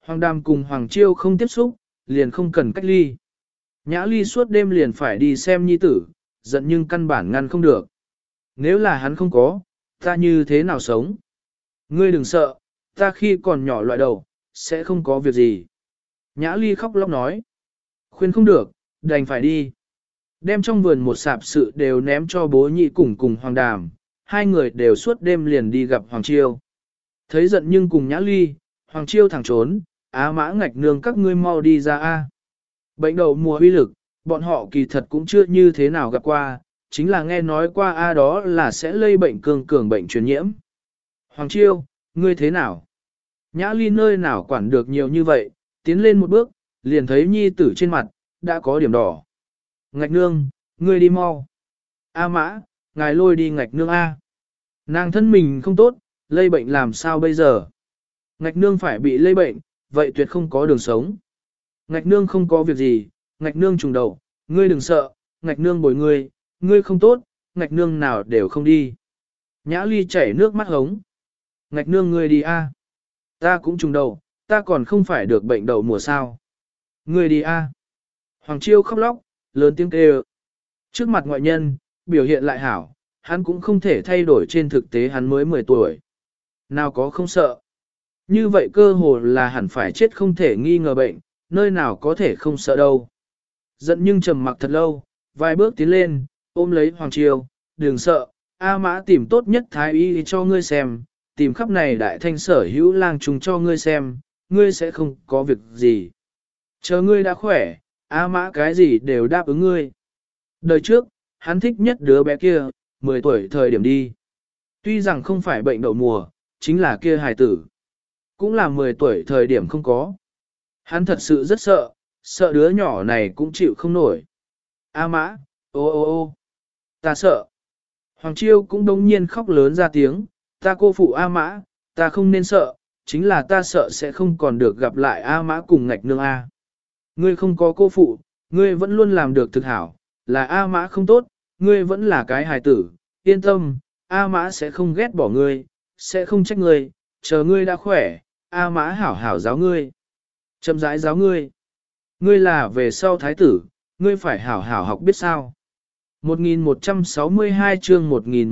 Hoàng Đàm cùng Hoàng Chiêu không tiếp xúc, liền không cần cách ly. Nhã Ly suốt đêm liền phải đi xem nhi tử, giận nhưng căn bản ngăn không được. Nếu là hắn không có, ta như thế nào sống? Ngươi đừng sợ, ta khi còn nhỏ loại đầu, sẽ không có việc gì. Nhã Ly khóc lóc nói. Khuyên không được, đành phải đi. Đem trong vườn một sạp sự đều ném cho bố nhị cùng Hoàng Đàm, hai người đều suốt đêm liền đi gặp Hoàng Chiêu. Thấy giận nhưng cùng Nhã Ly, Hoàng Chiêu thẳng trốn, á mã ngạch nương các ngươi mau đi ra a. Bệnh đậu mùa uy lực, bọn họ kỳ thật cũng chưa như thế nào gặp qua, chính là nghe nói qua a đó là sẽ lây bệnh cường bệnh truyền nhiễm. Hoàng Chiêu, ngươi thế nào? Nhã Ly nơi nào quản được nhiều như vậy, tiến lên một bước, liền thấy nhi tử trên mặt, đã có điểm đỏ. Ngạch nương, ngươi đi mau. A mã, ngài lôi đi ngạch nương A. Nàng thân mình không tốt, lây bệnh làm sao bây giờ? Ngạch nương phải bị lây bệnh, vậy tuyệt không có đường sống. Ngạch nương không có việc gì, ngạch nương trùng đầu, ngươi đừng sợ, ngạch nương bồi ngươi không tốt, ngạch nương nào đều không đi. Nhã Ly chảy nước mắt hống. Ngạch nương ngươi đi A. Ta cũng trùng đầu, ta còn không phải được bệnh đậu mùa sao. Ngươi đi A. Hoàng Chiêu khóc lóc, lớn tiếng kêu. Trước mặt ngoại nhân, biểu hiện lại hảo, hắn cũng không thể thay đổi trên thực tế hắn mới 10 tuổi. Nào có không sợ. Như vậy cơ hồ là hẳn phải chết không thể nghi ngờ bệnh, nơi nào có thể không sợ đâu. Giận nhưng trầm mặc thật lâu, vài bước tiến lên, ôm lấy Hoàng Chiêu, đừng sợ, A Mã tìm tốt nhất thái y cho ngươi xem, tìm khắp này đại thanh sở hữu lang trùng cho ngươi xem, ngươi sẽ không có việc gì. Chờ ngươi đã khỏe, A Mã cái gì đều đáp ứng ngươi. Đời trước, hắn thích nhất đứa bé kia, 10 tuổi thời điểm đi. Tuy rằng không phải bệnh đậu mùa, chính là kia hài tử. Cũng là 10 tuổi thời điểm không có. Hắn thật sự rất sợ, sợ đứa nhỏ này cũng chịu không nổi. A Mã, ô ô ô, ta sợ. Hoàng Chiêu cũng đông nhiên khóc lớn ra tiếng, ta cô phụ A Mã, ta không nên sợ, chính là ta sợ sẽ không còn được gặp lại A Mã cùng ngạch nương A. Ngươi không có cô phụ, ngươi vẫn luôn làm được thực hảo, là A Mã không tốt, ngươi vẫn là cái hài tử, yên tâm, A Mã sẽ không ghét bỏ ngươi, sẽ không trách ngươi, chờ ngươi đã khỏe, A Mã hảo hảo giáo ngươi, chậm rãi giáo ngươi. Ngươi là về sau thái tử, ngươi phải hảo hảo học biết sao. 1162 chương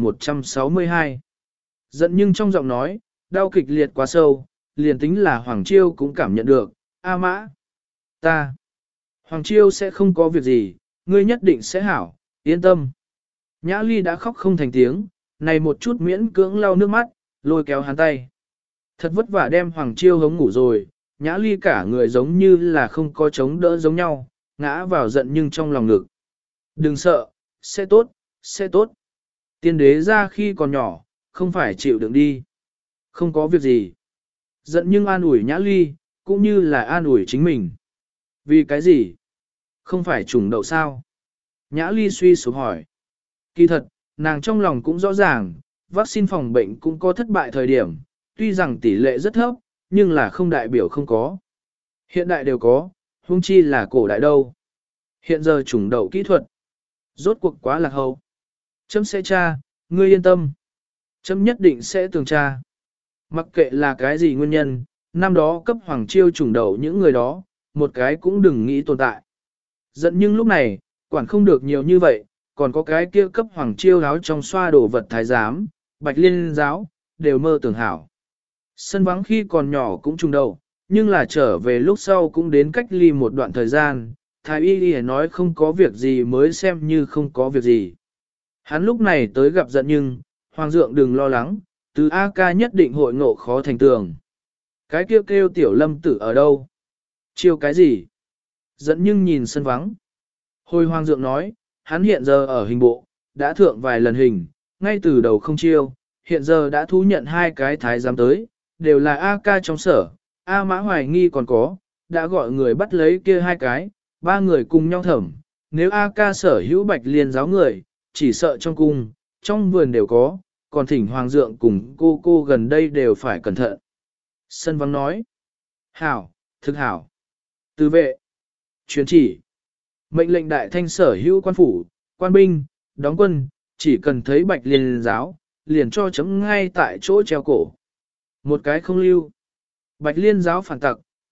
1162 Giận nhưng trong giọng nói, đau kịch liệt quá sâu, liền tính là Hoàng Chiêu cũng cảm nhận được, A Mã, ta, Hoàng Chiêu sẽ không có việc gì, ngươi nhất định sẽ hảo, yên tâm. Nhã Ly đã khóc không thành tiếng, này một chút miễn cưỡng lau nước mắt, lôi kéo hắn tay. Thật vất vả đem Hoàng Chiêu hống ngủ rồi, Nhã Ly cả người giống như là không có chống đỡ giống nhau, ngã vào giận nhưng trong lòng ngực. Đừng sợ, sẽ tốt, sẽ tốt. Tiên đế ra khi còn nhỏ, không phải chịu đựng đi. Không có việc gì. Giận nhưng an ủi Nhã Ly, cũng như là an ủi chính mình. Vì cái gì? Không phải trùng đậu sao? Nhã Ly suy sụp hỏi. Kỳ thật, nàng trong lòng cũng rõ ràng, vaccine phòng bệnh cũng có thất bại thời điểm, tuy rằng tỷ lệ rất thấp, nhưng là không đại biểu không có. Hiện đại đều có, huống chi là cổ đại đâu. Hiện giờ trùng đậu kỹ thuật, rốt cuộc quá lạc hậu. Chấm sẽ tra, ngươi yên tâm. Chấm nhất định sẽ tường tra. Mặc kệ là cái gì nguyên nhân, năm đó cấp Hoàng Chiêu trùng đậu những người đó, một cái cũng đừng nghĩ tồn tại. Giận nhưng lúc này, quản không được nhiều như vậy, còn có cái kia cấp Hoàng Chiêu áo trong xoa đồ vật thái giám, Bạch Liên giáo, đều mơ tưởng hảo. Sân vắng khi còn nhỏ cũng trùng đậu, nhưng là trở về lúc sau cũng đến cách ly một đoạn thời gian, thái y đi nói không có việc gì mới xem như không có việc gì. Hắn lúc này tới gặp giận nhưng, Hoàng Dượng đừng lo lắng, từ A ca nhất định hội ngộ khó thành tường. Cái kêu tiểu lâm tử ở đâu? Chiêu cái gì? Giận nhưng nhìn sân vắng. Hồi Hoàng Dượng nói, hắn hiện giờ ở hình bộ, đã thượng vài lần hình, ngay từ đầu không chiêu, hiện giờ đã thú nhận 2 cái thái giám tới, đều là A ca trong sở, A mã hoài nghi còn có, đã gọi người bắt lấy kia 2 cái, 3 người cùng nhau thẩm, nếu A ca sở hữu Bạch Liên giáo người, chỉ sợ trong cung, trong vườn đều có, còn thỉnh Hoàng Dượng cùng cô gần đây đều phải cẩn thận. Sân vắng nói, hảo, thực hảo, tư vệ, chuyến chỉ, mệnh lệnh đại thanh sở hữu quan phủ, quan binh, đóng quân, chỉ cần thấy Bạch Liên giáo, liền cho chấm ngay tại chỗ treo cổ. Một cái không lưu. Bạch Liên giáo phản tặc,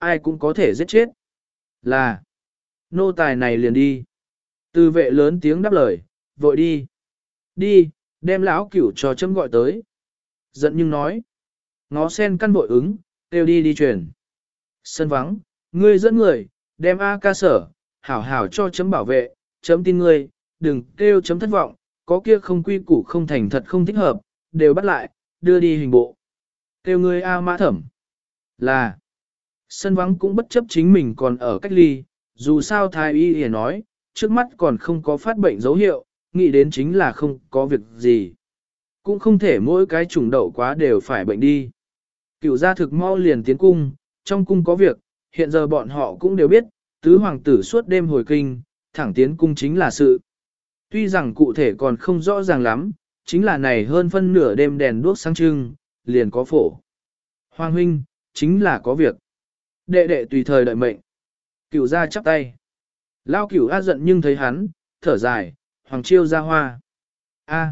ai cũng có thể giết chết. Là, nô tài này liền đi. Từ vệ lớn tiếng đáp lời, vội đi. Đi, đem lão cửu cho chấm gọi tới. Giận nhưng nói. Ngó sen căn vội ứng, kêu đi đi truyền. Sân vắng, ngươi dẫn người, đem A ca sở, hảo hảo cho chấm bảo vệ, chấm tin ngươi, đừng kêu chấm thất vọng, có kia không quy củ không thành thật không thích hợp, đều bắt lại, đưa đi hình bộ. Kêu ngươi A mã thẩm. Là, sân vắng cũng bất chấp chính mình còn ở cách ly, dù sao thái y hề nói, trước mắt còn không có phát bệnh dấu hiệu, nghĩ đến chính là không có việc gì. Cũng không thể mỗi cái trùng đậu quá đều phải bệnh đi. Cửu gia thực mau liền tiến cung, trong cung có việc, hiện giờ bọn họ cũng đều biết, tứ hoàng tử suốt đêm hồi kinh, thẳng tiến cung chính là sự. Tuy rằng cụ thể còn không rõ ràng lắm, chính là này hơn phân nửa đêm đèn đuốc sáng trưng, liền có phổ. Hoàng huynh, chính là có việc. Đệ đệ tùy thời đợi mệnh. Cửu gia chắp tay. Lao cửu A giận nhưng thấy hắn, thở dài, Hoàng Chiêu ra hoa. A,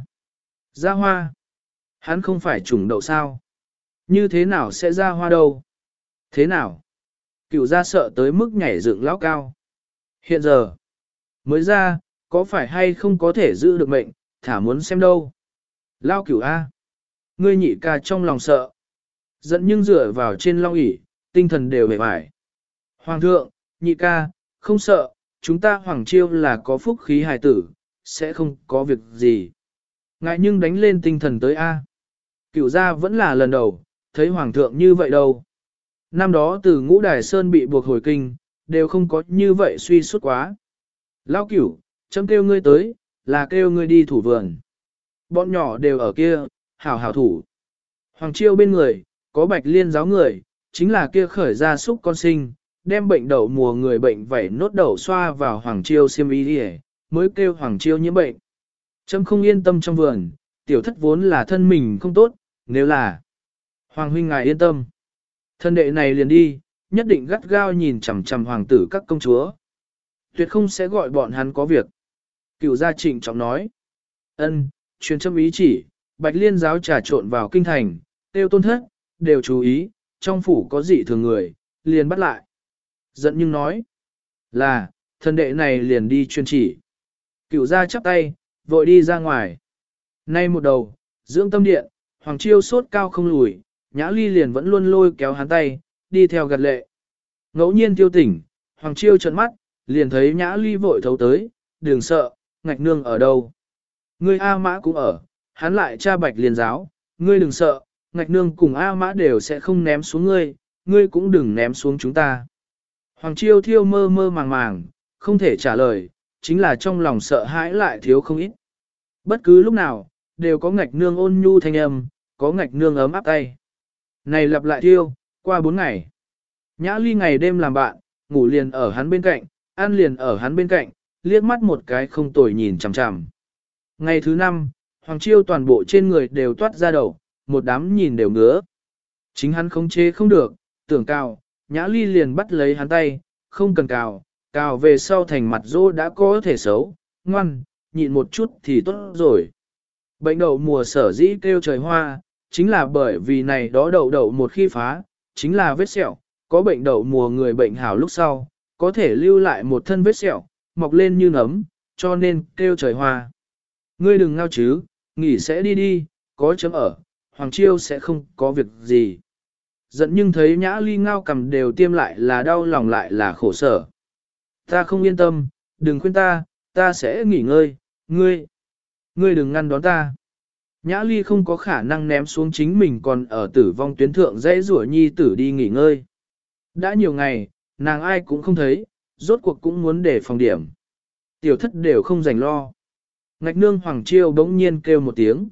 ra hoa. Hắn không phải trùng đậu sao? Như thế nào sẽ ra hoa đâu? Thế nào? Cửu gia sợ tới mức nhảy dựng lão cao. Hiện giờ, mới ra, có phải hay không có thể giữ được mệnh, thả muốn xem đâu. Lao cửu A. Ngươi nhị ca trong lòng sợ. Giận nhưng dựa vào trên long ỷ, tinh thần đều vẻ vải. Hoàng thượng, nhị ca, không sợ, chúng ta Hoàng Chiêu là có phúc khí hài tử, sẽ không có việc gì. Ngại nhưng đánh lên tinh thần tới A. Cửu gia vẫn là lần đầu, thấy Hoàng thượng như vậy đâu. Năm đó từ Ngũ Đài Sơn bị buộc hồi kinh, đều không có như vậy suy suốt quá. Lão cửu, chấm kêu ngươi tới, là kêu ngươi đi thủ vườn. Bọn nhỏ đều ở kia, hảo hảo thủ. Hoàng Chiêu bên người, có Bạch Liên giáo người, chính là kia khởi ra súc con sinh, đem bệnh đậu mùa người bệnh vẩy nốt đậu xoa vào Hoàng Chiêu xiêm y đi mới kêu Hoàng Chiêu nhiễm bệnh. Chấm không yên tâm trong vườn, tiểu thất vốn là thân mình không tốt, nếu là Hoàng huynh ngài yên tâm. Thân đệ này liền đi, nhất định gắt gao nhìn chằm chằm hoàng tử các công chúa. Tuyệt không sẽ gọi bọn hắn có việc. Cửu gia trịnh trọng nói. Ân, truyền châm ý chỉ, Bạch Liên giáo trà trộn vào kinh thành, tiêu tôn thất, đều chú ý, trong phủ có dị thường người, liền bắt lại. Giận nhưng nói. Là, thân đệ này liền đi truyền chỉ. Cửu gia chắp tay, vội đi ra ngoài. Nay một đầu, dưỡng tâm điện, Hoàng Chiêu sốt cao không lùi, Nhã Ly liền vẫn luôn lôi kéo hắn tay, đi theo gật lệ. Ngẫu nhiên tiêu tỉnh, Hoàng Chiêu trợn mắt, liền thấy Nhã Ly vội thấu tới, đừng sợ, ngạch nương ở đâu. Ngươi A Mã cũng ở, hắn lại cha Bạch Liên giáo, ngươi đừng sợ, ngạch nương cùng A Mã đều sẽ không ném xuống ngươi, ngươi cũng đừng ném xuống chúng ta. Hoàng Chiêu thiêu mơ mơ màng màng, không thể trả lời, chính là trong lòng sợ hãi lại thiếu không ít. Bất cứ lúc nào, đều có ngạch nương ôn nhu thanh âm, có ngạch nương ấm áp tay. Này lặp lại thiêu, qua 4 ngày. Nhã Ly ngày đêm làm bạn, ngủ liền ở hắn bên cạnh, ăn liền ở hắn bên cạnh, liếc mắt một cái không tồi nhìn chằm chằm. Ngày thứ 5, Hoàng Chiêu toàn bộ trên người đều toát ra đầu, một đám nhìn đều ngứa. Chính hắn không chế không được, tưởng cào, Nhã Ly liền bắt lấy hắn tay, không cần cào, cào về sau thành mặt dỗ đã có thể xấu, ngoan, nhịn một chút thì tốt rồi. Bệnh đậu mùa sở dĩ kêu trời hoa, chính là bởi vì này đó đậu đậu một khi phá, chính là vết sẹo, có bệnh đậu mùa người bệnh hảo lúc sau, có thể lưu lại một thân vết sẹo, mọc lên như nấm, cho nên kêu trời hoa. Ngươi đừng ngao chứ, nghỉ sẽ đi đi, có chấm ở, Hoàng Chiêu sẽ không có việc gì. Giận nhưng thấy Nhã Ly ngao cầm đều tiêm lại là đau lòng lại là khổ sở. Ta không yên tâm, đừng khuyên ta sẽ nghỉ ngơi, ngươi đừng ngăn đón ta. Nhã Ly không có khả năng ném xuống chính mình còn ở tử vong tuyến thượng dễ rủa nhi tử đi nghỉ ngơi. Đã nhiều ngày, nàng ai cũng không thấy, rốt cuộc cũng muốn để phòng điểm. Tiểu thất đều không rảnh lo. Ngạch nương Hoàng Chiêu bỗng nhiên kêu một tiếng.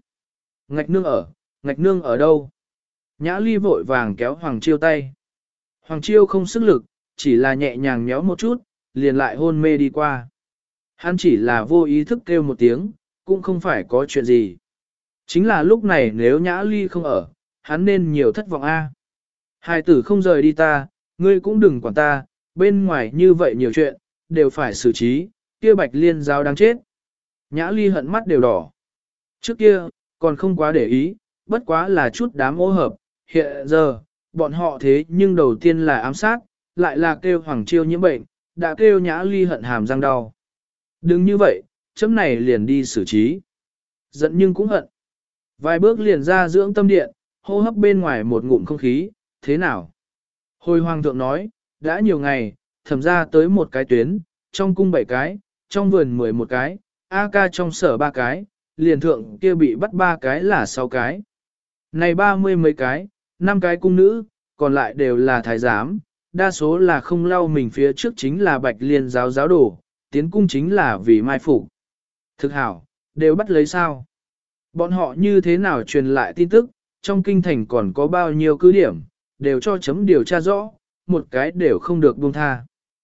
Ngạch nương ở đâu? Nhã Ly vội vàng kéo Hoàng Chiêu tay. Hoàng Chiêu không sức lực, chỉ là nhẹ nhàng nhéo một chút, liền lại hôn mê đi qua. Hắn chỉ là vô ý thức kêu một tiếng, cũng không phải có chuyện gì. Chính là lúc này nếu Nhã Ly không ở, hắn nên nhiều thất vọng a. Hai tử không rời đi ta, ngươi cũng đừng quản ta, bên ngoài như vậy nhiều chuyện, đều phải xử trí, kia Bạch Liên giáo đáng chết. Nhã Ly hận mắt đều đỏ. Trước kia, còn không quá để ý, bất quá là chút đám ô hợp, hiện giờ, bọn họ thế nhưng đầu tiên là ám sát, lại là kêu Hoàng Chiêu nhiễm bệnh, đã kêu Nhã Ly hận hàm răng đau. Đừng như vậy, chấm này liền đi xử trí. Giận nhưng cũng hận. Vài bước liền ra dưỡng tâm điện, hô hấp bên ngoài một ngụm không khí, thế nào? Hồi Hoàng thượng nói, đã nhiều ngày, thẩm ra tới một cái tuyến, trong cung 7 cái, trong vườn 11 cái, A ca trong sở 3 cái, liền thượng kia bị bắt 3 cái là 6 cái. Này 30 mấy cái, 5 cái cung nữ, còn lại đều là thái giám, đa số là không lau mình phía trước chính là bạch liên giáo giáo đồ, tiến cung chính là vì mai phục. Thực hảo, đều bắt lấy sao? Bọn họ như thế nào truyền lại tin tức, trong kinh thành còn có bao nhiêu cứ điểm, đều cho chấm điều tra rõ, một cái đều không được buông tha.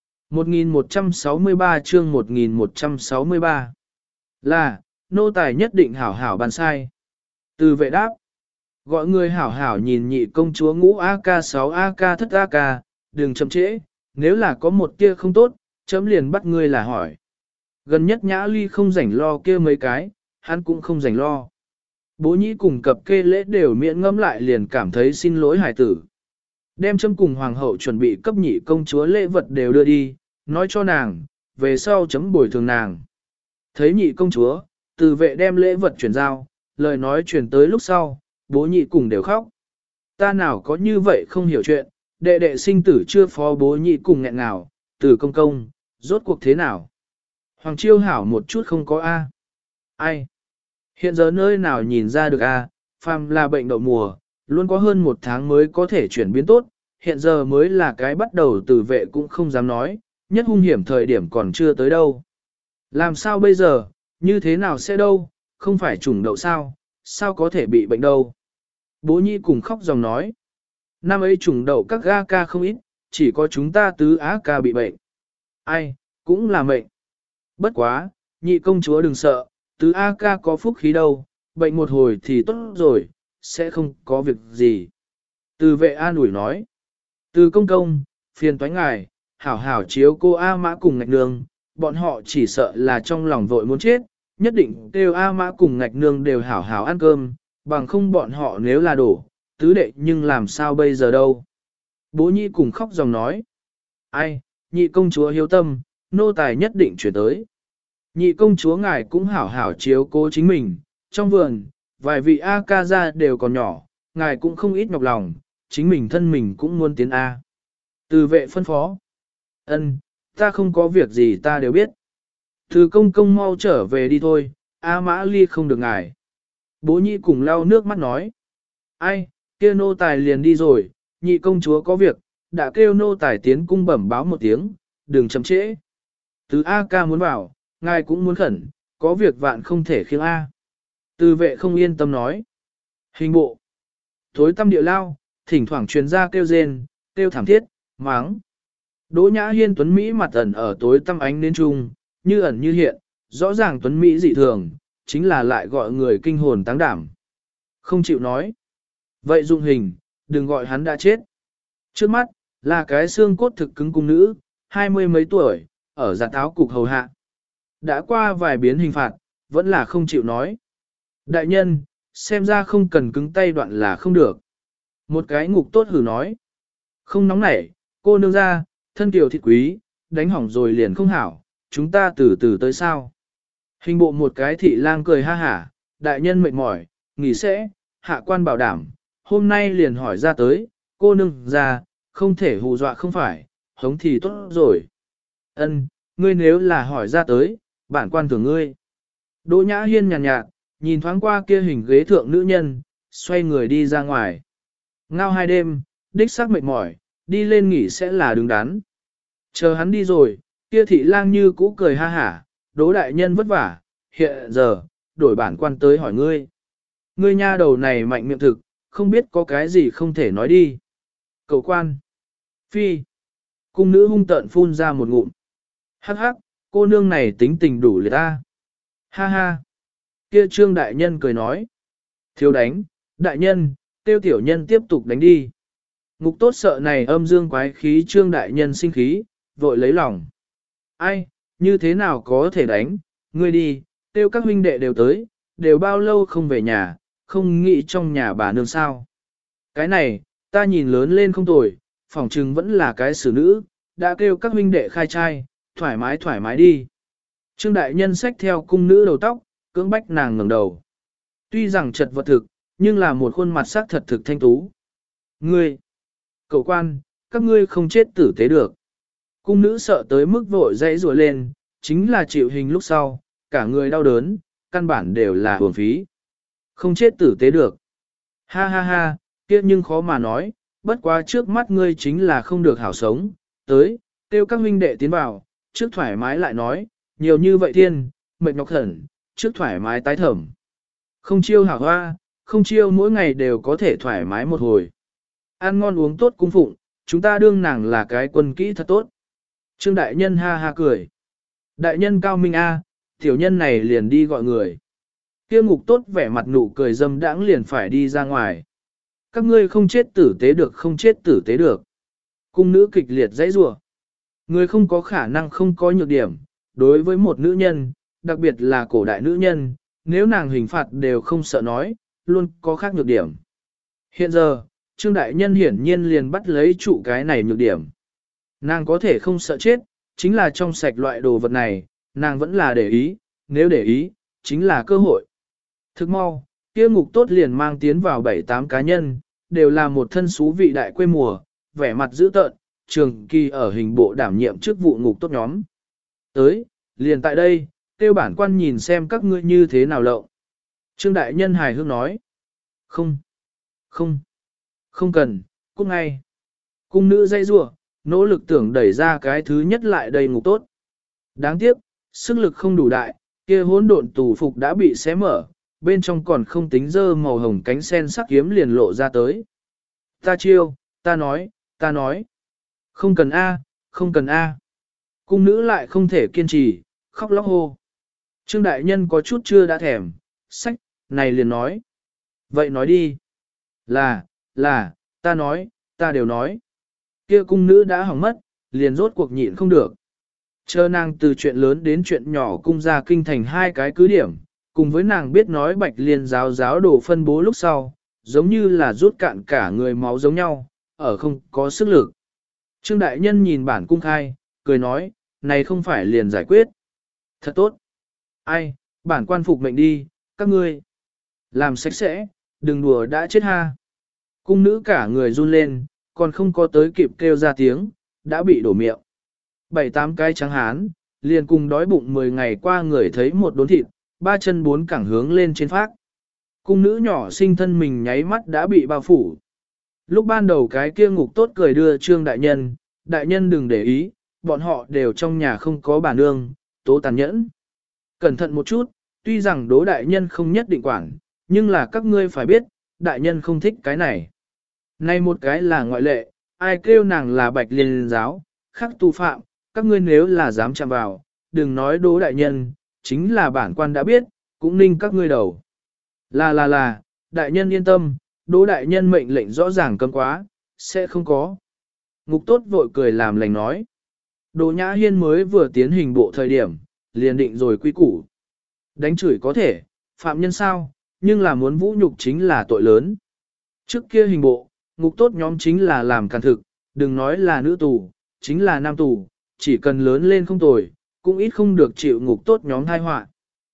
1163 chương 1163 là, nô tài nhất định hảo hảo bàn sai. Từ vệ đáp, gọi người hảo hảo nhìn nhị công chúa ngũ AK6 AK thất AK, đừng chậm trễ, nếu là có một kia không tốt, chấm liền bắt ngươi là hỏi. Gần nhất Nhã Ly không rảnh lo kia mấy cái, hắn cũng không rảnh lo. Bố nhĩ cùng cập kê lễ đều miễn ngẫm lại liền cảm thấy xin lỗi hải tử. Đem chấm cùng hoàng hậu chuẩn bị cấp nhị công chúa lễ vật đều đưa đi, nói cho nàng, về sau chấm bồi thường nàng. Thấy nhị công chúa, từ vệ đem lễ vật chuyển giao, lời nói chuyển tới lúc sau, bố nhị cùng đều khóc. Ta nào có như vậy không hiểu chuyện, đệ đệ sinh tử chưa phó bố nhị cùng nghẹn ngào, từ công công, rốt cuộc thế nào. Hoàng Chiêu hảo một chút không có A. Ai? Hiện giờ nơi nào nhìn ra được A, phàm là bệnh đậu mùa, luôn có hơn 1 tháng mới có thể chuyển biến tốt, hiện giờ mới là cái bắt đầu từ vệ cũng không dám nói, nhất hung hiểm thời điểm còn chưa tới đâu. Làm sao bây giờ, như thế nào sẽ đâu, không phải trùng đậu sao có thể bị bệnh đâu. Bố nhi cùng khóc dòng nói, năm ấy trùng đậu các ga ca không ít, chỉ có chúng ta tứ á ca bị bệnh. Ai, cũng là mệnh. Bất quá, nhị công chúa đừng sợ, tứ A ca có phúc khí đâu, bệnh một hồi thì tốt rồi, sẽ không có việc gì. Từ vệ an ủi nói, từ công công, phiền toái ngài, hảo hảo chiếu cô A mã cùng ngạch nương, bọn họ chỉ sợ là trong lòng vội muốn chết, nhất định kêu A mã cùng ngạch nương đều hảo hảo ăn cơm, bằng không bọn họ nếu là đổ, tứ đệ nhưng làm sao bây giờ đâu. Bố nhi cùng khóc dòng nói, ai, nhị công chúa hiếu tâm, nô tài nhất định chuyển tới. Nhị công chúa ngài cũng hảo hảo chiếu cố chính mình, trong vườn, vài vị A ca ra đều còn nhỏ, ngài cũng không ít nhọc lòng, chính mình thân mình cũng muốn tiến A. Từ vệ phân phó. Ân, ta không có việc gì ta đều biết. Từ công công mau trở về đi thôi, A mã ly không được ngài. Bố nhị cùng lau nước mắt nói. Ai, kia nô tài liền đi rồi, nhị công chúa có việc, đã kêu nô tài tiến cung bẩm báo một tiếng, đừng chậm trễ. Từ A ca muốn vào, ngài cũng muốn khẩn, có việc vạn không thể khiêng A. Từ vệ không yên tâm nói. Hình bộ. Thối tâm địa lao, thỉnh thoảng truyền ra kêu rên, kêu thảm thiết, máng. Đỗ Nhã Hiên tuấn Mỹ mặt ẩn ở tối tăm ánh đến trung, như ẩn như hiện, rõ ràng tuấn Mỹ dị thường, chính là lại gọi người kinh hồn táng đảm. Không chịu nói. Vậy dụng hình, đừng gọi hắn đã chết. Trước mắt, là cái xương cốt thực cứng cung nữ, 20 mấy tuổi, ở giặt áo cục hầu hạ. Đã qua vài biến hình phạt, vẫn là không chịu nói. Đại nhân, xem ra không cần cứng tay đoạn là không được. Một cái ngục tốt hử nói. Không nóng nảy, cô nương ra, thân kiều thịt quý, đánh hỏng rồi liền không hảo, chúng ta từ từ tới sao. Hình bộ một cái thị lang cười ha hả, đại nhân mệt mỏi, nghỉ sẽ, hạ quan bảo đảm, hôm nay liền hỏi ra tới, cô nương ra, không thể hù dọa không phải, hống thì tốt rồi. Ân, ngươi nếu là hỏi ra tới, bản quan thưởng ngươi. Đỗ Nhã Hiên nhàn nhạt, nhìn thoáng qua kia hình ghế thượng nữ nhân, xoay người đi ra ngoài. Ngao 2 đêm, đích xác mệt mỏi, đi lên nghỉ sẽ là đứng đắn. Chờ hắn đi rồi, kia thị lang như cũ cười ha hả, Đỗ đại nhân vất vả, hiện giờ, đổi bản quan tới hỏi ngươi. Ngươi nha đầu này mạnh miệng thực, không biết có cái gì không thể nói đi. Cầu quan. Phi. Cung nữ hung tợn phun ra một ngụm. Hắc hắc, cô nương này tính tình đủ liệt ta. Ha ha. Kia trương đại nhân cười nói. Thiếu đánh, đại nhân, tiêu tiểu nhân tiếp tục đánh đi. Ngục tốt sợ này âm dương quái khí trương đại nhân sinh khí, vội lấy lòng. Ai, như thế nào có thể đánh, ngươi đi, tiêu các huynh đệ đều tới, đều bao lâu không về nhà, không nghĩ trong nhà bà nương sao. Cái này, ta nhìn lớn lên không tồi, phỏng chừng vẫn là cái xử nữ, đã kêu các huynh đệ khai trai, thoải mái đi. Trương đại nhân xách theo cung nữ đầu tóc, cưỡng bách nàng ngẩng đầu. Tuy rằng chật vật thực, nhưng là một khuôn mặt sắc thật thực thanh tú. Ngươi, cậu quan, các ngươi không chết tử tế được. Cung nữ sợ tới mức vội dãy rùa lên, chính là chịu hình lúc sau, cả người đau đớn, căn bản đều là uổng phí. Không chết tử tế được. Ha ha ha, kia nhưng khó mà nói, bất quá trước mắt ngươi chính là không được hảo sống, tới, kêu các huynh đệ tiến vào, trước thoải mái lại nói, nhiều như vậy thiên, mệt nhọc thần, trước thoải mái tái thẩm. Không chiêu hảo hoa, không chiêu mỗi ngày đều có thể thoải mái một hồi. Ăn ngon uống tốt cung phụng, chúng ta đương nàng là cái quân kỹ thật tốt. Trương đại nhân ha ha cười. Đại nhân cao minh a, tiểu nhân này liền đi gọi người. Kia ngục tốt vẻ mặt nụ cười dâm đãng liền phải đi ra ngoài. Các ngươi không chết tử tế được, không chết tử tế được. Cung nữ kịch liệt dãy rủa. Người không có khả năng không có nhược điểm, đối với một nữ nhân, đặc biệt là cổ đại nữ nhân, nếu nàng hình phạt đều không sợ nói, luôn có khác nhược điểm. Hiện giờ, Trương đại nhân hiển nhiên liền bắt lấy trụ cái này nhược điểm. Nàng có thể không sợ chết, chính là trong sạch loại đồ vật này, nàng vẫn là để ý, nếu để ý, chính là cơ hội. Thức mau, kia ngục tốt liền mang tiến vào 7-8 cá nhân, đều là một thân xú vị đại quê mùa, vẻ mặt dữ tợn, trường kỳ ở hình bộ đảm nhiệm chức vụ ngục tốt nhóm. Tới, liền tại đây, tiêu bản quan nhìn xem các ngươi như thế nào lộng. Trương đại nhân hài hước nói. Không cần, cút ngay. Cung nữ dây rủa, nỗ lực tưởng đẩy ra cái thứ nhất lại đây ngục tốt. Đáng tiếc, sức lực không đủ đại, kia hỗn độn tù phục đã bị xé mở, bên trong còn không tính dơ màu hồng cánh sen sắc kiếm liền lộ ra tới. Ta chiêu, ta nói. Không cần A, không cần A. Cung nữ lại không thể kiên trì, khóc lóc hô. Trương đại nhân có chút chưa đã thèm, sách, này liền nói. Vậy nói đi. Là, ta đều nói. Kia cung nữ đã hỏng mất, liền rốt cuộc nhịn không được. Chờ nàng từ chuyện lớn đến chuyện nhỏ cung ra kinh thành hai cái cứ điểm, cùng với nàng biết nói bạch liên giáo đồ phân bố lúc sau, giống như là rút cạn cả người máu giống nhau, ở không có sức lực. Trương đại nhân nhìn bản cung khai, cười nói, này không phải liền giải quyết. Thật tốt. Ai, bản quan phục mệnh đi, các ngươi. Làm sạch sẽ, đừng đùa đã chết ha. Cung nữ cả người run lên, còn không có tới kịp kêu ra tiếng, đã bị đổ miệng. 7-8 cái trắng hán, liền cùng đói bụng 10 ngày qua người thấy một đốn thịt, 3 chân 4 cẳng hướng lên trên phác. Cung nữ nhỏ sinh thân mình nháy mắt đã bị bao phủ. Lúc ban đầu cái kia ngục tốt cười đưa Trương đại nhân đừng để ý, bọn họ đều trong nhà không có bà nương, tố tàn nhẫn. Cẩn thận một chút, tuy rằng Đỗ đại nhân không nhất định quản, nhưng là các ngươi phải biết, đại nhân không thích cái này. Nay một cái là ngoại lệ, ai kêu nàng là bạch liên giáo, khắc tu phạm, các ngươi nếu là dám chạm vào, đừng nói Đỗ đại nhân, chính là bản quan đã biết, cũng ninh các ngươi đầu. Là, đại nhân yên tâm, Đỗ đại nhân mệnh lệnh rõ ràng cấm quá, sẽ không có. Ngục tốt vội cười làm lành nói. Đỗ Nhã Hiên mới vừa tiến hình bộ thời điểm, liền định rồi quy củ. Đánh chửi có thể, phạm nhân sao, nhưng là muốn vũ nhục chính là tội lớn. Trước kia hình bộ, ngục tốt nhóm chính là làm càn thực, đừng nói là nữ tù, chính là nam tù, chỉ cần lớn lên không tồi, cũng ít không được chịu ngục tốt nhóm thai họa.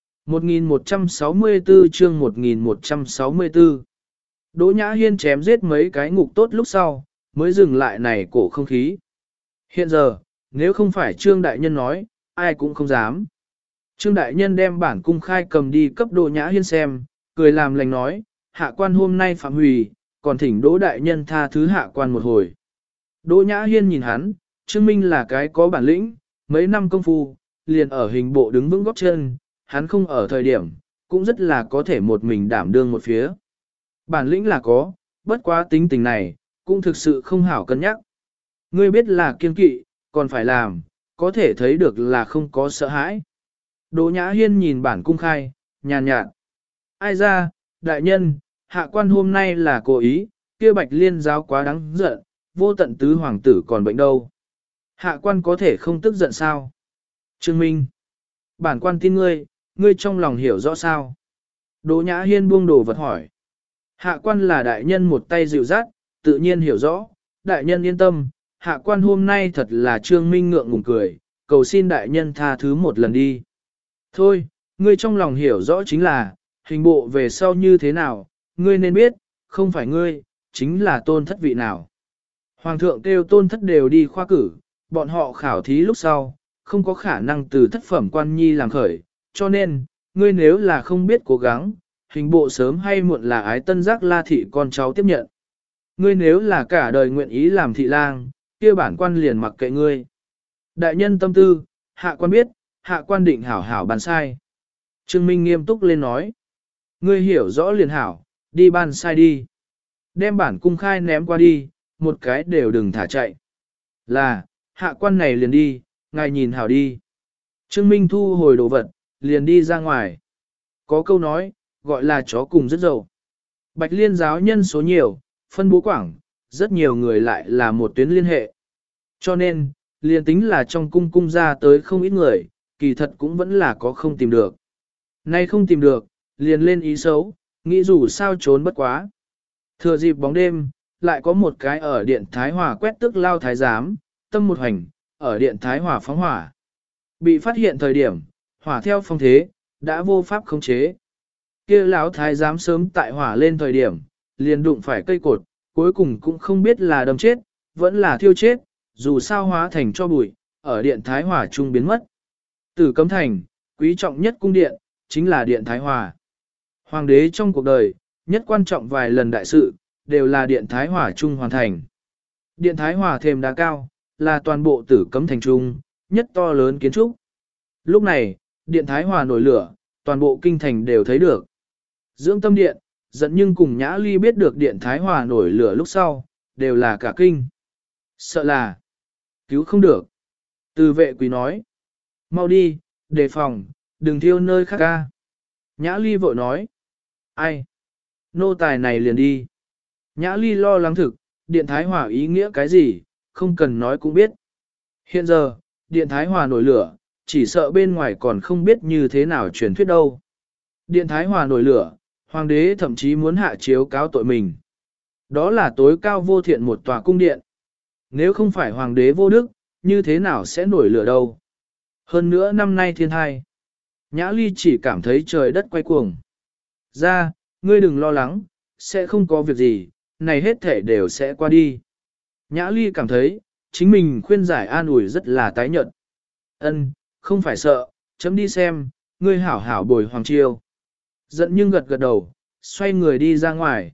1164 chương 1164 Đỗ Nhã Hiên chém giết mấy cái ngục tốt lúc sau, mới dừng lại này cổ không khí. Hiện giờ, nếu không phải Trương Đại Nhân nói, ai cũng không dám. Trương Đại Nhân đem bản cung khai cầm đi cấp Đỗ Nhã Hiên xem, cười làm lành nói, hạ quan hôm nay phạm hủy, còn thỉnh Đỗ Đại Nhân tha thứ hạ quan một hồi. Đỗ Nhã Hiên nhìn hắn, chứng minh là cái có bản lĩnh, mấy năm công phu, liền ở hình bộ đứng vững góp chân, hắn không ở thời điểm, cũng rất là có thể một mình đảm đương một phía. Bản lĩnh là có, bất quá tính tình này, cũng thực sự không hảo cân nhắc. Ngươi biết là kiên kỵ, còn phải làm, có thể thấy được là không có sợ hãi. Đỗ Nhã Hiên nhìn bản cung khai, nhàn nhạt. Ai ra, đại nhân, hạ quan hôm nay là cố ý, kia bạch liên giáo quá đáng giận, vô tận tứ hoàng tử còn bệnh đâu. Hạ quan có thể không tức giận sao? Trương Minh, bản quan tin ngươi, ngươi trong lòng hiểu rõ sao? Đỗ Nhã Hiên buông đồ vật hỏi. Hạ quan là đại nhân một tay dịu dắt, tự nhiên hiểu rõ, đại nhân yên tâm, hạ quan hôm nay thật là trương minh ngượng ngùng cười, cầu xin đại nhân tha thứ một lần đi. Thôi, ngươi trong lòng hiểu rõ chính là, hình bộ về sau như thế nào, ngươi nên biết, không phải ngươi, chính là tôn thất vị nào. Hoàng thượng kêu tôn thất đều đi khoa cử, bọn họ khảo thí lúc sau, không có khả năng từ thất phẩm quan nhi làm khởi, cho nên, ngươi nếu là không biết cố gắng, hình bộ sớm hay muộn là ái tân giác la thị con cháu tiếp nhận. Ngươi nếu là cả đời nguyện ý làm thị lang, kia bản quan liền mặc kệ ngươi. Đại nhân tâm tư, hạ quan biết, hạ quan định hảo hảo bàn sai. Trương Minh nghiêm túc lên nói. Ngươi hiểu rõ liền hảo, đi ban sai đi. Đem bản cung khai ném qua đi, một cái đều đừng thả chạy. Là, hạ quan này liền đi, ngài nhìn hảo đi. Trương Minh thu hồi đồ vật, liền đi ra ngoài. Có câu nói, gọi là chó cùng rất dậu. Bạch Liên giáo nhân số nhiều, phân bố quảng, rất nhiều người lại là một tuyến liên hệ. Cho nên, liền tính là trong cung ra tới không ít người, kỳ thật cũng vẫn là có không tìm được. Nay không tìm được, liền lên ý xấu, nghĩ dù sao trốn bất quá. Thừa dịp bóng đêm, lại có một cái ở điện Thái Hòa quét tức lao thái giám, tâm một hành, ở điện Thái Hòa phóng hỏa. Bị phát hiện thời điểm, hỏa theo phong thế, đã vô pháp khống chế. Kia lão thái giám sớm tại hỏa lên thời điểm, liền đụng phải cây cột, cuối cùng cũng không biết là đâm chết, vẫn là thiêu chết, dù sao hóa thành cho bụi, ở điện Thái Hòa trung biến mất. Tử Cấm Thành, quý trọng nhất cung điện, chính là điện Thái Hòa. Hoàng đế trong cuộc đời, nhất quan trọng vài lần đại sự, đều là điện Thái Hòa trung hoàn thành. Điện Thái Hòa thềm đá cao, là toàn bộ Tử Cấm Thành trung, nhất to lớn kiến trúc. Lúc này, điện Thái Hòa nổi lửa, toàn bộ kinh thành đều thấy được. Dưỡng Tâm Điện, giận nhưng cùng Nhã Ly biết được điện Thái Hòa nổi lửa lúc sau, đều là cả kinh. Sợ là cứu không được. Từ vệ quý nói, mau đi, đề phòng, đừng thiêu nơi khác ca. Nhã Ly vội nói, ai? Nô tài này liền đi. Nhã Ly lo lắng thực, điện Thái Hòa ý nghĩa cái gì, không cần nói cũng biết. Hiện giờ, điện Thái Hòa nổi lửa, chỉ sợ bên ngoài còn không biết như thế nào truyền thuyết đâu. Điện Thái Hòa nổi lửa, hoàng đế thậm chí muốn hạ chiếu cáo tội mình. Đó là tối cao vô thiện một tòa cung điện. Nếu không phải hoàng đế vô đức, như thế nào sẽ nổi lửa đâu. Hơn nữa năm nay thiên hai. Nhã Ly chỉ cảm thấy trời đất quay cuồng. Ra, ngươi đừng lo lắng, sẽ không có việc gì, này hết thể đều sẽ qua đi. Nhã Ly cảm thấy, chính mình khuyên giải an ủi rất là tái nhợt. Ân, không phải sợ, chấm đi xem, ngươi hảo hảo bồi hoàng chiêu. Giận nhưng gật gật đầu, xoay người đi ra ngoài.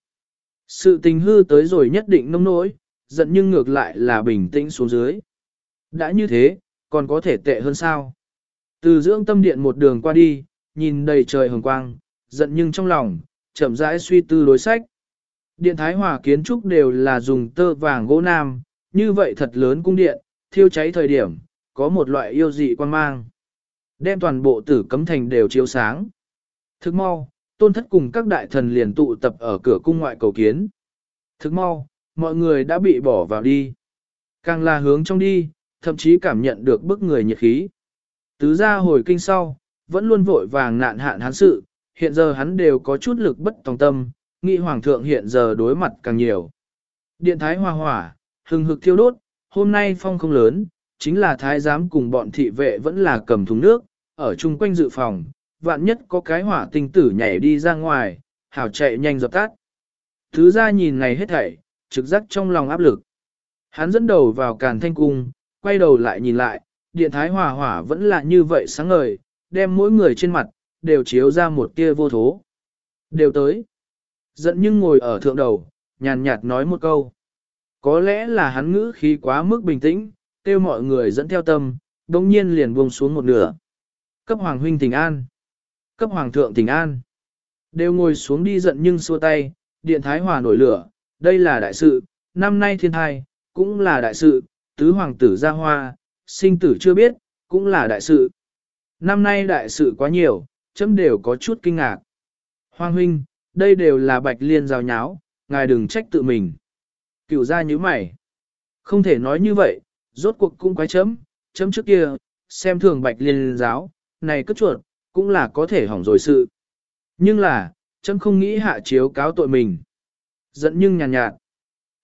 Sự tình hư tới rồi nhất định nông nỗi, giận nhưng ngược lại là bình tĩnh xuống dưới. Đã như thế, còn có thể tệ hơn sao? Từ Dưỡng Tâm Điện một đường qua đi, nhìn đầy trời hồng quang, giận nhưng trong lòng, chậm rãi suy tư đối sách. Điện Thái Hòa kiến trúc đều là dùng tơ vàng gỗ nam, như vậy thật lớn cung điện, thiêu cháy thời điểm, có một loại yêu dị quan mang. Đem toàn bộ Tử Cấm Thành đều chiếu sáng. Thức mau, Tôn Thất cùng các đại thần liền tụ tập ở cửa cung ngoại cầu kiến. Thức mau, mọi người đã bị bỏ vào đi. Càng là hướng trong đi, thậm chí cảm nhận được bức người nhiệt khí. Tứ gia hồi kinh sau, vẫn luôn vội vàng nạn hạn hắn sự, hiện giờ hắn đều có chút lực bất tòng tâm, nghĩ hoàng thượng hiện giờ đối mặt càng nhiều. Điện Thái Hòa hỏa, hừng hực thiêu đốt, hôm nay phong không lớn, chính là thái giám cùng bọn thị vệ vẫn là cầm thùng nước, ở chung quanh dự phòng, vạn nhất có cái hỏa tinh tử nhảy đi ra ngoài, hảo chạy nhanh dập tắt. Thứ ra nhìn này hết thảy, trực giác trong lòng áp lực. Hắn dẫn đầu vào Càn Thanh Cung, quay đầu lại nhìn lại, điện Thái Hòa hỏa vẫn là như vậy sáng ngời, đem mỗi người trên mặt, đều chiếu ra một tia vô thố. Đều tới. Giận nhưng ngồi ở thượng đầu, nhàn nhạt nói một câu. Có lẽ là hắn ngữ khí quá mức bình tĩnh, kêu mọi người dẫn theo tâm, đồng nhiên liền buông xuống một nửa. Cấp hoàng huynh thỉnh an. Cấp hoàng thượng thỉnh an. Đều ngồi xuống đi giận nhưng xua tay, điện Thái Hòa nổi lửa, đây là đại sự, năm nay thiên thai, cũng là đại sự, tứ hoàng tử ra hoa, sinh tử chưa biết, cũng là đại sự. Năm nay đại sự quá nhiều, chấm đều có chút kinh ngạc. Hoàng huynh, đây đều là Bạch Liên giao nháo, ngài đừng trách tự mình. Cửu gia như mày. Không thể nói như vậy, rốt cuộc cũng quái chấm trước kia, xem thường Bạch Liên giáo, này cất chuột, cũng là có thể hỏng rồi sự. Nhưng là, chấm không nghĩ hạ chiếu cáo tội mình. Giận nhưng nhàn nhạt.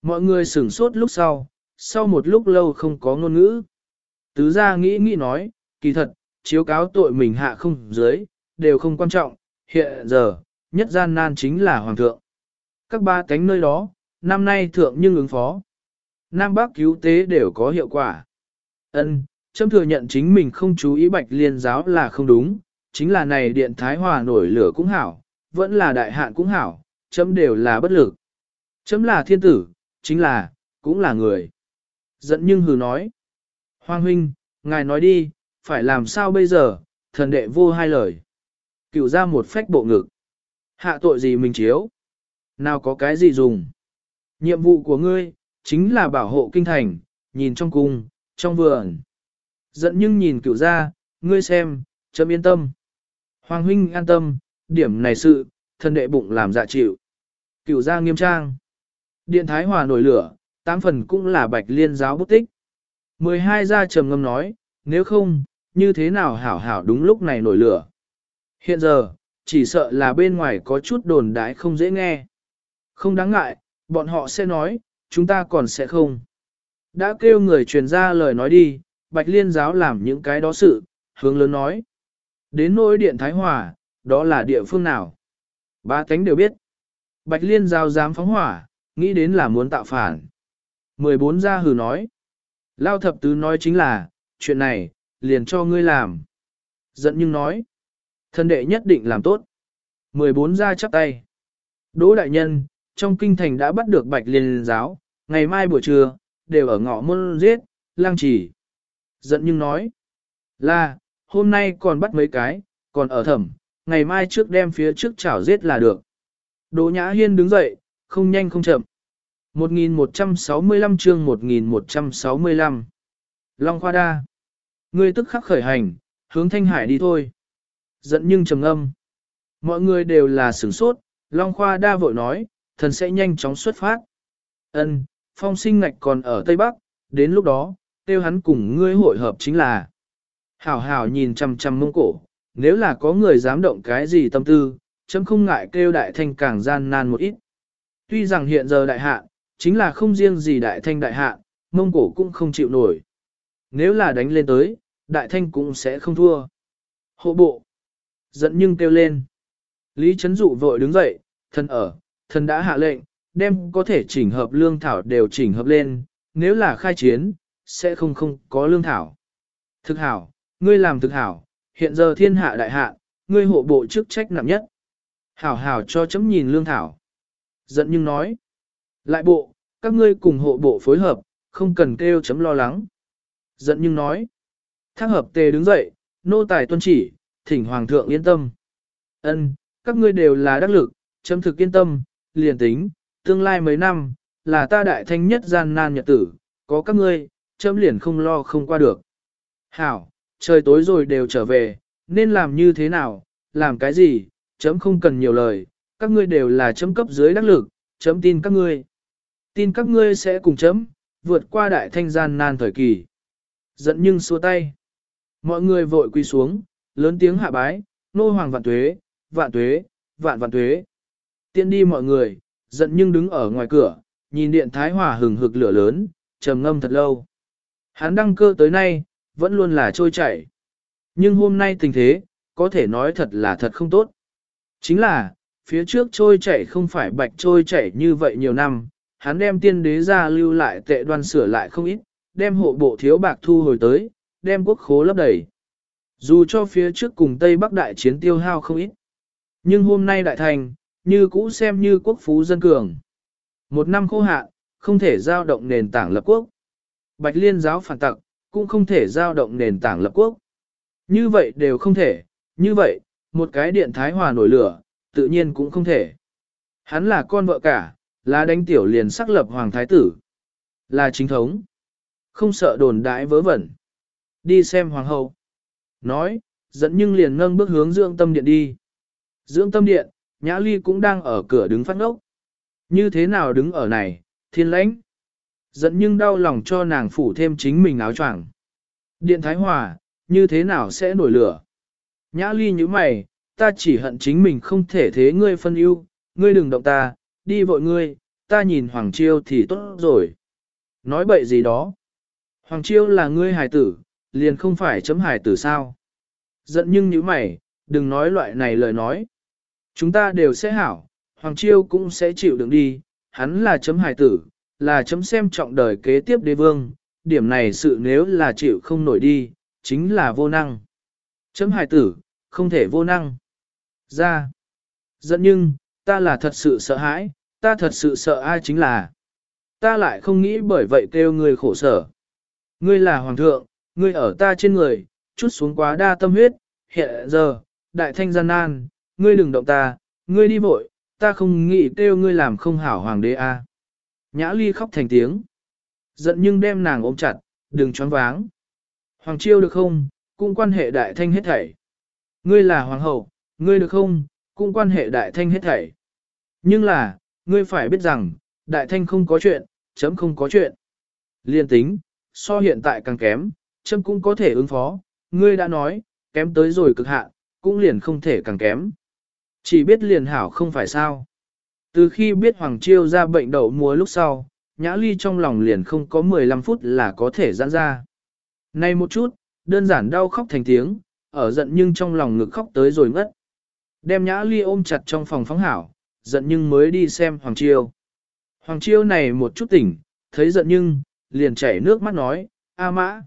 Mọi người sửng sốt lúc sau một lúc lâu không có ngôn ngữ. Tứ gia nghĩ nói, kỳ thật, chiếu cáo tội mình hạ không dưới, đều không quan trọng, hiện giờ, nhất gian nan chính là hoàng thượng. Các ba cánh nơi đó, năm nay thượng nhưng ứng phó. Nam Bắc cứu tế đều có hiệu quả. Chấm thừa nhận chính mình không chú ý Bạch Liên giáo là không đúng, chính là này điện Thái Hòa nổi lửa cũng hảo, vẫn là đại hạn cũng hảo, chấm đều là bất lực. Chấm là thiên tử, chính là, cũng là người. Giận nhưng hừ nói. Hoàng huynh, ngài nói đi, phải làm sao bây giờ, thần đệ vô hai lời. Cựu ra một phách bộ ngực. Hạ tội gì mình chiếu? Nào có cái gì dùng? Nhiệm vụ của ngươi, chính là bảo hộ kinh thành, nhìn trong cung, trong vườn. Giận nhưng nhìn cựu ra, ngươi xem, chấm yên tâm. Hoàng huynh an tâm, điểm này sự, thần đệ bụng làm dạ chịu. Cựu ra nghiêm trang. Điện Thái Hòa nổi lửa, 8 phần cũng là Bạch Liên giáo bút tích. 12 gia trầm ngâm nói, nếu không, như thế nào hảo hảo đúng lúc này nổi lửa. Hiện giờ, chỉ sợ là bên ngoài có chút đồn đái không dễ nghe. Không đáng ngại, bọn họ sẽ nói, chúng ta còn sẽ không. Đã kêu người truyền ra lời nói đi, Bạch Liên giáo làm những cái đó sự, hướng lớn nói. Đến nỗi điện Thái Hòa, đó là địa phương nào? Ba cánh đều biết. Bạch Liên giáo dám phóng hỏa, nghĩ đến là muốn tạo phản. 14 gia hừ nói. Lao thập tứ nói chính là, chuyện này, liền cho ngươi làm. Giận nhưng nói. Thân đệ nhất định làm tốt. 14 gia chắp tay. Đỗ đại nhân, trong kinh thành đã bắt được Bạch Liên giáo, ngày mai buổi trưa, đều ở ngõ môn giết, lang chỉ. Giận nhưng nói. Là, hôm nay còn bắt mấy cái, còn ở thẩm, ngày mai trước đem phía trước chảo giết là được. Đỗ Nhã Hiên đứng dậy, không nhanh không chậm. 1165 chương 1165 Long Khoa Đa. Ngươi tức khắc khởi hành, hướng Thanh Hải đi thôi. Giận nhưng trầm âm. Mọi người đều là sửng sốt, Long Khoa Đa vội nói, thần sẽ nhanh chóng xuất phát. Phong Sinh Ngạch còn ở Tây Bắc, đến lúc đó, tiêu hắn cùng ngươi hội hợp chính là. Hảo hảo nhìn chằm chằm Mông Cổ, nếu là có người dám động cái gì tâm tư, chấm không ngại kêu đại thanh càng gian nan một ít. Tuy rằng hiện giờ đại hạ, chính là không riêng gì đại thanh đại hạ, Mông Cổ cũng không chịu nổi. Nếu là đánh lên tới, đại thanh cũng sẽ không thua. Hộ bộ. Giận nhưng kêu lên. Lý Trấn Dụ vội đứng dậy, thần đã hạ lệnh, đem có thể chỉnh hợp lương thảo đều chỉnh hợp lên, nếu là khai chiến, sẽ không có lương thảo. Thực hảo, ngươi làm thực hảo, hiện giờ thiên hạ đại hạ, ngươi hộ bộ chức trách nặng nhất. Hảo hảo cho chấm nhìn lương thảo. Giận nhưng nói. Lại bộ, các ngươi cùng hộ bộ phối hợp, không cần kêu chấm lo lắng. Giận nhưng nói. Thác hợp tề đứng dậy, nô tài tuân chỉ, thỉnh hoàng thượng yên tâm. Các ngươi đều là đắc lực, chấm thực yên tâm, liền tính, tương lai mấy năm, là ta đại thanh nhất gian nan nhật tử, có các ngươi, chấm liền không lo không qua được. Hảo, trời tối rồi đều trở về, nên làm như thế nào, làm cái gì, chấm không cần nhiều lời, các ngươi đều là chấm cấp dưới đắc lực, chấm tin các ngươi. Tin các ngươi sẽ cùng chấm, vượt qua đại thanh gian nan thời kỳ. Giận nhưng xua tay. Mọi người vội quỳ xuống, lớn tiếng hạ bái, nô hoàng vạn tuế, vạn tuế, vạn vạn tuế. Tiện đi mọi người, giận nhưng đứng ở ngoài cửa, nhìn điện Thái Hòa hừng hực lửa lớn, trầm ngâm thật lâu. Hắn đăng cơ tới nay, vẫn luôn là trôi chảy. Nhưng hôm nay tình thế, có thể nói thật là thật không tốt. Chính là, phía trước trôi chảy không phải bạch trôi chảy như vậy nhiều năm, hắn đem tiên đế ra lưu lại tệ đoan sửa lại không ít, đem hộ bộ thiếu bạc thu hồi tới, đem quốc khố lấp đầy. Dù cho phía trước cùng Tây Bắc đại chiến tiêu hao không ít, nhưng hôm nay đại thành, như cũ xem như quốc phú dân cường. Một năm khô hạn, không thể giao động nền tảng lập quốc. Bạch Liên giáo phản tặc, cũng không thể giao động nền tảng lập quốc. Như vậy đều không thể, như vậy, một cái điện Thái Hòa nổi lửa, tự nhiên cũng không thể. Hắn là con vợ cả, là đánh tiểu liền sắc lập hoàng thái tử, là chính thống. Không sợ đồn đãi vớ vẩn. Đi xem hoàng hậu. Nói, dẫn nhưng liền nâng bước hướng dưỡng tâm điện đi. Dưỡng tâm điện, Nhã Ly cũng đang ở cửa đứng phát ngốc. Như thế nào đứng ở này, thiên lãnh. Dẫn nhưng đau lòng cho nàng phủ thêm chính mình áo choàng. Điện Thái Hòa, như thế nào sẽ nổi lửa. Nhã Ly như mày, ta chỉ hận chính mình không thể thế ngươi phân ưu, ngươi đừng động ta, đi vội ngươi, ta nhìn Hoàng Chiêu thì tốt rồi. Nói bậy gì đó. Hoàng Chiêu là ngươi hài tử, liền không phải chấm hài tử sao. Giận nhưng như mày, đừng nói loại này lời nói. Chúng ta đều sẽ hảo, Hoàng Chiêu cũng sẽ chịu đựng đi, hắn là chấm hài tử, là chấm xem trọng đời kế tiếp đế vương, điểm này sự nếu là chịu không nổi đi, chính là vô năng. Chấm hài tử, không thể vô năng. Ra. Giận nhưng, ta là thật sự sợ hãi, ta thật sự sợ ai chính là. Ta lại không nghĩ bởi vậy kêu ngươi khổ sở. Ngươi là hoàng thượng, ngươi ở ta trên người, chút xuống quá đa tâm huyết, hiện giờ, đại thanh gian nan, ngươi đừng động ta, ngươi đi vội, ta không nghĩ kêu ngươi làm không hảo hoàng đế a. Nhã Ly khóc thành tiếng. Giận nhưng đem nàng ôm chặt, đừng choáng váng. Hoàng Chiêu được không, cũng quan hệ đại thanh hết thảy. Ngươi là hoàng hậu, ngươi được không, cũng quan hệ đại thanh hết thảy. Nhưng là, ngươi phải biết rằng, đại thanh không có chuyện, chấm không có chuyện. Liên tính, so hiện tại càng kém, chấm cũng có thể ứng phó, ngươi đã nói, kém tới rồi cực hạn, cũng liền không thể càng kém. Chỉ biết liền hảo không phải sao. Từ khi biết Hoàng Chiêu ra bệnh đậu mùa lúc sau, Nhã Ly trong lòng liền không có 15 phút là có thể giãn ra. Nay một chút, đơn giản đau khóc thành tiếng, ở giận nhưng trong lòng ngực khóc tới rồi ngất. Đem Nhã Ly ôm chặt trong phòng phóng hảo, giận nhưng mới đi xem Hoàng Chiêu. Hoàng Chiêu này một chút tỉnh, thấy giận nhưng, liền chảy nước mắt nói, A Mã.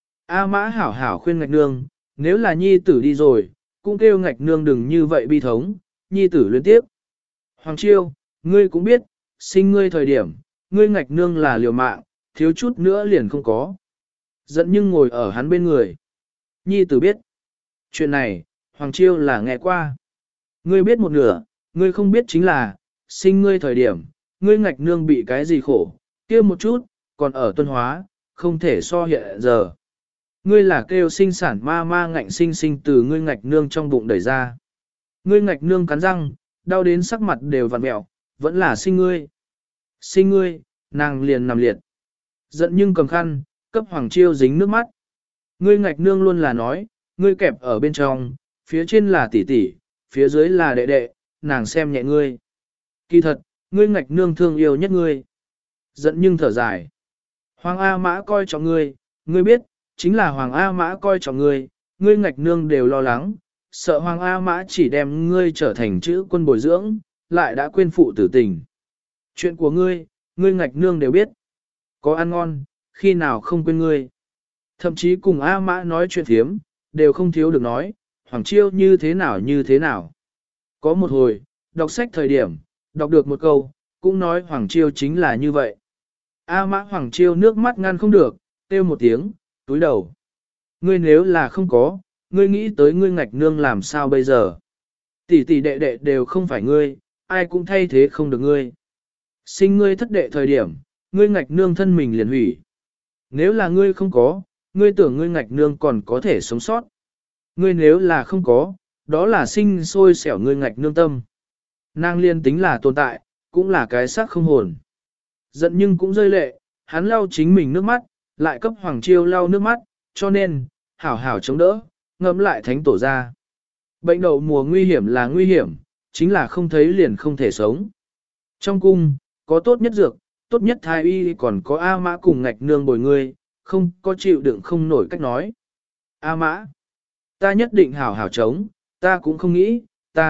A Mã hảo hảo khuyên Ngạch Nương, nếu là nhi tử đi rồi, cũng kêu Ngạch Nương đừng như vậy bi thống, nhi tử luyến tiếp. Hoàng Chiêu, ngươi cũng biết, sinh ngươi thời điểm, ngươi Ngạch Nương là liều mạng, thiếu chút nữa liền không có. Giận nhưng ngồi ở hắn bên người. Nhi tử biết. Chuyện này, Hoàng Chiêu là nghe qua. Ngươi biết một nửa, ngươi không biết chính là, sinh ngươi thời điểm, ngươi Ngạch Nương bị cái gì khổ, kia một chút, còn ở tuân hóa, không thể so hiện giờ. Ngươi là kêu sinh sản ma ma ngạnh sinh sinh từ ngươi Ngạch Nương trong bụng đẩy ra. Ngươi Ngạch Nương cắn răng, đau đến sắc mặt đều vặn mẹo, vẫn là sinh ngươi. Sinh ngươi, nàng liền nằm liệt. Giận nhưng cầm khăn, cấp Hoàng Chiêu dính nước mắt. Ngươi Ngạch Nương luôn là nói, ngươi kẹp ở bên trong, phía trên là tỷ tỷ, phía dưới là đệ đệ, nàng xem nhẹ ngươi. Kỳ thật, ngươi Ngạch Nương thương yêu nhất ngươi. Giận nhưng thở dài. Hoàng A Mã coi trọng ngươi, ngươi biết, chính là Hoàng A Mã coi trọng ngươi, ngươi Ngạch Nương đều lo lắng, sợ Hoàng A Mã chỉ đem ngươi trở thành chữ quân bồi dưỡng, lại đã quên phụ tử tình. Chuyện của ngươi, ngươi Ngạch Nương đều biết. Có ăn ngon, khi nào không quên ngươi. Thậm chí cùng A Mã nói chuyện thiếm, đều không thiếu được nói, Hoàng Chiêu như thế nào như thế nào. Có một hồi, đọc sách thời điểm, đọc được một câu, cũng nói Hoàng Chiêu chính là như vậy. A Mã Hoàng Chiêu nước mắt ngăn không được, kêu một tiếng, túi đầu. Ngươi nếu là không có, ngươi nghĩ tới ngươi Ngạch Nương làm sao bây giờ? Tỷ tỷ đệ đệ đều không phải ngươi, ai cũng thay thế không được ngươi. Sinh ngươi thất đệ thời điểm, ngươi Ngạch Nương thân mình liền hủy. Nếu là ngươi không có, ngươi tưởng ngươi Ngạch Nương còn có thể sống sót. Ngươi nếu là không có, đó là sinh sôi xẻo ngươi Ngạch Nương tâm. Nàng liên tính là tồn tại, cũng là cái xác không hồn. Giận nhưng cũng rơi lệ, hắn lau chính mình nước mắt, lại cấp Hoàng Chiêu lau nước mắt, cho nên, hảo hảo chống đỡ, ngẫm lại thánh tổ ra. Bệnh đậu mùa nguy hiểm là nguy hiểm, chính là không thấy liền không thể sống. Trong cung, có tốt nhất dược, tốt nhất thái y còn có A Mã cùng Ngạch Nương bồi ngươi, không có chịu đựng không nổi cách nói. A Mã, ta nhất định hảo hảo chống, ta cũng không nghĩ,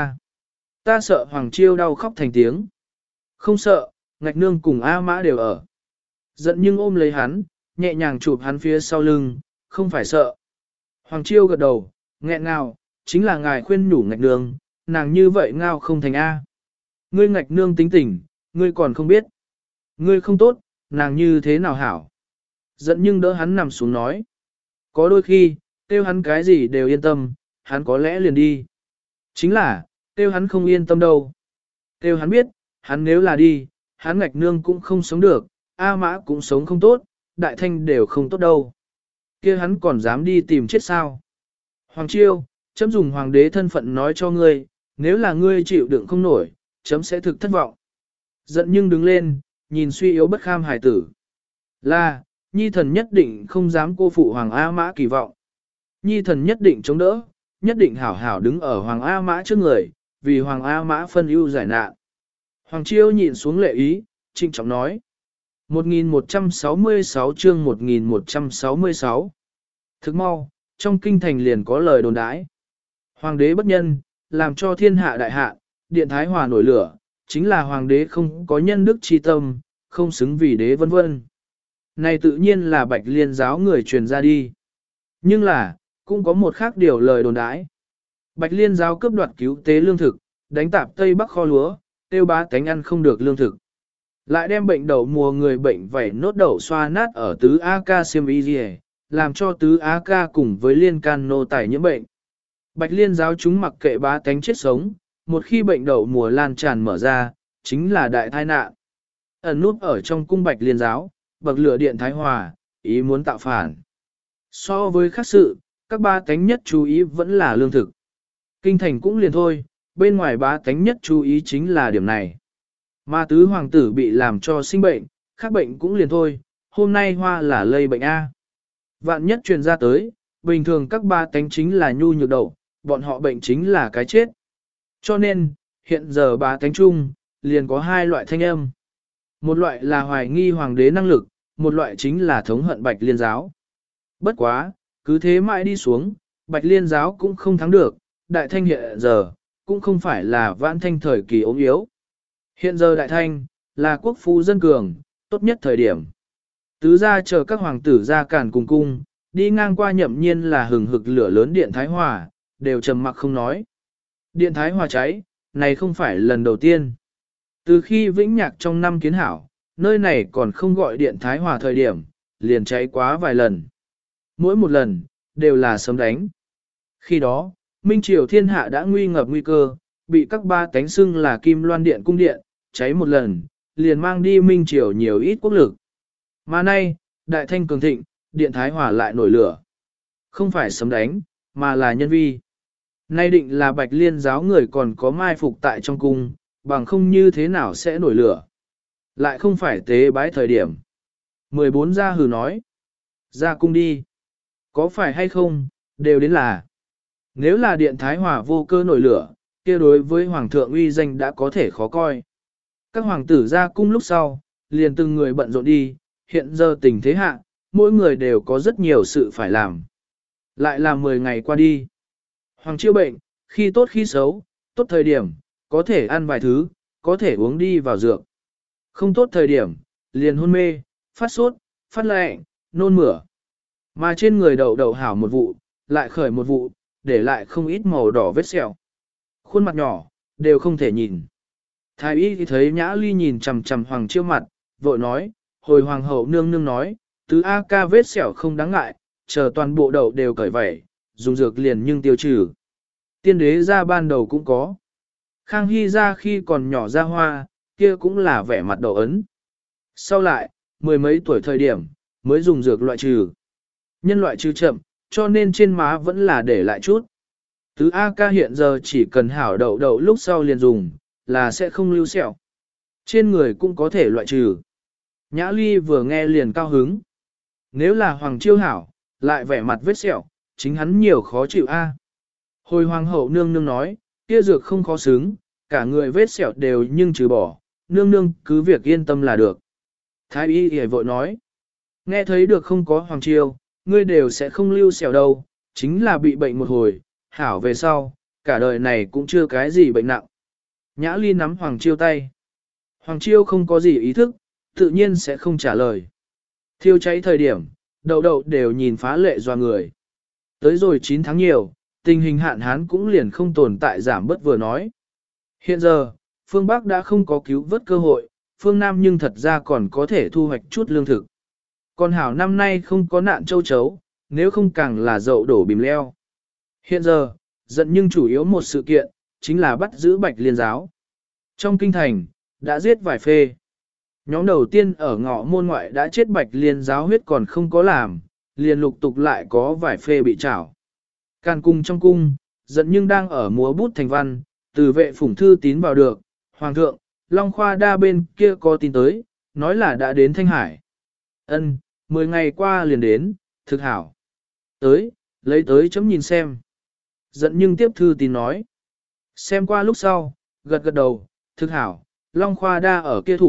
ta sợ Hoàng Chiêu đau khóc thành tiếng. Không sợ, Ngạch Nương cùng A Mã đều ở. Giận nhưng ôm lấy hắn, nhẹ nhàng chụp hắn phía sau lưng, không phải sợ. Hoàng Chiêu gật đầu, nghẹn ngào, chính là ngài khuyên nhủ Ngạch Nương, nàng như vậy ngao không thành A. Ngươi Ngạch Nương tính tình, ngươi còn không biết. Ngươi không tốt, nàng như thế nào hảo. Giận nhưng đỡ hắn nằm xuống nói. Có đôi khi, kêu hắn cái gì đều yên tâm, hắn có lẽ liền đi. Chính là, kêu hắn không yên tâm đâu. Kêu hắn biết, hắn nếu là đi, hắn Ngạch Nương cũng không sống được, A Mã cũng sống không tốt, Đại Thanh đều không tốt đâu. Kia hắn còn dám đi tìm chết sao? Hoàng Chiêu, chấm dùng hoàng đế thân phận nói cho ngươi, nếu là ngươi chịu đựng không nổi, chấm sẽ thực thất vọng. Giận nhưng đứng lên, nhìn suy yếu bất kham hài tử. Là, nhi thần nhất định không dám cô phụ Hoàng A Mã kỳ vọng. Nhi thần nhất định chống đỡ, nhất định hảo hảo đứng ở Hoàng A Mã trước người, vì Hoàng A Mã phân ưu giải nạn. Hoàng Chiêu nhịn xuống lệ ý, trịnh trọng nói. 1166 chương 1166. Thức mau, trong kinh thành liền có lời đồn đãi. Hoàng đế bất nhân, làm cho thiên hạ đại hạ, điện thái hòa nổi lửa, chính là hoàng đế không có nhân đức chi tâm, không xứng vì đế vân vân. Này tự nhiên là Bạch Liên giáo người truyền ra đi. Nhưng là, cũng có một khác điều lời đồn đãi. Bạch Liên giáo cướp đoạt cứu tế lương thực, đánh tạp Tây Bắc kho lúa, tiêu bá tánh ăn không được lương thực. Lại đem bệnh đậu mùa người bệnh vẩy nốt đậu xoa nát ở tứ A-ca xiêm y dì, làm cho tứ A-ca cùng với liên can nô tài nhiễm bệnh. Bạch Liên giáo chúng mặc kệ bá tánh chết sống, một khi bệnh đậu mùa lan tràn mở ra, chính là đại tai nạn. Ẩn nút ở trong cung Bạch Liên giáo, bậc lửa điện thái hòa, ý muốn tạo phản. So với khác sự, các ba tánh nhất chú ý vẫn là lương thực. Kinh thành cũng liền thôi, bên ngoài bá tánh nhất chú ý chính là điểm này. Mà tứ hoàng tử bị làm cho sinh bệnh, khác bệnh cũng liền thôi, hôm nay hoa là lây bệnh A. Vạn nhất truyền ra tới, bình thường các ba tánh chính là nhu nhược đậu, bọn họ bệnh chính là cái chết. Cho nên, hiện giờ bá tánh chung, liền có hai loại thanh âm. Một loại là hoài nghi hoàng đế năng lực, một loại chính là thống hận Bạch Liên giáo. Bất quá, cứ thế mãi đi xuống, Bạch Liên giáo cũng không thắng được, đại thanh hiện giờ, cũng không phải là vãn thanh thời kỳ ốm yếu. Hiện giờ đại thanh, là quốc phú dân cường, tốt nhất thời điểm. Tứ gia chờ các hoàng tử ra cản cùng cung, đi ngang qua nhậm nhiên là hừng hực lửa lớn điện Thái Hòa, đều trầm mặc không nói. Điện Thái Hòa cháy, này không phải lần đầu tiên. Từ khi Vĩnh Nhạc trong năm kiến hảo, nơi này còn không gọi điện Thái Hòa thời điểm, liền cháy quá vài lần. Mỗi một lần, đều là sớm đánh. Khi đó, Minh Triều thiên hạ đã nguy ngập nguy cơ, bị các ba cánh xưng là Kim Loan Điện cung điện, cháy một lần, liền mang đi Minh Triều nhiều ít quốc lực. Mà nay, đại thanh cường thịnh, điện Thái Hòa lại nổi lửa. Không phải sớm đánh, mà là nhân vi. Nay định là Bạch Liên giáo người còn có mai phục tại trong cung, bằng không như thế nào sẽ nổi lửa. Lại không phải tế bái thời điểm. 14 gia hừ nói. Ra cung đi. Có phải hay không, đều đến là. Nếu là điện Thái Hòa vô cơ nổi lửa, kia đối với Hoàng thượng uy danh đã có thể khó coi. Các hoàng tử ra cung lúc sau, liền từng người bận rộn đi, hiện giờ tình thế hạ, mỗi người đều có rất nhiều sự phải làm. Lại là 10 ngày qua đi. Hoàng chiêu bệnh, khi tốt khi xấu, tốt thời điểm, có thể ăn vài thứ, có thể uống đi vào dược. Không tốt thời điểm, liền hôn mê, phát sốt, phát lạnh, nôn mửa. Mà trên người đậu đậu hảo một vụ, lại khởi một vụ, để lại không ít màu đỏ vết sẹo. Khuôn mặt nhỏ, đều không thể nhìn. Thái y thì thấy Nhã Ly nhìn chằm chằm Hoàng Chiêu mặt, vội nói, hồi Hoàng hậu nương nương nói, tứ A ca vết sẹo không đáng ngại, chờ toàn bộ đậu đều cởi vẩy, dùng dược liền nhưng tiêu trừ. Tiên đế ra ban đầu cũng có. Khang Hy ra khi còn nhỏ ra hoa, kia cũng là vẻ mặt đậu ấn. Sau lại, mười mấy tuổi thời điểm, mới dùng dược loại trừ. Nhân loại trừ chậm, cho nên trên má vẫn là để lại chút. Tứ A ca hiện giờ chỉ cần hảo đậu đậu lúc sau liền dùng, là sẽ không lưu sẹo. Trên người cũng có thể loại trừ. Nhã Ly vừa nghe liền cao hứng. Nếu là Hoàng Chiêu hảo, lại vẻ mặt vết sẹo, chính hắn nhiều khó chịu a. Hồi Hoàng hậu nương nương nói, kia dược không khó xứng, cả người vết sẹo đều nhưng trừ bỏ, nương nương cứ việc yên tâm là được. Thái y hề vội nói, nghe thấy được không có Hoàng Chiêu, ngươi đều sẽ không lưu sẹo đâu, chính là bị bệnh một hồi, hảo về sau, cả đời này cũng chưa cái gì bệnh nặng. Nhã Ly nắm Hoàng Chiêu tay. Hoàng Chiêu không có gì ý thức, tự nhiên sẽ không trả lời. Thiêu cháy thời điểm, đậu đậu đều nhìn phá lệ doa người. Tới rồi 9 tháng nhiều, tình hình hạn hán cũng liền không tồn tại giảm bớt vừa nói. Hiện giờ, phương Bắc đã không có cứu vớt cơ hội, phương Nam nhưng thật ra còn có thể thu hoạch chút lương thực. Còn hảo năm nay không có nạn châu chấu, nếu không càng là dậu đổ bìm leo. Hiện giờ, giận nhưng chủ yếu một sự kiện, chính là bắt giữ Bạch Liên giáo. Trong kinh thành, đã giết vài phê. Nhóm đầu tiên ở ngõ môn ngoại đã chết Bạch Liên giáo huyết còn không có làm, liền lục tục lại có vài phê bị trảo. Càn cung trong cung, giận nhưng đang ở múa bút thành văn, từ vệ phủng thư tín vào được, Hoàng thượng, Long Khoa đa bên kia có tin tới, nói là đã đến Thanh Hải. Ân, 10 ngày qua liền đến, thực hảo. Tới, lấy tới chấm nhìn xem. Giận nhưng tiếp thư tín nói. Xem qua lúc sau, gật gật đầu, thực hảo, Long Khoa đa ở kia thủ,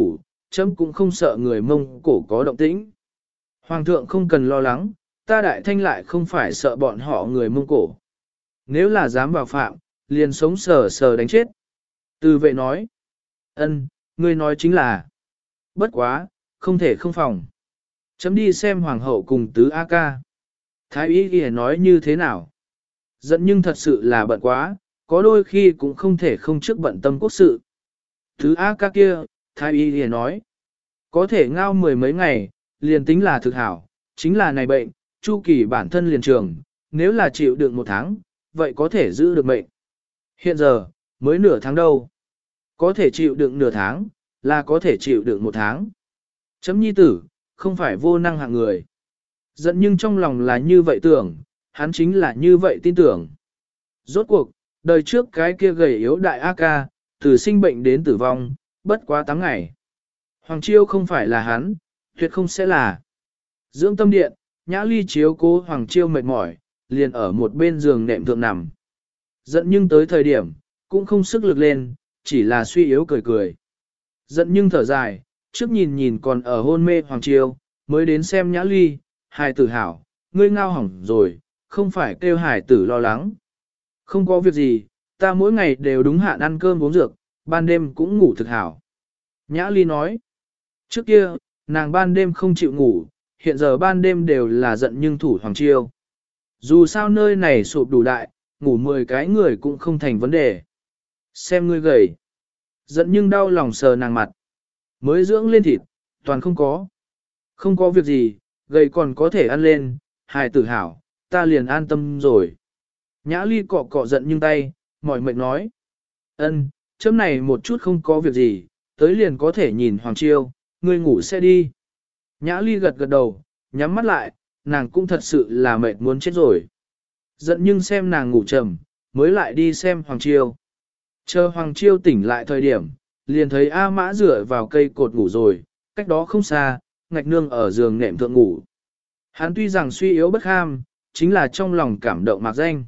chấm cũng không sợ người Mông Cổ có động tĩnh. Hoàng thượng không cần lo lắng, ta Đại Thanh lại không phải sợ bọn họ người Mông Cổ. Nếu là dám vào phạm, liền sống sờ sờ đánh chết. Từ vệ nói, ân, ngươi nói chính là, bất quá, không thể không phòng. Chấm đi xem hoàng hậu cùng tứ A ca. Thái y ghi nói như thế nào? Giận nhưng thật sự là bận quá, có đôi khi cũng không thể không trước bận tâm quốc sự. Tứ A ca kia, thái y ghi nói, có thể ngao mười mấy ngày, liền tính là thực hảo, chính là này bệnh, chu kỳ bản thân liền trường, nếu là chịu đựng một tháng, vậy có thể giữ được mệnh. Hiện giờ, mới nửa tháng đâu. Có thể chịu đựng nửa tháng, là có thể chịu đựng một tháng. Chấm nhi tử, không phải vô năng hạng người. Giận nhưng trong lòng là như vậy tưởng, hắn chính là như vậy tin tưởng. Rốt cuộc, đời trước cái kia gầy yếu đại A ca, từ sinh bệnh đến tử vong, bất quá 8 ngày. Hoàng Chiêu không phải là hắn, tuyệt không sẽ là. Dưỡng tâm điện, Nhã Ly chiếu cố Hoàng Chiêu mệt mỏi, liền ở một bên giường nệm thượng nằm. Giận nhưng tới thời điểm, cũng không sức lực lên, chỉ là suy yếu cười cười. Giận nhưng thở dài, trước nhìn nhìn còn ở hôn mê Hoàng Chiêu, mới đến xem Nhã Ly, hài tử hảo, ngươi ngao hỏng rồi, không phải kêu hài tử lo lắng. Không có việc gì, ta mỗi ngày đều đúng hạn ăn cơm uống dược, ban đêm cũng ngủ thực hảo. Nhã Ly nói, trước kia, nàng ban đêm không chịu ngủ, hiện giờ ban đêm đều là giận nhưng thủ Hoàng Chiêu. Dù sao nơi này sụp đủ đại, ngủ 10 cái người cũng không thành vấn đề. Xem ngươi gầy. Giận nhưng đau lòng sờ nàng mặt. Mới dưỡng lên thịt, toàn không có. Không có việc gì, gầy còn có thể ăn lên, hài tử hảo, ta liền an tâm rồi. Nhã Ly cọ cọ giận nhưng tay, mỏi mệt nói. Ân, chấm này một chút không có việc gì, tới liền có thể nhìn Hoàng Chiêu, ngươi ngủ sẽ đi. Nhã Ly gật gật đầu, nhắm mắt lại, nàng cũng thật sự là mệt muốn chết rồi. Giận nhưng xem nàng ngủ trầm, mới lại đi xem Hoàng Chiêu. Chờ Hoàng Chiêu tỉnh lại thời điểm, liền thấy A Mã dựa vào cây cột ngủ rồi, cách đó không xa, ngạch nương ở giường nệm thượng ngủ. Hắn tuy rằng suy yếu bất kham, chính là trong lòng cảm động mạc danh.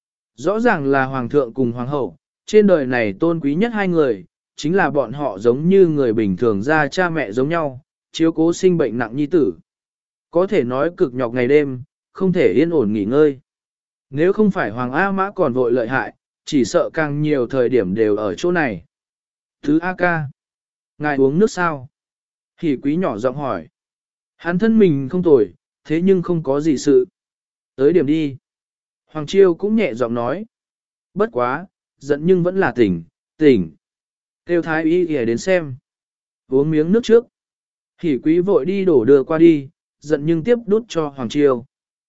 Rõ ràng là Hoàng thượng cùng Hoàng hậu, trên đời này tôn quý nhất hai người, chính là bọn họ giống như người bình thường ra cha mẹ giống nhau, chiếu cố sinh bệnh nặng nhi tử. Có thể nói cực nhọc ngày đêm, không thể yên ổn nghỉ ngơi. Nếu không phải Hoàng A Mã còn vội lợi hại, chỉ sợ càng nhiều thời điểm đều ở chỗ này. Thứ A ca, ngài uống nước sao? Hỉ quý nhỏ giọng hỏi. Hắn thân mình không tồi, thế nhưng không có gì sự. Tới điểm đi. Hoàng Chiêu cũng nhẹ giọng nói. Bất quá, giận nhưng vẫn là tỉnh, tỉnh. Kêu thái y ghé đến xem. Uống miếng nước trước. Hỉ quý vội đi đổ đưa qua đi, giận nhưng tiếp đút cho Hoàng Chiêu.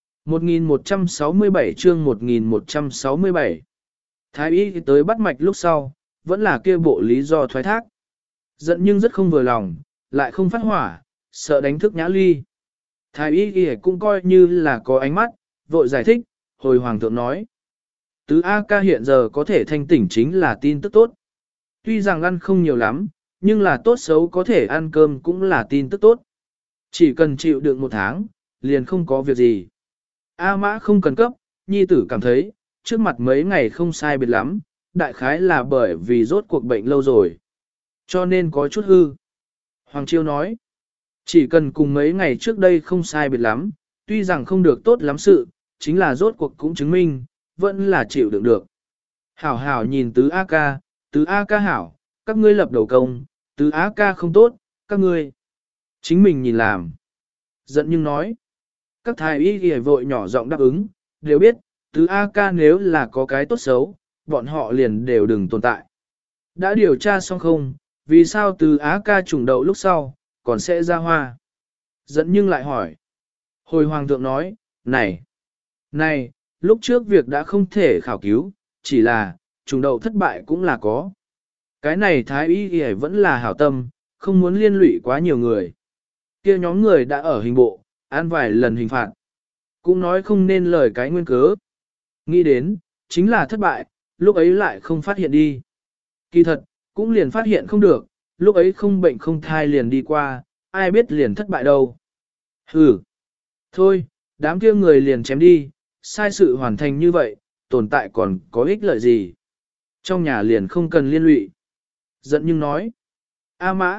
1167 chương 1167. Thái y tới bắt mạch lúc sau, vẫn là kia bộ lý do thoái thác. Giận nhưng rất không vừa lòng, lại không phát hỏa, sợ đánh thức Nhã Ly. Thái y cũng coi như là có ánh mắt, vội giải thích, hồi Hoàng thượng nói. Tứ A ca hiện giờ có thể thanh tỉnh chính là tin tức tốt. Tuy rằng ăn không nhiều lắm, nhưng là tốt xấu có thể ăn cơm cũng là tin tức tốt. Chỉ cần chịu đựng một tháng, liền không có việc gì. A Mã không cần cấp, nhi tử cảm thấy, trước mặt mấy ngày không sai biệt lắm, đại khái là bởi vì rốt cuộc bệnh lâu rồi. Cho nên có chút hư. Hoàng Chiêu nói, chỉ cần cùng mấy ngày trước đây không sai biệt lắm, tuy rằng không được tốt lắm sự, chính là rốt cuộc cũng chứng minh, vẫn là chịu đựng được. Hảo hảo nhìn tứ A ca hảo, các ngươi lập đầu công, tứ A ca không tốt, các ngươi chính mình nhìn làm. Giận nhưng nói, các thái y ghi vội nhỏ giọng đáp ứng, đều biết, tứ A ca nếu là có cái tốt xấu, bọn họ liền đều đừng tồn tại. Đã điều tra xong không, vì sao tứ A ca trùng đậu lúc sau, còn sẽ ra hoa? Giận nhưng lại hỏi. Hồi hoàng thượng nói, này, lúc trước việc đã không thể khảo cứu, chỉ là, trùng đậu thất bại cũng là có. Cái này thái y ghi vẫn là hảo tâm, không muốn liên lụy quá nhiều người. Kia nhóm người đã ở hình bộ, ăn vài lần hình phạt. Cũng nói không nên lời cái nguyên cớ. Nghĩ đến, chính là thất bại, lúc ấy lại không phát hiện đi. Kỳ thật, cũng liền phát hiện không được, lúc ấy không bệnh không thai liền đi qua, ai biết liền thất bại đâu. Hừ. Thôi, đám kia người liền chém đi, sai sự hoàn thành như vậy, tồn tại còn có ích lợi gì. Trong nhà liền không cần liên lụy. Giận nhưng nói. A Mã,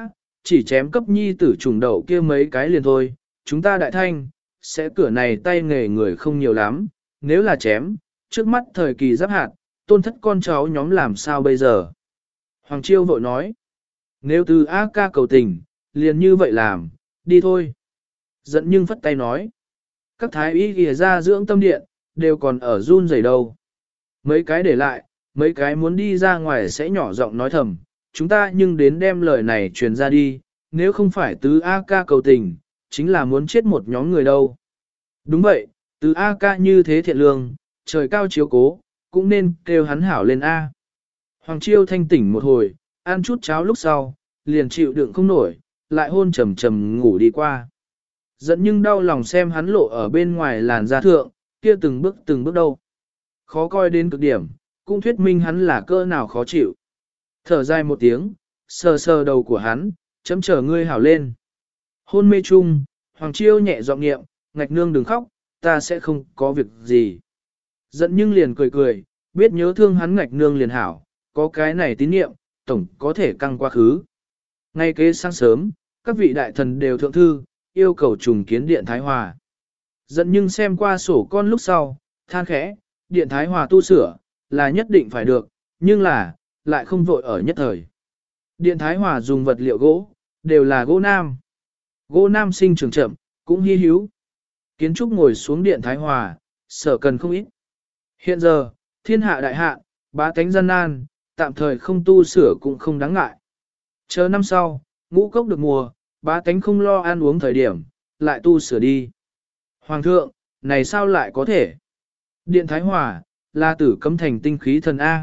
chỉ chém cấp nhi tử trùng đậu kia mấy cái liền thôi, chúng ta đại thanh, sẽ cửa này tay nghề người không nhiều lắm, nếu là chém, trước mắt thời kỳ giáp hạt, tôn thất con cháu nhóm làm sao bây giờ. Hoàng Chiêu vội nói, nếu từ A ca cầu tình, liền như vậy làm, đi thôi. Giận nhưng phất tay nói, các thái y kìa ra dưỡng tâm điện, đều còn ở run rẩy đâu. Mấy cái để lại, mấy cái muốn đi ra ngoài sẽ nhỏ giọng nói thầm, chúng ta nhưng đến đem lời này truyền ra đi, nếu không phải tứ A ca cầu tình, chính là muốn chết một nhóm người đâu. Đúng vậy, tứ A ca như thế thiện lương, trời cao chiếu cố, cũng nên kêu hắn hảo lên A. Hoàng Chiêu thanh tỉnh một hồi, ăn chút cháo lúc sau, liền chịu đựng không nổi, lại hôn trầm trầm ngủ đi qua. Giận nhưng đau lòng xem hắn lộ ở bên ngoài làn da thượng, kia từng bước đâu. Khó coi đến cực điểm, cũng thuyết minh hắn là cỡ nào khó chịu. Thở dài một tiếng, sờ sờ đầu của hắn, chấm chờ ngươi hảo lên. Hôn mê chung, Hoàng Chiêu nhẹ giọng niệm, ngạch nương đừng khóc, ta sẽ không có việc gì. Giận nhưng liền cười cười, biết nhớ thương hắn ngạch nương liền hảo, có cái này tín niệm, tổng có thể căng quá khứ. Ngay kế sáng sớm, các vị đại thần đều thượng thư, yêu cầu trùng kiến điện Thái Hòa. Giận nhưng xem qua sổ con lúc sau, than khẽ, điện Thái Hòa tu sửa, là nhất định phải được, nhưng là, lại không vội ở nhất thời. Điện Thái Hòa dùng vật liệu gỗ, đều là gỗ nam. Gỗ nam sinh trưởng chậm, cũng hy hữu. Kiến trúc ngồi xuống điện Thái Hòa, sở cần không ít. Hiện giờ, thiên hạ đại hạ, bá tánh gian nan, tạm thời không tu sửa cũng không đáng ngại. Chờ năm sau, ngũ cốc được mùa, bá tánh không lo ăn uống thời điểm, lại tu sửa đi. Hoàng thượng, này sao lại có thể? Điện Thái Hòa, là tử cấm thành tinh khí thần A.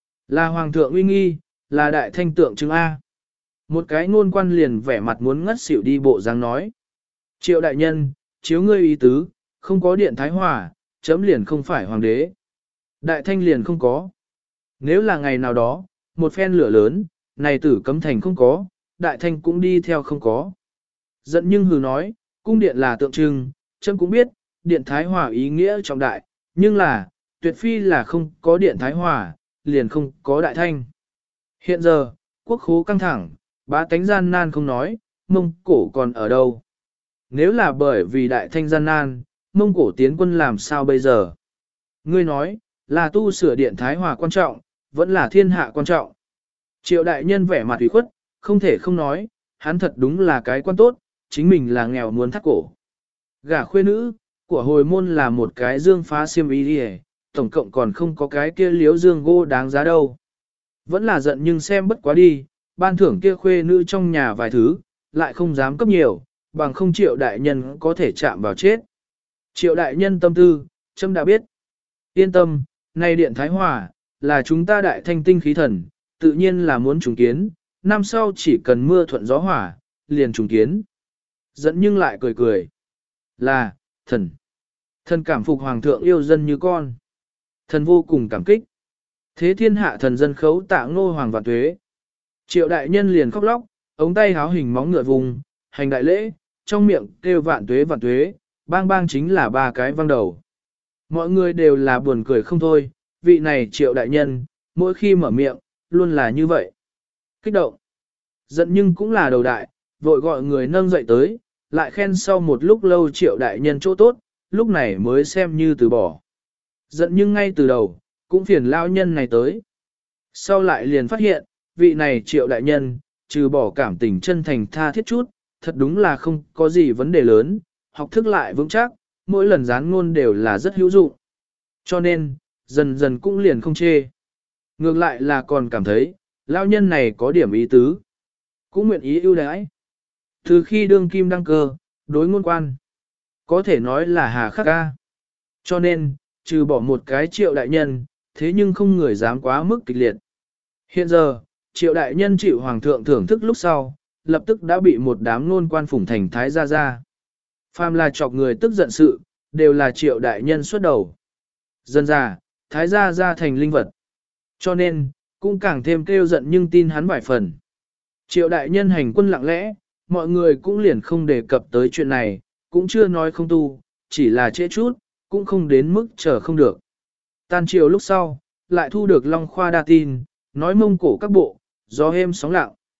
Là hoàng thượng uy nghi, là đại thanh tượng trưng A. Một cái ngôn quan liền vẻ mặt muốn ngất xỉu đi bộ dáng nói. Triệu đại nhân, chiếu ngươi ý tứ, không có điện Thái Hòa, chấm liền không phải hoàng đế. Đại thanh liền không có. Nếu là ngày nào đó, một phen lửa lớn, này tử cấm thành không có, đại thanh cũng đi theo không có. Giận nhưng hừ nói, cung điện là tượng trưng, chấm cũng biết, điện Thái Hòa ý nghĩa trọng đại, nhưng là, tuyệt phi là không có điện Thái Hòa, liền không có đại thanh. Hiện giờ, quốc khố căng thẳng, bá tánh gian nan không nói, Mông Cổ còn ở đâu? Nếu là bởi vì đại thanh gian nan, Mông Cổ tiến quân làm sao bây giờ? Ngươi nói, là tu sửa điện Thái Hòa quan trọng, vẫn là thiên hạ quan trọng. Triệu đại nhân vẻ mặt ủy khuất, không thể không nói, hắn thật đúng là cái quan tốt, chính mình là nghèo muốn thắt cổ. Gả khuê nữ, của hồi môn là một cái dương phá xiêm y đi, tổng cộng còn không có cái kia liếu dương gô đáng giá đâu. Vẫn là giận nhưng xem bất quá đi, ban thưởng kia khuê nữ trong nhà vài thứ, lại không dám cấp nhiều, bằng không triệu đại nhân có thể chạm vào chết. Triệu đại nhân tâm tư, trâm đã biết. Yên tâm, nay điện Thái Hòa, là chúng ta đại thanh tinh khí thần, tự nhiên là muốn trùng kiến, năm sau chỉ cần mưa thuận gió hỏa, liền trùng kiến. Dẫn nhưng lại cười cười. Là, thần. Thần cảm phục hoàng thượng yêu dân như con. Thần vô cùng cảm kích. Thế thiên hạ thần dân khấu tạ ngô hoàng vạn tuế. Triệu đại nhân liền khóc lóc, ống tay háo hình móng ngựa vùng, hành đại lễ, trong miệng kêu vạn tuế, bang bang chính là ba cái văng đầu. Mọi người đều là buồn cười không thôi, vị này triệu đại nhân, mỗi khi mở miệng, luôn là như vậy. Kích động. Giận nhưng cũng là đầu đại, vội gọi người nâng dậy tới, lại khen sau một lúc lâu triệu đại nhân chỗ tốt, lúc này mới xem như từ bỏ. Giận nhưng ngay từ đầu, cũng phiền lao nhân này tới. Sau lại liền phát hiện, vị này triệu đại nhân, trừ bỏ cảm tình chân thành tha thiết chút, thật đúng là không có gì vấn đề lớn, học thức lại vững chắc, mỗi lần dán ngôn đều là rất hữu dụng. Cho nên, dần dần cũng liền không chê. Ngược lại là còn cảm thấy, lao nhân này có điểm ý tứ. Cũng nguyện ý ưu đãi. Từ khi đương kim đăng cơ, đối ngôn quan, có thể nói là hà khắc ca. Cho nên, trừ bỏ một cái triệu đại nhân, thế nhưng không người dám quá mức kịch liệt. Hiện giờ, triệu đại nhân chịu hoàng thượng thưởng thức lúc sau, lập tức đã bị một đám ngôn quan phủng thành thái gia gia. Phàm là chọc người tức giận sự, đều là triệu đại nhân xuất đầu. Dân ra, thái gia gia thành linh vật. Cho nên, cũng càng thêm kêu giận nhưng tin hắn vài phần. Triệu đại nhân hành quân lặng lẽ, mọi người cũng liền không đề cập tới chuyện này, cũng chưa nói không tu, chỉ là trễ chút, cũng không đến mức chờ không được. Tan chiều lúc sau, lại thu được Long Khoa đa tin, nói Mông Cổ các bộ, gió êm sóng lặng.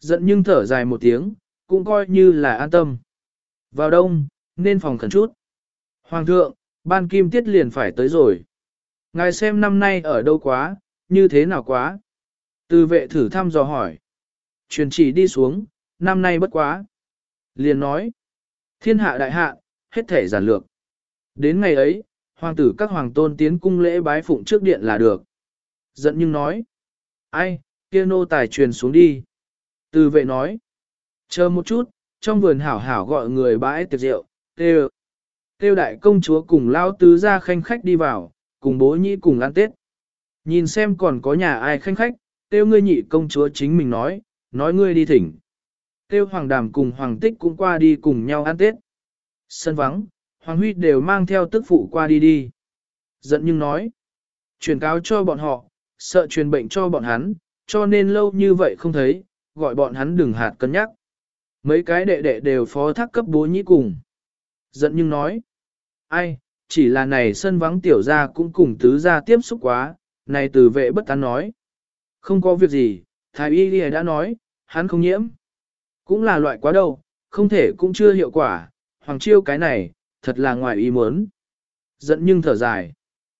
Giận nhưng thở dài một tiếng, cũng coi như là an tâm. Vào đông, nên phòng khẩn chút. Hoàng thượng, ban kim tiết liền phải tới rồi. Ngài xem năm nay ở đâu quá, như thế nào quá. Từ vệ thử thăm dò hỏi. Truyền chỉ đi xuống, năm nay bất quá. Liền nói. Thiên hạ đại hạ, hết thể giản lược. Đến ngày ấy, hoàng tử các hoàng tôn tiến cung lễ bái phụng trước điện là được. Giận nhưng nói. Ai, kia nô tài truyền xuống đi. Từ vệ nói. Chờ một chút, trong vườn hảo hảo gọi người bãi tiệc rượu, kêu đại công chúa cùng lao tứ ra khanh khách đi vào, cùng bố nhĩ cùng ăn tết. Nhìn xem còn có nhà ai khanh khách, kêu ngươi nhị công chúa chính mình nói ngươi đi thỉnh. Kêu hoàng đàm cùng hoàng tích cũng qua đi cùng nhau ăn tết. Sân vắng, hoàng huy đều mang theo tức phụ qua đi đi. Giận nhưng nói, truyền cáo cho bọn họ, sợ truyền bệnh cho bọn hắn, cho nên lâu như vậy không thấy, gọi bọn hắn đừng hạt cân nhắc. Mấy cái đệ đệ đều phó thác cấp bố nhĩ cùng. Giận nhưng nói, ai, chỉ là này sân vắng tiểu gia cũng cùng tứ gia tiếp xúc quá, này từ vệ bất tán nói. Không có việc gì, thái y đi đã nói, hắn không nhiễm. Cũng là loại quá đâu, không thể cũng chưa hiệu quả, hoàng chiêu cái này, thật là ngoài ý muốn. Giận nhưng thở dài.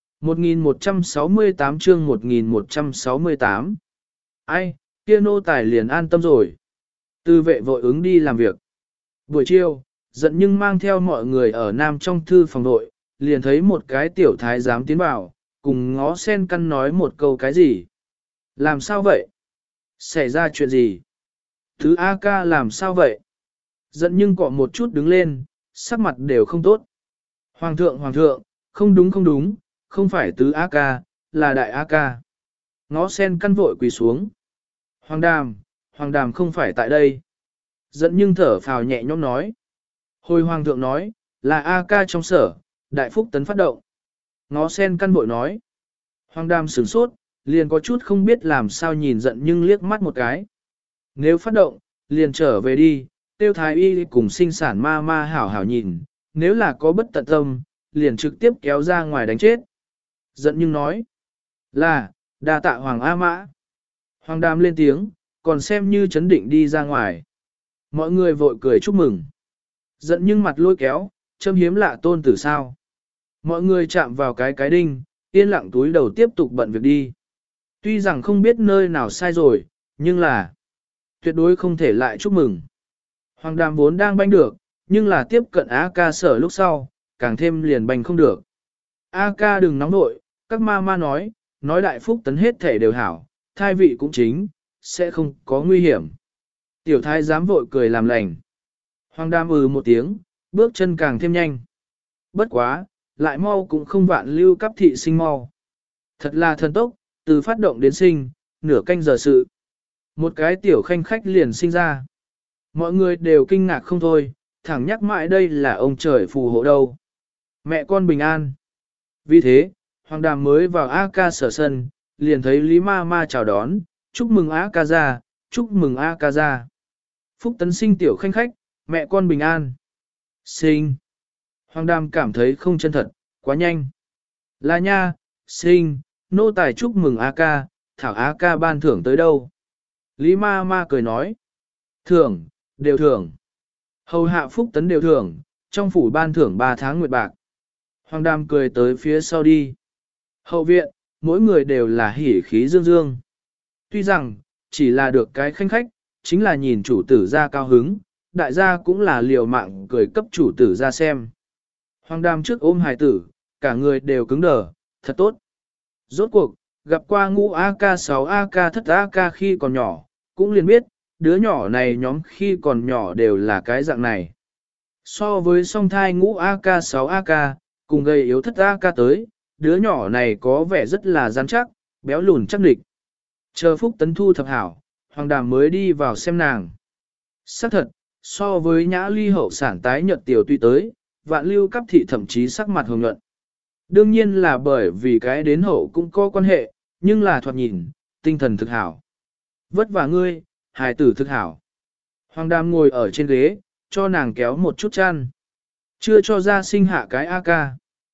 1168 chương 1168. Ai, kia nô tài liền an tâm rồi. Từ vệ vội ứng đi làm việc. Buổi chiều, giận nhưng mang theo mọi người ở nam trong thư phòng nội, liền thấy một cái tiểu thái giám tiến vào, cùng ngó sen căn nói một câu cái gì. Làm sao vậy? Xảy ra chuyện gì? Thứ A ca làm sao vậy? Giận nhưng cọ một chút đứng lên, sắc mặt đều không tốt. Hoàng thượng, không đúng, không phải tứ A ca, là đại A ca. Ngó sen căn vội quỳ xuống. Hoàng đàm không phải tại đây. Giận nhưng thở phào nhẹ nhõm nói. Hồi hoàng thượng nói, là A ca trong sở, đại phúc tấn phát động. Ngó sen căn vội nói. Hoàng đàm sửng sốt, liền có chút không biết làm sao nhìn giận nhưng liếc mắt một cái. Nếu phát động, liền trở về đi, tiêu thái y cùng sinh sản ma ma hảo hảo nhìn, nếu là có bất tận tâm, liền trực tiếp kéo ra ngoài đánh chết. Giận nhưng nói, là, đa tạ Hoàng A Mã. Hoàng đàm lên tiếng, còn xem như chấn định đi ra ngoài. Mọi người vội cười chúc mừng. Giận nhưng mặt lôi kéo, châm hiếm lạ tôn tử sao. Mọi người chạm vào cái đinh, yên lặng túi đầu tiếp tục bận việc đi. Tuy rằng không biết nơi nào sai rồi, nhưng là tuyệt đối không thể lại chúc mừng. Hoàng đàm vốn đang banh được, nhưng là tiếp cận A ca sở lúc sau, càng thêm liền banh không được. A ca đừng nóng nội, các ma ma nói đại phúc tấn hết thể đều hảo, thai vị cũng chính, sẽ không có nguy hiểm. Tiểu thái dám vội cười làm lành. Hoàng đàm một tiếng, bước chân càng thêm nhanh. Bất quá, lại mau cũng không vạn lưu cấp thị sinh mau. Thật là thần tốc, từ phát động đến sinh, nửa canh giờ sự. Một cái tiểu khanh khách liền sinh ra. Mọi người đều kinh ngạc không thôi, thẳng nhắc mãi đây là ông trời phù hộ đâu. Mẹ con bình an. Vì thế, Hoàng đàm mới vào A ca sở sân, liền thấy Lý ma ma chào đón, chúc mừng A ca ra, chúc mừng A ca ra. Phúc tấn sinh tiểu khanh khách, mẹ con bình an. Sinh. Hoàng đàm cảm thấy không chân thật, quá nhanh. Là nha, sinh, nô tài chúc mừng A ca, thảo A ca ban thưởng tới đâu. Lý ma ma cười nói. Thưởng, đều thưởng. Hầu hạ Phúc tấn đều thưởng, trong phủ ban thưởng 3 tháng nguyệt bạc. Hoàng đàm cười tới phía sau đi. Hậu viện, mỗi người đều là hỉ khí dương dương. Tuy rằng, chỉ là được cái khanh khách, chính là nhìn chủ tử ra cao hứng, đại gia cũng là liều mạng cười cấp chủ tử ra xem. Hoàng đàm trước ôm hài tử, cả người đều cứng đờ, thật tốt. Rốt cuộc, gặp qua ngũ AK 6 AK thất AK khi còn nhỏ, cũng liền biết, đứa nhỏ này nhóm khi còn nhỏ đều là cái dạng này. So với song thai ngũ AK 6 AK, cùng gây yếu thất AK tới, đứa nhỏ này có vẻ rất là rắn chắc, béo lùn chắc địch. Chờ Phúc tấn thu thập hảo, Hoàng đàm mới đi vào xem nàng. Xác thật, so với nhã ly hậu sản tái nhợt tiểu tuy tới, vạn lưu cấp thị thậm chí sắc mặt hồng nhuận. Đương nhiên là bởi vì cái đến hậu cũng có quan hệ, nhưng là thoạt nhìn, tinh thần thực hảo. Vất vả ngươi, hài tử thực hảo. Hoàng đàm ngồi ở trên ghế, cho nàng kéo một chút chăn. Chưa cho ra sinh hạ cái AK.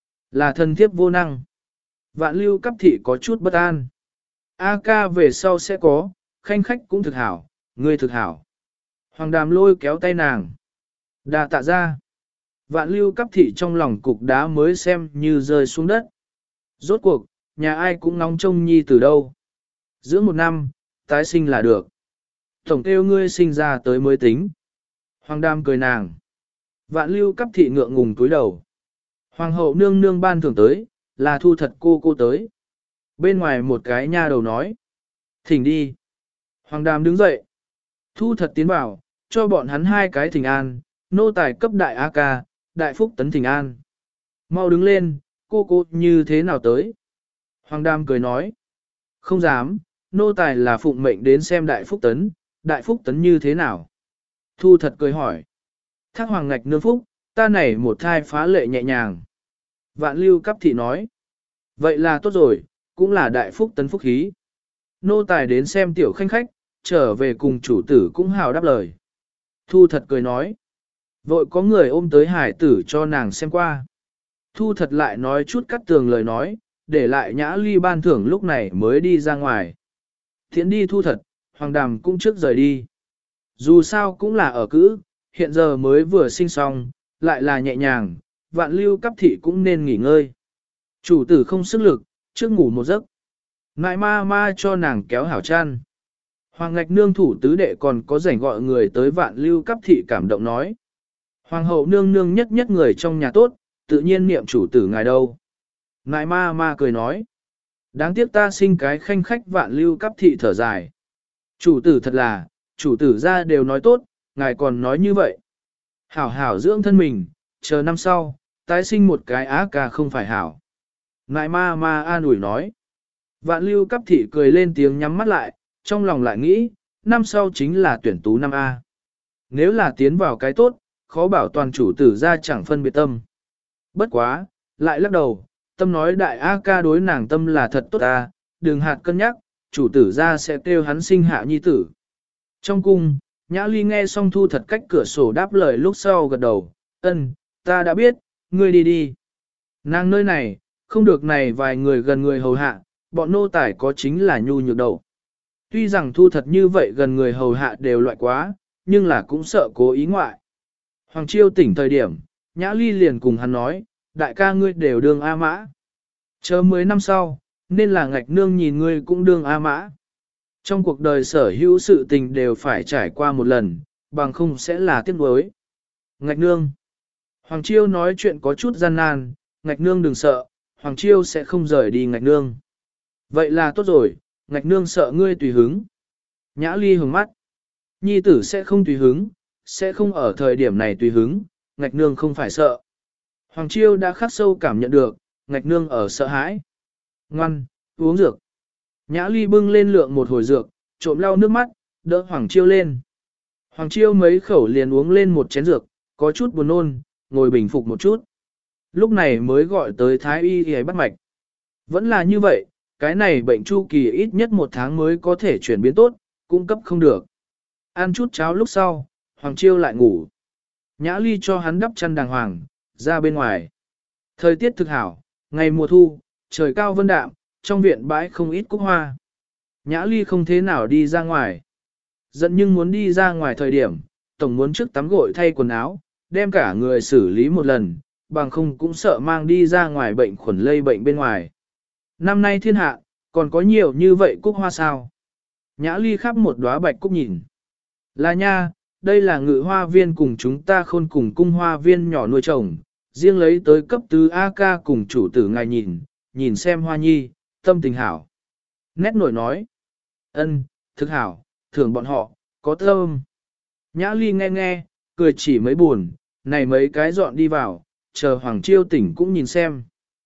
Là thân thiếp vô năng. Vạn lưu cấp thị có chút bất an. AK về sau sẽ có, khanh khách cũng thực hảo, ngươi thực hảo. Hoàng Đàm lôi kéo tay nàng. Đà tạ ra. Vạn Lưu Cấp thị trong lòng cục đá mới xem như rơi xuống đất. Rốt cuộc, nhà ai cũng ngóng trông nhi từ đâu. Giữa một năm, tái sinh là được. Tổng kêu ngươi sinh ra tới mới tính. Hoàng Đàm cười nàng. Vạn Lưu Cấp thị ngượng ngùng túi đầu. Hoàng hậu nương nương ban thưởng tới, là Thu Thật cô tới. Bên ngoài một cái nha đầu nói. Thỉnh đi. Hoàng Đàm đứng dậy. Thu Thật tiến vào, cho bọn hắn hai cái thỉnh an, nô tài cấp đại A ca, đại phúc tấn thỉnh an. Mau đứng lên, cô như thế nào tới? Hoàng Đàm cười nói. Không dám, nô tài là phụng mệnh đến xem đại phúc tấn như thế nào? Thu Thật cười hỏi. Thác hoàng ngạch nương phúc, ta này một thai phá lệ nhẹ nhàng. Vạn Lưu Cấp thị nói. Vậy là tốt rồi, cũng là đại phúc tấn phúc khí. Nô tài đến xem tiểu khanh khách, trở về cùng chủ tử cũng hào đáp lời. Thu Thật cười nói. Vội có người ôm tới hải tử cho nàng xem qua. Thu Thật lại nói chút cắt tường lời nói, để lại Nhã Ly ban thưởng lúc này mới đi ra ngoài. Thiện đi Thu Thật, Hoàng Đàm cũng trước rời đi. Dù sao cũng là ở cữ, hiện giờ mới vừa sinh xong, lại là nhẹ nhàng, Vạn Lưu Cấp thị cũng nên nghỉ ngơi. Chủ tử không sức lực, trước ngủ một giấc. Nại ma cho nàng kéo hảo chăn. Hoàng ngạch nương thủ tứ đệ còn có rảnh gọi người tới Vạn Lưu Cấp thị cảm động nói. Hoàng hậu nương nương nhất nhất người trong nhà tốt, tự nhiên niệm chủ tử ngài đâu. Nại ma cười nói. Đáng tiếc ta sinh cái khanh khách Vạn Lưu Cấp thị thở dài. Chủ tử thật là, chủ tử ra đều nói tốt, ngài còn nói như vậy. Hảo hảo dưỡng thân mình, chờ năm sau, tái sinh một cái á ca không phải hảo. Nại ma an ủi nói. Vạn Lưu Cấp thị cười lên tiếng nhắm mắt lại, trong lòng lại nghĩ, năm sau chính là tuyển tú năm A. Nếu là tiến vào cái tốt, khó bảo toàn chủ tử ra chẳng phân biệt tâm. Bất quá, lại lắc đầu, tâm nói đại A ca đối nàng tâm là thật tốt ta, đừng hạt cân nhắc, chủ tử ra sẽ kêu hắn sinh hạ nhi tử. Trong cung, Nhã Ly nghe xong Thu Thật cách cửa sổ đáp lời lúc sau gật đầu, ân, ta đã biết, ngươi đi đi. Nàng nơi này, không được này vài người gần người hầu hạ, bọn nô tài có chính là nhu nhược đầu. Tuy rằng Thu Thật như vậy gần người hầu hạ đều loại quá, nhưng là cũng sợ cố ý ngoại. Hoàng Chiêu tỉnh thời điểm, Nhã Ly liền cùng hắn nói, đại ca ngươi đều đương A mã. Chờ 10 năm sau, nên là ngạch nương nhìn ngươi cũng đương A mã. Trong cuộc đời sở hữu sự tình đều phải trải qua một lần, bằng không sẽ là tiếc nuối. Ngạch nương. Hoàng Chiêu nói chuyện có chút gian nan, ngạch nương đừng sợ, Hoàng Chiêu sẽ không rời đi ngạch nương. Vậy là tốt rồi, ngạch nương sợ ngươi tùy hứng. Nhã Ly hướng mắt. Nhi tử sẽ không tùy hứng, sẽ không ở thời điểm này tùy hứng, ngạch nương không phải sợ. Hoàng Chiêu đã khắc sâu cảm nhận được, ngạch nương ở sợ hãi. Ngoan, uống dược. Nhã Ly bưng lên lượng một hồi dược, trộm lau nước mắt, đỡ Hoàng Chiêu lên. Hoàng Chiêu mấy khẩu liền uống lên một chén dược, có chút buồn nôn, ngồi bình phục một chút. Lúc này mới gọi tới Thái Y để bắt mạch. Vẫn là như vậy, cái này bệnh chu kỳ ít nhất 1 tháng mới có thể chuyển biến tốt, cung cấp không được. Ăn chút cháo lúc sau, Hoàng Chiêu lại ngủ. Nhã Ly cho hắn đắp chăn đàng hoàng, ra bên ngoài. Thời tiết thực hảo, ngày mùa thu, trời cao vân đạm, trong viện bãi không ít cúc hoa. Nhã Ly không thế nào đi ra ngoài. Giận nhưng muốn đi ra ngoài thời điểm, tổng muốn trước tắm gội thay quần áo, đem cả người xử lý một lần, bằng không cũng sợ mang đi ra ngoài bệnh khuẩn lây bệnh bên ngoài. Năm nay thiên hạ, còn có nhiều như vậy cúc hoa sao? Nhã Ly khắp một đóa bạch cúc nhìn. Là nha, đây là ngự hoa viên cùng chúng ta khôn cùng cung hoa viên nhỏ nuôi trồng, riêng lấy tới cấp tứ A ca cùng chủ tử ngài nhìn xem hoa nhi, tâm tình hảo. Nét nổi nói, ân, thực hảo, thưởng bọn họ, có tâm. Nhã Ly nghe, cười chỉ mấy buồn, này mấy cái dọn đi vào, chờ Hoàng Chiêu tỉnh cũng nhìn xem.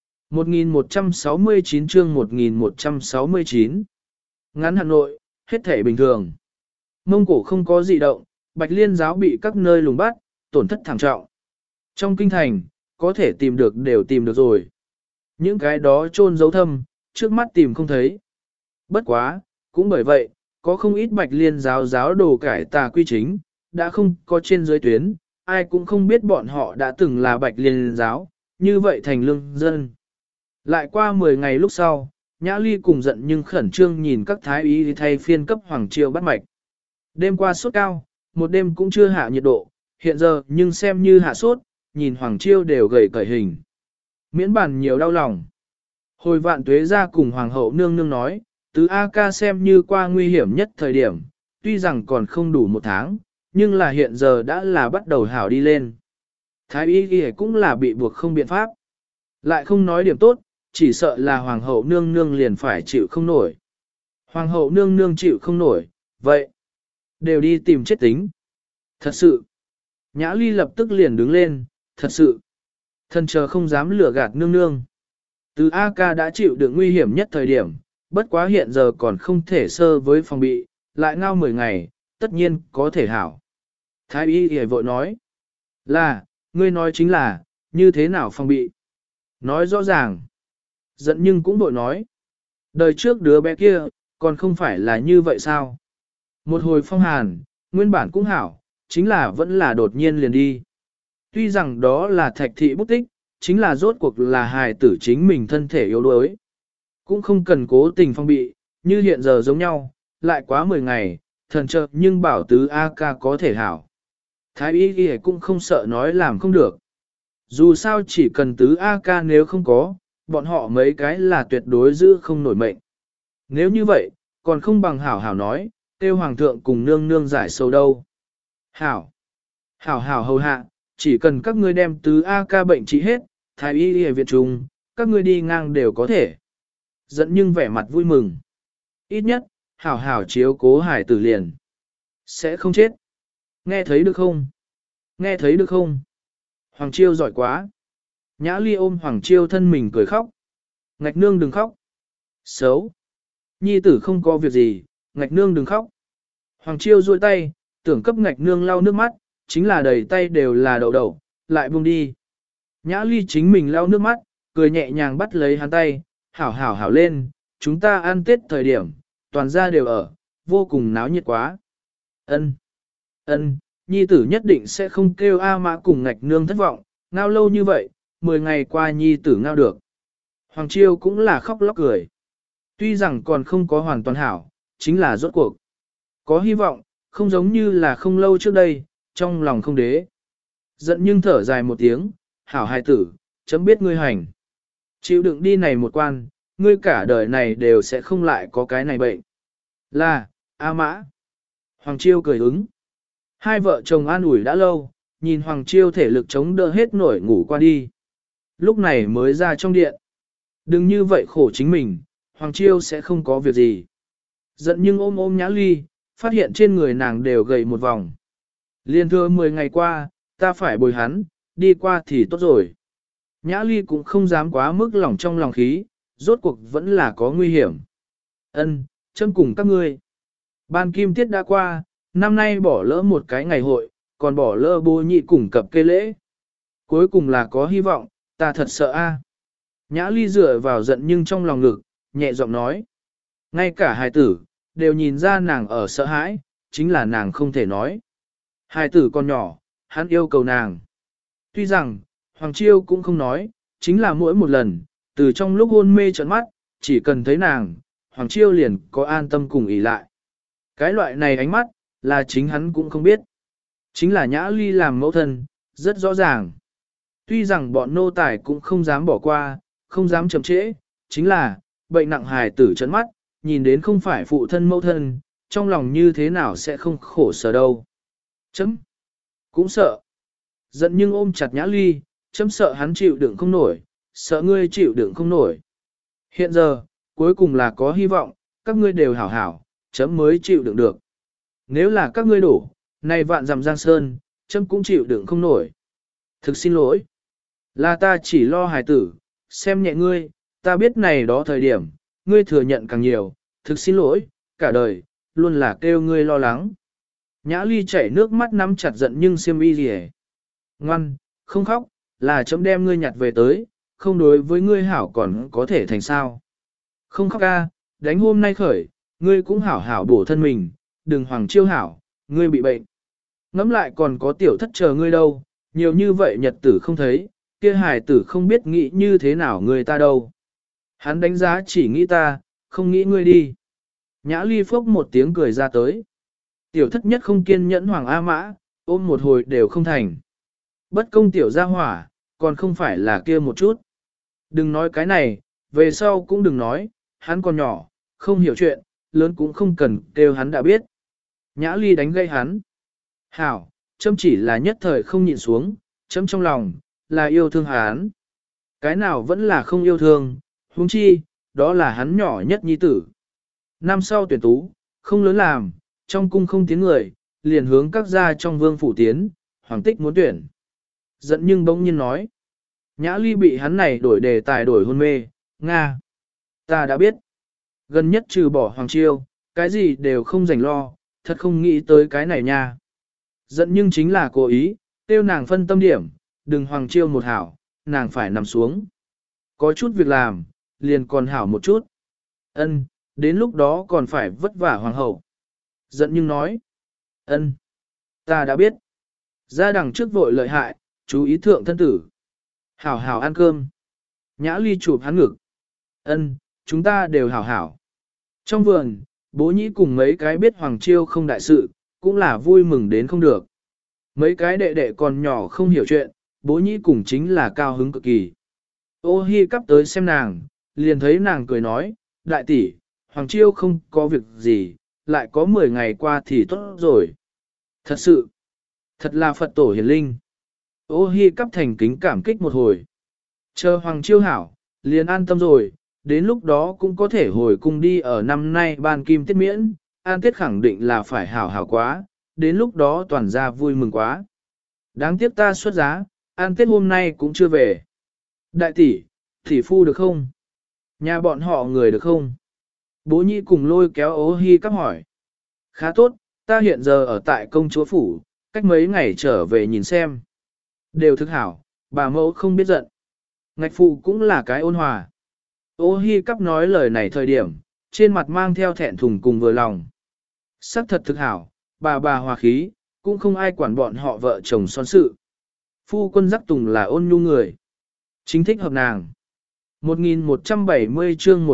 1169 chương 1169 Ngắn Hà Nội, hết thể bình thường. Mông Cổ không có dị động, Bạch Liên giáo bị các nơi lùng bắt, tổn thất thảm trọng. Trong kinh thành, có thể tìm được đều tìm được rồi. Những cái đó chôn giấu thâm, trước mắt tìm không thấy. Bất quá, cũng bởi vậy, có không ít Bạch Liên giáo giáo đồ cải tà quy chính, đã không có trên dưới tuyến, ai cũng không biết bọn họ đã từng là Bạch Liên giáo, như vậy thành lương dân. Lại qua 10 ngày lúc sau, Nhã Ly cùng giận nhưng khẩn trương nhìn các thái y thay phiên cấp Hoàng Chiêu bắt mạch. Đêm qua sốt cao, một đêm cũng chưa hạ nhiệt độ, hiện giờ nhưng xem như hạ sốt, nhìn Hoàng Chiêu đều gầy cởi hình. Miễn bản nhiều đau lòng. Hồi Vạn Tuế ra cùng Hoàng hậu nương nương nói, tứ A ca xem như qua nguy hiểm nhất thời điểm, tuy rằng còn không đủ một tháng, nhưng là hiện giờ đã là bắt đầu hảo đi lên. Thái y ghi cũng là bị buộc không biện pháp. Lại không nói điểm tốt, chỉ sợ là Hoàng hậu nương nương liền phải chịu không nổi. Hoàng hậu nương nương chịu không nổi, vậy, đều đi tìm chết tính. Thật sự, Nhã Ly lập tức liền đứng lên, thật sự, thần chờ không dám lừa gạt nương nương. Từ A ca đã chịu được nguy hiểm nhất thời điểm, bất quá hiện giờ còn không thể sơ với phòng bị, lại ngao 10 ngày, tất nhiên có thể hảo. Thái y hề vội nói, là, ngươi nói chính là, như thế nào phòng bị. Nói rõ ràng, giận nhưng cũng vội nói, đời trước đứa bé kia, còn không phải là như vậy sao? Một hồi phong hàn, nguyên bản cũng hảo, chính là vẫn là đột nhiên liền đi. Tuy rằng đó là thạch thị bút tích, chính là rốt cuộc là hài tử chính mình thân thể yếu đuối. Cũng không cần cố tình phong bị, như hiện giờ giống nhau, lại quá 10 ngày, thần trợ nhưng bảo tứ A ca có thể hảo. Thái y ghi cũng không sợ nói làm không được. Dù sao chỉ cần tứ A ca nếu không có, bọn họ mấy cái là tuyệt đối giữ không nổi mệnh. Nếu như vậy, còn không bằng hảo hảo nói, tiêu hoàng thượng cùng nương nương giải sâu đâu. Hảo, hảo hảo hầu hạ, chỉ cần các ngươi đem tứ A ca bệnh trị hết, thái y y viện trùng, các ngươi đi ngang đều có thể. Dẫn nhưng vẻ mặt vui mừng. Ít nhất, hảo hảo chiếu cố hải tử liền. Sẽ không chết. Nghe thấy được không? Nghe thấy được không? Hoàng Chiêu giỏi quá. Nhã Ly ôm Hoàng Chiêu thân mình cười khóc. Ngạch nương đừng khóc. Xấu. Nhi tử không có việc gì, ngạch nương đừng khóc. Hoàng Chiêu duỗi tay, tưởng cấp ngạch nương lau nước mắt, chính là đầy tay đều là đậu đậu, lại buông đi. Nhã Ly chính mình lau nước mắt, cười nhẹ nhàng bắt lấy hắn tay, hảo hảo hảo lên, chúng ta ăn Tết thời điểm, toàn gia đều ở, vô cùng náo nhiệt quá. Ân, ân, nhi tử nhất định sẽ không kêu A Mã cùng ngạch nương thất vọng, ngao lâu như vậy, 10 ngày qua nhi tử ngao được. Hoàng Chiêu cũng là khóc lóc cười. Tuy rằng còn không có hoàn toàn hảo, chính là rốt cuộc. Có hy vọng, không giống như là không lâu trước đây, trong lòng không đế. Giận nhưng thở dài một tiếng, hảo hài tử, chấm biết ngươi hành. Chịu đựng đi này một quan, ngươi cả đời này đều sẽ không lại có cái này bệnh. Là, A Mã. Hoàng Chiêu cười ứng. Hai vợ chồng an ủi đã lâu, nhìn Hoàng Chiêu thể lực chống đỡ hết nổi ngủ qua đi. Lúc này mới ra trong điện. Đừng như vậy khổ chính mình, Hoàng Chiêu sẽ không có việc gì. Giận nhưng ôm ôm Nhã Ly, phát hiện trên người nàng đều gầy một vòng. Liên thưa 10 ngày qua, ta phải bồi hắn, đi qua thì tốt rồi. Nhã Ly cũng không dám quá mức lòng trong lòng khí, rốt cuộc vẫn là có nguy hiểm. Ân, châm cùng các ngươi. Ban kim tiết đã qua, năm nay bỏ lỡ một cái ngày hội, còn bỏ lỡ bố nhị cùng cập kê lễ. Cuối cùng là có hy vọng, ta thật sợ a. Nhã Ly dựa vào giận nhưng trong lòng ngực, nhẹ giọng nói. Ngay cả hài tử, đều nhìn ra nàng ở sợ hãi, chính là nàng không thể nói. Hài tử còn nhỏ, hắn yêu cầu nàng. Tuy rằng, Hoàng Chiêu cũng không nói, chính là mỗi một lần, từ trong lúc hôn mê trợn mắt, chỉ cần thấy nàng, Hoàng Chiêu liền có an tâm cùng ỉ lại. Cái loại này ánh mắt, là chính hắn cũng không biết. Chính là Nhã Ly làm mẫu thân, rất rõ ràng. Tuy rằng bọn nô tài cũng không dám bỏ qua, không dám chậm trễ, chính là, bệnh nặng hài tử trợn mắt, nhìn đến không phải phụ thân mẫu thân, trong lòng như thế nào sẽ không khổ sở đâu. Chấm. Cũng sợ. Giận nhưng ôm chặt Nhã Ly, chấm sợ hắn chịu đựng không nổi, sợ ngươi chịu đựng không nổi. Hiện giờ, cuối cùng là có hy vọng, các ngươi đều hảo hảo, chấm mới chịu đựng được. Nếu là các ngươi đổ, này vạn dặm giang sơn, chấm cũng chịu đựng không nổi. Thực xin lỗi. Là ta chỉ lo hài tử, xem nhẹ ngươi, ta biết này đó thời điểm, ngươi thừa nhận càng nhiều, thực xin lỗi, cả đời, luôn là kêu ngươi lo lắng. Nhã Ly chảy nước mắt nắm chặt giận nhưng xiêm y gì hết. Ngoan, không khóc, là chấm đem ngươi nhặt về tới, không đối với ngươi hảo còn có thể thành sao. Không khóc ca, đánh hôm nay khởi, ngươi cũng hảo hảo bổ thân mình, đừng Hoàng Chiêu hảo, ngươi bị bệnh. Ngắm lại còn có tiểu thất chờ ngươi đâu, nhiều như vậy nhật tử không thấy, kia hài tử không biết nghĩ như thế nào người ta đâu. Hắn đánh giá chỉ nghĩ ta, không nghĩ ngươi đi. Nhã Ly phốc một tiếng cười ra tới. Tiểu thất nhất không kiên nhẫn Hoàng A Mã, ôm một hồi đều không thành. Bất công tiểu gia hỏa, còn không phải là kia một chút. Đừng nói cái này, về sau cũng đừng nói, hắn còn nhỏ, không hiểu chuyện, lớn cũng không cần kêu hắn đã biết. Nhã Ly đánh gây hắn. Hảo, chấm chỉ là nhất thời không nhịn xuống, chấm trong lòng, là yêu thương hắn. Cái nào vẫn là không yêu thương, huống chi, đó là hắn nhỏ nhất nhi tử. Năm sau tuyển tú, không lớn làm, trong cung không tiến người, liền hướng các gia trong vương phủ tiến, hoàng tích muốn tuyển. Giận nhưng bỗng nhiên nói. Nhã Ly bị hắn này đổi đề tài đổi hôn mê, Nga. Ta đã biết. Gần nhất trừ bỏ Hoàng Chiêu, cái gì đều không rảnh lo, thật không nghĩ tới cái này nha. Giận nhưng chính là cố ý, tiêu nàng phân tâm điểm, đừng Hoàng Chiêu một hảo, nàng phải nằm xuống. Có chút việc làm, liền còn hảo một chút. Ân, đến lúc đó còn phải vất vả Hoàng hậu. Giận nhưng nói. Ân, ta đã biết. Ra đằng trước vội lợi hại, chú ý thượng thân tử. Hảo hảo ăn cơm. Nhã Ly chụp hắn ngực. Ân, chúng ta đều hảo hảo. Trong vườn, bố nhĩ cùng mấy cái biết Hoàng Chiêu không đại sự, cũng là vui mừng đến không được. Mấy cái đệ đệ còn nhỏ không hiểu chuyện, bố nhĩ cùng chính là cao hứng cực kỳ. Ô Hi cắp tới xem nàng, liền thấy nàng cười nói, đại tỷ, Hoàng Chiêu không có việc gì, lại có 10 ngày qua thì tốt rồi. Thật sự, thật là Phật tổ hiền linh. Ô Hi cắp thành kính cảm kích một hồi. Chờ Hoàng Chiêu hảo, liền an tâm rồi, đến lúc đó cũng có thể hồi cung đi ở năm nay ban kim tiết miễn, an tiết khẳng định là phải hảo hảo quá, đến lúc đó toàn gia vui mừng quá. Đáng tiếc ta xuất giá, an tiết hôm nay cũng chưa về. Đại tỷ, tỷ phu được không? Nhà bọn họ người được không? Bố nhĩ cùng lôi kéo Ô Hi cắp hỏi. Khá tốt, ta hiện giờ ở tại công chúa phủ, cách mấy ngày trở về nhìn xem. Đều thực hảo, bà mẫu không biết giận. Ngạch phụ cũng là cái ôn hòa. Ô Hi cắp nói lời này thời điểm, trên mặt mang theo thẹn thùng cùng vừa lòng. Sắc thật thực hảo, bà hòa khí, cũng không ai quản bọn họ vợ chồng son sự. Phu quân giác tùng là ôn nhu người. Chính thích hợp nàng. 1170 chương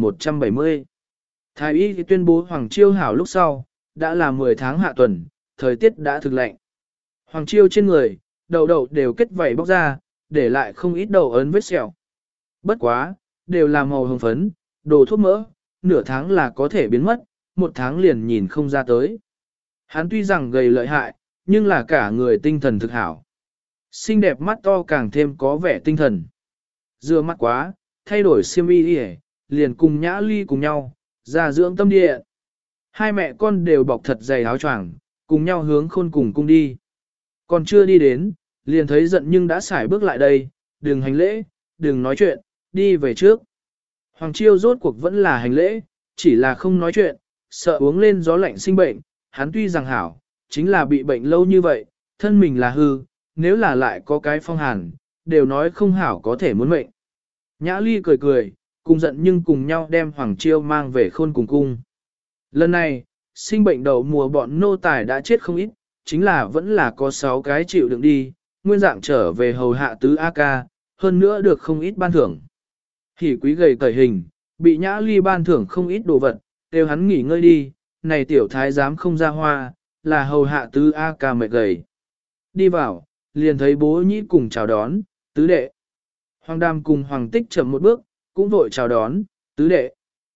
1170 Thái y tuyên bố Hoàng Chiêu hảo lúc sau, đã là 10 tháng hạ tuần, thời tiết đã thực lạnh. Hoàng Chiêu trên người, đầu đầu đều kết vảy bóc ra, để lại không ít đầu ấn vết sẹo. Bất quá, đều là màu hồng phấn, đồ thuốc mỡ, nửa tháng là có thể biến mất, một tháng liền nhìn không ra tới. Hắn tuy rằng gầy lợi hại, nhưng là cả người tinh thần thực hảo. Xinh đẹp mắt to càng thêm có vẻ tinh thần. Dưa mắt quá, thay đổi xiêm y đi liền cùng Nhã Ly cùng nhau, ra dưỡng tâm địa. Hai mẹ con đều bọc thật dày áo choàng, cùng nhau hướng khôn cùng cung đi. Còn chưa đi đến, liền thấy giận nhưng đã xài bước lại đây, đừng hành lễ, đừng nói chuyện, đi về trước. Hoàng Chiêu rốt cuộc vẫn là hành lễ, chỉ là không nói chuyện, sợ uống lên gió lạnh sinh bệnh, hắn tuy rằng hảo, chính là bị bệnh lâu như vậy, thân mình là hư, nếu là lại có cái phong hàn, đều nói không hảo có thể muốn mệnh. Nhã Ly cười cười, cùng giận nhưng cùng nhau đem Hoàng Chiêu mang về khôn cùng cung. Lần này, sinh bệnh đầu mùa bọn nô tài đã chết không ít, chính là vẫn là có 6 cái chịu đựng đi, nguyên dạng trở về hầu hạ tứ A ca, hơn nữa được không ít ban thưởng. Hỉ quý gầy cởi hình, bị Nhã Ly ban thưởng không ít đồ vật, đều hắn nghỉ ngơi đi, này tiểu thái giám không ra hoa, là hầu hạ tứ A ca mệt gầy. Đi vào, liền thấy bố nhĩ cùng chào đón, tứ đệ. Hoàng Đàm cùng Hoàng Tích chậm một bước, cũng vội chào đón, tứ đệ.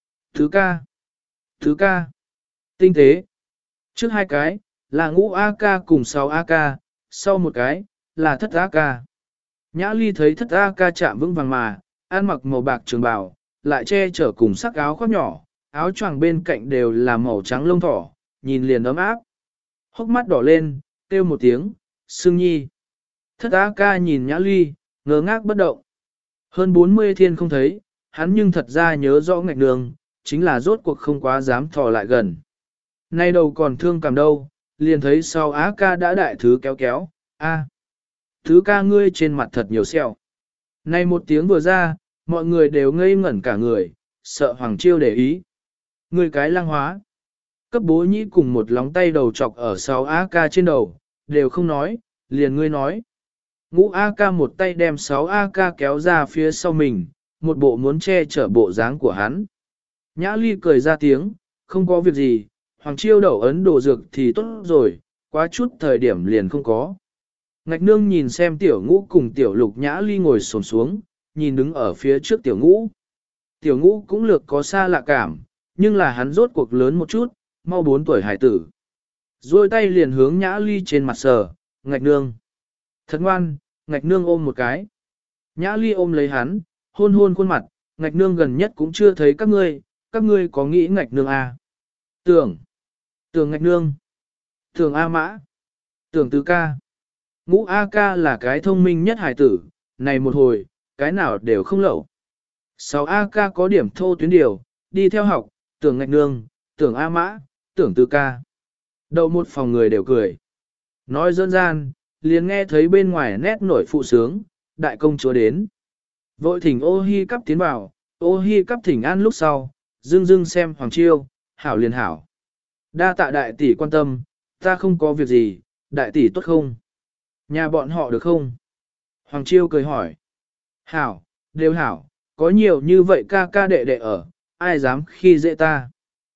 Tứ ca. Tứ ca. Tinh tế. Trước 2 cái, là ngũ A ca cùng 6 A ca, sau một cái, là thất A ca. Nhã Ly thấy thất A ca chạm vững vàng mà, ăn mặc màu bạc trường bào, lại che chở cùng sắc áo khoác nhỏ, áo choàng bên cạnh đều là màu trắng lông thỏ, nhìn liền ấm áp. Hốc mắt đỏ lên, kêu một tiếng, Sương Nhi. Thất A ca nhìn Nhã Ly, ngơ ngác bất động. Hơn 40 thiên không thấy, hắn nhưng thật ra nhớ rõ ngạch đường, chính là rốt cuộc không quá dám thò lại gần. Nay đầu còn thương cảm đâu, liền thấy sau Á ca đã đại thứ kéo kéo, a, thứ ca ngươi trên mặt thật nhiều sẹo. Nay một tiếng vừa ra, mọi người đều ngây ngẩn cả người, sợ Hoàng Chiêu để ý. Ngươi cái lang hóa. Cấp bố nhĩ cùng một lóng tay đầu chọc ở sau Á ca trên đầu, đều không nói, liền ngươi nói. Ngũ A ca một tay đem 6 A ca kéo ra phía sau mình, một bộ muốn che chở bộ dáng của hắn. Nhã Ly cười ra tiếng, không có việc gì, Hoàng Chiêu đậu ấn đồ dược thì tốt rồi, quá chút thời điểm liền không có. Ngạch nương nhìn xem tiểu ngũ cùng tiểu lục nhã ly ngồi xổm xuống, nhìn đứng ở phía trước tiểu ngũ. Tiểu ngũ cũng lược có xa lạ cảm, nhưng là hắn rốt cuộc lớn một chút, mau 4 tuổi hải tử. Rồi tay liền hướng nhã ly trên mặt sờ, ngạch nương. Thật ngoan, ngạch nương ôm một cái. Nhã ly ôm lấy hắn, hôn hôn khuôn mặt, ngạch nương gần nhất cũng chưa thấy các ngươi có nghĩ ngạch nương à? Tưởng ngạch nương, tưởng A mã, tưởng tứ ca. Ngũ A ca là cái thông minh nhất hải tử, này một hồi, cái nào đều không lậu. 6 A ca có điểm thô tuyến điều, đi theo học, tưởng ngạch nương, tưởng A mã, tưởng tứ ca. Đầu một phòng người đều cười. Nói dân gian, liền nghe thấy bên ngoài nét nổi phụ sướng, đại công chúa đến. Vội thỉnh ô hi cắp tiến vào, ô hi cắp thỉnh an lúc sau, dưng dưng xem Hoàng Chiêu, hảo liền hảo. Đa tạ đại tỷ quan tâm, ta không có việc gì, đại tỷ tốt không? Nhà bọn họ được không? Hoàng Chiêu cười hỏi. Hảo, đều hảo, có nhiều như vậy ca ca đệ đệ ở, ai dám khi dễ ta?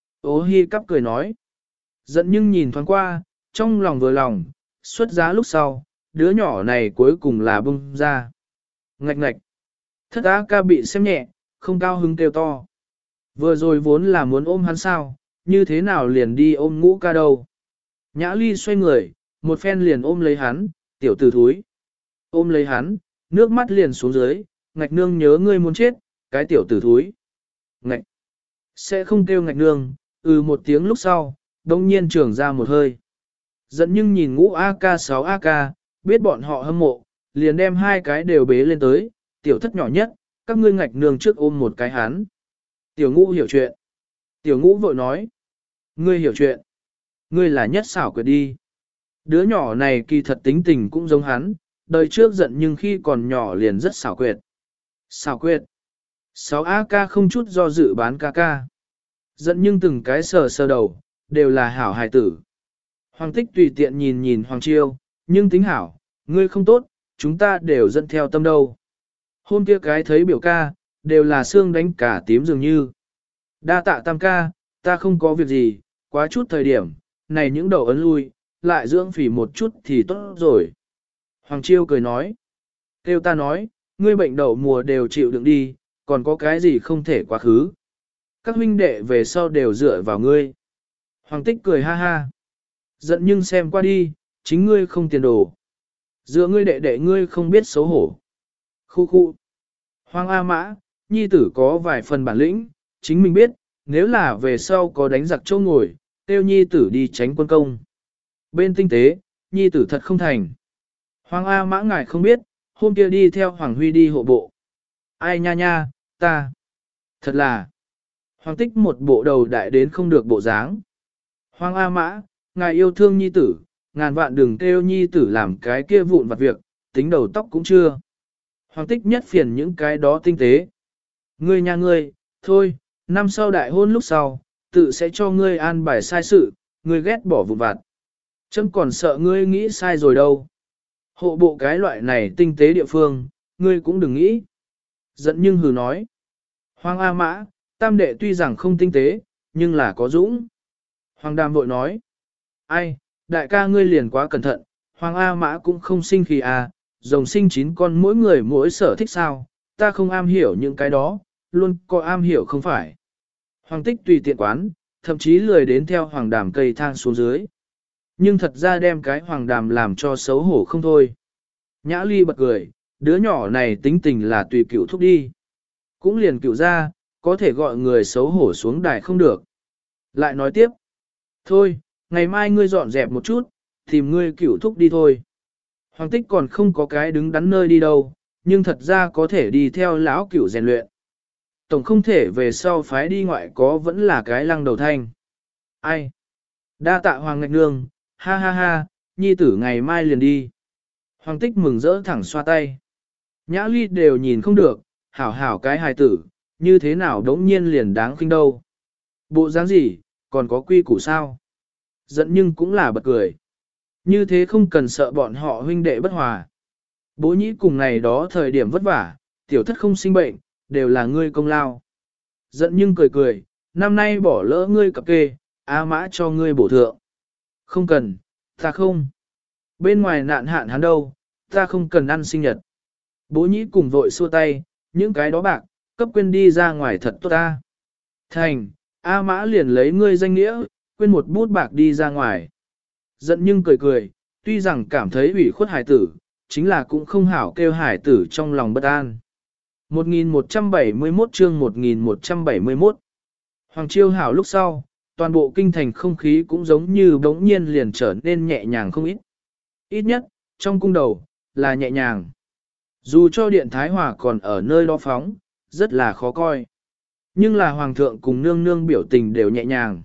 Ô hi cắp cười nói. Giận nhưng nhìn thoáng qua, trong lòng vừa lòng, xuất giá lúc sau, đứa nhỏ này cuối cùng là bung ra. Ngạch ngạch. Thất á ca bị xem nhẹ, không cao hứng kêu to. Vừa rồi vốn là muốn ôm hắn sao, như thế nào liền đi ôm ngũ ca đâu. Nhã ly xoay người, một phen liền ôm lấy hắn, tiểu tử thúi. Ôm lấy hắn, nước mắt liền xuống dưới, ngạch nương nhớ ngươi muốn chết, cái tiểu tử thúi. Ngạch. Sẽ không kêu ngạch nương, một tiếng lúc sau, đông nhiên trưởng ra một hơi. Giận nhưng nhìn ngũ AK 6 AK, biết bọn họ hâm mộ, liền đem hai cái đều bế lên tới, tiểu thất nhỏ nhất, các ngươi ngạch nương trước ôm một cái hắn. Tiểu ngũ hiểu chuyện. Tiểu ngũ vội nói. Ngươi hiểu chuyện. Ngươi là nhất xảo quyệt đi. Đứa nhỏ này kỳ thật tính tình cũng giống hắn, đời trước giận nhưng khi còn nhỏ liền rất xảo quyệt. Xảo quyệt. 6 AK không chút do dự bán ca ca. Giận nhưng từng cái sờ sờ đầu, đều là hảo hài tử. Hoàng tích tùy tiện nhìn nhìn Hoàng Chiêu, nhưng tính hảo, ngươi không tốt, chúng ta đều dẫn theo tâm đâu. Hôm kia cái thấy biểu ca, đều là xương đánh cả tím dường như. Đa tạ tam ca, ta không có việc gì, quá chút thời điểm, này những đầu ấn lui, lại dưỡng phỉ một chút thì tốt rồi. Hoàng Chiêu cười nói, kêu ta nói, ngươi bệnh đậu mùa đều chịu đựng đi, còn có cái gì không thể quá khứ. Các huynh đệ về sau đều dựa vào ngươi. Hoàng tích cười ha ha. Giận nhưng xem qua đi, chính ngươi không tiền đồ. Dựa ngươi đệ đệ ngươi không biết xấu hổ. Khu khu. Hoàng A Mã, nhi tử có vài phần bản lĩnh, chính mình biết, nếu là về sau có đánh giặc châu ngồi, tiêu nhi tử đi tránh quân công. Bên tinh tế, nhi tử thật không thành. Hoàng A Mã ngài không biết, hôm kia đi theo Hoàng Huy đi hộ bộ. Ai nha nha, ta. Thật là. Hoàng tích một bộ đầu đại đến không được bộ dáng. Hoàng A Mã, ngài yêu thương nhi tử, ngàn vạn đừng kêu nhi tử làm cái kia vụn vặt việc, tính đầu tóc cũng chưa. Hoàng tích nhất phiền những cái đó tinh tế. Ngươi nhà ngươi, thôi, năm sau đại hôn lúc sau, tự sẽ cho ngươi an bài sai sự, ngươi ghét bỏ vụn vặt. Chấm còn sợ ngươi nghĩ sai rồi đâu. Hộ bộ cái loại này tinh tế địa phương, ngươi cũng đừng nghĩ. Giận nhưng hừ nói. Hoàng A Mã, tam đệ tuy rằng không tinh tế, nhưng là có dũng. Hoàng Đàm vội nói. Ai, đại ca ngươi liền quá cẩn thận, Hoàng A Mã cũng không sinh khí à, rồng sinh 9 con mỗi người mỗi sở thích sao, ta không am hiểu những cái đó, luôn có am hiểu không phải. Hoàng tích tùy tiện quán, thậm chí lười đến theo Hoàng Đàm cây thang xuống dưới. Nhưng thật ra đem cái Hoàng Đàm làm cho xấu hổ không thôi. Nhã Ly bật cười, đứa nhỏ này tính tình là tùy cựu thúc đi. Cũng liền cựu ra, có thể gọi người xấu hổ xuống đài không được. Lại nói tiếp. Thôi, ngày mai ngươi dọn dẹp một chút, tìm ngươi cựu thúc đi thôi. Hoàng tích còn không có cái đứng đắn nơi đi đâu, nhưng thật ra có thể đi theo lão cựu rèn luyện. Tổng không thể về sau phái đi ngoại có vẫn là cái lăng đầu thanh. Ai? Đa tạ Hoàng Ngạch Nương, ha ha ha, nhi tử ngày mai liền đi. Hoàng tích mừng rỡ thẳng xoa tay. Nhã Ly đều nhìn không được, hảo hảo cái hài tử, như thế nào đống nhiên liền đáng khinh đâu. Bộ dáng gì, còn có quy củ sao? Giận nhưng cũng là bật cười. Như thế không cần sợ bọn họ huynh đệ bất hòa. Bố nhĩ cùng này đó thời điểm vất vả, tiểu thất không sinh bệnh, đều là ngươi công lao. Giận nhưng cười cười, năm nay bỏ lỡ ngươi cập kê, A Mã cho ngươi bổ thượng. Không cần, ta không. Bên ngoài nạn hạn hắn đâu, ta không cần ăn sinh nhật. Bố nhĩ cùng vội xua tay, những cái đó bạc, cấp quên đi ra ngoài thật tốt ta. Thành, A Mã liền lấy ngươi danh nghĩa, quên một bút bạc đi ra ngoài. Giận nhưng cười cười, tuy rằng cảm thấy ủy khuất hải tử, chính là cũng không hảo kêu hải tử trong lòng bất an. 1171 chương 1171 Hoàng Chiêu hảo lúc sau, toàn bộ kinh thành không khí cũng giống như bỗng nhiên liền trở nên nhẹ nhàng không ít. Ít nhất, trong cung đầu, là nhẹ nhàng. Dù cho điện Thái Hòa còn ở nơi đó phóng, rất là khó coi. Nhưng là Hoàng thượng cùng nương nương biểu tình đều nhẹ nhàng.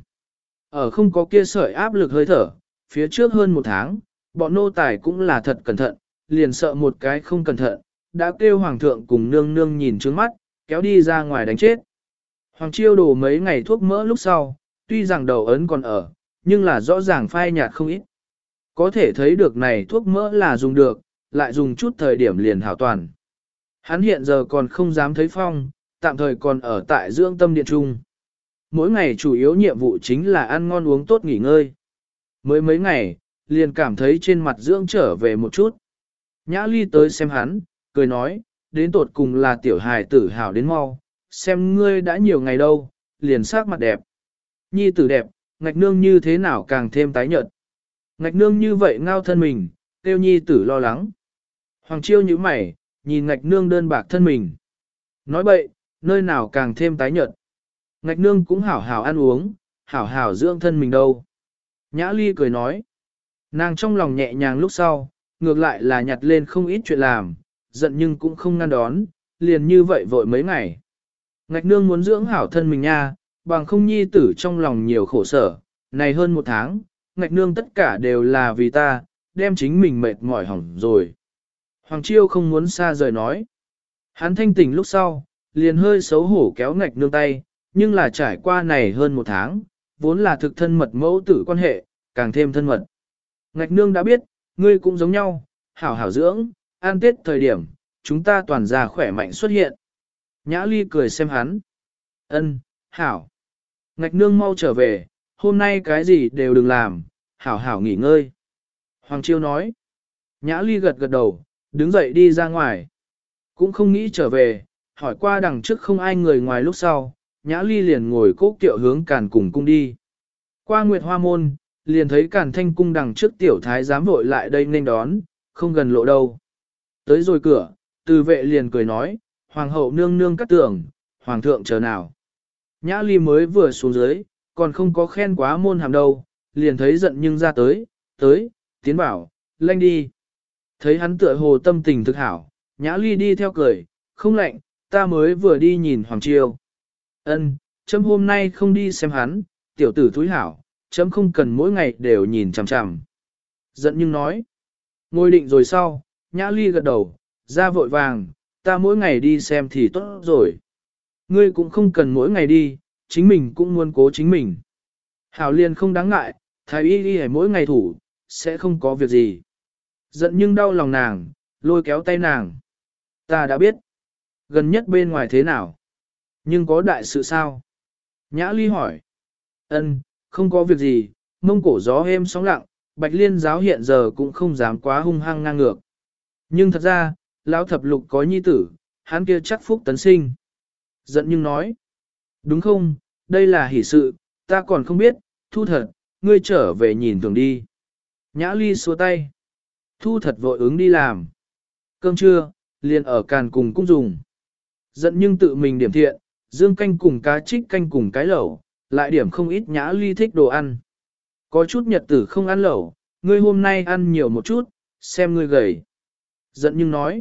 Ở không có kia sợi áp lực hơi thở, phía trước hơn một tháng, bọn nô tài cũng là thật cẩn thận, liền sợ một cái không cẩn thận, đã kêu Hoàng thượng cùng nương nương nhìn trước mắt, kéo đi ra ngoài đánh chết. Hoàng Chiêu đổ mấy ngày thuốc mỡ lúc sau, tuy rằng đầu ấn còn ở, nhưng là rõ ràng phai nhạt không ít. Có thể thấy được này thuốc mỡ là dùng được, lại dùng chút thời điểm liền hảo toàn. Hắn hiện giờ còn không dám thấy phong, tạm thời còn ở tại dưỡng tâm điện trung. Mỗi ngày chủ yếu nhiệm vụ chính là ăn ngon uống tốt nghỉ ngơi. Mới mấy ngày, liền cảm thấy trên mặt dưỡng trở về một chút. Nhã Ly tới xem hắn, cười nói, đến tột cùng là tiểu hài tử hảo đến mau, xem ngươi đã nhiều ngày đâu, liền sắc mặt đẹp. Nhi tử đẹp, ngạch nương như thế nào càng thêm tái nhợt. Ngạch nương như vậy ngao thân mình, tiêu nhi tử lo lắng. Hoàng Chiêu như mày, nhìn ngạch nương đơn bạc thân mình. Nói bậy, nơi nào càng thêm tái nhợt. Ngạch nương cũng hảo hảo ăn uống, hảo hảo dưỡng thân mình đâu. Nhã Ly cười nói. Nàng trong lòng nhẹ nhàng lúc sau, ngược lại là nhặt lên không ít chuyện làm, giận nhưng cũng không ngăn đón, liền như vậy vội mấy ngày. Ngạch nương muốn dưỡng hảo thân mình nha, bằng không nhi tử trong lòng nhiều khổ sở, này hơn một tháng, ngạch nương tất cả đều là vì ta, đem chính mình mệt mỏi hỏng rồi. Hoàng Chiêu không muốn xa rời nói. Hắn thanh tỉnh lúc sau, liền hơi xấu hổ kéo ngạch nương tay, nhưng là trải qua này hơn một tháng, vốn là thực thân mật mẫu tử quan hệ, càng thêm thân mật. Ngạch nương đã biết, ngươi cũng giống nhau, hảo hảo dưỡng, an tết thời điểm, chúng ta toàn gia khỏe mạnh xuất hiện. Nhã Ly cười xem hắn. Ân, hảo. Ngạch nương mau trở về, hôm nay cái gì đều đừng làm, hảo hảo nghỉ ngơi. Hoàng Chiêu nói. Nhã Ly gật gật đầu, đứng dậy đi ra ngoài. Cũng không nghĩ trở về, hỏi qua đằng trước không ai người ngoài lúc sau, Nhã Ly liền ngồi cố kiệu hướng Càn cùng cung đi. Qua Nguyệt Hoa Môn, liền thấy Càn Thanh cung đằng trước tiểu thái giám vội lại đây nên đón, không gần lộ đâu. Tới rồi cửa, từ vệ liền cười nói, Hoàng hậu nương nương cắt tưởng, Hoàng thượng chờ nào. Nhã Ly mới vừa xuống dưới, còn không có khen quá môn hàm đâu, liền thấy giận nhưng ra tới, tiến bảo, lanh đi. Thấy hắn tựa hồ tâm tình thực hảo, Nhã Ly đi theo cười, không lạnh, ta mới vừa đi nhìn Hoàng Chiêu. Ân, chấm hôm nay không đi xem hắn, tiểu tử thúi hảo, chấm không cần mỗi ngày đều nhìn chằm chằm. Giận nhưng nói, ngồi định rồi sau, Nhã Ly gật đầu, ra vội vàng, ta mỗi ngày đi xem thì tốt rồi. Ngươi cũng không cần mỗi ngày đi, chính mình cũng muốn cố chính mình. Hảo liền không đáng ngại, thái y đi mỗi ngày thủ, sẽ không có việc gì. Giận nhưng đau lòng nàng, lôi kéo tay nàng. Ta đã biết. Gần nhất bên ngoài thế nào? Nhưng có đại sự sao? Nhã Ly hỏi. Ân, không có việc gì, mông cổ gió êm sóng lặng, Bạch Liên giáo hiện giờ cũng không dám quá hung hăng ngang ngược. Nhưng thật ra, lão thập lục có nhi tử, hắn kia chắc phúc tấn sinh. Giận nhưng nói. Đúng không, đây là hỷ sự, ta còn không biết, Thu Thật, ngươi trở về nhìn thường đi. Nhã Ly xua tay. Thu Thật vội ứng đi làm. Cơm trưa, liền ở Càn cùng cung dùng. Giận nhưng tự mình điểm thiện, dương canh cùng cá trích canh cùng cái lẩu, lại điểm không ít. Nhã Ly thích đồ ăn. Có chút nhật tử không ăn lẩu, ngươi hôm nay ăn nhiều một chút, xem ngươi gầy. Giận nhưng nói.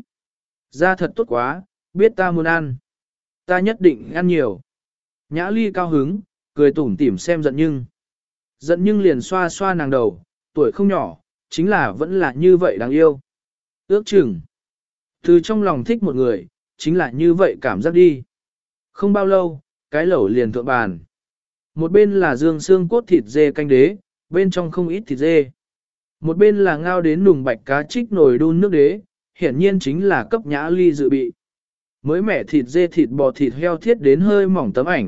Ra thật tốt quá, biết ta muốn ăn. Ta nhất định ăn nhiều. Nhã Ly cao hứng, cười tủm tỉm xem giận nhưng. Giận nhưng liền xoa xoa nàng đầu, tuổi không nhỏ, chính là vẫn là như vậy đáng yêu. Ước chừng. Từ trong lòng thích một người, chính là như vậy cảm giác đi. Không bao lâu, cái lẩu liền thượng bàn. Một bên là dương xương cốt thịt dê canh đế, bên trong không ít thịt dê. Một bên là ngao đến nùng bạch cá trích nồi đun nước đế, hiển nhiên chính là cấp Nhã Ly dự bị. Mới mẻ thịt dê thịt bò thịt heo thiết đến hơi mỏng tấm ảnh,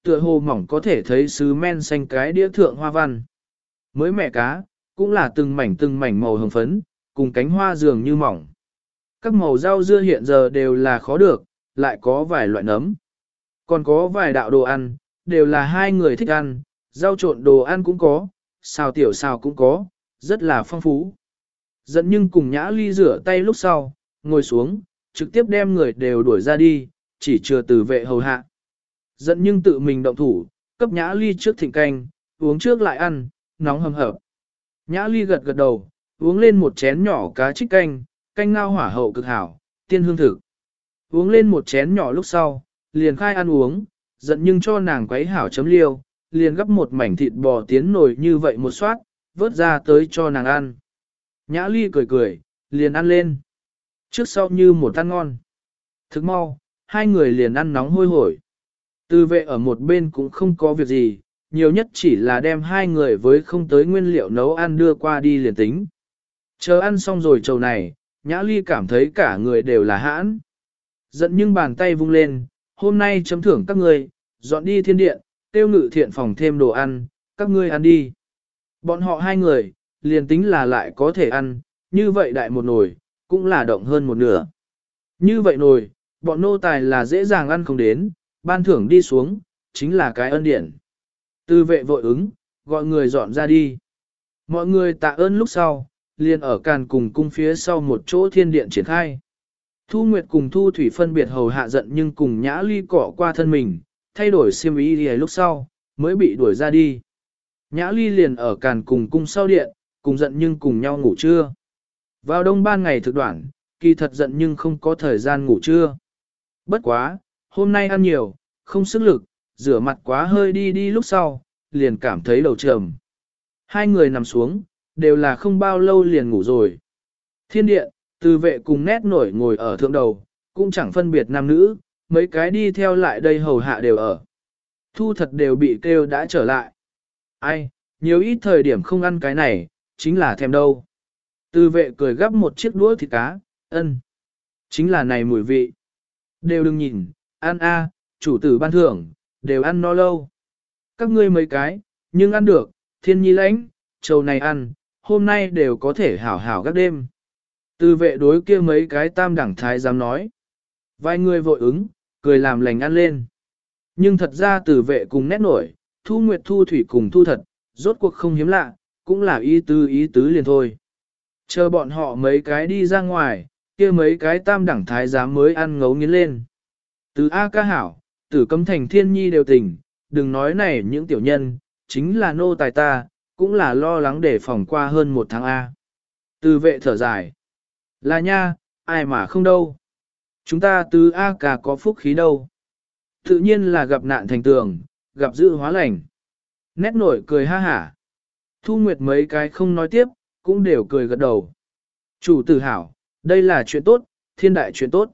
tựa hồ mỏng có thể thấy sứ men xanh cái đĩa thượng hoa văn. Mới mẹ cá, cũng là từng mảnh màu hồng phấn, cùng cánh hoa dường như mỏng. Các màu rau dưa hiện giờ đều là khó được, lại có vài loại nấm. Còn có vài đạo đồ ăn, đều là hai người thích ăn, rau trộn đồ ăn cũng có, xào tiểu xào cũng có, rất là phong phú. Dẫn nhưng cùng Nhã Ly rửa tay lúc sau, ngồi xuống, trực tiếp đem người đều đuổi ra đi, chỉ chừa Từ Vệ hầu hạ. Dẫn nhưng tự mình động thủ, cấp Nhã Ly trước thịnh canh, uống trước lại ăn, nóng hầm hập. Nhã Ly gật gật đầu, uống lên một chén nhỏ cá trích canh, canh ngao hỏa hậu cực hảo, tiên hương thực. Uống lên một chén nhỏ lúc sau, liền khai ăn uống, giận nhưng cho nàng quấy hảo chấm liêu, liền gấp một mảnh thịt bò tiến nồi như vậy một xoát, vớt ra tới cho nàng ăn. Nhã Ly cười cười, liền ăn lên. Trước sau như một ăn ngon. Thức mau, hai người liền ăn nóng hôi hổi. Từ Vệ ở một bên cũng không có việc gì, nhiều nhất chỉ là đem hai người với không tới nguyên liệu nấu ăn đưa qua đi liền tính. Chờ ăn xong rồi chầu này, Nhã Ly cảm thấy cả người đều là hãn. Giận nhưng bàn tay vung lên, hôm nay chấm thưởng các ngươi, dọn đi thiên điện, tiêu ngự thiện phòng thêm đồ ăn, các ngươi ăn đi. Bọn họ hai người, liền tính là lại có thể ăn, như vậy đại một nồi, cũng là động hơn một nửa. Như vậy nồi, bọn nô tài là dễ dàng ăn không đến, ban thưởng đi xuống, chính là cái ân điển. Từ Vệ vội ứng, gọi người dọn ra đi. Mọi người tạ ơn lúc sau, liền ở càn cùng cung phía sau một chỗ thiên điện triển khai. Thu Nguyệt cùng Thu Thủy phân biệt hầu hạ giận nhưng cùng Nhã Ly cọ qua thân mình, thay đổi xiêm y đi lúc sau, mới bị đuổi ra đi. Nhã Ly liền ở càn cùng cung sau điện, cùng giận nhưng cùng nhau ngủ trưa. Vào đông ban ngày thực đoạn, kỳ thật giận nhưng không có thời gian ngủ trưa. Bất quá, hôm nay ăn nhiều, không sức lực, rửa mặt quá hơi đi đi lúc sau, liền cảm thấy đầu trầm. Hai người nằm xuống, đều là không bao lâu liền ngủ rồi. Thiên điện, Từ Vệ cùng Nét Nổi ngồi ở thượng đầu, cũng chẳng phân biệt nam nữ, mấy cái đi theo lại đây hầu hạ đều ở. Thu Thật đều bị kêu đã trở lại. Ai, nhiều ít thời điểm không ăn cái này, chính là thèm đâu. Từ Vệ cười gắp một chiếc đũa thịt cá, ân. Chính là này mùi vị. Đều đừng nhìn, ăn a, chủ tử ban thưởng, đều ăn no lâu. Các ngươi mấy cái, nhưng ăn được, Thiên Nhi lãnh, trầu này ăn, hôm nay đều có thể hảo hảo các đêm. Từ Vệ đối kia mấy cái tam đẳng thái dám nói. Vài người vội ứng, cười làm lành ăn lên. Nhưng thật ra Từ Vệ cùng Nét Nổi, Thu Nguyệt Thu Thủy cùng Thu Thật, rốt cuộc không hiếm lạ, cũng là ý tứ liền thôi. Chờ bọn họ mấy cái đi ra ngoài, kia mấy cái tam đẳng thái giám mới ăn ngấu nghiến lên. Từ A ca hảo, Tử Cấm Thành Thiên Nhi đều tình, đừng nói này những tiểu nhân, chính là nô tài ta, cũng là lo lắng để phòng qua hơn một tháng A. Từ Vệ thở dài. Là nha, ai mà không đâu. Chúng ta từ A ca có phúc khí đâu. Tự nhiên là gặp nạn thành tường, gặp dự hóa lành. Nét Nổi cười ha hả. Thu Nguyệt mấy cái không nói tiếp, cũng đều cười gật đầu. Chủ tử hảo, đây là chuyện tốt, thiên đại chuyện tốt.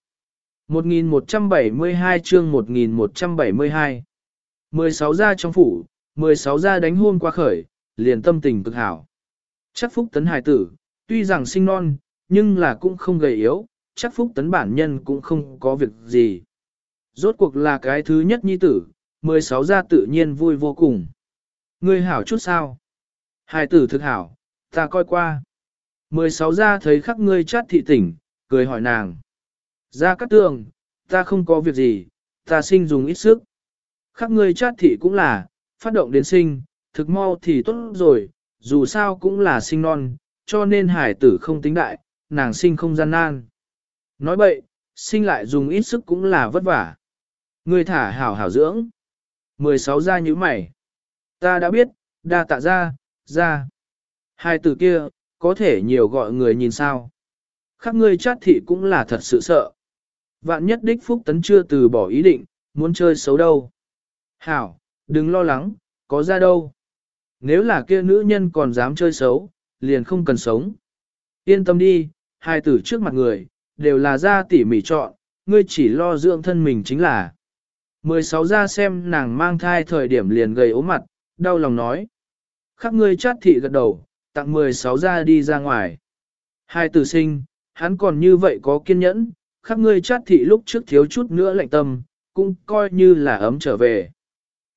1172 chương 1172 16 gia trong phủ, 16 gia đánh hôn qua khởi, liền tâm tình cực hảo. Chắc Phúc Tấn hài tử, tuy rằng sinh non, nhưng là cũng không gầy yếu, chắc Phúc Tấn bản nhân cũng không có việc gì. Rốt cuộc là cái thứ nhất nhi tử, 16 gia tự nhiên vui vô cùng. Ngươi hảo chút sao? Hài tử thực hảo, ta coi qua. 16 gia thấy khắc ngươi chát thị tỉnh, cười hỏi nàng. Gia Cát Tường, ta không có việc gì, ta sinh dùng ít sức. Khắc ngươi chát thị cũng là, phát động đến sinh, thực mau thì tốt rồi, dù sao cũng là sinh non, cho nên hải tử không tính đại, nàng sinh không gian nan. Nói bậy, sinh lại dùng ít sức cũng là vất vả. Ngươi thả hảo hảo dưỡng. 16 gia như mày. Ta đã biết, đa tạ ra. Hai từ kia, có thể nhiều gọi người nhìn sao. Khắc ngươi chát thị cũng là thật sự sợ. Vạn nhất đích Phúc Tấn chưa từ bỏ ý định, muốn chơi xấu đâu. Hảo, đừng lo lắng, có ra đâu. Nếu là kia nữ nhân còn dám chơi xấu, liền không cần sống. Yên tâm đi, hai tử trước mặt người, đều là ra tỉ mỉ chọn, ngươi chỉ lo dưỡng thân mình chính là. 16 ra xem nàng mang thai thời điểm liền gầy ốm mặt, đau lòng nói. Khắc ngươi chát thị gật đầu, tặng 16 ra đi ra ngoài. Hai tử sinh, hắn còn như vậy có kiên nhẫn, khắc ngươi chát thị lúc trước thiếu chút nữa lạnh tâm, cũng coi như là ấm trở về.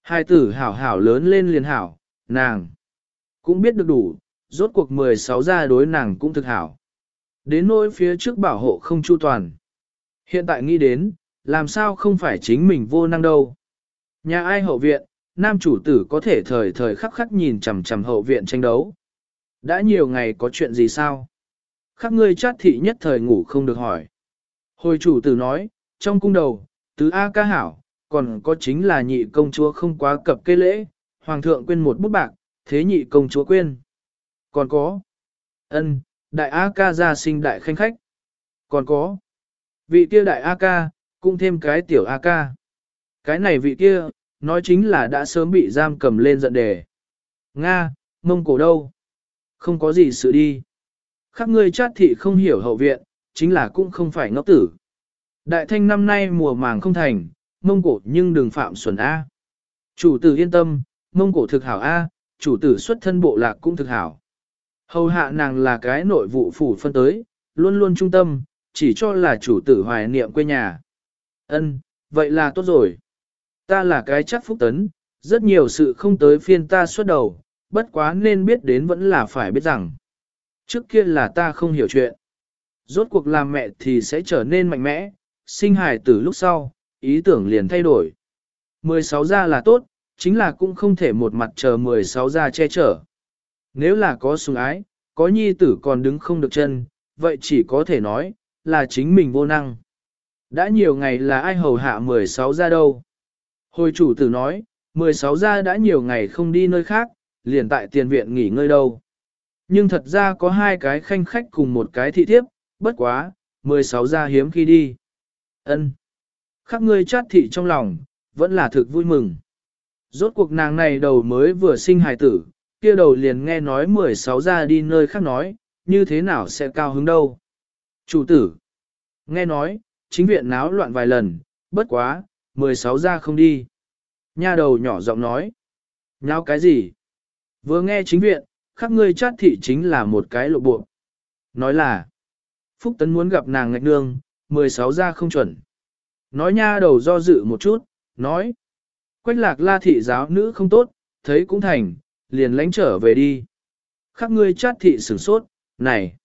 Hai tử hảo hảo lớn lên liền hảo, nàng cũng biết được đủ, rốt cuộc 16 gia đối nàng cũng thực hảo. Đến nỗi phía trước bảo hộ không chu toàn. Hiện tại nghĩ đến, làm sao không phải chính mình vô năng đâu. Nhà ai hậu viện, nam chủ tử có thể thời thời khắc khắc nhìn chằm chằm hậu viện tranh đấu. Đã nhiều ngày có chuyện gì sao? Khắc ngươi chát thị nhất thời ngủ không được hỏi. Hồi chủ tử nói, trong cung đầu, tứ A ca hảo, còn có chính là nhị công chúa không quá cập kê lễ, hoàng thượng quên một bút bạc, thế nhị công chúa quên. Còn có, đại A ca gia sinh đại khanh khách. Còn có, vị kia đại A ca, cũng thêm cái tiểu A ca. Cái này vị kia, nói chính là đã sớm bị giam cầm lên giận đề. Nga, Mông Cổ đâu? Không có gì sự đi. Khắc ngươi chát thị không hiểu hậu viện, chính là cũng không phải ngốc tử. Đại thanh năm nay mùa màng không thành, Mông Cổ nhưng đừng phạm xuẩn A. Chủ tử yên tâm, Mông Cổ thực hảo A, chủ tử xuất thân bộ lạc cũng thực hảo. Hầu hạ nàng là cái nội vụ phủ phân tới, luôn luôn trung tâm, chỉ cho là chủ tử hoài niệm quê nhà. Vậy là tốt rồi. Ta là cái chắc phúc tấn, rất nhiều sự không tới phiên ta xuất đầu, bất quá nên biết đến vẫn là phải biết rằng. Trước kia là ta không hiểu chuyện. Rốt cuộc làm mẹ thì sẽ trở nên mạnh mẽ, sinh hài từ lúc sau, ý tưởng liền thay đổi. 16 gia là tốt, chính là cũng không thể một mặt chờ 16 gia che chở. Nếu là có sủng ái, có nhi tử còn đứng không được chân, vậy chỉ có thể nói, là chính mình vô năng. Đã nhiều ngày là ai hầu hạ 16 gia đâu. Hồi chủ tử nói, 16 gia đã nhiều ngày không đi nơi khác, liền tại tiền viện nghỉ ngơi đâu. Nhưng thật ra có hai cái khanh khách cùng một cái thị thiếp, bất quá, 16 gia hiếm khi đi. Khắc ngươi chát thị trong lòng, vẫn là thực vui mừng. Rốt cuộc nàng này đầu mới vừa sinh hài tử, kia đầu liền nghe nói 16 gia đi nơi khác nói, như thế nào sẽ cao hứng đâu. Chủ tử, nghe nói, chính viện náo loạn vài lần, bất quá, 16 gia không đi. Nha đầu nhỏ giọng nói, nháo cái gì? Vừa nghe chính viện, khắc ngươi chát thị chính là một cái lộ bộ. Nói là, Phúc Tấn muốn gặp nàng ngạch nương, 16 gia không chuẩn. Nói nha đầu do dự một chút, nói, Quách Lạc La thị giáo nữ không tốt, thấy cũng thành, liền lánh trở về đi. Khắc ngươi chát thị sửng sốt, này,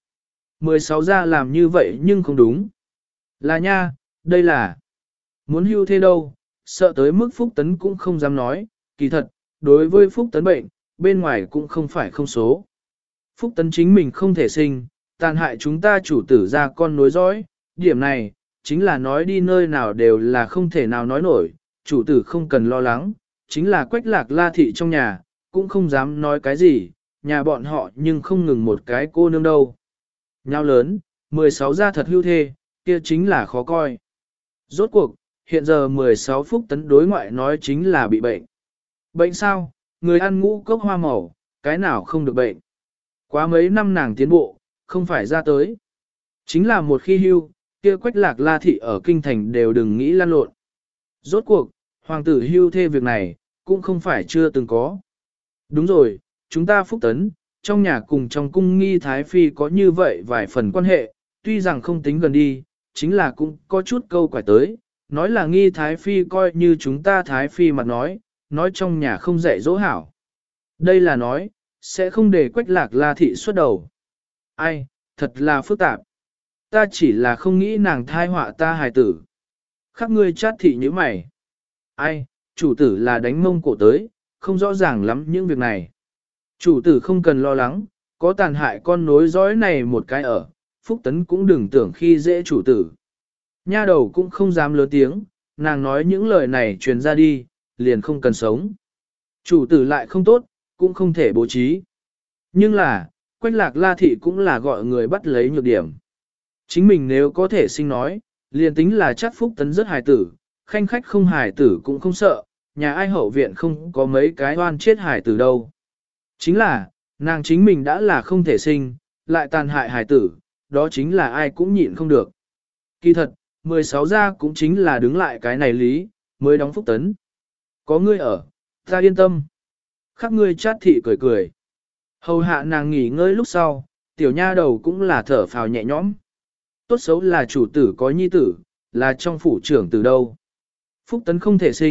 16 gia làm như vậy nhưng không đúng. Là nha, đây là, muốn hưu thế đâu, sợ tới mức Phúc Tấn cũng không dám nói, kỳ thật, đối với Phúc Tấn bệnh, bên ngoài cũng không phải không số. Phúc Tấn chính mình không thể sinh, tàn hại chúng ta chủ tử ra con nối dõi, điểm này, chính là nói đi nơi nào đều là không thể nào nói nổi, chủ tử không cần lo lắng, chính là Quách Lạc La thị trong nhà, cũng không dám nói cái gì, nhà bọn họ nhưng không ngừng một cái cô nương đâu. Nhau lớn, 16 gia thật hưu thê, kia chính là khó coi. Rốt cuộc, hiện giờ 16 Phúc Tấn đối ngoại nói chính là bị bệnh. Bệnh sao? Người ăn ngũ cốc hoa màu, cái nào không được bệnh. Quá mấy năm nàng tiến bộ, không phải ra tới. Chính là một khi hưu, kia Quách Lạc La thị ở kinh thành đều đừng nghĩ lăn lộn. Rốt cuộc, hoàng tử hưu thê việc này, cũng không phải chưa từng có. Đúng rồi, chúng ta Phúc Tấn, trong nhà cùng trong cung nghi Thái Phi có như vậy vài phần quan hệ, tuy rằng không tính gần đi, chính là cũng có chút câu quải tới, nói là nghi Thái Phi coi như chúng ta Thái Phi mặt nói trong nhà không dạy dỗ hảo. Đây là nói, sẽ không để Quách Lạc La thị xuất đầu. Ai, thật là phức tạp. Ta chỉ là không nghĩ nàng thai họa ta hài tử. Khắc ngươi chát thị như mày. Ai, chủ tử là đánh Mông Cổ tới, không rõ ràng lắm những việc này. Chủ tử không cần lo lắng, có tàn hại con nối dõi này một cái ở, Phúc Tấn cũng đừng tưởng khi dễ chủ tử. Nha đầu cũng không dám lớn tiếng, nàng nói những lời này truyền ra đi, liền không cần sống. Chủ tử lại không tốt, cũng không thể bố trí. Nhưng là, Quách Lạc La thị cũng là gọi người bắt lấy nhược điểm. Chính mình nếu có thể sinh nói, liền tính là chắc Phúc Tấn rất hài tử, khanh khách không hài tử cũng không sợ, nhà ai hậu viện không có mấy cái oan chết hài tử đâu. Chính là, nàng chính mình đã là không thể sinh, lại tàn hại hài tử, đó chính là ai cũng nhịn không được. Kỳ thật, 16 gia cũng chính là đứng lại cái này lý, mới đóng Phúc Tấn. Có ngươi ở, ta yên tâm. Khắc ngươi chát thị cười cười. Hầu hạ nàng nghỉ ngơi lúc sau, tiểu nha đầu cũng là thở phào nhẹ nhõm. Tốt xấu là chủ tử có nhi tử, là trong phủ trưởng từ đâu. Phúc Tấn không thể sinh,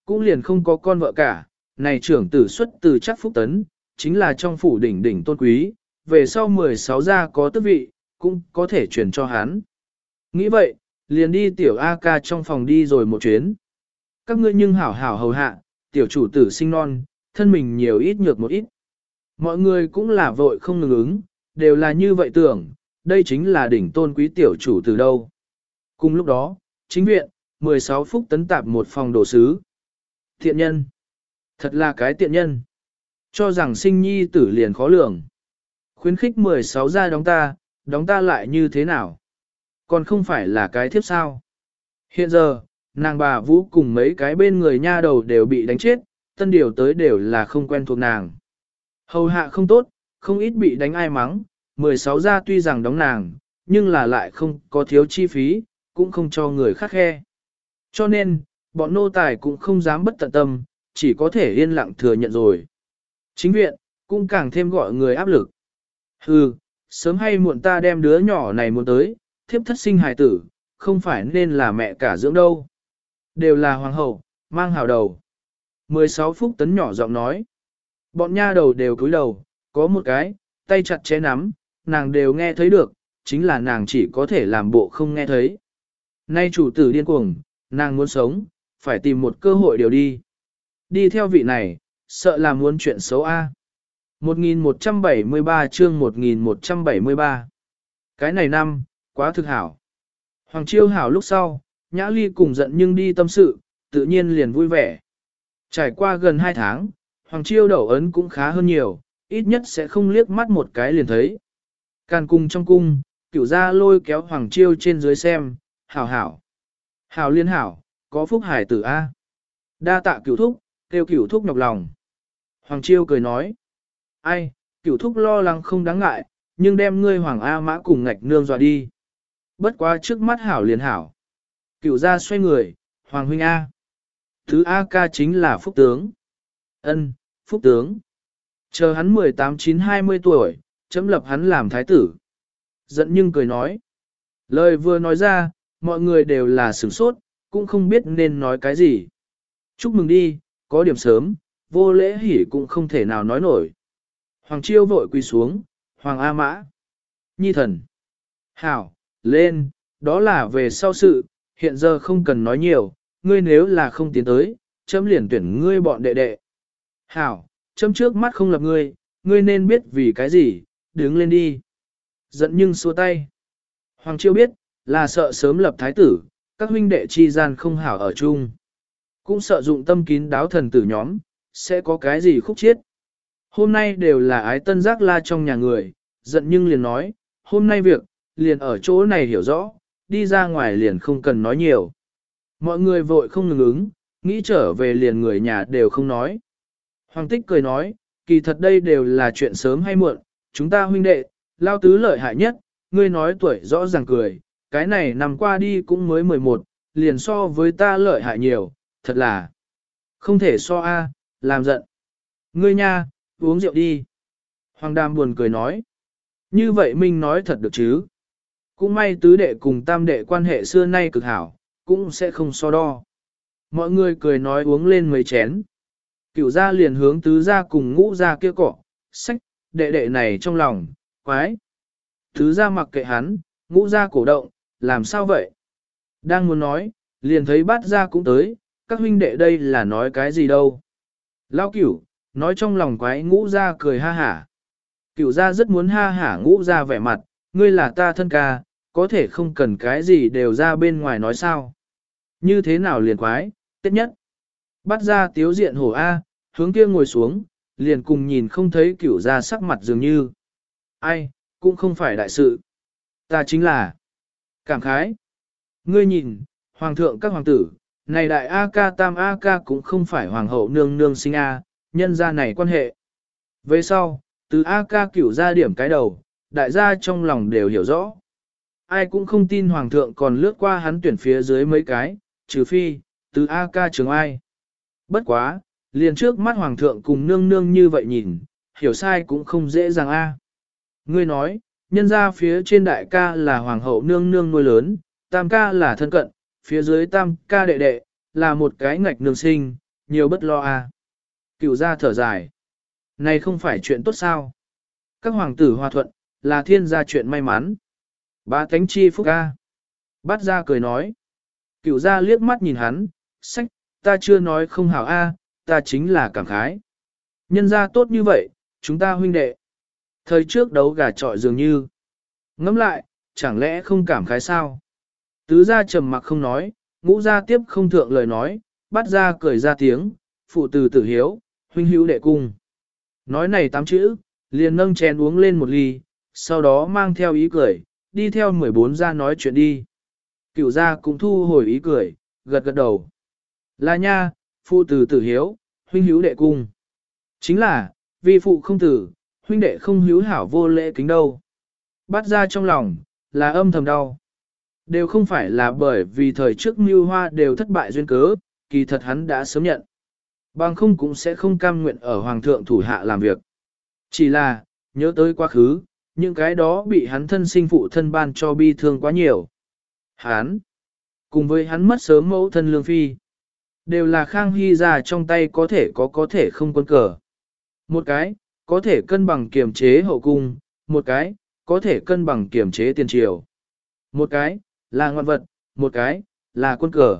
cũng liền không có con vợ cả, này trưởng tử xuất từ chắc phúc tấn, chính là trong phủ đỉnh đỉnh tôn quý, về sau 16 gia có tước vị, cũng có thể truyền cho hắn. Nghĩ vậy, liền đi tiểu A ca trong phòng đi rồi một chuyến. Các ngươi nhưng hảo hảo hầu hạ, tiểu chủ tử sinh non, thân mình nhiều ít nhược một ít. Mọi người cũng là vội không ngừng ứng, đều là như vậy tưởng, đây chính là đỉnh tôn quý tiểu chủ tử đâu. Cùng lúc đó, chính viện, 16 phúc tấn tạp một phòng đồ sứ. Thiện nhân. Thật là cái tiện nhân. Cho rằng sinh nhi tử liền khó lường. Khuyến khích 16 gia đóng ta lại như thế nào? Còn không phải là cái thiếp sao? Hiện giờ, nàng bà Vũ cùng mấy cái bên người nha đầu đều bị đánh chết, tân điều tới đều là không quen thuộc nàng. Hầu hạ không tốt, không ít bị đánh ai mắng, 16 gia tuy rằng đóng nàng, nhưng là lại không có thiếu chi phí, cũng không cho người khác khe. Cho nên, bọn nô tài cũng không dám bất tận tâm, chỉ có thể yên lặng thừa nhận rồi. Chính viện, cũng càng thêm gọi người áp lực. Hừ, sớm hay muộn ta đem đứa nhỏ này muốn tới, thiếp thất sinh hài tử, không phải nên là mẹ cả dưỡng đâu. Đều là hoàng hậu, mang hào đầu. 16 phúc tấn nhỏ giọng nói. Bọn nha đầu đều cúi đầu, có một cái, tay chặt chẽ nắm, nàng đều nghe thấy được, chính là nàng chỉ có thể làm bộ không nghe thấy. Nay chủ tử điên cuồng, nàng muốn sống, phải tìm một cơ hội điều đi. Đi theo vị này, sợ là muốn chuyện xấu a. 1173 chương 1173. Cái này năm, quá thực hảo. Hoàng Chiêu hảo lúc sau, Nhã Ly cùng giận nhưng đi tâm sự, tự nhiên liền vui vẻ. Trải qua gần 2 tháng, Hoàng Chiêu đậu ấn cũng khá hơn nhiều, ít nhất sẽ không liếc mắt một cái liền thấy. Càn cung trong cung, Cửu gia lôi kéo Hoàng Chiêu trên dưới xem, hảo hảo. Hảo liên hảo, có phúc hải tử A. Đa tạ Cửu thúc, kêu Cửu thúc nhọc lòng. Hoàng Chiêu cười nói. Ai, Cửu thúc lo lắng không đáng ngại, nhưng đem ngươi Hoàng A Mã cùng ngạch nương dọa đi. Bất quá trước mắt hảo liền hảo. Cửu gia xoay người, Hoàng huynh A. Thứ A ca chính là phúc tướng. Ân, phúc tướng. Chờ hắn 18-20 tuổi, chấm lập hắn làm thái tử. Giận nhưng cười nói. Lời vừa nói ra, mọi người đều là sửng sốt, cũng không biết nên nói cái gì. Chúc mừng đi, có điểm sớm, vô lễ hỉ cũng không thể nào nói nổi. Hoàng Chiêu vội quỳ xuống, Hoàng A Mã. Nhi thần. Hảo, lên, đó là về sau sự, hiện giờ không cần nói nhiều, ngươi nếu là không tiến tới, chấm liền tuyển ngươi bọn đệ đệ. Hảo, chấm trước mắt không lập ngươi, ngươi nên biết vì cái gì, đứng lên đi. Giận nhưng xua tay. Hoàng Chiêu biết, là sợ sớm lập thái tử, các huynh đệ chi gian không hảo ở chung. Cũng sợ dụng tâm kín đáo thần tử nhóm, sẽ có cái gì khúc chiết. Hôm nay đều là ái tân giác la trong nhà người, giận nhưng liền nói, hôm nay việc, liền ở chỗ này hiểu rõ, đi ra ngoài liền không cần nói nhiều. Mọi người vội không ngừng ứng, nghĩ trở về liền người nhà đều không nói. Hoàng Tích cười nói, kỳ thật đây đều là chuyện sớm hay muộn, chúng ta huynh đệ, lao tứ lợi hại nhất, ngươi nói tuổi rõ ràng cười, cái này nằm qua đi cũng mới 11, liền so với ta lợi hại nhiều, thật là không thể so a, làm giận. Ngươi nha, uống rượu đi. Hoàng Đàm buồn cười nói, như vậy Minh nói thật được chứ. Cũng may tứ đệ cùng tam đệ quan hệ xưa nay cực hảo, cũng sẽ không so đo. Mọi người cười nói uống lên mấy chén. Cửu gia liền hướng tứ gia cùng ngũ gia kia cọ, sách, đệ đệ này trong lòng, quái. Tứ gia mặc kệ hắn, ngũ gia cổ động, làm sao vậy? Đang muốn nói, liền thấy bát gia cũng tới, các huynh đệ đây là nói cái gì đâu. Lao cửu, nói trong lòng quái ngũ gia cười ha hả. Cửu gia rất muốn ha hả ngũ gia vẻ mặt, ngươi là ta thân ca, có thể không cần cái gì đều ra bên ngoài nói sao. Như thế nào liền quái, tết nhất. Bắt ra tiếu diện hổ A, hướng kia ngồi xuống, liền cùng nhìn không thấy Cửu gia sắc mặt dường như. Ai, cũng không phải đại sự. Ta chính là cảm khái. Ngươi nhìn, hoàng thượng các hoàng tử, này đại A ca tam A ca cũng không phải hoàng hậu nương nương sinh A, nhân gia này quan hệ. Về sau, từ A ca Cửu gia điểm cái đầu, đại gia trong lòng đều hiểu rõ. Ai cũng không tin hoàng thượng còn lướt qua hắn tuyển phía dưới mấy cái, trừ phi, từ A ca trường ai. Bất quá, liền trước mắt hoàng thượng cùng nương nương như vậy nhìn, hiểu sai cũng không dễ dàng A. Ngươi nói, nhân ra phía trên đại ca là hoàng hậu nương nương nuôi lớn, tam ca là thân cận, phía dưới tam ca đệ đệ, là một cái ngạch nương sinh, nhiều bất lo à. Cửu gia thở dài. Này không phải chuyện tốt sao? Các hoàng tử hòa thuận, là thiên gia chuyện may mắn. Bá tánh chi phúc a. Bát gia cười nói. Cửu gia liếc mắt nhìn hắn, sách, ta chưa nói không hảo a, ta chính là cảm khái. Nhân gia tốt như vậy, chúng ta huynh đệ. Thời trước đấu gà trọi dường như. Ngẫm lại, chẳng lẽ không cảm khái sao? Tứ gia trầm mặc không nói, ngũ gia tiếp không thượng lời nói, bát gia cười ra tiếng, phụ tử tử hiếu, huynh hữu đệ cung. Nói này 8 chữ, liền nâng chén uống lên một ly, sau đó mang theo ý cười, đi theo 14 gia nói chuyện đi. Cửu gia cũng thu hồi ý cười, gật gật đầu. Là nha, phụ tử tử hiếu, huynh hữu đệ cung. Chính là, vì phụ không tử, huynh đệ không hiếu hảo vô lễ kính đâu. Bắt ra trong lòng, là âm thầm đau. Đều không phải là bởi vì thời trước mưu hoa đều thất bại duyên cớ, kỳ thật hắn đã sớm nhận. Bằng không cũng sẽ không cam nguyện ở hoàng thượng thủ hạ làm việc. Chỉ là, nhớ tới quá khứ, những cái đó bị hắn thân sinh phụ thân ban cho bi thương quá nhiều. Hắn, cùng với hắn mất sớm mẫu thân lương phi, đều là Khang Hy ra trong tay có thể không quân cờ. Một cái, có thể cân bằng kiềm chế hậu cung, một cái, có thể cân bằng kiềm chế tiền triều. Một cái, là ngoạn vật, một cái, là quân cờ.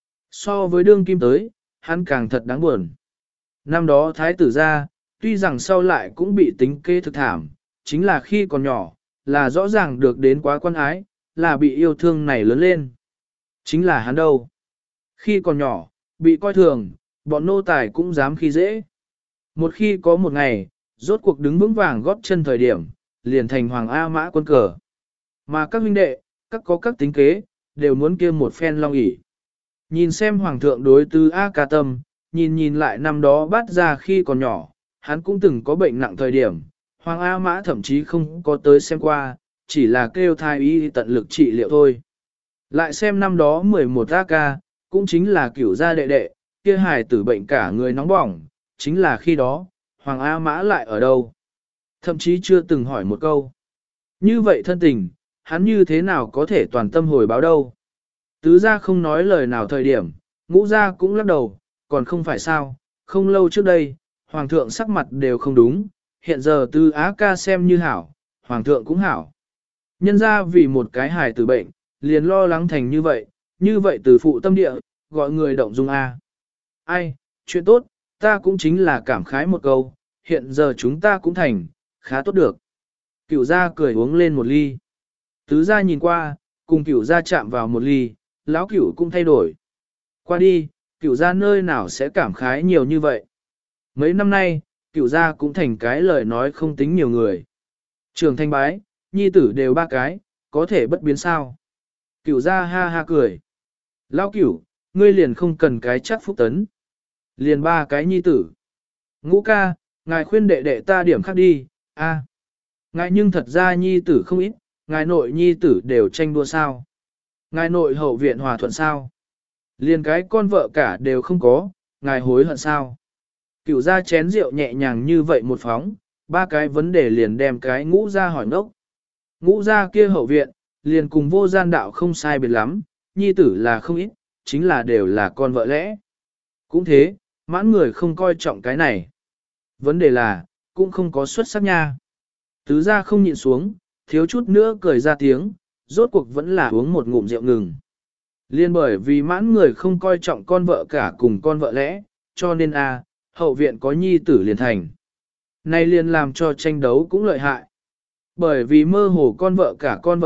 So với đương kim tới, hắn càng thật đáng buồn. Năm đó thái tử ra, tuy rằng sau lại cũng bị tính kế thực thảm, chính là khi còn nhỏ, là rõ ràng được đến quá quan ái, là bị yêu thương này lớn lên. Chính là hắn đâu. Khi còn nhỏ, bị coi thường, bọn nô tài cũng dám khi dễ. Một khi có một ngày, rốt cuộc đứng vững vàng góp chân thời điểm, liền thành hoàng A mã quân cờ. Mà các huynh đệ, các tính kế, đều muốn kia một phen long ỷ. Nhìn xem hoàng thượng đối tư A ca tâm, nhìn lại năm đó bắt ra khi còn nhỏ, hắn cũng từng có bệnh nặng thời điểm, hoàng A mã thậm chí không có tới xem qua, chỉ là kêu thai y tận lực trị liệu thôi. Lại xem năm đó 11 A ca, cũng chính là cửu gia đệ đệ, kia hài tử bệnh cả người nóng bỏng, chính là khi đó, hoàng A mã lại ở đâu? Thậm chí chưa từng hỏi một câu. Như vậy thân tình, hắn như thế nào có thể toàn tâm hồi báo đâu? Tứ gia không nói lời nào thời điểm, ngũ gia cũng lắc đầu, còn không phải sao, không lâu trước đây, hoàng thượng sắc mặt đều không đúng, hiện giờ tư á ca xem như hảo, hoàng thượng cũng hảo. Nhân ra vì một cái hài tử bệnh, liền lo lắng thành như vậy từ phụ tâm địa, gọi người động dung A. Ai, chuyện tốt, ta cũng chính là cảm khái một câu, hiện giờ chúng ta cũng thành, khá tốt được. Cửu gia cười uống lên một ly. Tứ gia nhìn qua, cùng cửu gia chạm vào một ly, lão cửu cũng thay đổi. Qua đi, cửu gia nơi nào sẽ cảm khái nhiều như vậy. Mấy năm nay, cửu gia cũng thành cái lời nói không tính nhiều người. Trường thanh bái, nhi tử đều 3 cái, có thể bất biến sao. Cửu gia ha ha cười. Lão cửu, ngươi liền không cần cái chắc phúc tấn. Liền 3 cái nhi tử. Ngũ ca, ngài khuyên đệ đệ ta điểm khác đi, a. Ngài nhưng thật ra nhi tử không ít, ngài nội nhi tử đều tranh đua sao. Ngài nội hậu viện hòa thuận sao. Liền cái con vợ cả đều không có, ngài hối hận sao. Cửu ra chén rượu nhẹ nhàng như vậy một phóng, 3 cái vấn đề liền đem cái ngũ ra hỏi ngốc. Ngũ ra kia hậu viện, liền cùng vô gian đạo không sai biệt lắm, nhi tử là không ít, chính là đều là con vợ lẽ. Cũng thế, mãn người không coi trọng cái này. Vấn đề là, cũng không có xuất sắc nha. Tứ ra không nhịn xuống, thiếu chút nữa cười ra tiếng, rốt cuộc vẫn là uống một ngụm rượu ngừng. Liên bởi vì mãn người không coi trọng con vợ cả cùng con vợ lẽ, cho nên hậu viện có nhi tử liền thành. Này liền làm cho tranh đấu cũng lợi hại. Bởi vì mơ hồ con vợ cả con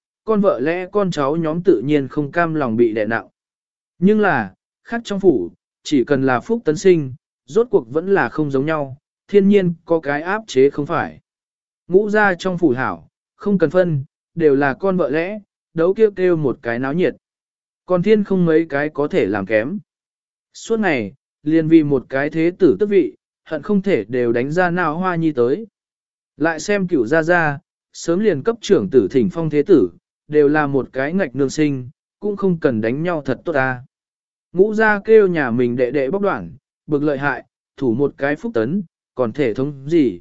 vợ lẽ con cháu nhóm tự nhiên không cam lòng bị đè nặng. Nhưng là, khác trong phủ, chỉ cần là phúc tấn sinh, rốt cuộc vẫn là không giống nhau, thiên nhiên có cái áp chế không phải. Ngũ ra trong phủ hảo, không cần phân, đều là con vợ lẽ, đấu kêu một cái náo nhiệt. Còn thiên không mấy cái có thể làm kém. Suốt ngày, liền vì một cái thế tử tước vị, hận không thể đều đánh ra nào hoa nhi tới. Lại xem cửu ra, sớm liền cấp trưởng tử thỉnh phong thế tử, đều là một cái ngạch nương sinh, cũng không cần đánh nhau thật tốt ta. Ngũ ra kêu nhà mình đệ đệ bóc đoạn, bực lợi hại, thủ một cái phúc tấn, còn thể thống gì.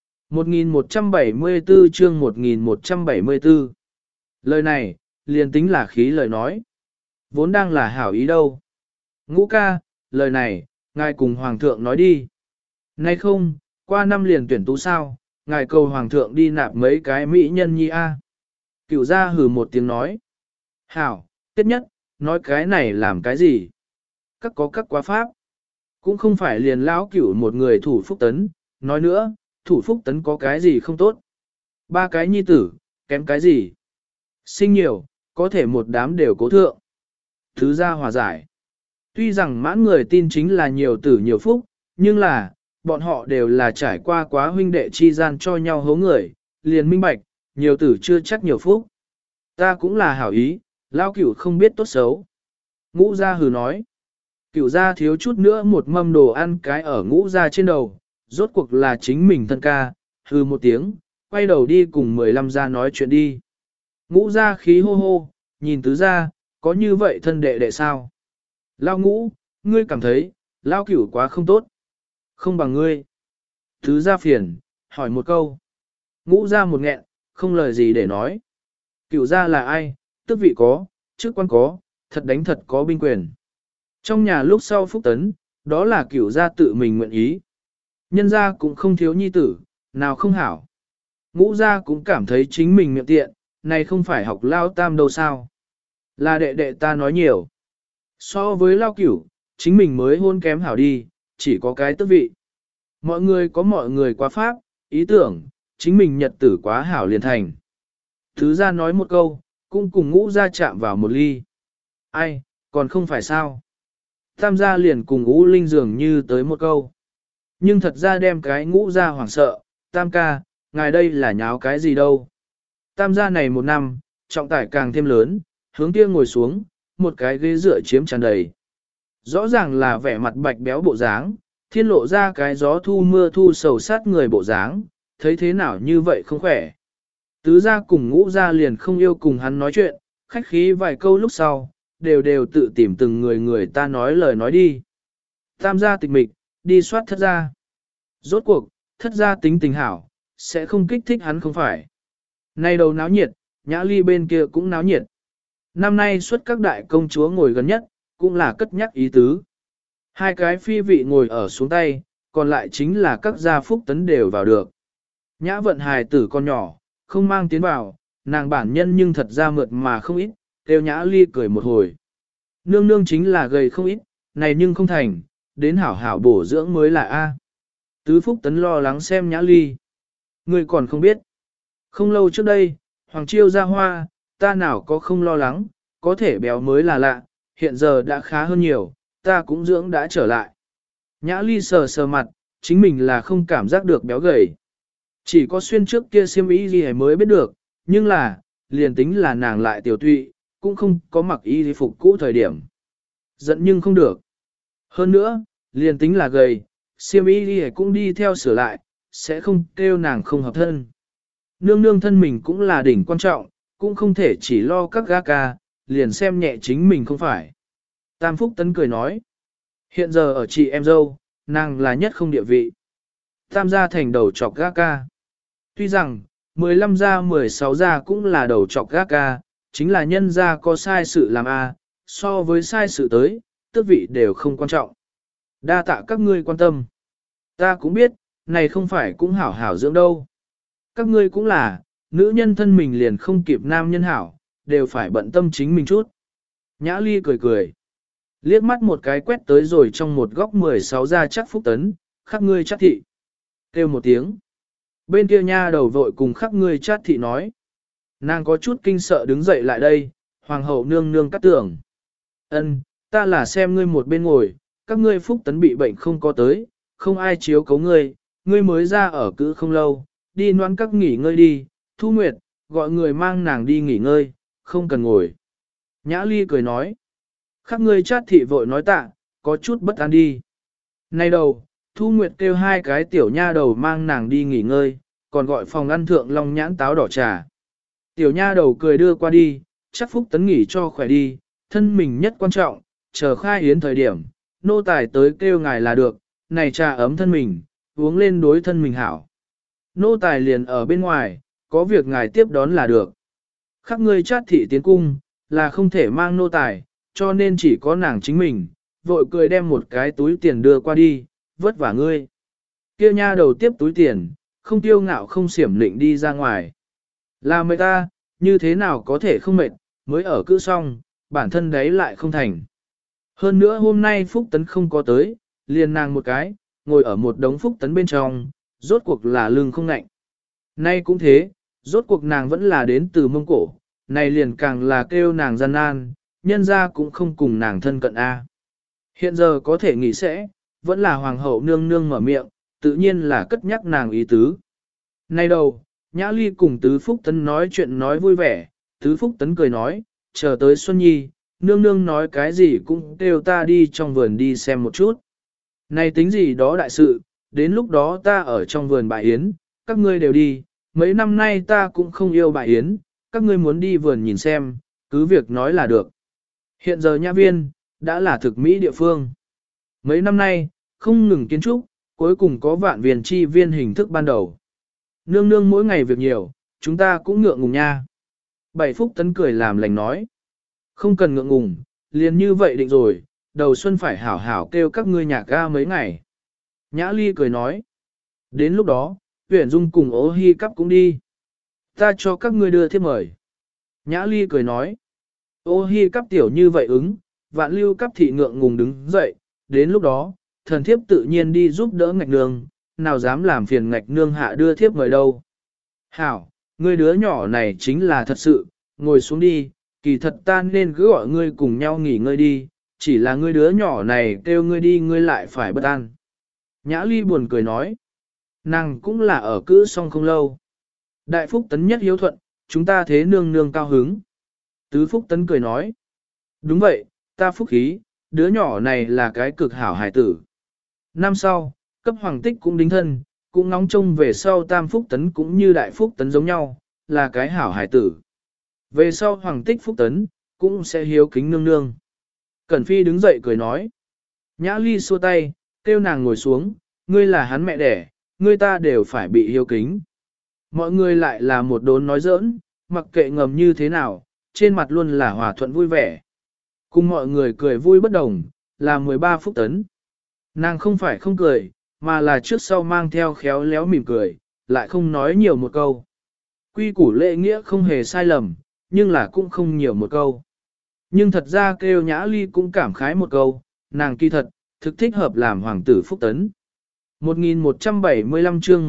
1174 chương 1174 Lời này, liền tính là khí lời nói. Vốn đang là hảo ý đâu. Ngũ ca, lời này, Ngài cùng Hoàng thượng nói đi. Nay không, qua năm liền tuyển tú sao, ngài cầu Hoàng thượng đi nạp mấy cái mỹ nhân nhi a. Cửu gia hừ một tiếng nói. Hảo, tiết nhất, nói cái này làm cái gì? Các có các quá pháp. Cũng không phải liền lão cửu một người thủ phúc tấn, nói nữa, thủ phúc tấn có cái gì không tốt. Ba cái nhi tử, kém cái gì? Sinh nhiều, có thể một đám đều cố thượng. Thứ gia hòa giải. Tuy rằng mãn người tin chính là nhiều tử nhiều phúc, nhưng là, bọn họ đều là trải qua quá huynh đệ chi gian cho nhau hố người, liền minh bạch, nhiều tử chưa chắc nhiều phúc. Ta cũng là hảo ý, lao cửu không biết tốt xấu. Ngũ gia hừ nói. Cửu gia thiếu chút nữa một mâm đồ ăn cái ở ngũ gia trên đầu, rốt cuộc là chính mình thân ca, hừ một tiếng, quay đầu đi cùng 15 gia nói chuyện đi. Ngũ gia khí hô hô, nhìn tứ gia, có như vậy thân đệ đệ sao? Lao ngũ, ngươi cảm thấy, lao cửu quá không tốt. Không bằng ngươi. Tứ gia phiền, hỏi một câu. Ngũ gia một nghẹn, không lời gì để nói. Cửu gia là ai, tước vị có, chức quan có, thật đánh thật có binh quyền. Trong nhà lúc sau phúc tấn, đó là cửu gia tự mình nguyện ý. Nhân gia cũng không thiếu nhi tử, nào không hảo. Ngũ gia cũng cảm thấy chính mình miệng tiện, này không phải học lao tam đâu sao. Là đệ đệ ta nói nhiều. So với lao cửu, chính mình mới hôn kém hảo đi, chỉ có cái tước vị. Mọi người có mọi người quá pháp, ý tưởng, chính mình nhật tử quá hảo liền thành. Thứ gia nói một câu, cũng cùng ngũ gia chạm vào một ly. Ai, còn không phải sao. Tam gia liền cùng ngũ linh dường như tới một câu. Nhưng thật ra đem cái ngũ gia hoảng sợ, tam ca, ngài đây là nháo cái gì đâu. Tam gia này một năm, trọng tải càng thêm lớn, hướng kia ngồi xuống, một cái ghế dựa chiếm tràn đầy. Rõ ràng là vẻ mặt bạch béo bộ dáng, thiên lộ ra cái gió thu mưa thu sầu sát người bộ dáng, thấy thế nào như vậy không khỏe. Tứ gia cùng ngũ gia liền không yêu cùng hắn nói chuyện, khách khí vài câu lúc sau, đều tự tìm từng người ta nói lời nói đi. Tam gia tịch mịch, đi soát thất gia. Rốt cuộc, thất gia tính tình hảo, sẽ không kích thích hắn không phải. Nay đầu náo nhiệt, nhã ly bên kia cũng náo nhiệt. Năm nay xuất các đại công chúa ngồi gần nhất, cũng là cất nhắc ý tứ. Hai cái phi vị ngồi ở xuống tay, còn lại chính là các gia phúc tấn đều vào được. Nhã vận hài tử con nhỏ, không mang tiến vào, nàng bản nhân nhưng thật ra mượt mà không ít, kêu nhã ly cười một hồi. Nương nương chính là gầy không ít, này nhưng không thành, đến hảo hảo bổ dưỡng mới là A. Tứ phúc tấn lo lắng xem nhã ly. Người còn không biết. Không lâu trước đây, Hoàng Chiêu ra hoa, ta nào có không lo lắng, có thể béo mới là lạ, hiện giờ đã khá hơn nhiều, ta cũng dưỡng đã trở lại. Nhã ly sờ sờ mặt, chính mình là không cảm giác được béo gầy. Chỉ có xuyên trước kia xiêm y gì mới biết được, nhưng là, liền tính là nàng lại tiểu tụy, cũng không có mặc y phục cũ thời điểm. Giận nhưng không được. Hơn nữa, liền tính là gầy, xiêm y cũng đi theo sửa lại, sẽ không kêu nàng không hợp thân. Nương nương thân mình cũng là đỉnh quan trọng, cũng không thể chỉ lo các ga ca, liền xem nhẹ chính mình không phải. Tam Phúc Tấn cười nói, hiện giờ ở chị em dâu, nàng là nhất không địa vị. Tam gia thành đầu chọc ga ca. Tuy rằng, 15 gia 16 gia cũng là đầu chọc ga ca, chính là nhân gia có sai sự làm a, so với sai sự tới, tước vị đều không quan trọng. Đa tạ các ngươi quan tâm. Ta cũng biết, này không phải cũng hảo hảo dưỡng đâu. Các ngươi cũng là, nữ nhân thân mình liền không kịp nam nhân hảo, đều phải bận tâm chính mình chút. Nhã ly cười cười. Liếc mắt một cái quét tới rồi trong một góc 16 gia chắc Phúc Tấn, khắc ngươi chắc thị. Kêu một tiếng. Bên kia nha đầu vội cùng khắc ngươi chát thị nói. Nàng có chút kinh sợ đứng dậy lại đây, hoàng hậu nương nương cắt tưởng. Ân, ta là xem ngươi một bên ngồi, các ngươi Phúc Tấn bị bệnh không có tới, không ai chiếu cấu ngươi, ngươi mới ra ở cữ không lâu, đi noan các nghỉ ngơi đi, Thu Nguyệt, gọi người mang nàng đi nghỉ ngơi, không cần ngồi. Nhã ly cười nói. Khắc ngươi chát thị vội nói tạ, có chút bất an đi. Nay đầu, Thu Nguyệt kêu hai cái tiểu nha đầu mang nàng đi nghỉ ngơi, còn gọi phòng ăn thượng long nhãn táo đỏ trà. Tiểu nha đầu cười đưa qua đi, chắc Phúc Tấn nghỉ cho khỏe đi, thân mình nhất quan trọng, chờ khai yến thời điểm, nô tài tới kêu ngài là được, này trà ấm thân mình, uống lên đối thân mình hảo. Nô tài liền ở bên ngoài, có việc ngài tiếp đón là được. Khắc ngươi chát thị tiến cung, là không thể mang nô tài, cho nên chỉ có nàng chính mình, vội cười đem một cái túi tiền đưa qua đi, vất vả ngươi. Kia nha đầu tiếp túi tiền, không tiêu ngạo không xiểm lịnh đi ra ngoài. Là mệt ta, như thế nào có thể không mệt, mới ở cữ xong, bản thân đấy lại không thành. Hơn nữa hôm nay Phúc Tấn không có tới, liền nàng một cái, ngồi ở một đống Phúc Tấn bên trong, rốt cuộc là lưng không ngạnh. Nay cũng thế, rốt cuộc nàng vẫn là đến từ Mông Cổ, này liền càng là kêu nàng gian nan, nhân ra cũng không cùng nàng thân cận a. Hiện giờ có thể nghĩ sẽ, vẫn là hoàng hậu nương nương mở miệng, tự nhiên là cất nhắc nàng ý tứ. Nay đầu, Nhã Ly cùng Tứ Phúc Tấn nói chuyện nói vui vẻ, Tứ Phúc Tấn cười nói, chờ tới Xuân Nhi, nương nương nói cái gì cũng kêu ta đi trong vườn đi xem một chút. Này tính gì đó đại sự, đến lúc đó ta ở trong vườn bài yến, các ngươi đều đi, mấy năm nay ta cũng không yêu bài yến, các ngươi muốn đi vườn nhìn xem, cứ việc nói là được. Hiện giờ Nhã Viên, đã là thực mỹ địa phương. Mấy năm nay, không ngừng kiến trúc, cuối cùng có vạn viên chi viên hình thức ban đầu. Nương nương mỗi ngày việc nhiều, chúng ta cũng ngượng ngùng nha. Bảy Phúc Tấn cười làm lành nói. Không cần ngượng ngùng, liền như vậy định rồi, đầu xuân phải hảo hảo kêu các ngươi nhạc ga mấy ngày. Nhã Ly cười nói. Đến lúc đó, Uyển Dung cùng Ô Hi Cắp cũng đi. Ta cho các ngươi đưa thiếp mời. Nhã Ly cười nói. Ô Hi Cắp tiểu như vậy ứng, Vạn Lưu Cắp thị ngượng ngùng đứng dậy, đến lúc đó, thần thiếp tự nhiên đi giúp đỡ ngạch nương, nào dám làm phiền ngạch nương hạ đưa thiếp mời đâu. Hảo, ngươi đứa nhỏ này chính là thật sự, ngồi xuống đi, kỳ thật ta nên cứ gọi ngươi cùng nhau nghỉ ngơi đi, chỉ là ngươi đứa nhỏ này kêu ngươi đi ngươi lại phải bất an. Nhã Ly buồn cười nói, nàng cũng là ở cữ xong không lâu. Đại Phúc Tấn nhất hiếu thuận, chúng ta thế nương nương cao hứng. Tứ Phúc Tấn cười nói, đúng vậy, ta phúc khí, đứa nhỏ này là cái cực hảo hài tử. Năm sau, cấp hoàng tích cũng đính thân, cũng ngóng trông về sau Tam Phúc Tấn cũng như Đại Phúc Tấn giống nhau, là cái hảo hài tử. Về sau hoàng tích Phúc Tấn, cũng sẽ hiếu kính nương nương. Cẩn Phi đứng dậy cười nói. Nhã Ly xua tay, kêu nàng ngồi xuống, ngươi là hắn mẹ đẻ, ngươi ta đều phải bị hiếu kính. Mọi người lại là một đốn nói giỡn, mặc kệ ngầm như thế nào, trên mặt luôn là hòa thuận vui vẻ. Cùng mọi người cười vui bất đồng, là 13 Phúc Tấn. Nàng không phải không cười, mà là trước sau mang theo khéo léo mỉm cười, lại không nói nhiều một câu. Quy củ lễ nghĩa không hề sai lầm, nhưng là cũng không nhiều một câu. Nhưng thật ra kêu Nhã Ly cũng cảm khái một câu, nàng kỳ thật, thực thích hợp làm hoàng tử Phúc Tấn. 1175 chương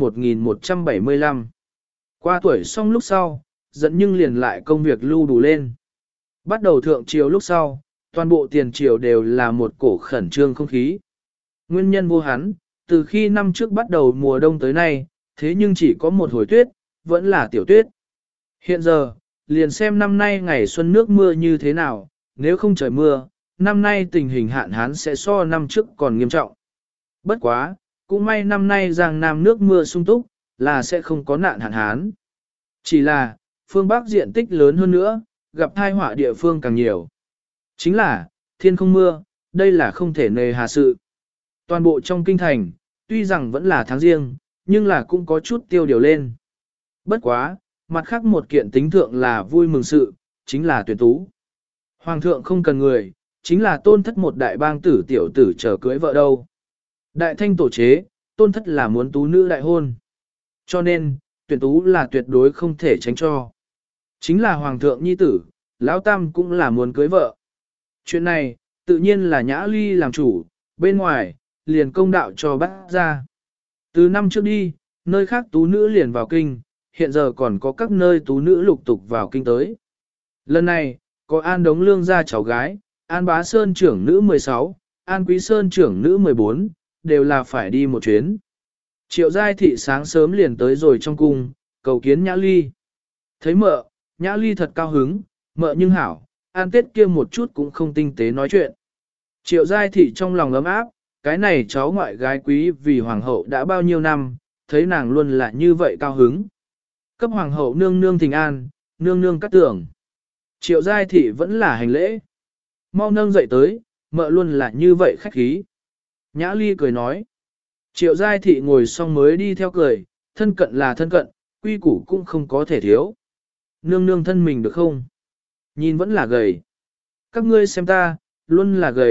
1175 Qua tuổi xong lúc sau, dẫn nhưng liền lại công việc lưu đủ lên. Bắt đầu thượng triều lúc sau, toàn bộ tiền triều đều là một cổ khẩn trương không khí. Nguyên nhân vô hắn, từ khi năm trước bắt đầu mùa đông tới nay, thế nhưng chỉ có một hồi tuyết, vẫn là tiểu tuyết. Hiện giờ, liền xem năm nay ngày xuân nước mưa như thế nào, nếu không trời mưa, năm nay tình hình hạn hán sẽ so năm trước còn nghiêm trọng. Bất quá, cũng may năm nay Giang Nam nước mưa sung túc, là sẽ không có nạn hạn hán. Chỉ là, phương Bắc diện tích lớn hơn nữa, gặp tai họa địa phương càng nhiều. Chính là, thiên không mưa, đây là không thể nề hà sự. Toàn bộ trong kinh thành, tuy rằng vẫn là tháng riêng, nhưng là cũng có chút tiêu điều lên. Bất quá, mặt khác một kiện tính thượng là vui mừng sự, chính là tuyển tú. Hoàng thượng không cần người, chính là tôn thất một đại bang tử tiểu tử chờ cưới vợ đâu. Đại thanh tổ chế, tôn thất là muốn tú nữ đại hôn. Cho nên, tuyển tú là tuyệt đối không thể tránh cho. Chính là hoàng thượng nhi tử, lão tam cũng là muốn cưới vợ. Chuyện này, tự nhiên là Nhã Ly làm chủ, bên ngoài, liền công đạo cho bắt ra. Từ năm trước đi, nơi khác tú nữ liền vào kinh, hiện giờ còn có các nơi tú nữ lục tục vào kinh tới. Lần này, có An Đống Lương gia cháu gái, An Bá Sơn trưởng nữ 16, An Quý Sơn trưởng nữ 14, đều là phải đi một chuyến. Triệu Giai Thị sáng sớm liền tới rồi trong cung, cầu kiến Nhã Ly. Thấy mợ, Nhã Ly thật cao hứng, mợ nhưng hảo, an tết kia một chút cũng không tinh tế nói chuyện. Triệu Giai Thị trong lòng ấm áp, cái này cháu ngoại gái quý vì hoàng hậu đã bao nhiêu năm, thấy nàng luôn là như vậy cao hứng. Cấp hoàng hậu nương nương thình an, nương nương cắt tưởng. Triệu Giai Thị vẫn là hành lễ. Mau nâng dậy tới, mợ luôn là như vậy khách khí. Nhã Ly cười nói. Triệu Giai Thị ngồi xong mới đi theo cười, thân cận là thân cận, quy củ cũng không có thể thiếu. Nương nương thân mình được không? Nhìn vẫn là gầy. Các ngươi xem ta, luôn là gầy,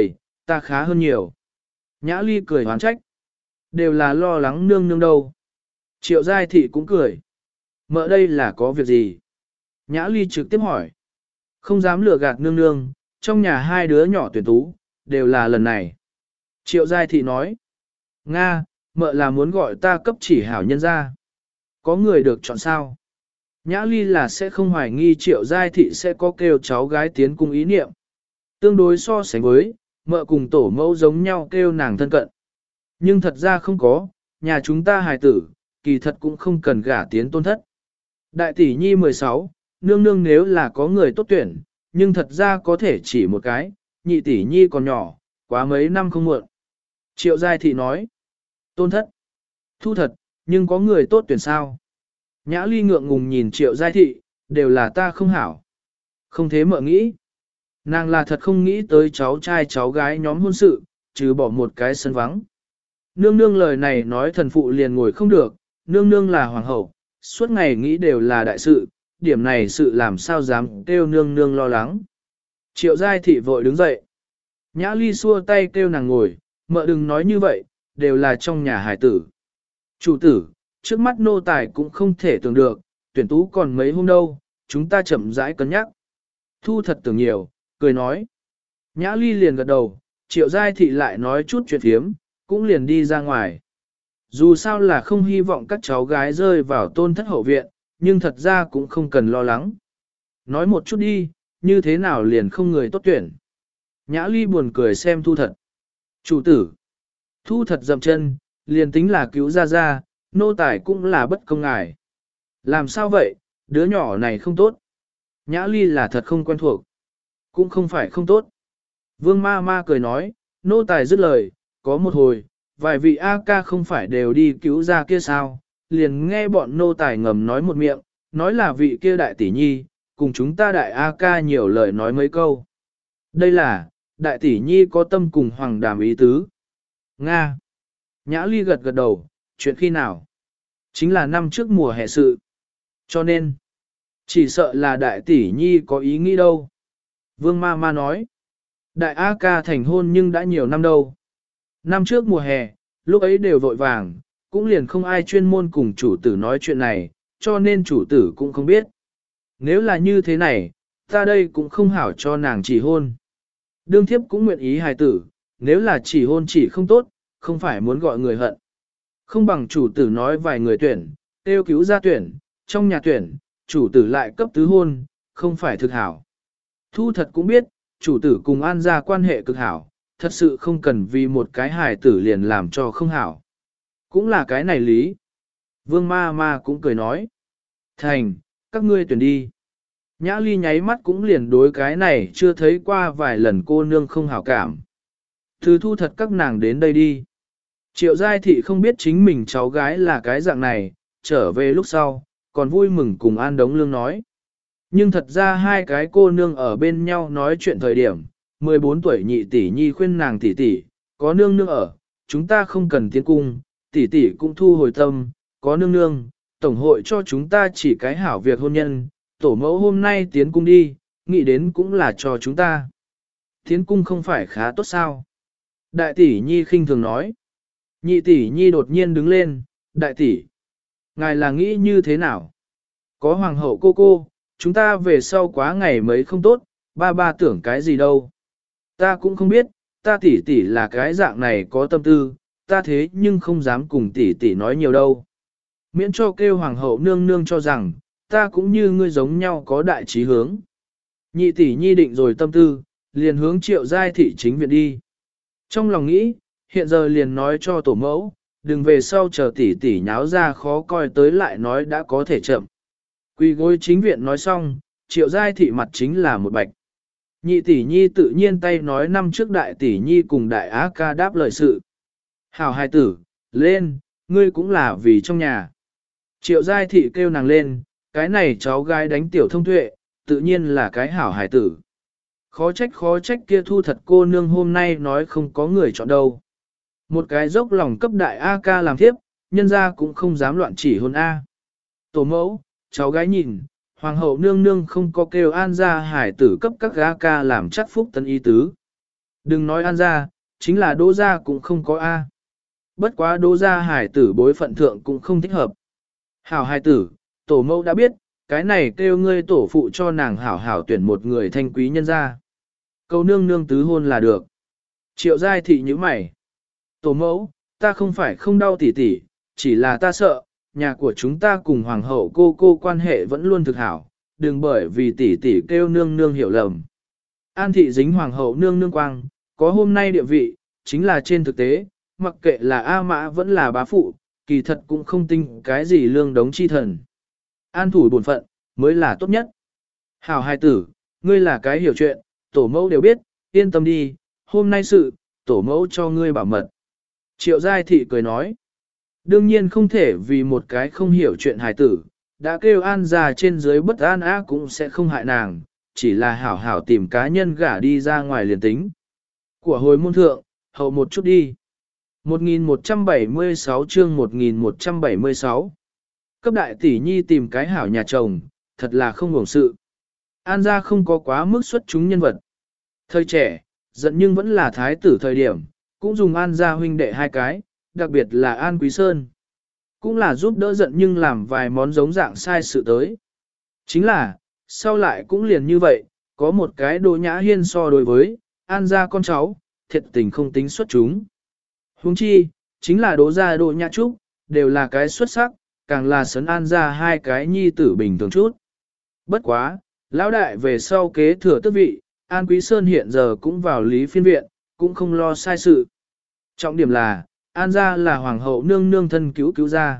ta khá hơn nhiều. Nhã Ly cười hoán trách. Đều là lo lắng nương nương đâu. Triệu Giai Thị cũng cười. Mợ đây là có việc gì? Nhã Ly trực tiếp hỏi. Không dám lừa gạt nương nương, trong nhà hai đứa nhỏ tuyển tú, đều là lần này. Triệu Giai Thị nói. Nga, mợ là muốn gọi ta cấp chỉ hảo nhân ra. Có người được chọn sao? Nhã Ly là sẽ không hoài nghi Triệu Giai Thị sẽ có kêu cháu gái tiến cung ý niệm. Tương đối so sánh với, mợ cùng tổ mẫu giống nhau kêu nàng thân cận. Nhưng thật ra không có, nhà chúng ta hài tử, kỳ thật cũng không cần gả tiến tôn thất. Đại tỷ nhi 16, nương nương nếu là có người tốt tuyển, nhưng thật ra có thể chỉ một cái, nhị tỷ nhi còn nhỏ, quá mấy năm không muộn. Triệu Giai Thị nói, tôn thất, thu thật, nhưng có người tốt tuyển sao? Nhã Ly ngượng ngùng nhìn Triệu Giai Thị, đều là ta không hảo. Không thế mợ nghĩ. Nàng là thật không nghĩ tới cháu trai cháu gái nhóm hôn sự, trừ bỏ một cái sân vắng. Nương nương lời này nói thần phụ liền ngồi không được, nương nương là hoàng hậu, suốt ngày nghĩ đều là đại sự, điểm này sự làm sao dám kêu nương nương lo lắng. Triệu Giai Thị vội đứng dậy. Nhã Ly xua tay kêu nàng ngồi, mợ đừng nói như vậy, đều là trong nhà hải tử. Chủ tử, trước mắt nô tài cũng không thể tưởng được, tuyển tú còn mấy hôm đâu, chúng ta chậm rãi cân nhắc. Thu thật tưởng nhiều, cười nói. Nhã Ly liền gật đầu, Triệu Giai Thị lại nói chút chuyện phiếm, cũng liền đi ra ngoài. Dù sao là không hy vọng các cháu gái rơi vào tôn thất hậu viện, nhưng thật ra cũng không cần lo lắng. Nói một chút đi, như thế nào liền không người tốt tuyển. Nhã Ly buồn cười xem Thu thật. Chủ tử. Thu thật dậm chân, liền tính là cứu ra, nô tài cũng là bất công ngài. Làm sao vậy, đứa nhỏ này không tốt. Nhã Ly là thật không quen thuộc. Cũng không phải không tốt. Vương ma ma cười nói, nô tài dứt lời, có một hồi, vài vị A ca không phải đều đi cứu ra kia sao, liền nghe bọn nô tài ngầm nói một miệng, nói là vị kia đại tỷ nhi, cùng chúng ta đại A ca nhiều lời nói mấy câu. Đây là, đại tỷ nhi có tâm cùng hoàng đàm ý tứ. Nga. Nhã Ly gật gật đầu, chuyện khi nào? Chính là năm trước mùa hè sự. Cho nên, chỉ sợ là đại tỷ nhi có ý nghĩ đâu. Vương ma ma nói, đại A ca thành hôn nhưng đã nhiều năm đâu. Năm trước mùa hè, lúc ấy đều vội vàng, cũng liền không ai chuyên môn cùng chủ tử nói chuyện này, cho nên chủ tử cũng không biết. Nếu là như thế này, ta đây cũng không hảo cho nàng chỉ hôn. Đương thiếp cũng nguyện ý hài tử, nếu là chỉ hôn chỉ không tốt, không phải muốn gọi người hận. Không bằng chủ tử nói vài người tuyển, tiêu cứu ra tuyển, trong nhà tuyển, chủ tử lại cấp tứ hôn, không phải thực hảo. Thu thật cũng biết, chủ tử cùng An gia quan hệ cực hảo, thật sự không cần vì một cái hài tử liền làm cho không hảo. Cũng là cái này lý. Vương ma ma cũng cười nói. Thành, các ngươi tuyển đi. Nhã Ly nháy mắt cũng liền đối cái này chưa thấy qua vài lần cô nương không hảo cảm. Thứ thu thật các nàng đến đây đi. Triệu Giai Thị không biết chính mình cháu gái là cái dạng này, trở về lúc sau, còn vui mừng cùng An Đống Lương nói. Nhưng thật ra hai cái cô nương ở bên nhau nói chuyện thời điểm, 14 tuổi nhị tỷ nhi khuyên nàng tỷ tỷ, có nương nương ở, chúng ta không cần tiến cung, tỷ tỷ cũng thu hồi tâm, có nương nương, tổng hội cho chúng ta chỉ cái hảo việc hôn nhân, tổ mẫu hôm nay tiến cung đi, nghĩ đến cũng là cho chúng ta. Tiến cung không phải khá tốt sao? Đại tỷ nhi khinh thường nói. Nhị tỷ nhi đột nhiên đứng lên, đại tỷ, ngài là nghĩ như thế nào? Có hoàng hậu cô, chúng ta về sau quá ngày mấy không tốt, ba tưởng cái gì đâu. Ta cũng không biết, ta tỷ tỷ là cái dạng này có tâm tư, ta thế nhưng không dám cùng tỷ tỷ nói nhiều đâu. Miễn cho kêu hoàng hậu nương nương cho rằng, ta cũng như ngươi giống nhau có đại trí hướng. Nhị tỷ nhi định rồi tâm tư, liền hướng Triệu Giai Thị chính viện đi. Trong lòng nghĩ, hiện giờ liền nói cho tổ mẫu, đừng về sau chờ tỷ tỷ nháo ra khó coi tới lại nói đã có thể chậm. Quỳ gối chính viện nói xong, Triệu Giai Thị mặt chính là một bạch. Nhị tỷ nhi tự nhiên tay nói năm trước đại tỷ nhi cùng đại á ca đáp lời sự. Hảo hài tử, lên, ngươi cũng là vì trong nhà. Triệu Giai Thị kêu nàng lên, cái này cháu gái đánh tiểu thông tuệ, tự nhiên là cái hảo hài tử. Khó trách kia thu thật cô nương hôm nay nói không có người chọn đâu. Một cái dốc lòng cấp đại A ca làm thiếp, nhân ra cũng không dám loạn chỉ hôn A. Tổ mẫu, cháu gái nhìn, hoàng hậu nương nương không có kêu An gia hải tử cấp các A ca làm chắc phúc tân ý tứ. Đừng nói An gia, chính là Đỗ gia cũng không có A. Bất quá Đỗ gia hải tử bối phận thượng cũng không thích hợp. Hảo hải tử, tổ mẫu đã biết, cái này kêu ngươi tổ phụ cho nàng hảo hảo tuyển một người thanh quý nhân gia. Câu nương nương tứ hôn là được. Triệu giai thị như mày. Tổ mẫu, ta không phải không đau tỉ tỉ, chỉ là ta sợ, nhà của chúng ta cùng hoàng hậu cô quan hệ vẫn luôn thực hảo, đừng bởi vì tỉ tỉ kêu nương nương hiểu lầm. An thị dính hoàng hậu nương nương quang, có hôm nay địa vị, chính là trên thực tế, mặc kệ là A Mã vẫn là bá phụ, kỳ thật cũng không tin cái gì lương đống chi thần. An thủ bổn phận, mới là tốt nhất. Hảo hài tử, ngươi là cái hiểu chuyện, tổ mẫu đều biết, yên tâm đi, hôm nay sự, tổ mẫu cho ngươi bảo mật. Triệu giai thị cười nói, đương nhiên không thể vì một cái không hiểu chuyện hài tử, đã kêu an ra trên dưới bất an á cũng sẽ không hại nàng, chỉ là hảo hảo tìm cá nhân gả đi ra ngoài liền tính. Của hồi môn thượng, hậu một chút đi. 1176 chương 1176 Cấp đại tỷ nhi tìm cái hảo nhà chồng, thật là không hưởng sự. An gia không có quá mức xuất chúng nhân vật. Thời trẻ, giận nhưng vẫn là thái tử thời điểm, cũng dùng An gia huynh đệ hai cái, đặc biệt là An Quý Sơn. Cũng là giúp đỡ giận nhưng làm vài món giống dạng sai sự tới. Chính là, sau lại cũng liền như vậy, có một cái Đỗ Nhã Hiên so đối với, An gia con cháu, thiệt tình không tính xuất chúng. Huống chi, chính là Đỗ gia Đỗ Nhã Trúc, đều là cái xuất sắc, càng là sấn An gia hai cái nhi tử bình thường chút. Bất quá, lão đại về sau kế thừa tước vị, An Quý Sơn hiện giờ cũng vào lý phiên viện, cũng không lo sai sự. Trọng điểm là, An gia là hoàng hậu nương nương thân cứu cứu gia.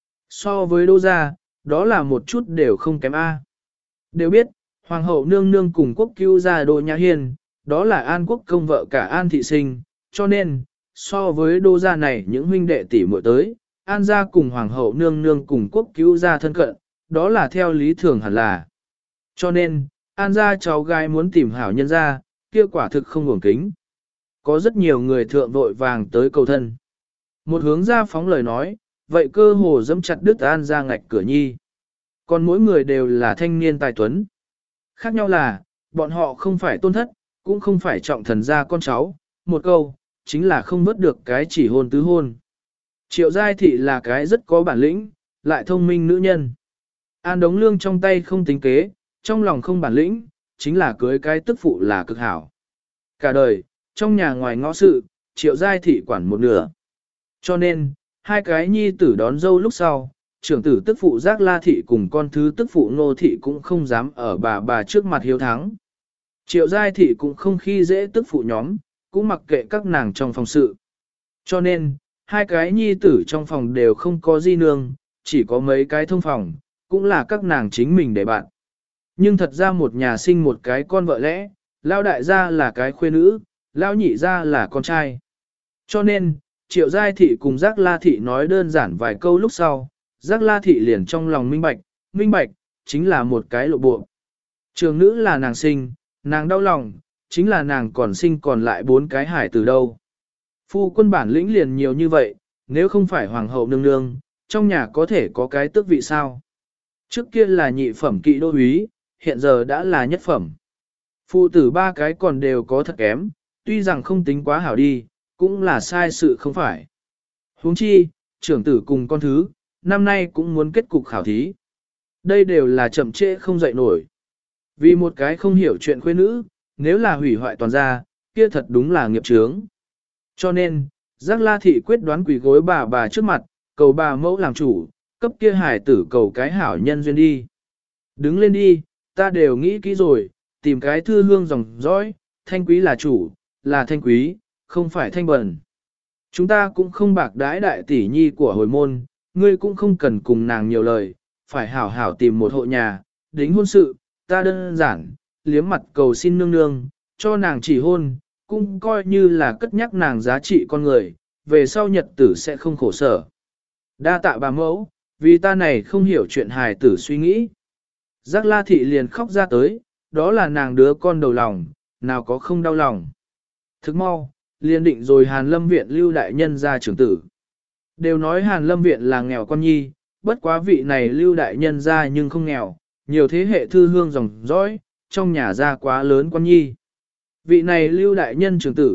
So với Đỗ gia, đó là một chút đều không kém A. Đều biết, hoàng hậu nương nương cùng quốc cứu gia Đỗ Nhã Hiên, đó là An quốc công vợ cả An thị sinh, cho nên, so với Đỗ gia này những huynh đệ tỷ muội tới, An gia cùng hoàng hậu nương nương cùng quốc cứu gia thân cận, đó là theo lý thường hẳn là. Cho nên, An gia cháu gái muốn tìm hảo nhân gia, kia quả thực không hưởng kính. Có rất nhiều người thượng vội vàng tới cầu thân. Một hướng ra phóng lời nói, vậy cơ hồ dẫm chặt đứt An gia ngạch cửa nhi. Còn mỗi người đều là thanh niên tài tuấn. Khác nhau là, bọn họ không phải tôn thất, cũng không phải trọng thần gia con cháu, một câu, chính là không vớt được cái chỉ hôn tứ hôn. Triệu giai thị là cái rất có bản lĩnh, lại thông minh nữ nhân. An Đống Lương trong tay không tính kế, trong lòng không bản lĩnh, chính là cưới cái tức phụ là cực hảo. Cả đời, trong nhà ngoài ngõ sự, triệu giai thị quản một nửa. Cho nên, hai cái nhi tử đón dâu lúc sau, trưởng tử tức phụ Giác La thị cùng con thứ tức phụ Ngô thị cũng không dám ở bà trước mặt hiếu thắng. Triệu giai thị cũng không khi dễ tức phụ nhóm, cũng mặc kệ các nàng trong phòng sự. Cho nên, hai cái nhi tử trong phòng đều không có di nương, chỉ có mấy cái thông phòng, cũng là các nàng chính mình để bạn. Nhưng thật ra một nhà sinh một cái con vợ lẽ, lao đại gia là cái khuê nữ, lao nhị gia là con trai. Cho nên, Triệu giai thị cùng Giác La thị nói đơn giản vài câu lúc sau, Giác La thị liền trong lòng minh bạch, chính là một cái lộ bộ. Trường nữ là nàng sinh, nàng đau lòng, chính là nàng còn sinh còn lại 4 cái hải từ đâu. Phu quân bản lĩnh liền nhiều như vậy, nếu không phải hoàng hậu nương nương, trong nhà có thể có cái tước vị sao. Trước kia là nhị phẩm kỵ đô úy, hiện giờ đã là nhất phẩm. Phụ tử 3 cái còn đều có thật kém, tuy rằng không tính quá hảo đi, cũng là sai sự không phải. Huống chi, trưởng tử cùng con thứ, năm nay cũng muốn kết cục khảo thí. Đây đều là chậm trễ không dậy nổi. Vì một cái không hiểu chuyện khuê nữ, nếu là hủy hoại toàn gia, kia thật đúng là nghiệp chướng. Cho nên, Giác La thị quyết đoán quỳ gối bà trước mặt, cầu bà mẫu làm chủ, cấp kia hải tử cầu cái hảo nhân duyên đi. Đứng lên đi, ta đều nghĩ kỹ rồi, tìm cái thư hương dòng dõi, thanh quý là chủ, là thanh quý, không phải thanh bẩn. Chúng ta cũng không bạc đãi đại tỷ nhi của hồi môn, ngươi cũng không cần cùng nàng nhiều lời, phải hảo hảo tìm một hộ nhà, đính hôn sự, ta đơn giản, liếm mặt cầu xin nương nương, cho nàng chỉ hôn, cũng coi như là cất nhắc nàng giá trị con người, về sau nhật tử sẽ không khổ sở. Đa tạ bà mẫu, vì ta này không hiểu chuyện hài tử suy nghĩ. Giác La thị liền khóc ra tới, đó là nàng đứa con đầu lòng, nào có không đau lòng. Thức mau, liền định rồi Hàn Lâm Viện lưu đại nhân ra trưởng tử. Đều nói Hàn Lâm Viện là nghèo con nhi, bất quá vị này lưu đại nhân ra nhưng không nghèo, nhiều thế hệ thư hương dòng dõi, trong nhà ra quá lớn con nhi. Vị này lưu đại nhân trưởng tử,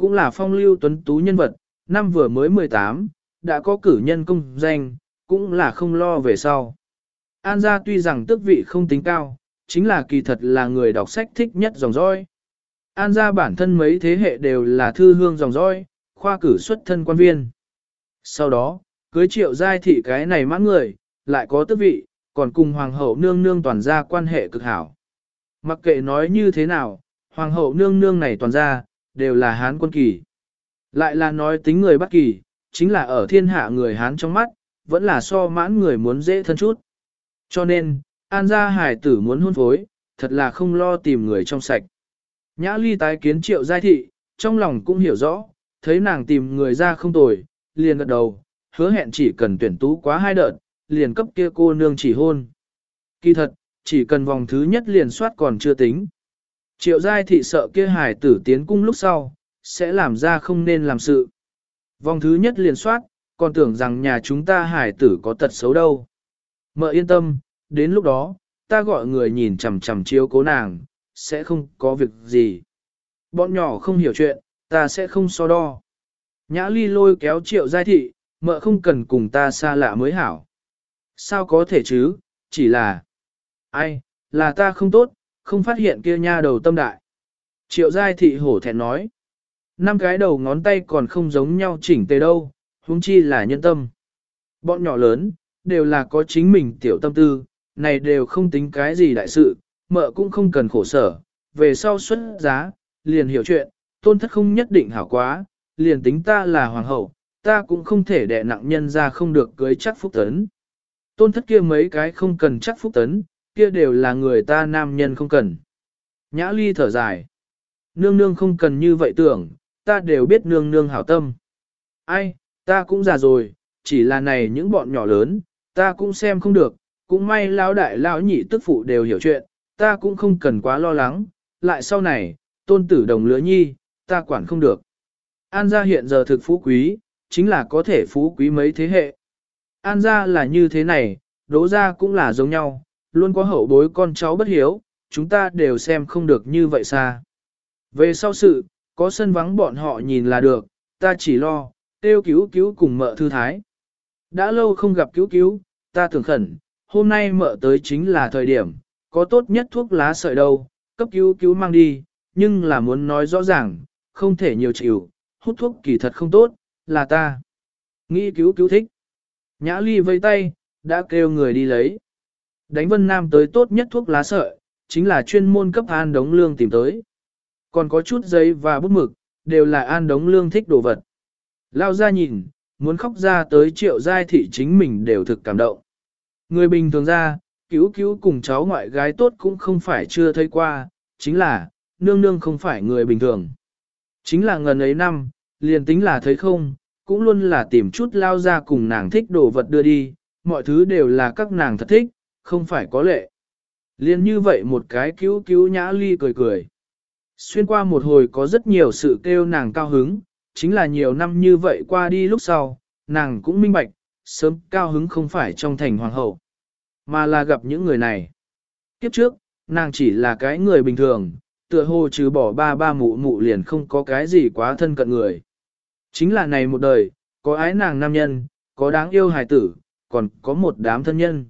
cũng là phong lưu tuấn tú nhân vật, năm vừa mới 18, đã có cử nhân công danh, cũng là không lo về sau. An gia tuy rằng tước vị không tính cao, chính là kỳ thật là người đọc sách thích nhất dòng dõi. An gia bản thân mấy thế hệ đều là thư hương dòng dõi, khoa cử xuất thân quan viên. Sau đó, cưới Triệu Giai Thị cái này mãn người, lại có tước vị, còn cùng Hoàng hậu nương nương toàn gia quan hệ cực hảo. Mặc kệ nói như thế nào, Hoàng hậu nương nương này toàn gia, đều là Hán quân kỳ. Lại là nói tính người Bắc kỳ, chính là ở thiên hạ người Hán trong mắt, vẫn là so mãn người muốn dễ thân chút. Cho nên, An gia hài tử muốn hôn phối, thật là không lo tìm người trong sạch. Nhã Ly tái kiến Triệu Giai Thị, trong lòng cũng hiểu rõ, thấy nàng tìm người ra không tồi, liền gật đầu, hứa hẹn chỉ cần tuyển tú quá 2 đợt, liền cấp kia cô nương chỉ hôn. Kỳ thật, chỉ cần vòng thứ nhất liền soát còn chưa tính. Triệu Giai Thị sợ kia hài tử tiến cung lúc sau, sẽ làm ra không nên làm sự. Vòng thứ nhất liền soát, còn tưởng rằng nhà chúng ta hài tử có tật xấu đâu. Mợ yên tâm, đến lúc đó, ta gọi người nhìn chằm chằm chiếu cố nàng, sẽ không có việc gì. Bọn nhỏ không hiểu chuyện, ta sẽ không so đo. Nhã Ly lôi kéo Triệu Giai Thị, mợ không cần cùng ta xa lạ mới hảo. Sao có thể chứ, chỉ là... Ai, là ta không tốt, không phát hiện kia nha đầu tâm đại. Triệu Giai Thị hổ thẹn nói. 5 cái đầu ngón tay còn không giống nhau chỉnh tề đâu, huống chi là nhân tâm. Bọn nhỏ lớn, đều là có chính mình tiểu tâm tư, này đều không tính cái gì đại sự, mợ cũng không cần khổ sở, về sau xuất giá, liền hiểu chuyện, tôn thất không nhất định hảo quá, liền tính ta là hoàng hậu, ta cũng không thể đè nặng nhân ra không được cưới chắc phúc tấn. Tôn thất kia mấy cái không cần chắc phúc tấn, kia đều là người ta nam nhân không cần. Nhã Ly thở dài. Nương nương không cần như vậy tưởng, ta đều biết nương nương hảo tâm. Ai, ta cũng già rồi, chỉ là này những bọn nhỏ lớn, ta cũng xem không được, cũng may lão đại lão nhị tức phụ đều hiểu chuyện, ta cũng không cần quá lo lắng, lại sau này, tôn tử đồng lứa nhi, ta quản không được. An gia hiện giờ thực phú quý, chính là có thể phú quý mấy thế hệ. An gia là như thế này, Đỗ gia cũng là giống nhau, luôn có hậu bối con cháu bất hiếu, chúng ta đều xem không được như vậy xa. Về sau sự, có sân vắng bọn họ nhìn là được, ta chỉ lo, tiêu cứu cứu cùng mợ thư thái. Đã lâu không gặp cứu cứu, ta tưởng khẩn, hôm nay mợ tới chính là thời điểm, có tốt nhất thuốc lá sợi đâu, cấp cứu cứu mang đi, nhưng là muốn nói rõ ràng, không thể nhiều chịu, hút thuốc kỳ thật không tốt, là ta. Nghĩ cứu cứu thích. Nhã Ly vây tay, đã kêu người đi lấy. Đánh Vân Nam tới tốt nhất thuốc lá sợi, chính là chuyên môn cấp An Đống Lương tìm tới. Còn có chút giấy và bút mực, đều là An Đống Lương thích đồ vật. Lao ra nhìn, muốn khóc ra tới Triệu Giai Thị chính mình đều thực cảm động. Người bình thường ra, cứu cứu cùng cháu ngoại gái tốt cũng không phải chưa thấy qua, chính là, nương nương không phải người bình thường. Chính là ngần ấy năm, liền tính là thấy không, cũng luôn là tìm chút lao ra cùng nàng thích đồ vật đưa đi, mọi thứ đều là các nàng thật thích, không phải có lệ. Liên như vậy một cái cứu cứu Nhã Ly cười cười. Xuyên qua một hồi có rất nhiều sự kêu nàng cao hứng, chính là nhiều năm như vậy qua đi lúc sau, nàng cũng minh bạch, sớm cao hứng không phải trong thành hoàng hậu, mà là gặp những người này. Kiếp trước, nàng chỉ là cái người bình thường, tựa hồ trừ bỏ ba mụ mụ liền không có cái gì quá thân cận người. Chính là này một đời, có ái nàng nam nhân, có đáng yêu hài tử, còn có một đám thân nhân.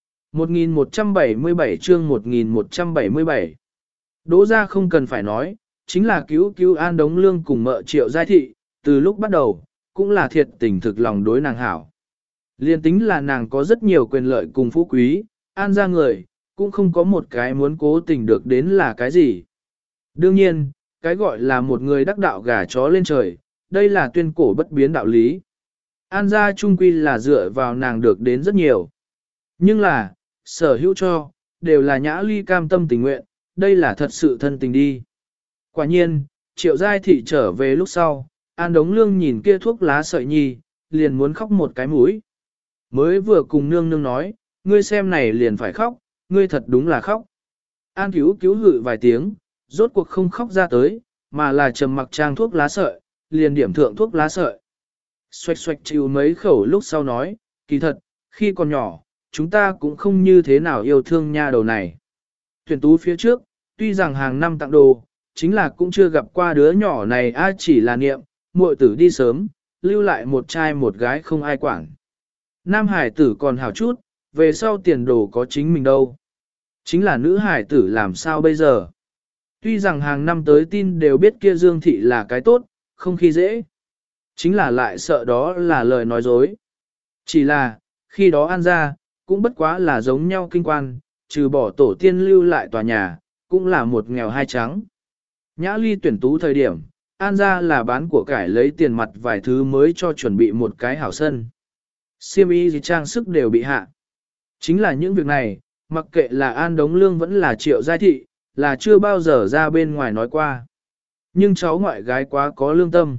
1177 chương 1177 Đỗ gia không cần phải nói, chính là cứu cứu An Đống Lương cùng mợ Triệu Giai Thị, từ lúc bắt đầu, cũng là thiệt tình thực lòng đối nàng hảo. Liên tính là nàng có rất nhiều quyền lợi cùng phú quý, An gia người, cũng không có một cái muốn cố tình được đến là cái gì. Đương nhiên, cái gọi là một người đắc đạo gà chó lên trời, đây là tuyên cổ bất biến đạo lý. An gia trung quy là dựa vào nàng được đến rất nhiều. Nhưng là, sở hữu cho, đều là Nhã Ly cam tâm tình nguyện, đây là thật sự thân tình đi. Quả nhiên, Triệu Giai Thị trở về lúc sau, An Đống Lương nhìn kia thuốc lá sợi nhi, liền muốn khóc một cái mũi. Mới vừa cùng nương nương nói, ngươi xem này liền phải khóc, ngươi thật đúng là khóc. An cứu cứu hự vài tiếng, rốt cuộc không khóc ra tới, mà là trầm mặc trang thuốc lá sợi, liền điểm thượng thuốc lá sợi. Xoạch xoạch chịu mấy khẩu lúc sau nói, kỳ thật, khi còn nhỏ, chúng ta cũng không như thế nào yêu thương nha đầu này. Tuyển tú phía trước, tuy rằng hàng năm tặng đồ, chính là cũng chưa gặp qua đứa nhỏ này chỉ là niệm, muội tử đi sớm, lưu lại một trai một gái không ai quản. Nam hải tử còn hảo chút, về sau tiền đồ có chính mình đâu. Chính là nữ hải tử làm sao bây giờ? Tuy rằng hàng năm tới tin đều biết kia Dương Thị là cái tốt, không khi dễ. Chính là lại sợ đó là lời nói dối. Chỉ là, khi đó An ra, cũng bất quá là giống nhau kinh quan, trừ bỏ tổ tiên lưu lại tòa nhà, cũng là một nghèo hai trắng. Nhã Ly tuyển tú thời điểm, An ra là bán của cải lấy tiền mặt vài thứ mới cho chuẩn bị một cái hảo sân. Xiêm y gì trang sức đều bị hạ. Chính là những việc này, mặc kệ là An Đống Lương vẫn là Triệu Giai Thị, là chưa bao giờ ra bên ngoài nói qua. Nhưng cháu ngoại gái quá có lương tâm.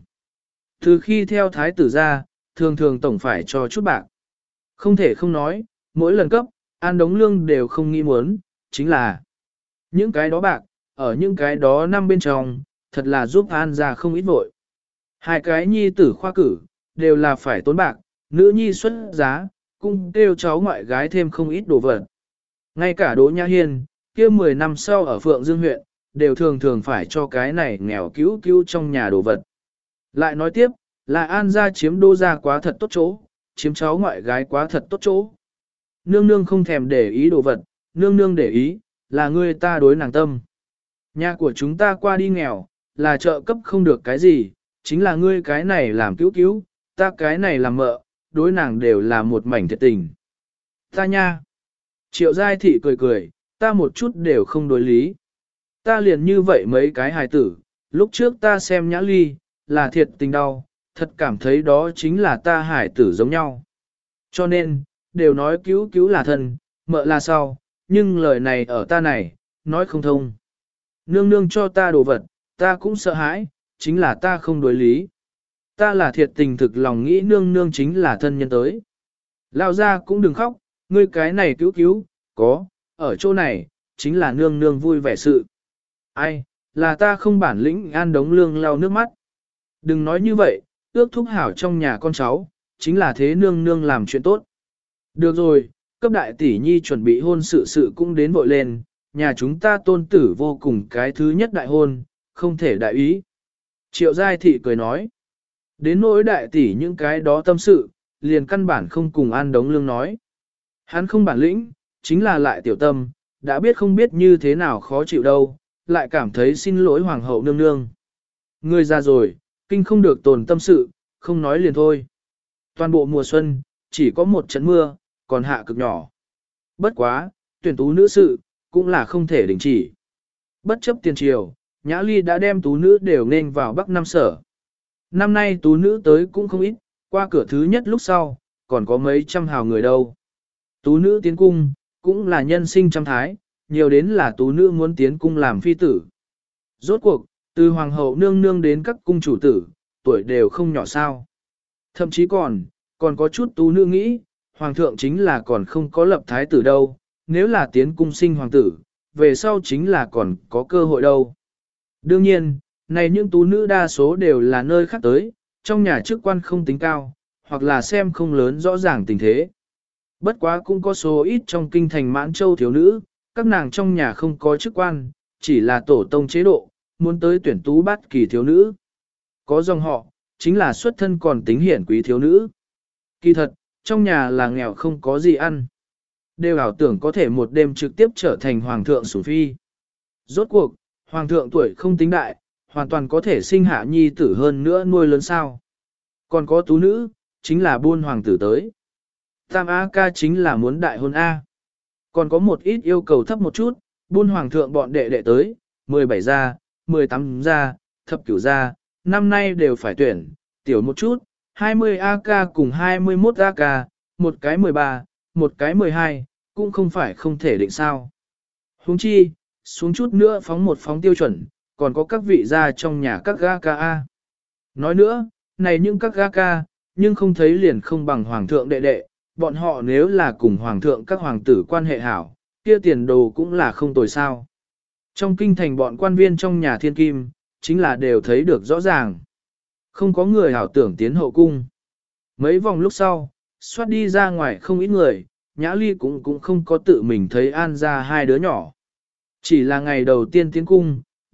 Từ khi theo thái tử ra, thường thường tổng phải cho chút bạc. Không thể không nói, mỗi lần cấp, An Đống Lương đều không nghĩ muốn, chính là những cái đó bạc, ở những cái đó năm bên trong, thật là giúp An ra không ít vội. Hai cái nhi tử khoa cử, đều là phải tốn bạc, nữ nhi xuất giá, cũng kêu cháu ngoại gái thêm không ít đồ vật. Ngay cả Đỗ Nhã Hiên, kia 10 năm sau ở Phượng Dương huyện, đều thường thường phải cho cái này nghèo cứu cứu trong nhà đồ vật. Lại nói tiếp, là An gia chiếm Đỗ gia quá thật tốt chỗ, chiếm cháu ngoại gái quá thật tốt chỗ. Nương nương không thèm để ý đồ vật, nương nương để ý, là ngươi ta đối nàng tâm. Nhà của chúng ta qua đi nghèo, là trợ cấp không được cái gì, chính là ngươi cái này làm cứu cứu, ta cái này làm mợ, đối nàng đều là một mảnh thiệt tình. Ta nha! Triệu Giai Thị cười cười, ta một chút đều không đối lý. Ta liền như vậy mấy cái hài tử, lúc trước ta xem Nhã Ly, là thiệt tình đau, thật cảm thấy đó chính là ta hài tử giống nhau. Cho nên, đều nói cứu cứu là thân, mợ là sau, nhưng lời này ở ta này, nói không thông. Nương nương cho ta đồ vật, ta cũng sợ hãi, chính là ta không đối lý. Ta là thiệt tình thực lòng nghĩ nương nương chính là thân nhân tới. Lao ra cũng đừng khóc, ngươi cái này cứu cứu, có, ở chỗ này, chính là nương nương vui vẻ sự. Ai, là ta không bản lĩnh. An Đống Lương lau nước mắt. Đừng nói như vậy, ước thúc hảo trong nhà con cháu, chính là thế nương nương làm chuyện tốt. Được rồi, cấp đại tỷ nhi chuẩn bị hôn sự cũng đến vội lên, nhà chúng ta tôn tử vô cùng cái thứ nhất đại hôn, không thể đại ý. Triệu Giai Thị cười nói. Đến nỗi đại tỷ những cái đó tâm sự, liền căn bản không cùng An Đống Lương nói. Hắn không bản lĩnh, chính là lại tiểu tâm, đã biết không biết như thế nào khó chịu đâu, lại cảm thấy xin lỗi hoàng hậu nương nương. Người già rồi, kinh không được tồn tâm sự, không nói liền thôi. Toàn bộ mùa xuân, chỉ có một trận mưa, còn hạ cực nhỏ. Bất quá, tuyển tú nữ sự, cũng là không thể đình chỉ. Bất chấp tiền triều, Nhã Ly đã đem tú nữ đều nên vào Bắc Nam Sở. Năm nay tú nữ tới cũng không ít, qua cửa thứ nhất lúc sau, còn có mấy trăm hào người đâu. Tú nữ tiến cung, cũng là nhân sinh trăm thái, nhiều đến là tú nữ muốn tiến cung làm phi tử. Rốt cuộc, từ hoàng hậu nương nương đến các cung chủ tử, tuổi đều không nhỏ sao. Thậm chí còn có chút tú nữ nghĩ, hoàng thượng chính là còn không có lập thái tử đâu, nếu là tiến cung sinh hoàng tử, về sau chính là còn có cơ hội đâu. Đương nhiên, này những tú nữ đa số đều là nơi khác tới, trong nhà chức quan không tính cao, hoặc là xem không lớn rõ ràng tình thế. Bất quá cũng có số ít trong kinh thành Mãn Châu thiếu nữ, các nàng trong nhà không có chức quan, chỉ là tổ tông chế độ, muốn tới tuyển tú bát kỳ thiếu nữ. Có dòng họ, chính là xuất thân còn tính hiển quý thiếu nữ. Kỳ thật, trong nhà là nghèo không có gì ăn. Đều ảo tưởng có thể một đêm trực tiếp trở thành hoàng thượng sủng phi. Rốt cuộc, hoàng thượng tuổi không tính đại, hoàn toàn có thể sinh hạ nhi tử hơn nữa nuôi lớn sao. Còn có tú nữ, chính là buôn hoàng tử tới. Tam A ca chính là muốn đại hôn A. Còn có một ít yêu cầu thấp một chút, buôn hoàng thượng bọn đệ đệ tới, 17 gia, 18 gia, thập cửu gia, năm nay đều phải tuyển, tiểu một chút, 20 AK cùng 21 AK, một cái 13, một cái 12, cũng không phải không thể định sao. Huống chi, xuống chút nữa phóng một phóng tiêu chuẩn, còn có các vị gia trong nhà các GKA. Nói nữa, này những các GK, nhưng không thấy liền không bằng hoàng thượng đệ đệ, bọn họ nếu là cùng hoàng thượng các hoàng tử quan hệ hảo, kia tiền đồ cũng là không tồi sao. Trong kinh thành bọn quan viên trong nhà thiên kim, chính là đều thấy được rõ ràng. Không có người hảo tưởng tiến hậu cung. Mấy vòng lúc sau, xoát đi ra ngoài không ít người, Nhã Ly cũng không có tự mình thấy An ra hai đứa nhỏ. Chỉ là ngày đầu tiên tiến cung,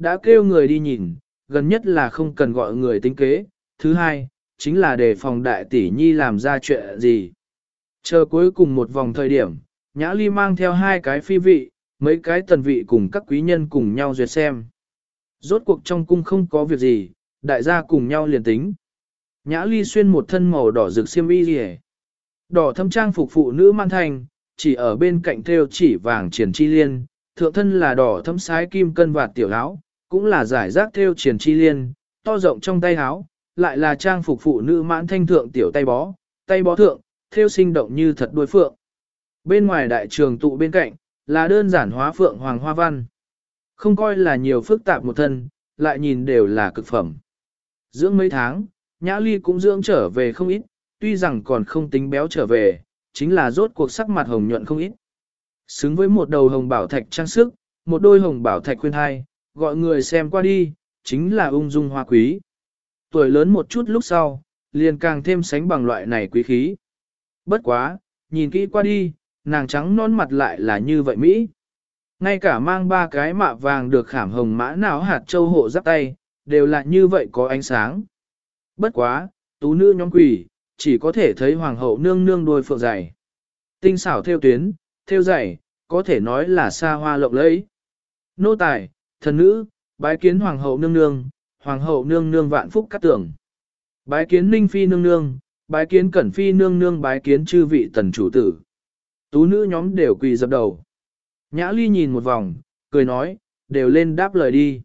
Đã kêu người đi nhìn, gần nhất là không cần gọi người tính kế, thứ hai, chính là đề phòng đại tỷ nhi làm ra chuyện gì. Chờ cuối cùng một vòng thời điểm, Nhã Ly mang theo 2 cái phi vị, mấy cái tần vị cùng các quý nhân cùng nhau duyệt xem. Rốt cuộc trong cung không có việc gì, đại gia cùng nhau liền tính. Nhã Ly xuyên một thân màu đỏ rực xiêm y rìa. Đỏ thâm trang phục phụ nữ man thành, chỉ ở bên cạnh thêu chỉ vàng triển chi liên, thượng thân là đỏ thâm sái kim cân vạt tiểu áo, cũng là giải rác thêu triển chi liên, to rộng trong tay áo, lại là trang phục phụ nữ mãn thanh thượng tiểu tay bó thượng, thêu sinh động như thật đuôi phượng. Bên ngoài đại trường tụ bên cạnh, là đơn giản hóa phượng hoàng hoa văn. Không coi là nhiều phức tạp một thân, lại nhìn đều là cực phẩm. Dưỡng mấy tháng, Nhã Ly cũng dưỡng trở về không ít, tuy rằng còn không tính béo trở về, chính là rốt cuộc sắc mặt hồng nhuận không ít. Xứng với một đầu hồng bảo thạch trang sức, một đôi hồng bảo thạch khuyên hai, gọi người xem qua đi, chính là ung dung hoa quý. Tuổi lớn một chút lúc sau, liền càng thêm sánh bằng loại này quý khí. Bất quá, nhìn kỹ qua đi, nàng trắng non mặt lại là như vậy Mỹ. Ngay cả mang 3 cái mạ vàng được khảm hồng mã não hạt châu hộ giáp tay, đều là như vậy có ánh sáng. Bất quá, tú nữ nhóm quỷ, chỉ có thể thấy hoàng hậu nương nương đôi phượng dày. Tinh xảo theo tuyến, theo dày, có thể nói là xa hoa lộng lẫy. Nô tài, thần nữ, bái kiến hoàng hậu nương nương vạn phúc cát tưởng. Bái kiến ninh phi nương nương, bái kiến cẩn phi nương nương, bái kiến chư vị tần chủ tử. Tú nữ nhóm đều quỳ dập đầu. Nhã Ly nhìn một vòng, cười nói, đều lên đáp lời đi.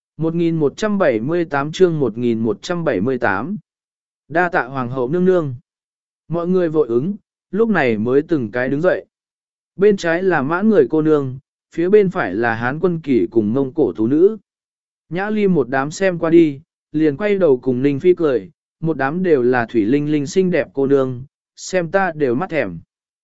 1178 chương 1178 Đa tạ hoàng hậu nương nương. Mọi người vội ứng, lúc này mới từng cái đứng dậy. Bên trái là mãn người cô nương, phía bên phải là hán quân kỷ cùng mông cổ tú nữ. Nhã Ly một đám xem qua đi, liền quay đầu cùng Ninh Phi cười, một đám đều là thủy linh linh xinh đẹp cô nương, xem ta đều mắt thèm.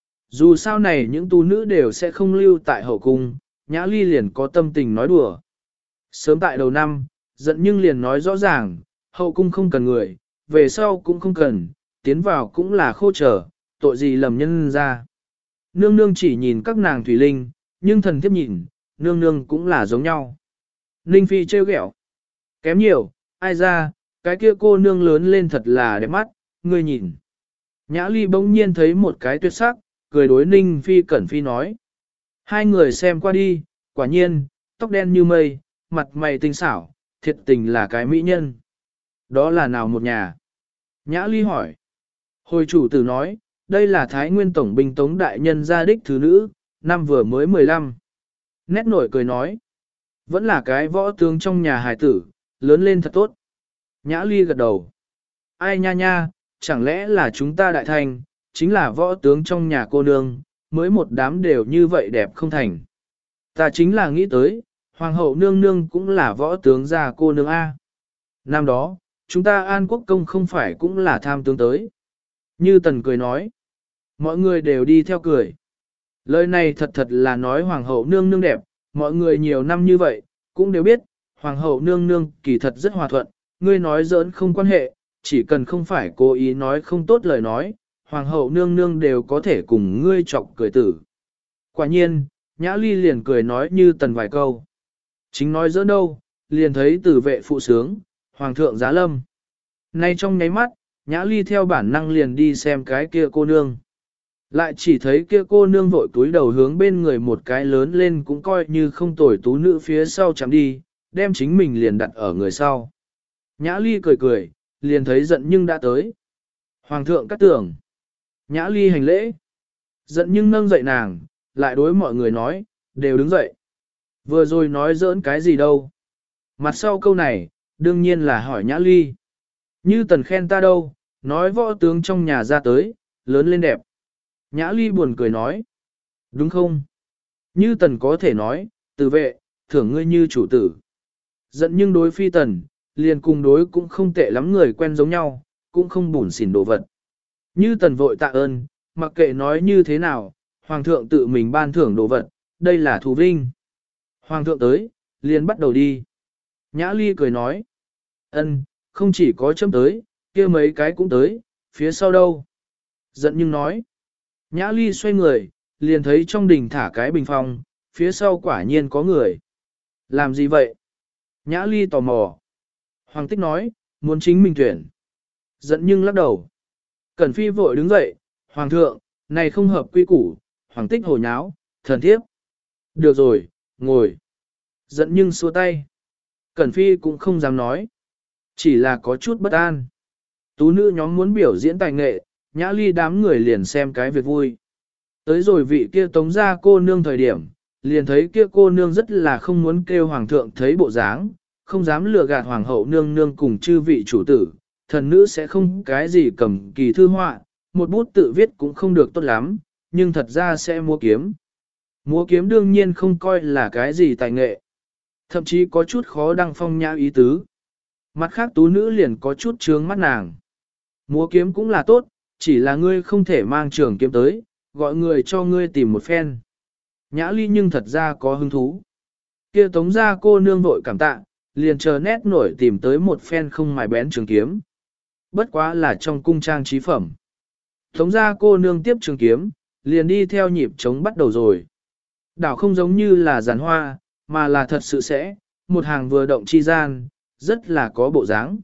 Dù sao này những tú nữ đều sẽ không lưu tại hậu cung, Nhã Ly liền có tâm tình nói đùa. Sớm tại đầu năm, giận nhưng liền nói rõ ràng, hậu cung không cần người, về sau cũng không cần, tiến vào cũng là khô trở, tội gì lầm nhân ra. Nương nương chỉ nhìn các nàng thủy linh, nhưng thần thiếp nhìn, nương nương cũng là giống nhau. Ninh Phi trêu ghẹo, kém nhiều, ai ra, cái kia cô nương lớn lên thật là đẹp mắt, ngươi nhìn. Nhã Ly bỗng nhiên thấy một cái tuyệt sắc, cười đối Ninh Phi Cẩn Phi nói. Hai người xem qua đi, quả nhiên, tóc đen như mây, mặt mày tinh xảo, thiệt tình là cái mỹ nhân. Đó là nào một nhà? Nhã Ly hỏi. Hồi chủ tử nói, đây là Thái Nguyên Tổng binh Tống Đại Nhân gia đích thứ nữ, năm vừa mới 15. Nét nổi cười nói. Vẫn là cái võ tướng trong nhà hài tử, lớn lên thật tốt. Nhã Ly gật đầu. Ai nha nha, chẳng lẽ là chúng ta đại thành, chính là võ tướng trong nhà cô nương, mới một đám đều như vậy đẹp không thành. Ta chính là nghĩ tới, hoàng hậu nương nương cũng là võ tướng gia cô nương A. Năm đó, chúng ta An Quốc công không phải cũng là tham tướng tới. Như Tần cười nói, mọi người đều đi theo cười. Lời này thật thật là nói hoàng hậu nương nương đẹp, mọi người nhiều năm như vậy, cũng đều biết, hoàng hậu nương nương kỳ thật rất hòa thuận, ngươi nói giỡn không quan hệ, chỉ cần không phải cố ý nói không tốt lời nói, hoàng hậu nương nương đều có thể cùng ngươi chọc cười tử. Quả nhiên, Nhã Ly liền cười nói như Tần vài câu. Chính nói giỡn đâu, liền thấy tử vệ phụ sướng, hoàng thượng giá lâm. Nay trong nháy mắt, Nhã Ly theo bản năng liền đi xem cái kia cô nương. Lại chỉ thấy kia cô nương vội túi đầu hướng bên người một cái lớn lên cũng coi như không tồi tú nữ phía sau chạm đi, đem chính mình liền đặt ở người sau. Nhã Ly cười cười, liền thấy giận nhưng đã tới. Hoàng thượng cắt tưởng. Nhã Ly hành lễ. Giận nhưng nâng dậy nàng, lại đối mọi người nói, đều đứng dậy. Vừa rồi nói giỡn cái gì đâu. Mặt sau câu này, đương nhiên là hỏi Nhã Ly. Như Tần khen ta đâu, nói võ tướng trong nhà ra tới, lớn lên đẹp. Nhã Ly buồn cười nói. Đúng không? Như Tần có thể nói, tử vệ, thưởng ngươi như chủ tử. Giận nhưng đối Phi Tần, liền cùng đối cũng không tệ lắm người quen giống nhau, cũng không bủn xỉn đồ vật. Như Tần vội tạ ơn, mặc kệ nói như thế nào, Hoàng thượng tự mình ban thưởng đồ vật, đây là thù vinh. Hoàng thượng tới, liền bắt đầu đi. Nhã Ly cười nói. Ân, không chỉ có chấm tới, kia mấy cái cũng tới, phía sau đâu. Giận nhưng nói. Nhã Ly xoay người, liền thấy trong đình thả cái bình phong, phía sau quả nhiên có người. Làm gì vậy? Nhã Ly tò mò. Hoàng Tích nói, muốn chính mình tuyển. Giận nhưng lắc đầu. Cẩn Phi vội đứng dậy, Hoàng thượng, này không hợp quy củ, Hoàng Tích hồ nháo, thần thiếp. Được rồi, ngồi. Giận nhưng xua tay. Cẩn Phi cũng không dám nói. Chỉ là có chút bất an. Tú nữ nhóm muốn biểu diễn tài nghệ, Nhã Ly đám người liền xem cái việc vui. Tới rồi vị kia tống ra cô nương thời điểm, liền thấy kia cô nương rất là không muốn kêu hoàng thượng thấy bộ dáng, không dám lừa gạt hoàng hậu nương nương cùng chư vị chủ tử, thần nữ sẽ không cái gì cầm kỳ thư họa, một bút tự viết cũng không được tốt lắm, nhưng thật ra sẽ múa kiếm. Múa kiếm đương nhiên không coi là cái gì tài nghệ, thậm chí có chút khó đăng phong nhã ý tứ. Mặt khác tú nữ liền có chút trướng mắt nàng. Múa kiếm cũng là tốt, chỉ là ngươi không thể mang trường kiếm tới, gọi người cho ngươi tìm một phen. Nhã Ly nhưng thật ra có hứng thú. Kia tống ra cô nương vội cảm tạ, liền chờ nét nổi tìm tới một phen không mài bén trường kiếm. Bất quá là trong cung trang trí phẩm. Tống ra cô nương tiếp trường kiếm, liền đi theo nhịp trống bắt đầu rồi. Đảo không giống như là giàn hoa, mà là thật sự sẽ, một hàng vừa động chi gian, rất là có bộ dáng.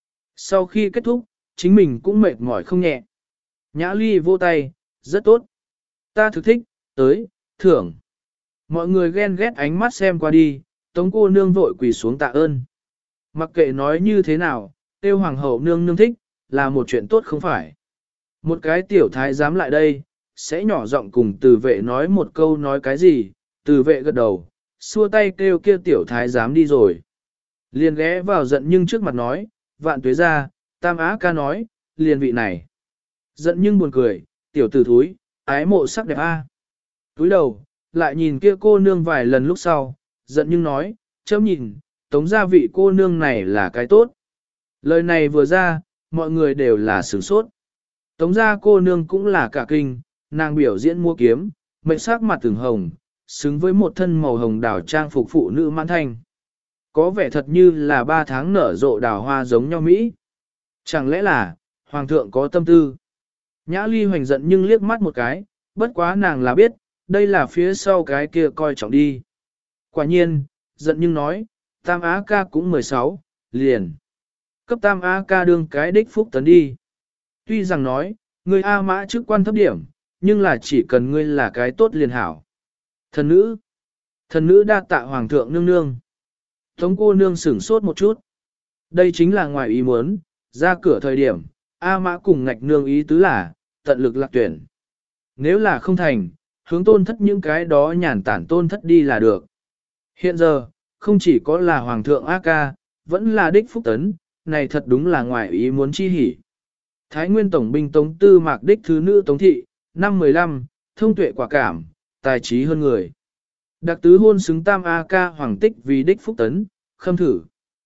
Sau khi kết thúc, chính mình cũng mệt mỏi không nhẹ. Nhã Ly vô tay, rất tốt. Ta thực thích, tới, thưởng. Mọi người ghen ghét ánh mắt xem qua đi, tống cô nương vội quỳ xuống tạ ơn. Mặc kệ nói như thế nào, tiêu hoàng hậu nương nương thích, là một chuyện tốt không phải. Một cái tiểu thái dám lại đây, sẽ nhỏ giọng cùng từ vệ nói một câu nói cái gì, từ vệ gật đầu, xua tay kêu kia tiểu thái dám đi rồi. Liền ghé vào giận nhưng trước mặt nói, vạn tuế ra, tam á ca nói, liền vị này. Giận nhưng buồn cười, tiểu tử thúi, ái mộ sắc đẹp a. Túi đầu, lại nhìn kia cô nương vài lần lúc sau, giận nhưng nói, chấm nhìn, tống gia vị cô nương này là cái tốt. Lời này vừa ra, mọi người đều là sửng sốt. Tống gia cô nương cũng là cả kinh, nàng biểu diễn mua kiếm, mệnh sắc mặt từng hồng, xứng với một thân màu hồng đào trang phục phụ nữ mãn thanh. Có vẻ thật như là 3 tháng nở rộ đào hoa giống nhau Mỹ. Chẳng lẽ là, hoàng thượng có tâm tư. Nhã Ly hoành giận nhưng liếc mắt một cái, bất quá nàng là biết, đây là phía sau cái kia coi trọng đi. Quả nhiên, giận nhưng nói, tam á ca cũng 16, liền. Cấp tam á ca đương cái đích phúc tấn đi. Tuy rằng nói, người A mã chức quan thấp điểm, nhưng là chỉ cần ngươi là cái tốt liền hảo. Thần nữ đa tạ hoàng thượng nương nương. Tống cô nương sửng sốt một chút. Đây chính là ngoài ý muốn, ra cửa thời điểm, A mã cùng ngạch nương ý tứ là, tận lực lạc tuyển. Nếu là không thành, hướng tôn thất những cái đó nhàn tản tôn thất đi là được. Hiện giờ, không chỉ có là hoàng thượng A ca, vẫn là đích phúc tấn, này thật đúng là ngoài ý muốn chi hỉ. Thái Nguyên Tổng binh Tống Tư Mạc đích thứ nữ Tống Thị, năm 15, thông tuệ quả cảm, tài trí hơn người. Đặc tứ hôn xứng tam A ca hoàng tích vì đích phúc tấn, khâm thử.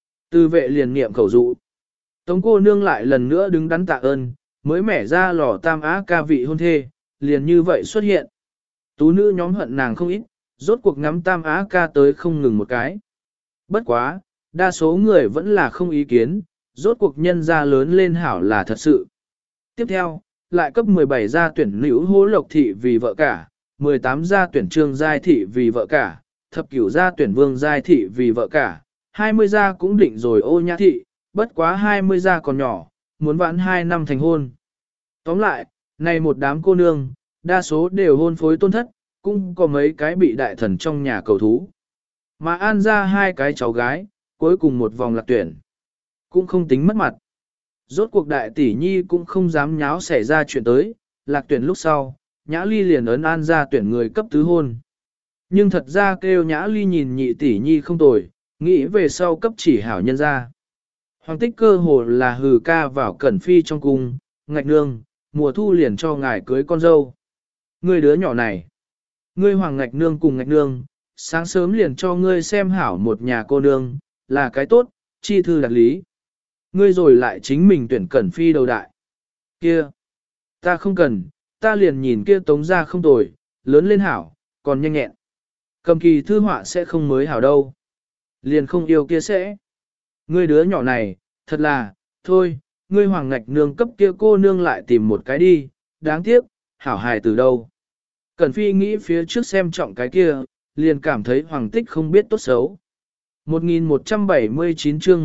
Tư vệ liền niệm khẩu dụ. Tống cô nương lại lần nữa đứng đắn tạ ơn, mới mẻ ra lò tam A ca vị hôn thê, liền như vậy xuất hiện. Tú nữ nhóm hận nàng không ít, rốt cuộc ngắm tam á ca tới không ngừng một cái. Bất quá, đa số người vẫn là không ý kiến, rốt cuộc nhân gia lớn lên hảo là thật sự. Tiếp theo, lại cấp 17 gia tuyển nữ hố lộc thị vì vợ cả, 18 gia tuyển trương giai thị vì vợ cả, thập cửu gia tuyển vương giai thị vì vợ cả, 20 gia cũng định rồi ô nhã thị, bất quá 20 gia còn nhỏ, muốn vãn 2 năm thành hôn. Tóm lại, này một đám cô nương, đa số đều hôn phối tôn thất, cũng có mấy cái bị đại thần trong nhà cầu thú. Mà an ra 2 cái cháu gái, cuối cùng một vòng lạc tuyển. Cũng không tính mất mặt. Rốt cuộc đại tỷ nhi cũng không dám nháo xảy ra chuyện tới, lạc tuyển lúc sau, Nhã Ly liền ấn an ra tuyển người cấp tứ hôn. Nhưng thật ra kêu Nhã Ly nhìn nhị tỷ nhi không tồi, nghĩ về sau cấp chỉ hảo nhân ra. Hoàng tích cơ hồ là hừ ca vào cẩn phi trong cung, ngạch nương, mùa thu liền cho ngài cưới con dâu. Ngươi đứa nhỏ này, ngươi hoàng ngạch nương cùng ngạch nương, sáng sớm liền cho ngươi xem hảo một nhà cô nương, là cái tốt, chi thư đặc lý. Ngươi rồi lại chính mình tuyển cẩn phi đầu đại. Kia, ta không cần, ta liền nhìn kia tống ra không tồi, lớn lên hảo, còn nhanh nhẹn. Cầm kỳ thư họa sẽ không mới hảo đâu. Liền không yêu kia sẽ. Ngươi đứa nhỏ này, thật là, thôi, ngươi hoàng ngạch nương cấp kia cô nương lại tìm một cái đi, đáng tiếc, hảo hài từ đâu. Cẩn phi nghĩ phía trước xem trọng cái kia, liền cảm thấy hoàng tích không biết tốt xấu. 1179 chương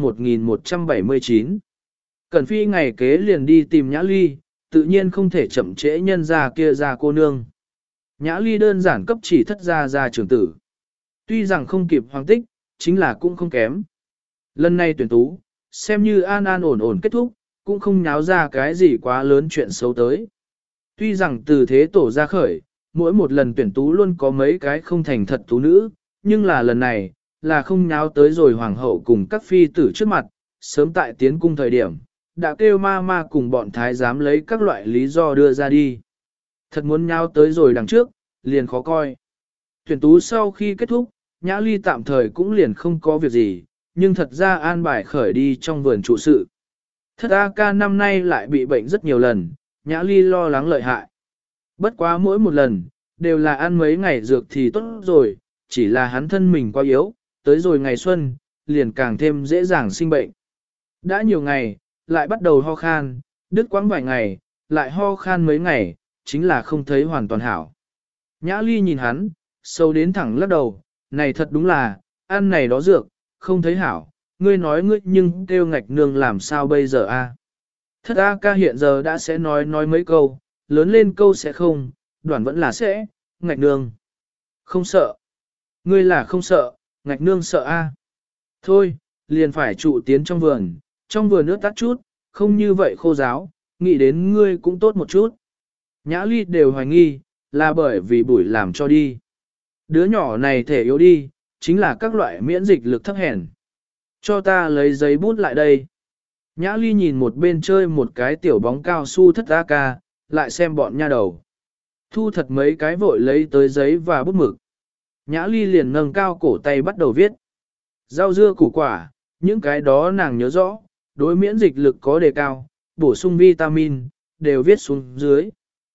1179. Cẩn Phi ngày kế liền đi tìm Nhã Ly, tự nhiên không thể chậm trễ nhân ra kia ra cô nương. Nhã Ly đơn giản cấp chỉ thất ra trưởng tử. Tuy rằng không kịp hoàng tích, chính là cũng không kém. Lần này tuyển tú, xem như an an ổn ổn kết thúc, cũng không nháo ra cái gì quá lớn chuyện xấu tới. Tuy rằng từ thế tổ ra khởi, mỗi một lần tuyển tú luôn có mấy cái không thành thật tú nữ, nhưng là lần này, là không nháo tới rồi hoàng hậu cùng các phi tử trước mặt, sớm tại tiến cung thời điểm, đã kêu ma cùng bọn thái giám lấy các loại lý do đưa ra đi. Thật muốn nháo tới rồi đằng trước, liền khó coi. Tuyển tú sau khi kết thúc, Nhã Ly tạm thời cũng liền không có việc gì, nhưng thật ra an bài khởi đi trong vườn trụ sự. Thất A ca năm nay lại bị bệnh rất nhiều lần, Nhã Ly lo lắng lợi hại. Bất quá mỗi một lần, đều là ăn mấy ngày dược thì tốt rồi, chỉ là hắn thân mình quá yếu, tới rồi ngày xuân, liền càng thêm dễ dàng sinh bệnh. Đã nhiều ngày, lại bắt đầu ho khan, đứt quãng vài ngày, lại ho khan mấy ngày, chính là không thấy hoàn toàn hảo. Nhã Ly nhìn hắn, sâu đến thẳng lắc đầu, này thật đúng là, ăn này đó dược, không thấy hảo, ngươi nói ngươi nhưng kêu ngạch nương làm sao bây giờ a? Thất A ca hiện giờ đã sẽ nói mấy câu, lớn lên câu sẽ không, đoạn vẫn là sẽ, ngạch nương. Không sợ. Ngươi là không sợ, ngạch nương sợ a. Thôi, liền phải trụ tiến trong vườn nước tắt chút, không như vậy khô giáo, nghĩ đến ngươi cũng tốt một chút. Nhã Ly đều hoài nghi, là bởi vì bụi làm cho đi. Đứa nhỏ này thể yếu đi, chính là các loại miễn dịch lực thấp hèn. Cho ta lấy giấy bút lại đây. Nhã Ly nhìn một bên chơi một cái tiểu bóng cao su thất A ca, lại xem bọn nha đầu. Thu thật mấy cái vội lấy tới giấy và bút mực. Nhã Ly liền nâng cao cổ tay bắt đầu viết. Rau dưa củ quả, những cái đó nàng nhớ rõ, đối miễn dịch lực có đề cao, bổ sung vitamin, đều viết xuống dưới.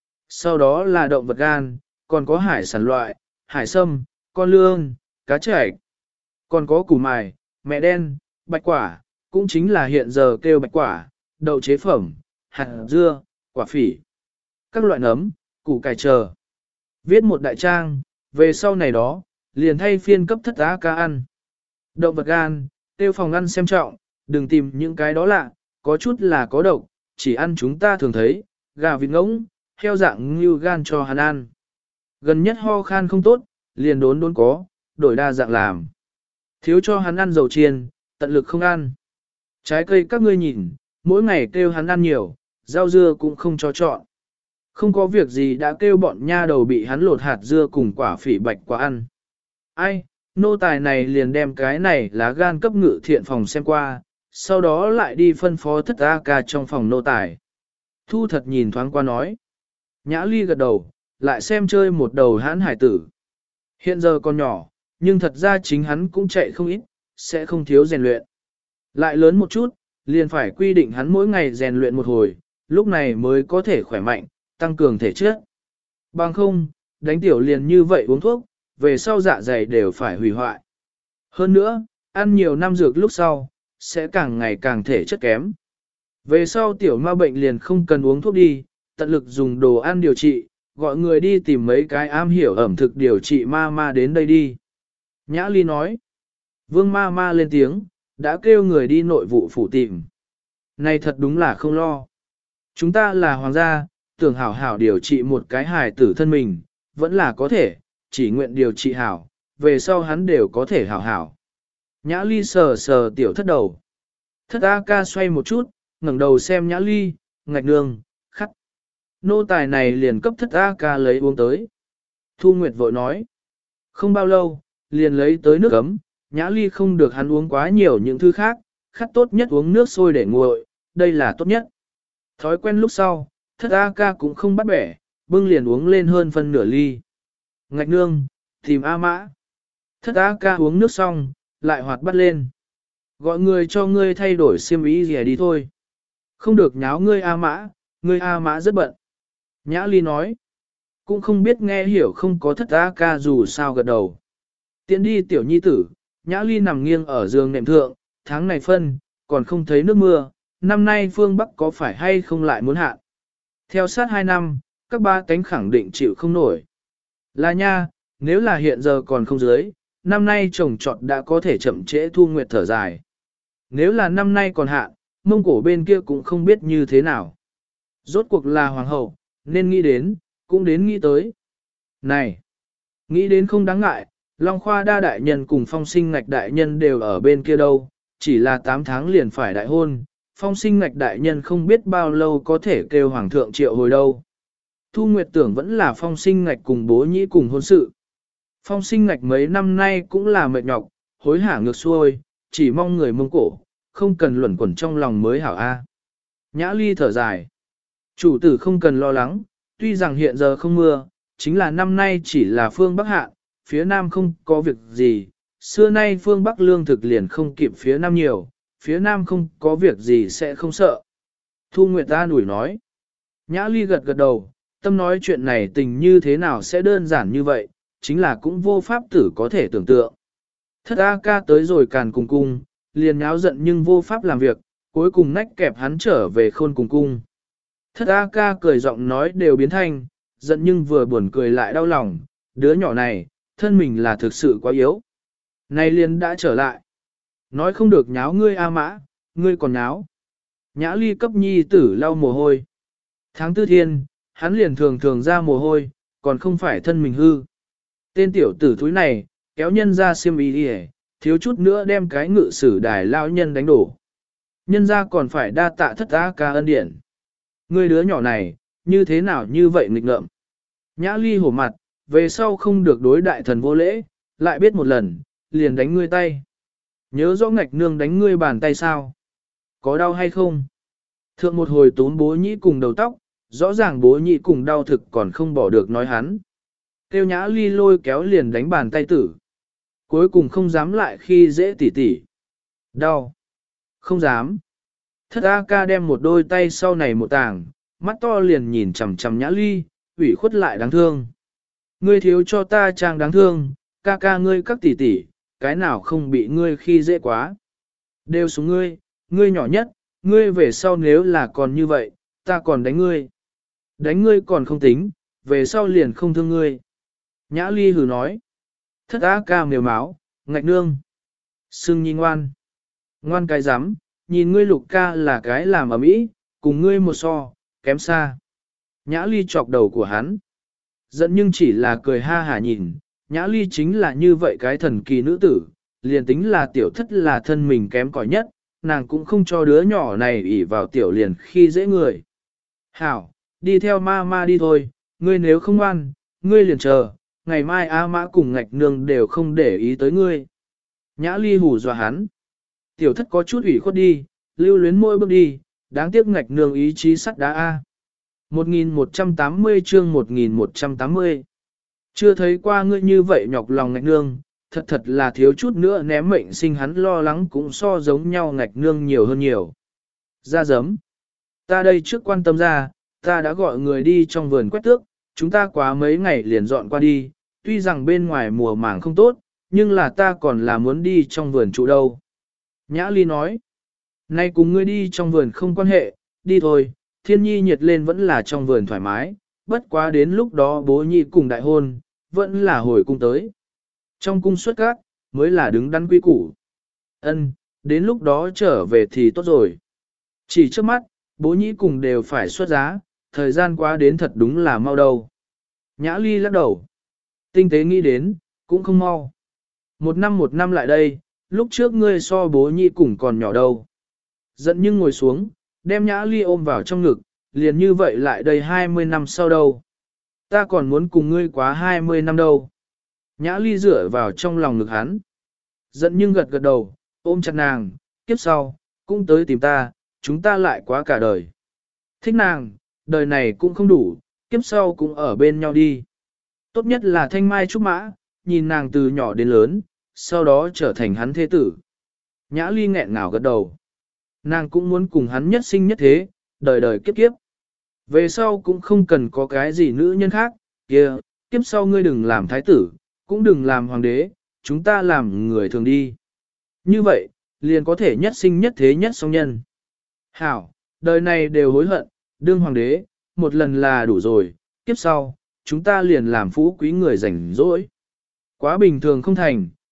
Sau đó là động vật gan, còn có hải sản loại, hải sâm, con lương, cá chạch, còn có củ mài, mẹ đen, bạch quả, cũng chính là hiện giờ kêu bạch quả, đậu chế phẩm, hạt dưa, quả phỉ, các loại nấm, củ cải chờ. Viết một đại trang, về sau này đó, liền thay phiên cấp thất á ca ăn. Động vật gan, tiêu phòng ăn xem trọng, đừng tìm những cái đó lạ, có chút là có độc, chỉ ăn chúng ta thường thấy, gà vịt ngỗng, heo dạng như gan cho hắn ăn. Gần nhất ho khan không tốt, liền đốn có, đổi đa dạng làm. Thiếu cho hắn ăn dầu chiên, tận lực không ăn. Trái cây các ngươi nhìn, mỗi ngày kêu hắn ăn nhiều, rau dưa cũng không cho chọn. Không có việc gì đã kêu bọn nha đầu bị hắn lột hạt dưa cùng quả phỉ bạch quả ăn. Ai, nô tài này liền đem cái này lá gan cấp ngự thiện phòng xem qua, sau đó lại đi phân phó thất A ca trong phòng nô tài. Thu thật nhìn thoáng qua nói. Nhã Ly gật đầu, lại xem chơi một đầu hãn hải tử. Hiện giờ còn nhỏ, nhưng thật ra chính hắn cũng chạy không ít, sẽ không thiếu rèn luyện. Lại lớn một chút, liền phải quy định hắn mỗi ngày rèn luyện một hồi, lúc này mới có thể khỏe mạnh, tăng cường thể chất. Bằng không, đánh tiểu liền như vậy uống thuốc, về sau dạ dày đều phải hủy hoại. Hơn nữa, ăn nhiều năm dược lúc sau, sẽ càng ngày càng thể chất kém. Về sau tiểu ma bệnh liền không cần uống thuốc đi, tận lực dùng đồ ăn điều trị, gọi người đi tìm mấy cái am hiểu ẩm thực điều trị ma đến đây đi. Nhã Ly nói, vương ma lên tiếng, đã kêu người đi nội vụ phủ tìm. Này thật đúng là không lo. Chúng ta là hoàng gia, tưởng hảo hảo điều trị một cái hài tử thân mình, vẫn là có thể, chỉ nguyện điều trị hảo, về sau hắn đều có thể hảo hảo. Nhã Ly sờ sờ tiểu thất đầu. Thất A ca xoay một chút, ngẩng đầu xem Nhã Ly, ngạch nương, khắc. Nô tài này liền cấp thất A ca lấy uống tới. Thu Nguyệt vội nói. Không bao lâu, liền lấy tới nước ấm, Nhã Ly không được hắn uống quá nhiều những thứ khác, khắc tốt nhất uống nước sôi để nguội, đây là tốt nhất. Thói quen lúc sau, thất A ca cũng không bắt bẻ, bưng liền uống lên hơn phân nửa ly. Ngạch nương, tìm A mã. Thất A ca uống nước xong, lại hoạt bắt lên. Gọi người cho ngươi thay đổi xiêm y gì đi thôi. Không được nháo ngươi A mã rất bận. Nhã Ly nói, cũng không biết nghe hiểu không có thất A ca dù sao gật đầu. Tiện đi tiểu nhi tử, Nhã Ly nằm nghiêng ở giường nệm thượng, tháng này phân, còn không thấy nước mưa, năm nay phương Bắc có phải hay không lại muốn hạn. Theo sát 2 năm, các ba cánh khẳng định chịu không nổi. Là nha, nếu là hiện giờ còn không dưới, năm nay trồng trọt đã có thể chậm trễ Thu Nguyệt thở dài. Nếu là năm nay còn hạn, Mông Cổ bên kia cũng không biết như thế nào. Rốt cuộc là hoàng hậu, nên nghĩ đến, cũng đến nghĩ tới. Này, nghĩ đến không đáng ngại, Long Khoa Đa đại nhân cùng Phong Sinh Ngạch đại nhân đều ở bên kia đâu, chỉ là 8 tháng liền phải đại hôn, Phong Sinh Ngạch đại nhân không biết bao lâu có thể kêu hoàng thượng triệu hồi đâu. Thu Nguyệt tưởng vẫn là Phong Sinh Ngạch cùng bố nhĩ cùng hôn sự. Phong Sinh Ngạch mấy năm nay cũng là mệt nhọc, hối hả ngược xuôi, chỉ mong người Mông Cổ, không cần luẩn quẩn trong lòng mới hảo a. Nhã Ly thở dài. Chủ tử không cần lo lắng, tuy rằng hiện giờ không mưa, chính là năm nay chỉ là phương Bắc hạ, phía Nam không có việc gì. Xưa nay phương Bắc lương thực liền không kịp phía Nam nhiều, phía Nam không có việc gì sẽ không sợ. Thu Nguyệt ta nủi nói. Nhã Ly gật gật đầu, tâm nói chuyện này tình như thế nào sẽ đơn giản như vậy, chính là cũng vô pháp tử có thể tưởng tượng. Thất A ca tới rồi càn cùng cung, liền nháo giận nhưng vô pháp làm việc, cuối cùng nách kẹp hắn trở về khôn cùng cung. Thất A ca cười giọng nói đều biến thanh, giận nhưng vừa buồn cười lại đau lòng, đứa nhỏ này, thân mình là thực sự quá yếu. Này liền đã trở lại. Nói không được nháo ngươi A Mã, ngươi còn nháo. Nhã Ly cấp nhi tử lau mồ hôi. Tháng tư thiên, hắn liền thường thường ra mồ hôi, còn không phải thân mình hư. Tên tiểu tử thúi này, kéo nhân ra xiêm y đi thiếu chút nữa đem cái ngự sử đài lao nhân đánh đổ. Nhân ra còn phải đa tạ thất A ca ân điển. Ngươi đứa nhỏ này, như thế nào như vậy nghịch ngợm. Nhã Ly hổ mặt, về sau không được đối đại thần vô lễ, lại biết một lần, liền đánh ngươi tay. Nhớ rõ Ngạch nương đánh ngươi bàn tay sao? Có đau hay không? Thượng một hồi tốn bố nhĩ cùng đầu tóc, rõ ràng bố nhĩ cùng đau thực còn không bỏ được nói hắn. Tiêu Nhã Ly lôi kéo liền đánh bàn tay tử. Cuối cùng không dám lại khi dễ tỉ tỉ. Đau. Không dám. Thất A ca đem một đôi tay sau này một tàng, mắt to liền nhìn chằm chằm Nhã Ly, ủy khuất lại đáng thương. Ngươi thiếu cho ta trang đáng thương, ca ca ngươi các tỷ tỷ, cái nào không bị ngươi khi dễ quá. Đều xuống ngươi, ngươi nhỏ nhất, ngươi về sau nếu là còn như vậy, ta còn đánh ngươi. Đánh ngươi còn không tính, về sau liền không thương ngươi. Nhã Ly hừ nói. Thất A ca mềm máu, Ngạch nương. Sưng nhi ngoan. Ngoan cái rắm nhìn ngươi Lục ca là cái làm ầm ĩ, cùng ngươi một so, kém xa. Nhã Ly chọc đầu của hắn. Giận nhưng chỉ là cười ha hả nhìn, Nhã Ly chính là như vậy cái thần kỳ nữ tử, liền tính là tiểu thất là thân mình kém cỏi nhất, nàng cũng không cho đứa nhỏ này ỷ vào tiểu liền khi dễ người. Hảo, đi theo ma ma đi thôi, ngươi nếu không ngoan, ngươi liền chờ, ngày mai A Mã cùng Ngạch nương đều không để ý tới ngươi. Nhã Ly hù dọa hắn. Tiểu thất có chút ủy khuất đi, lưu luyến mỗi bước đi, đáng tiếc Ngạch nương ý chí sắt đá A. 1180 chương 1180. Chưa thấy qua ngươi như vậy nhọc lòng Ngạch nương, thật là thiếu chút nữa ném mệnh sinh hắn lo lắng cũng so giống nhau Ngạch nương nhiều hơn nhiều. Ra giấm. Ta đây trước quan tâm ra, ta đã gọi người đi trong vườn quét tước, chúng ta quá mấy ngày liền dọn qua đi, tuy rằng bên ngoài mùa màng không tốt, nhưng là ta còn là muốn đi trong vườn trụ đâu. Nhã Ly nói, nay cùng ngươi đi trong vườn không quan hệ, đi thôi, thiên nhi nhiệt lên vẫn là trong vườn thoải mái, bất quá đến lúc đó bố nhi cùng đại hôn, vẫn là hồi cung tới. Trong cung xuất các, mới là đứng đắn quy củ. Ân, đến lúc đó trở về thì tốt rồi. Chỉ trước mắt, bố nhĩ cùng đều phải xuất giá, thời gian quá đến thật đúng là mau đâu. Nhã Ly lắc đầu. Tinh tế nghĩ đến, cũng không mau. Một năm lại đây, lúc trước ngươi so bố nhĩ cùng còn nhỏ đâu. Giận nhưng ngồi xuống, đem Nhã Ly ôm vào trong ngực, liền như vậy lại đây 20 năm sau đâu. Ta còn muốn cùng ngươi quá 20 năm đâu. Nhã Ly dựa vào trong lòng ngực hắn. Giận nhưng gật gật đầu, ôm chặt nàng, kiếp sau, cũng tới tìm ta, chúng ta lại quá cả đời. Thích nàng, đời này cũng không đủ, kiếp sau cũng ở bên nhau đi. Tốt nhất là thanh mai trúc mã, nhìn nàng từ nhỏ đến lớn, sau đó trở thành hắn thế tử. Nhã Ly nghẹn ngào gật đầu. Nàng cũng muốn cùng hắn nhất sinh nhất thế, đời đời kiếp kiếp. Về sau cũng không cần có cái gì nữ nhân khác, kia, kiếp sau ngươi đừng làm thái tử, cũng đừng làm hoàng đế, chúng ta làm người thường đi. Như vậy, liền có thể nhất sinh nhất thế nhất song nhân. Hảo, đời này đều hối hận, đương hoàng đế, một lần là đủ rồi, kiếp sau, chúng ta liền làm phú quý người rảnh rỗi. Quá bình thường không thành,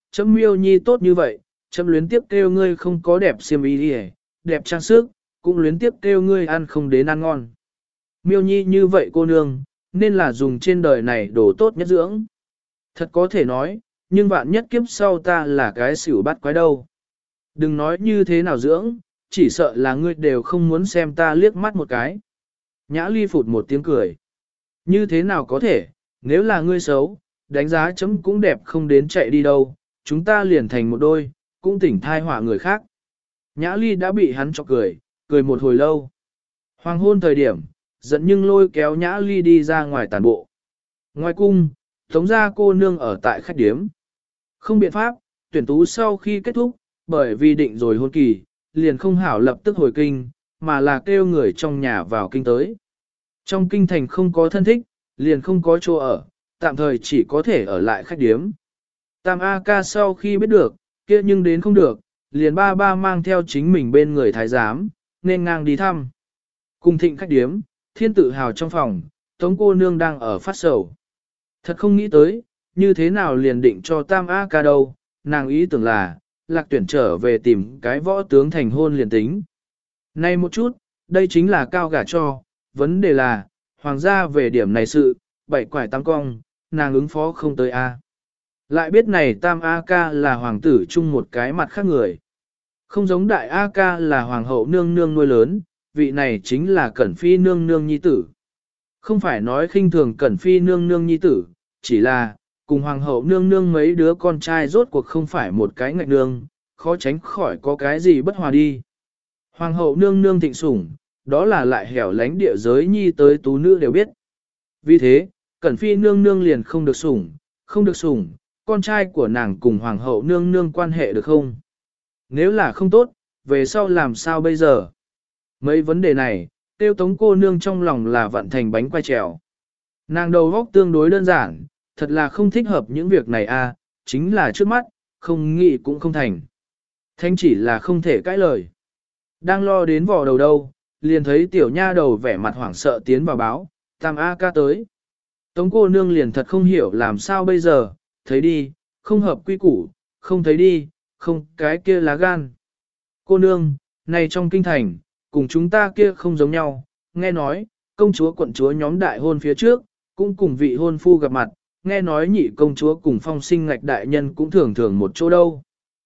chấm miêu nhi tốt như vậy, chấm luyến tiếp kêu ngươi không có đẹp xiêm y đi, đẹp trang sức, cũng luyến tiếp kêu ngươi ăn không đến ăn ngon. Miêu nhi như vậy cô nương, nên là dùng trên đời này đồ tốt nhất dưỡng. Thật có thể nói, nhưng vạn nhất kiếp sau ta là cái xỉu bắt quái đâu. Đừng nói như thế nào dưỡng, chỉ sợ là ngươi đều không muốn xem ta liếc mắt một cái. Nhã ly phụt một tiếng cười. Như thế nào có thể, nếu là ngươi xấu, đánh giá chấm cũng đẹp không đến chạy đi đâu, chúng ta liền thành một đôi, cũng tỉnh thai họa người khác. Nhã ly đã bị hắn chọc cười, cười một hồi lâu. Hoàng hôn thời điểm, giận nhưng lôi kéo nhã ly đi ra ngoài tàn bộ. Ngoài cung, tống gia cô nương ở tại khách điếm. Không biện pháp, tuyển tú sau khi kết thúc, bởi vì định rồi hôn kỳ, liền không hảo lập tức hồi kinh, mà là kêu người trong nhà vào kinh tới. Trong kinh thành không có thân thích, liền không có chỗ ở, tạm thời chỉ có thể ở lại khách điếm. Tam A ca sau khi biết được, kia nhưng đến không được, liền ba ba mang theo chính mình bên người thái giám, nên ngang đi thăm. Cùng thịnh khách điếm, thiên tự hào trong phòng, tống cô nương đang ở phát sầu. Thật không nghĩ tới, như thế nào liền định cho Tam A ca đâu, nàng ý tưởng là, lạc tuyển trở về tìm cái võ tướng thành hôn liền tính. Này một chút, đây chính là cao gả cho, vấn đề là, hoàng gia về điểm này sự, bảy quải tăng cong, nàng ứng phó không tới A. Lại biết này Tam A ca là hoàng tử chung một cái mặt khác người. Không giống đại A ca là hoàng hậu nương nương nuôi lớn, vị này chính là Cẩn Phi nương nương nhi tử. Không phải nói khinh thường Cẩn Phi nương nương nhi tử, chỉ là, cùng hoàng hậu nương nương mấy đứa con trai rốt cuộc không phải một cái ngạch nương, khó tránh khỏi có cái gì bất hòa đi. Hoàng hậu nương nương thịnh sủng, đó là lại hẻo lánh địa giới nhi tới tú nữ đều biết. Vì thế, Cẩn Phi nương nương liền không được sủng, không được sủng, con trai của nàng cùng hoàng hậu nương nương quan hệ được không? Nếu là không tốt, về sau làm sao bây giờ? Mấy vấn đề này, tiêu tống cô nương trong lòng là vận thành bánh quay trèo. Nàng đầu óc tương đối đơn giản, thật là không thích hợp những việc này a, chính là trước mắt, không nghĩ cũng không thành. Thanh chỉ là không thể cãi lời. Đang lo đến vò đầu đâu, liền thấy tiểu nha đầu vẻ mặt hoảng sợ tiến vào báo, Tam A ca tới. Tống cô nương liền thật không hiểu làm sao bây giờ, thấy đi, không hợp quy củ, không thấy đi, không cái kia lá gan. Cô nương, này trong kinh thành, cùng chúng ta kia không giống nhau, nghe nói, công chúa quận chúa nhóm đại hôn phía trước, cũng cùng vị hôn phu gặp mặt, nghe nói nhị công chúa cùng phong sinh ngạch đại nhân cũng thường thường một chỗ đâu.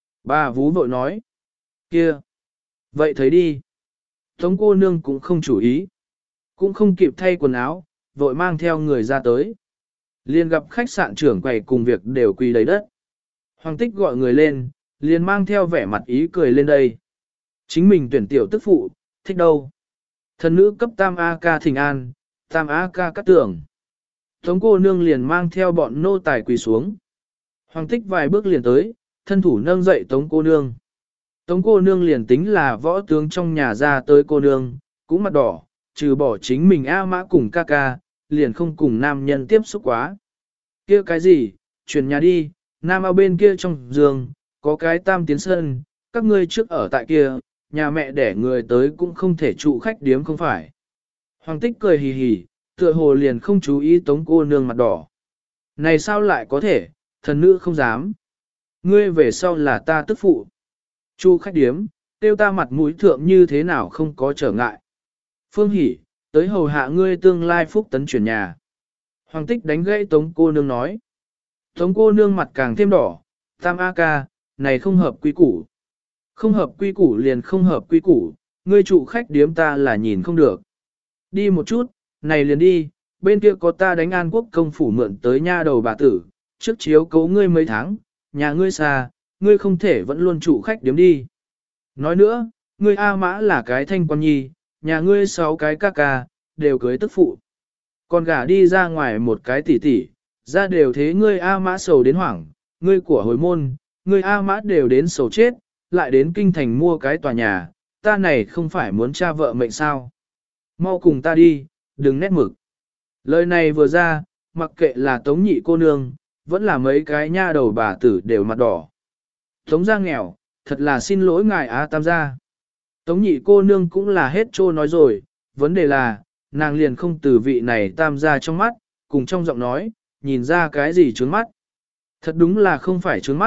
Bà vú vội nói, kia, vậy thấy đi. Tống cô nương cũng không chủ ý, cũng không kịp thay quần áo, vội mang theo người ra tới. Liền gặp khách sạn trưởng quầy cùng việc đều quỳ đầy đất. Hoàng tích gọi người lên, liền mang theo vẻ mặt ý cười lên đây. Chính mình tuyển tiểu tức phụ, thích đâu. Thần nữ cấp Tam A ca thỉnh an, Tam A ca cắt tưởng. Tống cô nương liền mang theo bọn nô tài quỳ xuống. Hoàng tích vài bước liền tới, thân thủ nâng dậy tống cô nương. Tống cô nương liền tính là võ tướng trong nhà ra tới cô nương, cũng mặt đỏ, trừ bỏ chính mình A mã cùng ca ca, liền không cùng nam nhân tiếp xúc quá. Kia cái gì, chuyển nhà đi, nam ao bên kia trong giường, có cái tam tiến sân, các ngươi trước ở tại kia, nhà mẹ đẻ người tới cũng không thể trụ khách điếm không phải. Hoàng tích cười hì hì, tựa hồ liền không chú ý tống cô nương mặt đỏ. Này sao lại có thể, thần nữ không dám. Ngươi về sau là ta tức phụ. Chu khách điếm, tiêu ta mặt mũi thượng như thế nào không có trở ngại. Phương hỉ, tới hầu hạ ngươi tương lai phúc tấn chuyển nhà. Hoàng tích đánh gãy tống cô nương nói. Tống cô nương mặt càng thêm đỏ, Tam A ca, này không hợp quy củ. Không hợp quy củ liền không hợp quy củ, ngươi trụ khách điếm ta là nhìn không được. Đi một chút, này liền đi, bên kia có ta đánh An Quốc công phủ mượn tới nha đầu bà tử, trước chiếu cấu ngươi mấy tháng, nhà ngươi xa, ngươi không thể vẫn luôn trụ khách điếm đi. Nói nữa, ngươi A mã là cái thanh quan nhi, nhà ngươi 6 cái ca ca, đều cưới tức phụ. Còn gả đi ra ngoài một cái tỷ tỷ, ra đều thế ngươi A mã sầu đến hoảng, ngươi của hồi môn, ngươi A mã đều đến sầu chết, lại đến kinh thành mua cái tòa nhà, ta này không phải muốn cha vợ mệnh sao. Mau cùng ta đi, đừng nét mực. Lời này vừa ra, mặc kệ là tống nhị cô nương, vẫn là mấy cái nha đầu bà tử đều mặt đỏ. Tống gia nghèo, thật là xin lỗi ngài Á Tam gia. Tống nhị cô nương cũng là hết trô nói rồi, vấn đề là, nàng liền không từ vị này Tam gia trong mắt, cùng trong giọng nói, nhìn ra cái gì trướng mắt. Thật đúng là không phải trướng mắt,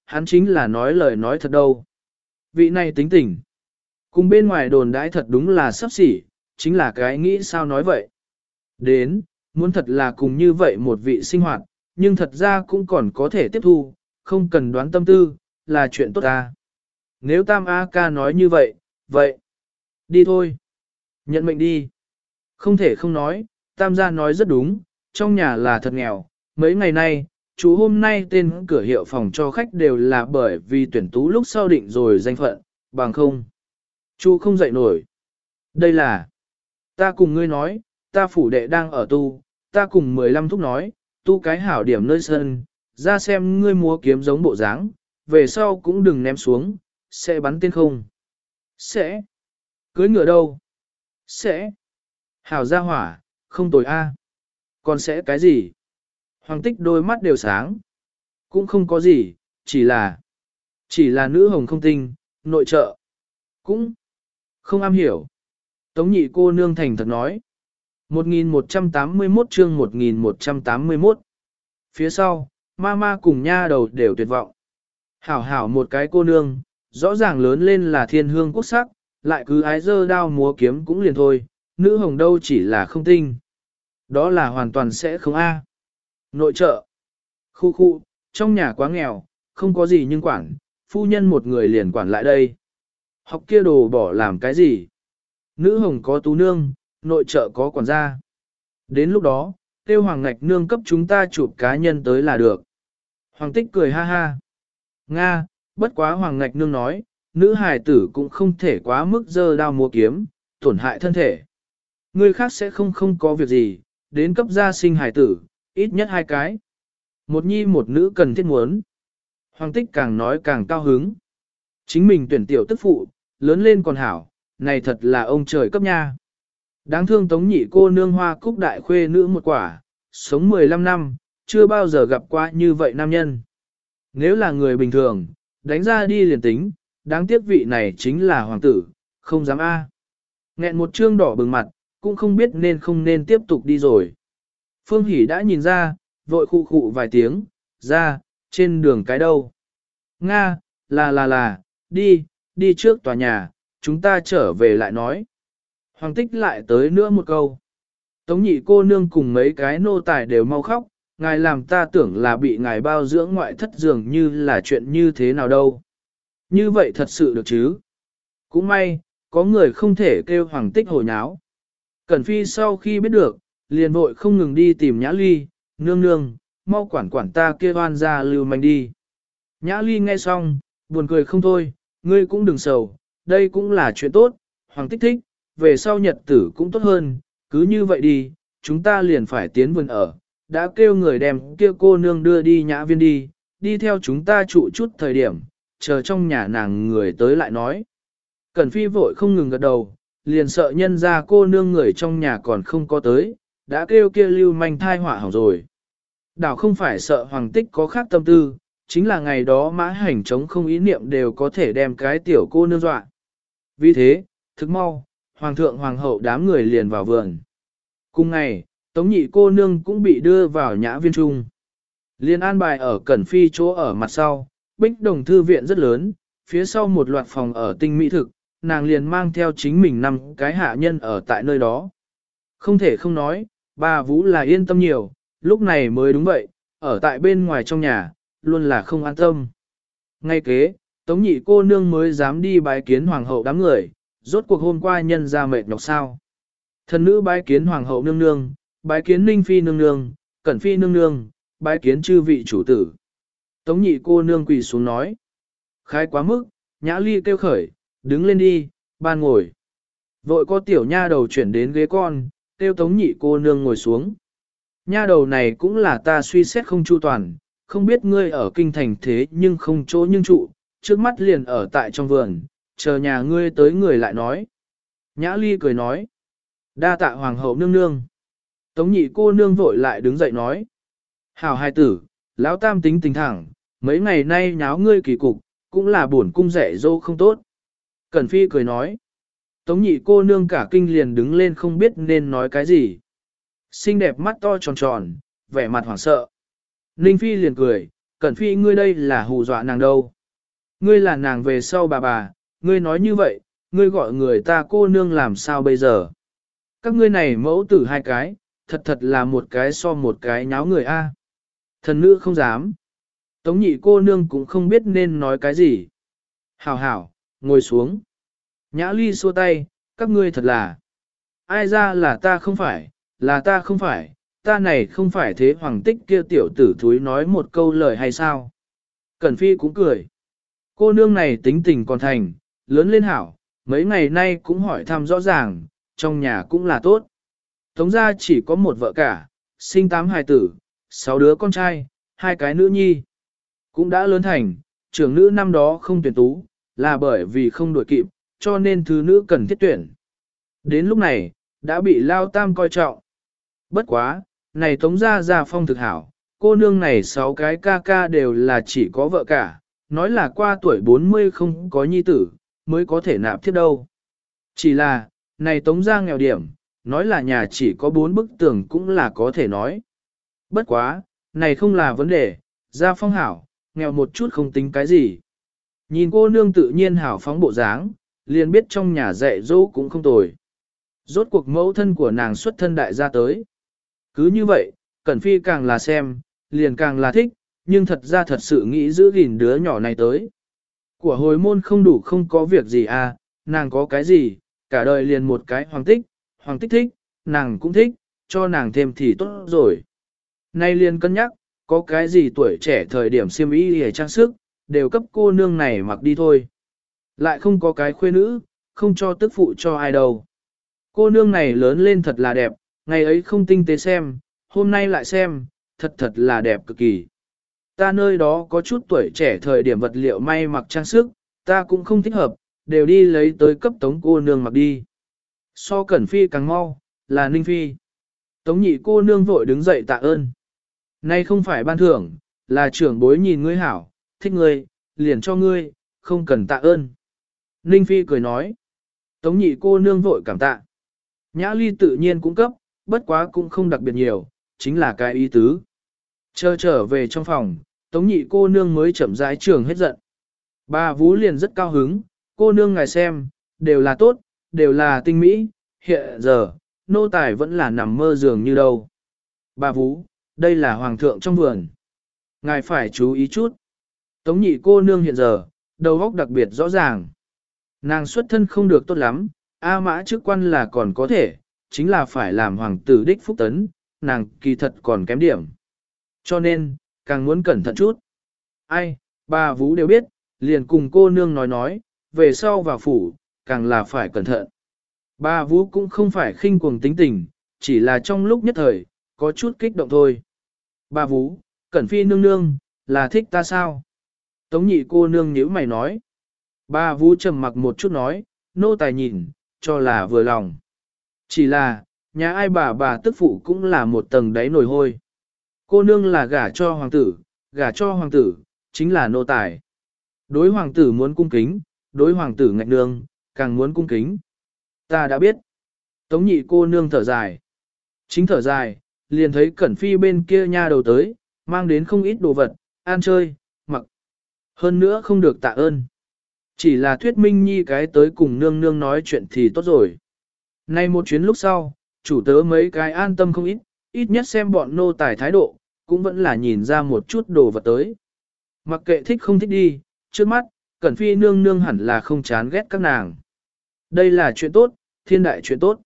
hắn chính là nói lời nói thật đâu. Vị này tính tình. Cùng bên ngoài đồn đãi thật đúng là sắp xỉ, chính là cái nghĩ sao nói vậy. Đến, muốn thật là cùng như vậy một vị sinh hoạt, nhưng thật ra cũng còn có thể tiếp thu, không cần đoán tâm tư, là chuyện tốt ta. Nếu Tam A ca nói như vậy, vậy, đi thôi. Nhận mệnh đi. Không thể không nói, Tam gia nói rất đúng, trong nhà là thật nghèo. Mấy ngày nay, chú hôm nay tên cửa hiệu phòng cho khách đều là bởi vì tuyển tú lúc sau định rồi danh phận, bằng không. Chú không dậy nổi. Đây là, ta cùng ngươi nói, ta phủ đệ đang ở tu, ta cùng 15 thúc nói, tu cái hảo điểm nơi sân, ra xem ngươi múa kiếm giống bộ dáng, về sau cũng đừng ném xuống, sẽ bắn tên không. Sẽ. Cưới ngựa đâu? Sẽ. Hảo ra hỏa, không tồi a. Còn sẽ cái gì? Hoàng Tích đôi mắt đều sáng. Cũng không có gì, chỉ là nữ hồng không tinh, nội trợ. Cũng không am hiểu. Tống nhị cô nương thành thật nói. 1181 chương 1181. Phía sau, mama cùng nha đầu đều tuyệt vọng. Hảo hảo một cái cô nương, rõ ràng lớn lên là thiên hương quốc sắc, lại cứ ái dơ đao múa kiếm cũng liền thôi, nữ hồng đâu chỉ là không tinh. Đó là hoàn toàn sẽ không a. Nội trợ. Khu khu, trong nhà quá nghèo, không có gì nhưng quản, phu nhân một người liền quản lại đây. Học kia đồ bỏ làm cái gì? Nữ hồng có tú nương, nội trợ có quản gia. Đến lúc đó, kêu Hoàng Ngạch Nương cấp chúng ta chụp cá nhân tới là được. Hoàng Tích cười ha ha. Nga, bất quá Hoàng Ngạch Nương nói, nữ hài tử cũng không thể quá mức dơ đao múa kiếm, tổn hại thân thể. Người khác sẽ không có việc gì, đến cấp gia sinh hài tử, ít nhất 2 cái. Một nhi một nữ cần thiết muốn. Hoàng Tích càng nói càng cao hứng. Chính mình tuyển tiểu tức phụ, lớn lên còn hảo, này thật là ông trời cấp nha. Đáng thương Tống nhị cô nương hoa cúc đại khuê nữ một quả, sống 15 năm, chưa bao giờ gặp qua như vậy nam nhân. Nếu là người bình thường, đánh ra đi liền tính, đáng tiếc vị này chính là hoàng tử, không dám a. Nghẹn một trương đỏ bừng mặt, cũng không biết nên không nên tiếp tục đi rồi. Phương Hỷ đã nhìn ra, vội khụ khụ vài tiếng, ra, trên đường cái đâu. Nga, là, đi trước tòa nhà, chúng ta trở về lại nói. Hoàng Tích lại tới nữa một câu. Tống nhị cô nương cùng mấy cái nô tài đều mau khóc, ngài làm ta tưởng là bị ngài bao dưỡng ngoại thất dường như là chuyện như thế nào đâu. Như vậy thật sự được chứ? Cũng may, có người không thể kêu Hoàng Tích hồi nháo. Cẩn Phi sau khi biết được, liền vội không ngừng đi tìm Nhã Ly, nương, mau quản ta kia oan ra lưu manh đi. Nhã Ly nghe xong, buồn cười không thôi, ngươi cũng đừng sầu, đây cũng là chuyện tốt, Hoàng Tích thích, về sau nhật tử cũng tốt hơn, cứ như vậy đi, chúng ta liền phải tiến vườn ở, đã kêu người đem kia cô nương đưa đi Nhã Viên đi theo chúng ta trụ chút thời điểm, chờ trong nhà nàng người tới lại nói. Cẩn Phi vội không ngừng gật đầu, liền sợ nhân ra cô nương người trong nhà còn không có tới, đã kêu kia lưu manh thai họa hỏng rồi. Đảo không phải sợ Hoàng Tích có khác tâm tư, chính là ngày đó mã hành chống không ý niệm đều có thể đem cái tiểu cô nương dọa. Vì thế, thức mau, Hoàng thượng Hoàng hậu đám người liền vào vườn. Cùng ngày, Tống nhị cô nương cũng bị đưa vào Nhã Viên trung. Liên an bài ở Cẩn Phi chỗ ở mặt sau, Bích Đồng thư viện rất lớn, phía sau một loạt phòng ở tinh mỹ thực, nàng liền mang theo chính mình 5 cái hạ nhân ở tại nơi đó. Không thể không nói, bà Vũ là yên tâm nhiều, lúc này mới đúng vậy, ở tại bên ngoài trong nhà, luôn là không an tâm. Ngay kế, Tống nhị cô nương mới dám đi bái kiến hoàng hậu đám người, rốt cuộc hôm qua nhân ra mệt nhọc sao. Thần nữ bái kiến hoàng hậu nương nương, bái kiến ninh phi nương nương, cẩn phi nương nương, bái kiến chư vị chủ tử. Tống nhị cô nương quỳ xuống nói. Khái quá mức, Nhã Ly kêu khởi, đứng lên đi, ban ngồi. Vội có tiểu nha đầu chuyển đến ghế con, kêu Tống nhị cô nương ngồi xuống. Nha đầu này cũng là ta suy xét không chu toàn, không biết ngươi ở kinh thành thế nhưng không chỗ nhưng trụ, trước mắt liền ở tại trong vườn, chờ nhà ngươi tới người lại nói. Nhã Ly cười nói. Đa tạ hoàng hậu nương nương. Tống nhị cô nương vội lại đứng dậy nói. Hảo hài tử, lão tam tính tình thẳng, mấy ngày nay nháo ngươi kỳ cục, cũng là buồn cung rẻ dô không tốt. Cẩn Phi cười nói. Tống nhị cô nương cả kinh liền đứng lên không biết nên nói cái gì. Xinh đẹp mắt to tròn tròn, vẻ mặt hoảng sợ. Ninh Phi liền cười, Cẩn Phi ngươi đây là hù dọa nàng đâu. Ngươi là nàng về sau bà, ngươi nói như vậy, ngươi gọi người ta cô nương làm sao bây giờ. Các ngươi này mẫu tử hai cái, thật thật là một cái so một cái nháo người a. Thần nữ không dám. Tống nhị cô nương cũng không biết nên nói cái gì. Hảo hảo, ngồi xuống. Nhã ly xua tay, các ngươi thật là. Ai ra là ta không phải, là ta không phải, ta này không phải thế hoàng tích kia tiểu tử thúi nói một câu lời hay sao. Cẩn Phi cũng cười. Cô nương này tính tình còn thành, lớn lên hảo, mấy ngày nay cũng hỏi thăm rõ ràng, trong nhà cũng là tốt. Tống gia chỉ có một vợ cả, sinh 8 hài tử, 6 đứa con trai, 2 cái nữ nhi. Cũng đã lớn thành, trưởng nữ năm đó không tuyển tú, là bởi vì không đuổi kịp, cho nên thứ nữ cần thiết tuyển. Đến lúc này, đã bị Lao Tam coi trọng. Bất quá, này Tống gia phong thực hảo, cô nương này 6 cái ca ca đều là chỉ có vợ cả, nói là qua tuổi 40 không có nhi tử, mới có thể nạp tiếp đâu. Chỉ là, này Tống gia nghèo điểm, nói là nhà chỉ có 4 bức tường cũng là có thể nói. Bất quá, này không là vấn đề, gia phong hảo, nghèo một chút không tính cái gì. Nhìn cô nương tự nhiên hảo phóng bộ dáng, liền biết trong nhà dạy dỗ cũng không tồi. Rốt cuộc mẫu thân của nàng xuất thân đại gia tới. Cứ như vậy, Cẩn Phi càng là xem, liền càng là thích, nhưng thật ra thật sự nghĩ giữ gìn đứa nhỏ này tới. Của hồi môn không đủ không có việc gì à, nàng có cái gì, cả đời liền một cái hoàng tích thích, nàng cũng thích, cho nàng thêm thì tốt rồi. Nay liền cân nhắc, có cái gì tuổi trẻ thời điểm xiêm y hề trang sức, đều cấp cô nương này mặc đi thôi. Lại không có cái khuê nữ, không cho tức phụ cho ai đâu. Cô nương này lớn lên thật là đẹp, ngày ấy không tinh tế xem, hôm nay lại xem, thật thật là đẹp cực kỳ. Ta nơi đó có chút tuổi trẻ thời điểm vật liệu may mặc trang sức, ta cũng không thích hợp, đều đi lấy tới cấp Tống cô nương mặc đi. So Cẩn Phi càng mau, là Ninh Phi. Tống nhị cô nương vội đứng dậy tạ ơn. Nay không phải ban thưởng, là trưởng bối nhìn ngươi hảo, thích ngươi, liền cho ngươi, không cần tạ ơn. Ninh Phi cười nói. Tống nhị cô nương vội cảm tạ. Nhã ly tự nhiên cũng cấp, bất quá cũng không đặc biệt nhiều, chính là cái ý tứ. Chờ trở về trong phòng, Tống nhị cô nương mới chậm rãi trường hết giận. Bà Vú liền rất cao hứng, cô nương ngài xem, đều là tốt, đều là tinh mỹ, hiện giờ, nô tài vẫn là nằm mơ dường như đâu. Bà Vú, đây là hoàng thượng trong vườn. Ngài phải chú ý chút. Tống nhị cô nương hiện giờ, đầu óc đặc biệt rõ ràng. Nàng xuất thân không được tốt lắm, A Mã chức quan là còn có thể, chính là phải làm hoàng tử đích phúc tấn, nàng kỳ thật còn kém điểm. Cho nên, càng muốn cẩn thận chút. Ai, bà Vú đều biết, liền cùng cô nương nói, về sau vào phủ, càng là phải cẩn thận. Bà Vú cũng không phải khinh cuồng tính tình, chỉ là trong lúc nhất thời, có chút kích động thôi. Bà Vú, Cẩn Phi nương nương, là thích ta sao? Tống nhị cô nương nhíu mày nói. Bà Vú trầm mặc một chút nói, nô tài nhìn, cho là vừa lòng. Chỉ là, nhà ai bà tức phụ cũng là một tầng đáy nồi hôi. Cô nương là gả cho hoàng tử, chính là nô tài. Đối hoàng tử muốn cung kính, đối hoàng tử ngạch nương, càng muốn cung kính. Ta đã biết. Tống nhị cô nương thở dài. Chính thở dài, liền thấy Cẩn Phi bên kia nha đầu tới, mang đến không ít đồ vật, ăn chơi, mặc. Hơn nữa không được tạ ơn. Chỉ là thuyết minh nhi cái tới cùng nương nương nói chuyện thì tốt rồi. Nay một chuyến lúc sau, chủ tớ mấy cái an tâm không ít, ít nhất xem bọn nô tài thái độ, cũng vẫn là nhìn ra một chút đồ vật tới. Mặc kệ thích không thích đi, trước mắt, Cẩn Phi nương nương hẳn là không chán ghét các nàng. Đây là chuyện tốt, thiên đại chuyện tốt.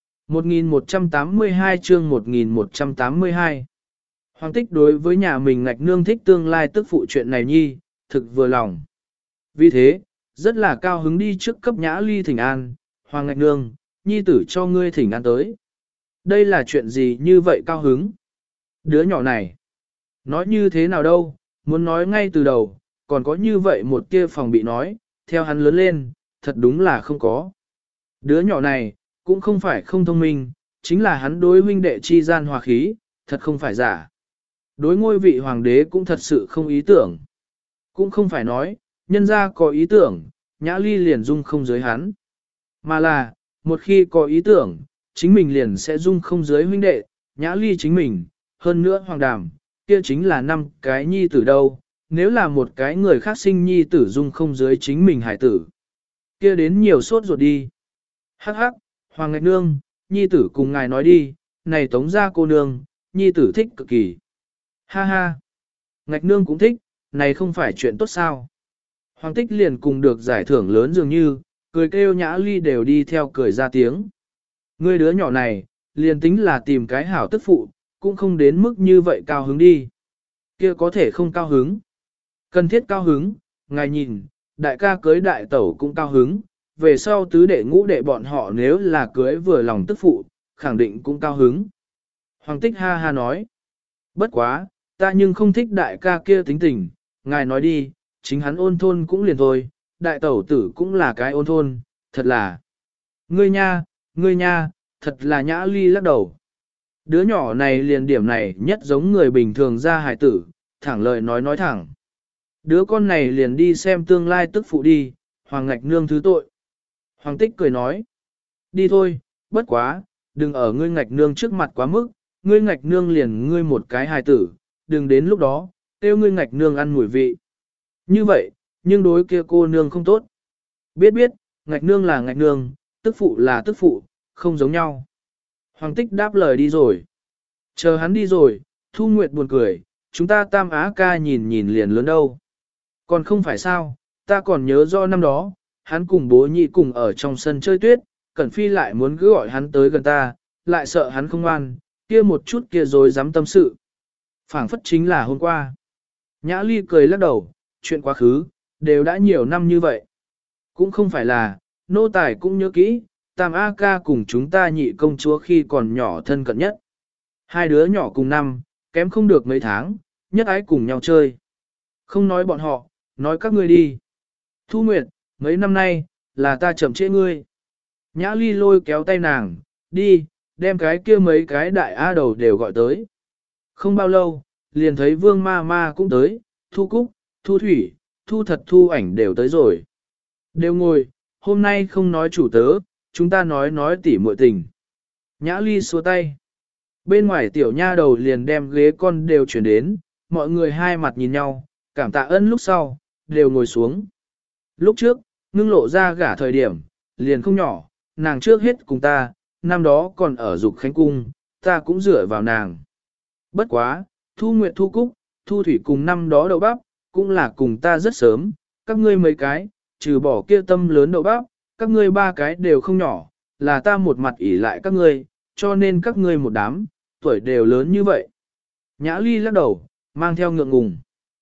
1182 chương 1182 Hoàng tích đối với nhà mình ngạch nương thích tương lai tức phụ chuyện này nhi, thực vừa lòng. Vì thế, rất là cao hứng đi trước cấp nhã ly thỉnh an, Hoàng ngạch nương, nhi tử cho ngươi thỉnh an tới. Đây là chuyện gì như vậy cao hứng? Đứa nhỏ này, nói như thế nào đâu, muốn nói ngay từ đầu, còn có như vậy một kia phòng bị nói, theo hắn lớn lên, thật đúng là không có. Đứa nhỏ này, cũng không phải không thông minh, chính là hắn đối huynh đệ chi gian hòa khí, thật không phải giả. Đối ngôi vị hoàng đế cũng thật sự không ý tưởng. Cũng không phải nói, nhân ra có ý tưởng, nhã ly liền dung không giới hắn. Mà là, một khi có ý tưởng, chính mình liền sẽ dung không giới huynh đệ, nhã ly chính mình, hơn nữa hoàng đàm, kia chính là 5 cái nhi tử đâu, nếu là một cái người khác sinh nhi tử dung không dưới chính mình hải tử. Kia đến nhiều sốt ruột đi. Hắc hắc, Hoàng Ngạch Nương, nhi tử cùng ngài nói đi, này tống ra cô nương, nhi tử thích cực kỳ. Ha ha, Ngạch Nương cũng thích, này không phải chuyện tốt sao. Hoàng Tích liền cùng được giải thưởng lớn dường như, cười kêu Nhã Ly đều đi theo cười ra tiếng. Ngươi đứa nhỏ này, liền tính là tìm cái hảo tức phụ, cũng không đến mức như vậy cao hứng đi. Kia có thể không cao hứng. Cần thiết cao hứng, ngài nhìn, đại ca cưới đại tẩu cũng cao hứng, về sau tứ đệ ngũ đệ bọn họ nếu là cưới vừa lòng tức phụ, khẳng định cũng cao hứng. Hoàng Tích ha ha nói, bất quá, ta nhưng không thích đại ca kia tính tình, ngài nói đi, chính hắn ôn thôn cũng liền thôi, đại tẩu tử cũng là cái ôn thôn, thật là. Ngươi nha, thật là Nhã Ly lắc đầu. Đứa nhỏ này liền điểm này nhất giống người bình thường ra hài tử, thẳng lời nói thẳng. Đứa con này liền đi xem tương lai tức phụ đi, Hoàng Ngạch Nương thứ tội. Hoàng Tích cười nói, đi thôi, bất quá, đừng ở ngươi Ngạch Nương trước mặt quá mức, ngươi Ngạch Nương liền ngươi một cái hài tử, đừng đến lúc đó, tiêu ngươi Ngạch Nương ăn mùi vị. Như vậy, nhưng đối kia cô nương không tốt. Biết, Ngạch Nương là Ngạch Nương, tức phụ là tức phụ, không giống nhau. Hoàng Tích đáp lời đi rồi. Chờ hắn đi rồi, Thu Nguyệt buồn cười, chúng ta Tam Á ca nhìn liền lớn đâu. Còn không phải sao, ta còn nhớ do năm đó, hắn cùng bố nhị cùng ở trong sân chơi tuyết, Cẩn Phi lại muốn cứ gọi hắn tới gần ta, lại sợ hắn không ngoan, kia một chút kia rồi dám tâm sự. Phảng phất chính là hôm qua. Nhã Ly cười lắc đầu, chuyện quá khứ, đều đã nhiều năm như vậy. Cũng không phải là, nô tài cũng nhớ kỹ, Tam A ca cùng chúng ta nhị công chúa khi còn nhỏ thân cận nhất. Hai đứa nhỏ cùng năm, kém không được mấy tháng, nhất ái cùng nhau chơi. Không nói bọn họ, nói các ngươi đi. Thu Nguyệt, mấy năm nay, là ta chậm trễ ngươi. Nhã Ly lôi kéo tay nàng, đi, đem cái kia mấy cái đại A đầu đều gọi tới. Không bao lâu, liền thấy Vương Ma Ma cũng tới, Thu Cúc, Thu Thủy, Thu Thật Thu Ảnh đều tới rồi. Đều ngồi, hôm nay không nói chủ tớ, chúng ta nói tỉ muội tình. Nhã Ly xua tay. Bên ngoài tiểu nha đầu liền đem ghế con đều chuyển đến, mọi người hai mặt nhìn nhau, cảm tạ ơn lúc sau, đều ngồi xuống. Lúc trước, ngưng lộ ra gả thời điểm, liền không nhỏ, nàng trước hết cùng ta, năm đó còn ở Dục Khánh Cung, ta cũng dựa vào nàng. Bất quá, Thu Nguyệt Thu Cúc, Thu Thủy cùng năm đó đậu bắp, cũng là cùng ta rất sớm, các ngươi mấy cái, trừ bỏ kia tâm lớn đậu bắp, các ngươi ba cái đều không nhỏ, là ta một mặt ỷ lại các ngươi, cho nên các ngươi một đám, tuổi đều lớn như vậy. Nhã Ly lắc đầu, mang theo ngượng ngùng.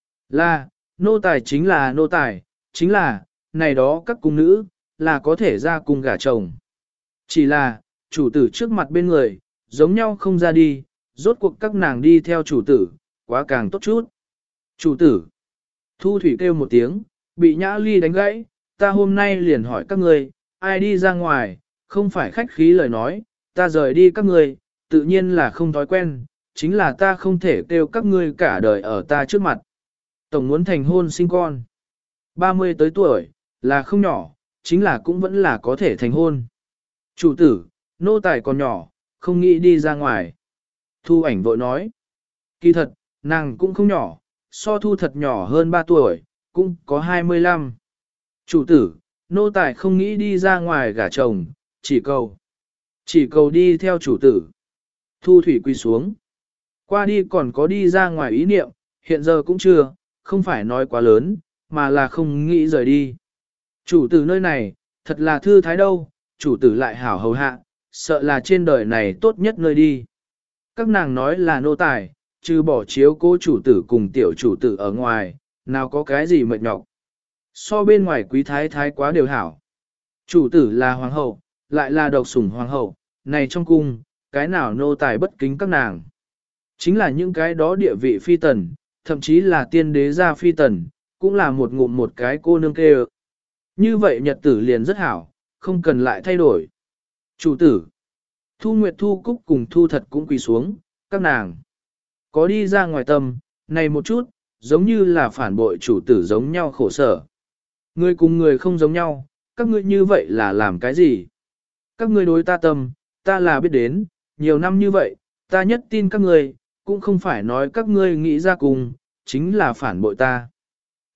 Là, nô tài chính là nô tài, chính là, này đó các cung nữ, là có thể ra cung gả chồng. Chỉ là, chủ tử trước mặt bên người, giống nhau không ra đi, rốt cuộc các nàng đi theo chủ tử, quá càng tốt chút. Chủ tử, Thu Thủy kêu một tiếng, bị Nhã Ly đánh gãy, ta hôm nay liền hỏi các ngươi, ai đi ra ngoài, không phải khách khí lời nói, ta rời đi các ngươi, tự nhiên là không thói quen, chính là ta không thể kêu các ngươi cả đời ở ta trước mặt. Tổng muốn thành hôn sinh con. 30 tới tuổi, là không nhỏ, chính là cũng vẫn là có thể thành hôn. Chủ tử, nô tài còn nhỏ, không nghĩ đi ra ngoài. Thu Ảnh vội nói. Kỳ thật, nàng cũng không nhỏ, so Thu Thật nhỏ hơn 3 tuổi, cũng có 25. Chủ tử, nô tài không nghĩ đi ra ngoài gả chồng, chỉ cầu đi theo chủ tử. Thu Thủy quy xuống. Qua đi còn có đi ra ngoài ý niệm, hiện giờ cũng chưa, không phải nói quá lớn, mà là không nghĩ rời đi. Chủ tử nơi này, thật là thư thái đâu, chủ tử lại hảo hầu hạ, sợ là trên đời này tốt nhất nơi đi. Các nàng nói là nô tài, trừ bỏ chiếu cố chủ tử cùng tiểu chủ tử ở ngoài, nào có cái gì mệt nhọc. So bên ngoài quý thái thái quá đều hảo. Chủ tử là hoàng hậu, lại là độc sủng hoàng hậu, này trong cung, cái nào nô tài bất kính các nàng. Chính là những cái đó địa vị phi tần, thậm chí là tiên đế gia phi tần, cũng là một ngụm một cái cô nương kêu. Như vậy nhật tử liền rất hảo, không cần lại thay đổi. Chủ tử, Thu Nguyệt Thu Cúc cùng Thu Thật cũng quỳ xuống, các nàng có đi ra ngoài tâm, này một chút, giống như là phản bội chủ tử giống nhau khổ sở. Người cùng người không giống nhau, các ngươi như vậy là làm cái gì? Các ngươi đối ta tâm, ta là biết đến, nhiều năm như vậy, ta nhất tin các ngươi, cũng không phải nói các ngươi nghĩ ra cùng, chính là phản bội ta.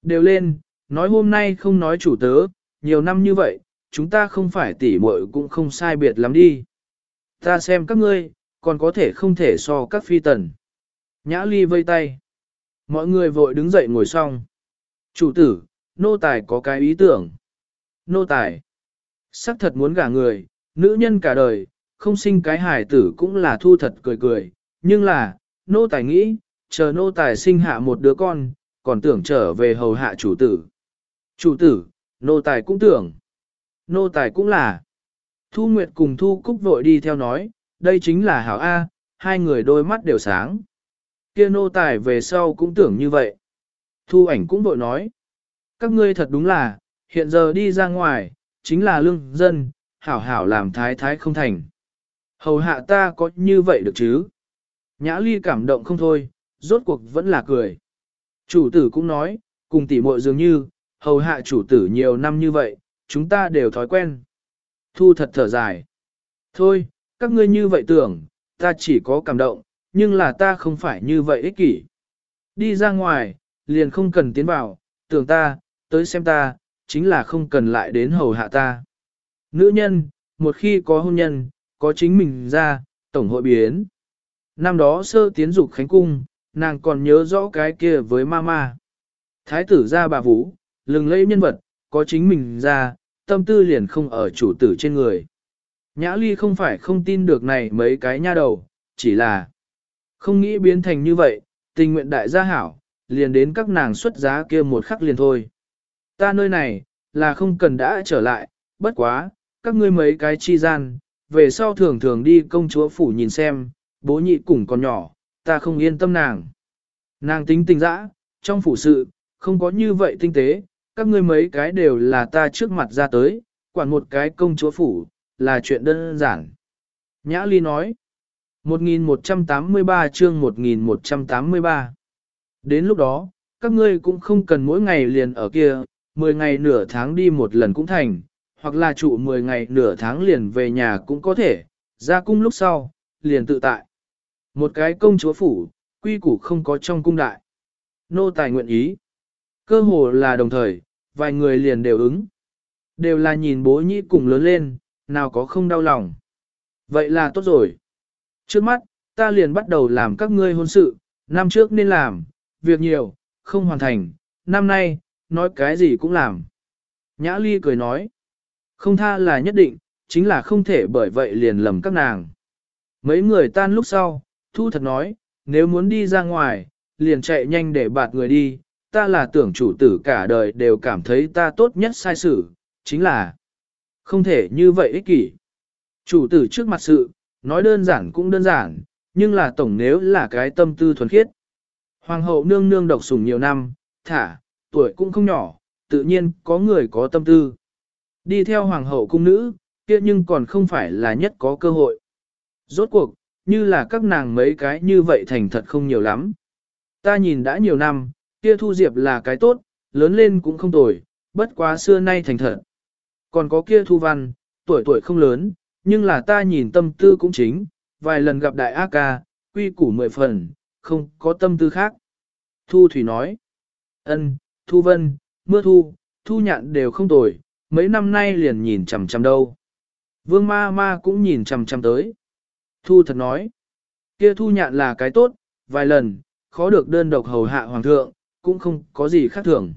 Đều lên, nói hôm nay không nói chủ tớ, nhiều năm như vậy, chúng ta không phải tỉ muội cũng không sai biệt lắm đi. Ta xem các ngươi, còn có thể không thể so các phi tần. Nhã Ly vây tay. Mọi người vội đứng dậy ngồi xong. Chủ tử, nô tài có cái ý tưởng. Nô tài. Sắc thật muốn gả người, nữ nhân cả đời, không sinh cái hài tử cũng là thu thật cười cười. Nhưng là, nô tài nghĩ, chờ nô tài sinh hạ một đứa con, còn tưởng trở về hầu hạ chủ tử. Chủ tử, nô tài cũng tưởng. Nô tài cũng là. Thu Nguyệt cùng Thu Cúc vội đi theo nói, đây chính là hảo A, hai người đôi mắt đều sáng. Kia nô tài về sau cũng tưởng như vậy. Thu Ảnh cũng vội nói, các ngươi thật đúng là, hiện giờ đi ra ngoài, chính là lương dân, hảo hảo làm thái thái không thành. Hầu hạ ta có như vậy được chứ? Nhã Ly cảm động không thôi, rốt cuộc vẫn là cười. Chủ tử cũng nói, cùng tỷ muội dường như, hầu hạ chủ tử nhiều năm như vậy, chúng ta đều thói quen. Thu thật thở dài. Thôi, các ngươi như vậy tưởng, ta chỉ có cảm động, nhưng là ta không phải như vậy ích kỷ. Đi ra ngoài, liền không cần tiến vào, tưởng ta, tới xem ta, chính là không cần lại đến hầu hạ ta. Nữ nhân, một khi có hôn nhân, có chính mình ra, tổng hội biến. Năm đó sơ tiến dục khánh cung, nàng còn nhớ rõ cái kia với mama. Thái tử gia bà Vũ, lừng lẫy nhân vật, có chính mình ra, tâm tư liền không ở chủ tử trên người. Nhã Ly không phải không tin được này mấy cái nha đầu, chỉ là không nghĩ biến thành như vậy, tình nguyện đại gia hảo, liền đến các nàng xuất giá kia một khắc liền thôi. Ta nơi này, là không cần đã trở lại, bất quá, các ngươi mấy cái chi gian, về sau thường thường đi công chúa phủ nhìn xem, bố nhị cùng còn nhỏ, ta không yên tâm nàng. Nàng tính tình dã, trong phủ sự, không có như vậy tinh tế, các ngươi mấy cái đều là ta trước mặt ra tới, quản một cái công chúa phủ, là chuyện đơn giản. Nhã Ly nói, 1183 chương 1183. Đến lúc đó, các ngươi cũng không cần mỗi ngày liền ở kia, 10 ngày nửa tháng đi một lần cũng thành, hoặc là trụ 10 ngày nửa tháng liền về nhà cũng có thể, ra cung lúc sau, liền tự tại. Một cái công chúa phủ, quy củ không có trong cung đại. Nô tài nguyện ý. Cơ hồ là đồng thời, vài người liền đều ứng. Đều là nhìn bố nhĩ cùng lớn lên, nào có không đau lòng. Vậy là tốt rồi. Trước mắt, ta liền bắt đầu làm các ngươi hôn sự, năm trước nên làm, việc nhiều, không hoàn thành, năm nay, nói cái gì cũng làm. Nhã Ly cười nói, không tha là nhất định, chính là không thể bởi vậy liền lầm các nàng. Mấy người tan lúc sau, Thu thật nói, nếu muốn đi ra ngoài, liền chạy nhanh để bạt người đi, ta là tưởng chủ tử cả đời đều cảm thấy ta tốt nhất sai sự, chính là không thể như vậy ích kỷ. Chủ tử trước mặt sự, nói đơn giản cũng đơn giản, nhưng là tổng nếu là cái tâm tư thuần khiết. Hoàng hậu nương nương độc sủng nhiều năm, thả, tuổi cũng không nhỏ, tự nhiên có người có tâm tư. Đi theo hoàng hậu cung nữ, kia nhưng còn không phải là nhất có cơ hội. Rốt cuộc, như là các nàng mấy cái như vậy thành thật không nhiều lắm. Ta nhìn đã nhiều năm, kia Thu Diệp là cái tốt, lớn lên cũng không tồi, bất quá xưa nay thành thật. Còn có kia Thu Văn, tuổi tuổi không lớn, nhưng là ta nhìn tâm tư cũng chính, vài lần gặp đại A ca, quy củ 10 phần, không có tâm tư khác. Thu Thủy nói, ân, Thu Vân, Mưa Thu, Thu Nhạn đều không tồi, mấy năm nay liền nhìn chằm chằm đâu. Vương ma ma cũng nhìn chằm chằm tới. Thu thật nói, kia Thu Nhạn là cái tốt, vài lần, khó được đơn độc hầu hạ hoàng thượng, cũng không có gì khác thường.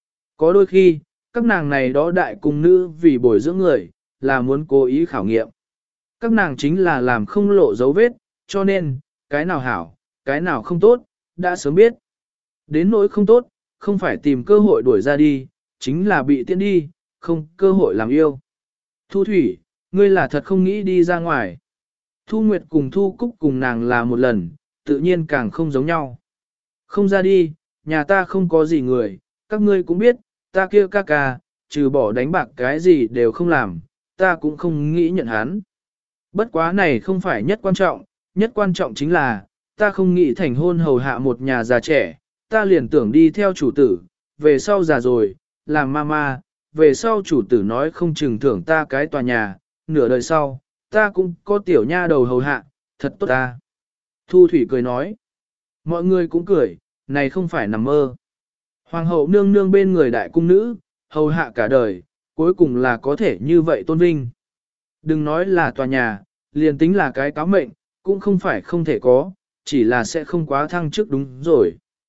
Có đôi khi, các nàng này đó đại cung nữ vì bồi dưỡng người, là muốn cố ý khảo nghiệm. Các nàng chính là làm không lộ dấu vết, cho nên, cái nào hảo, cái nào không tốt, đã sớm biết. Đến nỗi không tốt, không phải tìm cơ hội đuổi ra đi, chính là bị tiễn đi, không cơ hội làm yêu. Thu Thủy, ngươi là thật không nghĩ đi ra ngoài. Thu Nguyệt cùng Thu Cúc cùng nàng là một lần, tự nhiên càng không giống nhau. Không ra đi, nhà ta không có gì người, các ngươi cũng biết, ta kia ca ca, trừ bỏ đánh bạc cái gì đều không làm, ta cũng không nghĩ nhận hắn. Bất quá này không phải nhất quan trọng chính là, ta không nghĩ thành hôn hầu hạ một nhà già trẻ, ta liền tưởng đi theo chủ tử, về sau già rồi, làm mama, về sau chủ tử nói không chừng thưởng ta cái tòa nhà, nửa đời sau, ta cũng có tiểu nha đầu hầu hạ, thật tốt ta. Thu Thủy cười nói, mọi người cũng cười, này không phải nằm mơ. Hoàng hậu nương nương bên người đại cung nữ, hầu hạ cả đời, cuối cùng là có thể như vậy tôn vinh. Đừng nói là tòa nhà, liền tính là cái cáo mệnh, cũng không phải không thể có, chỉ là sẽ không quá thăng chức đúng rồi.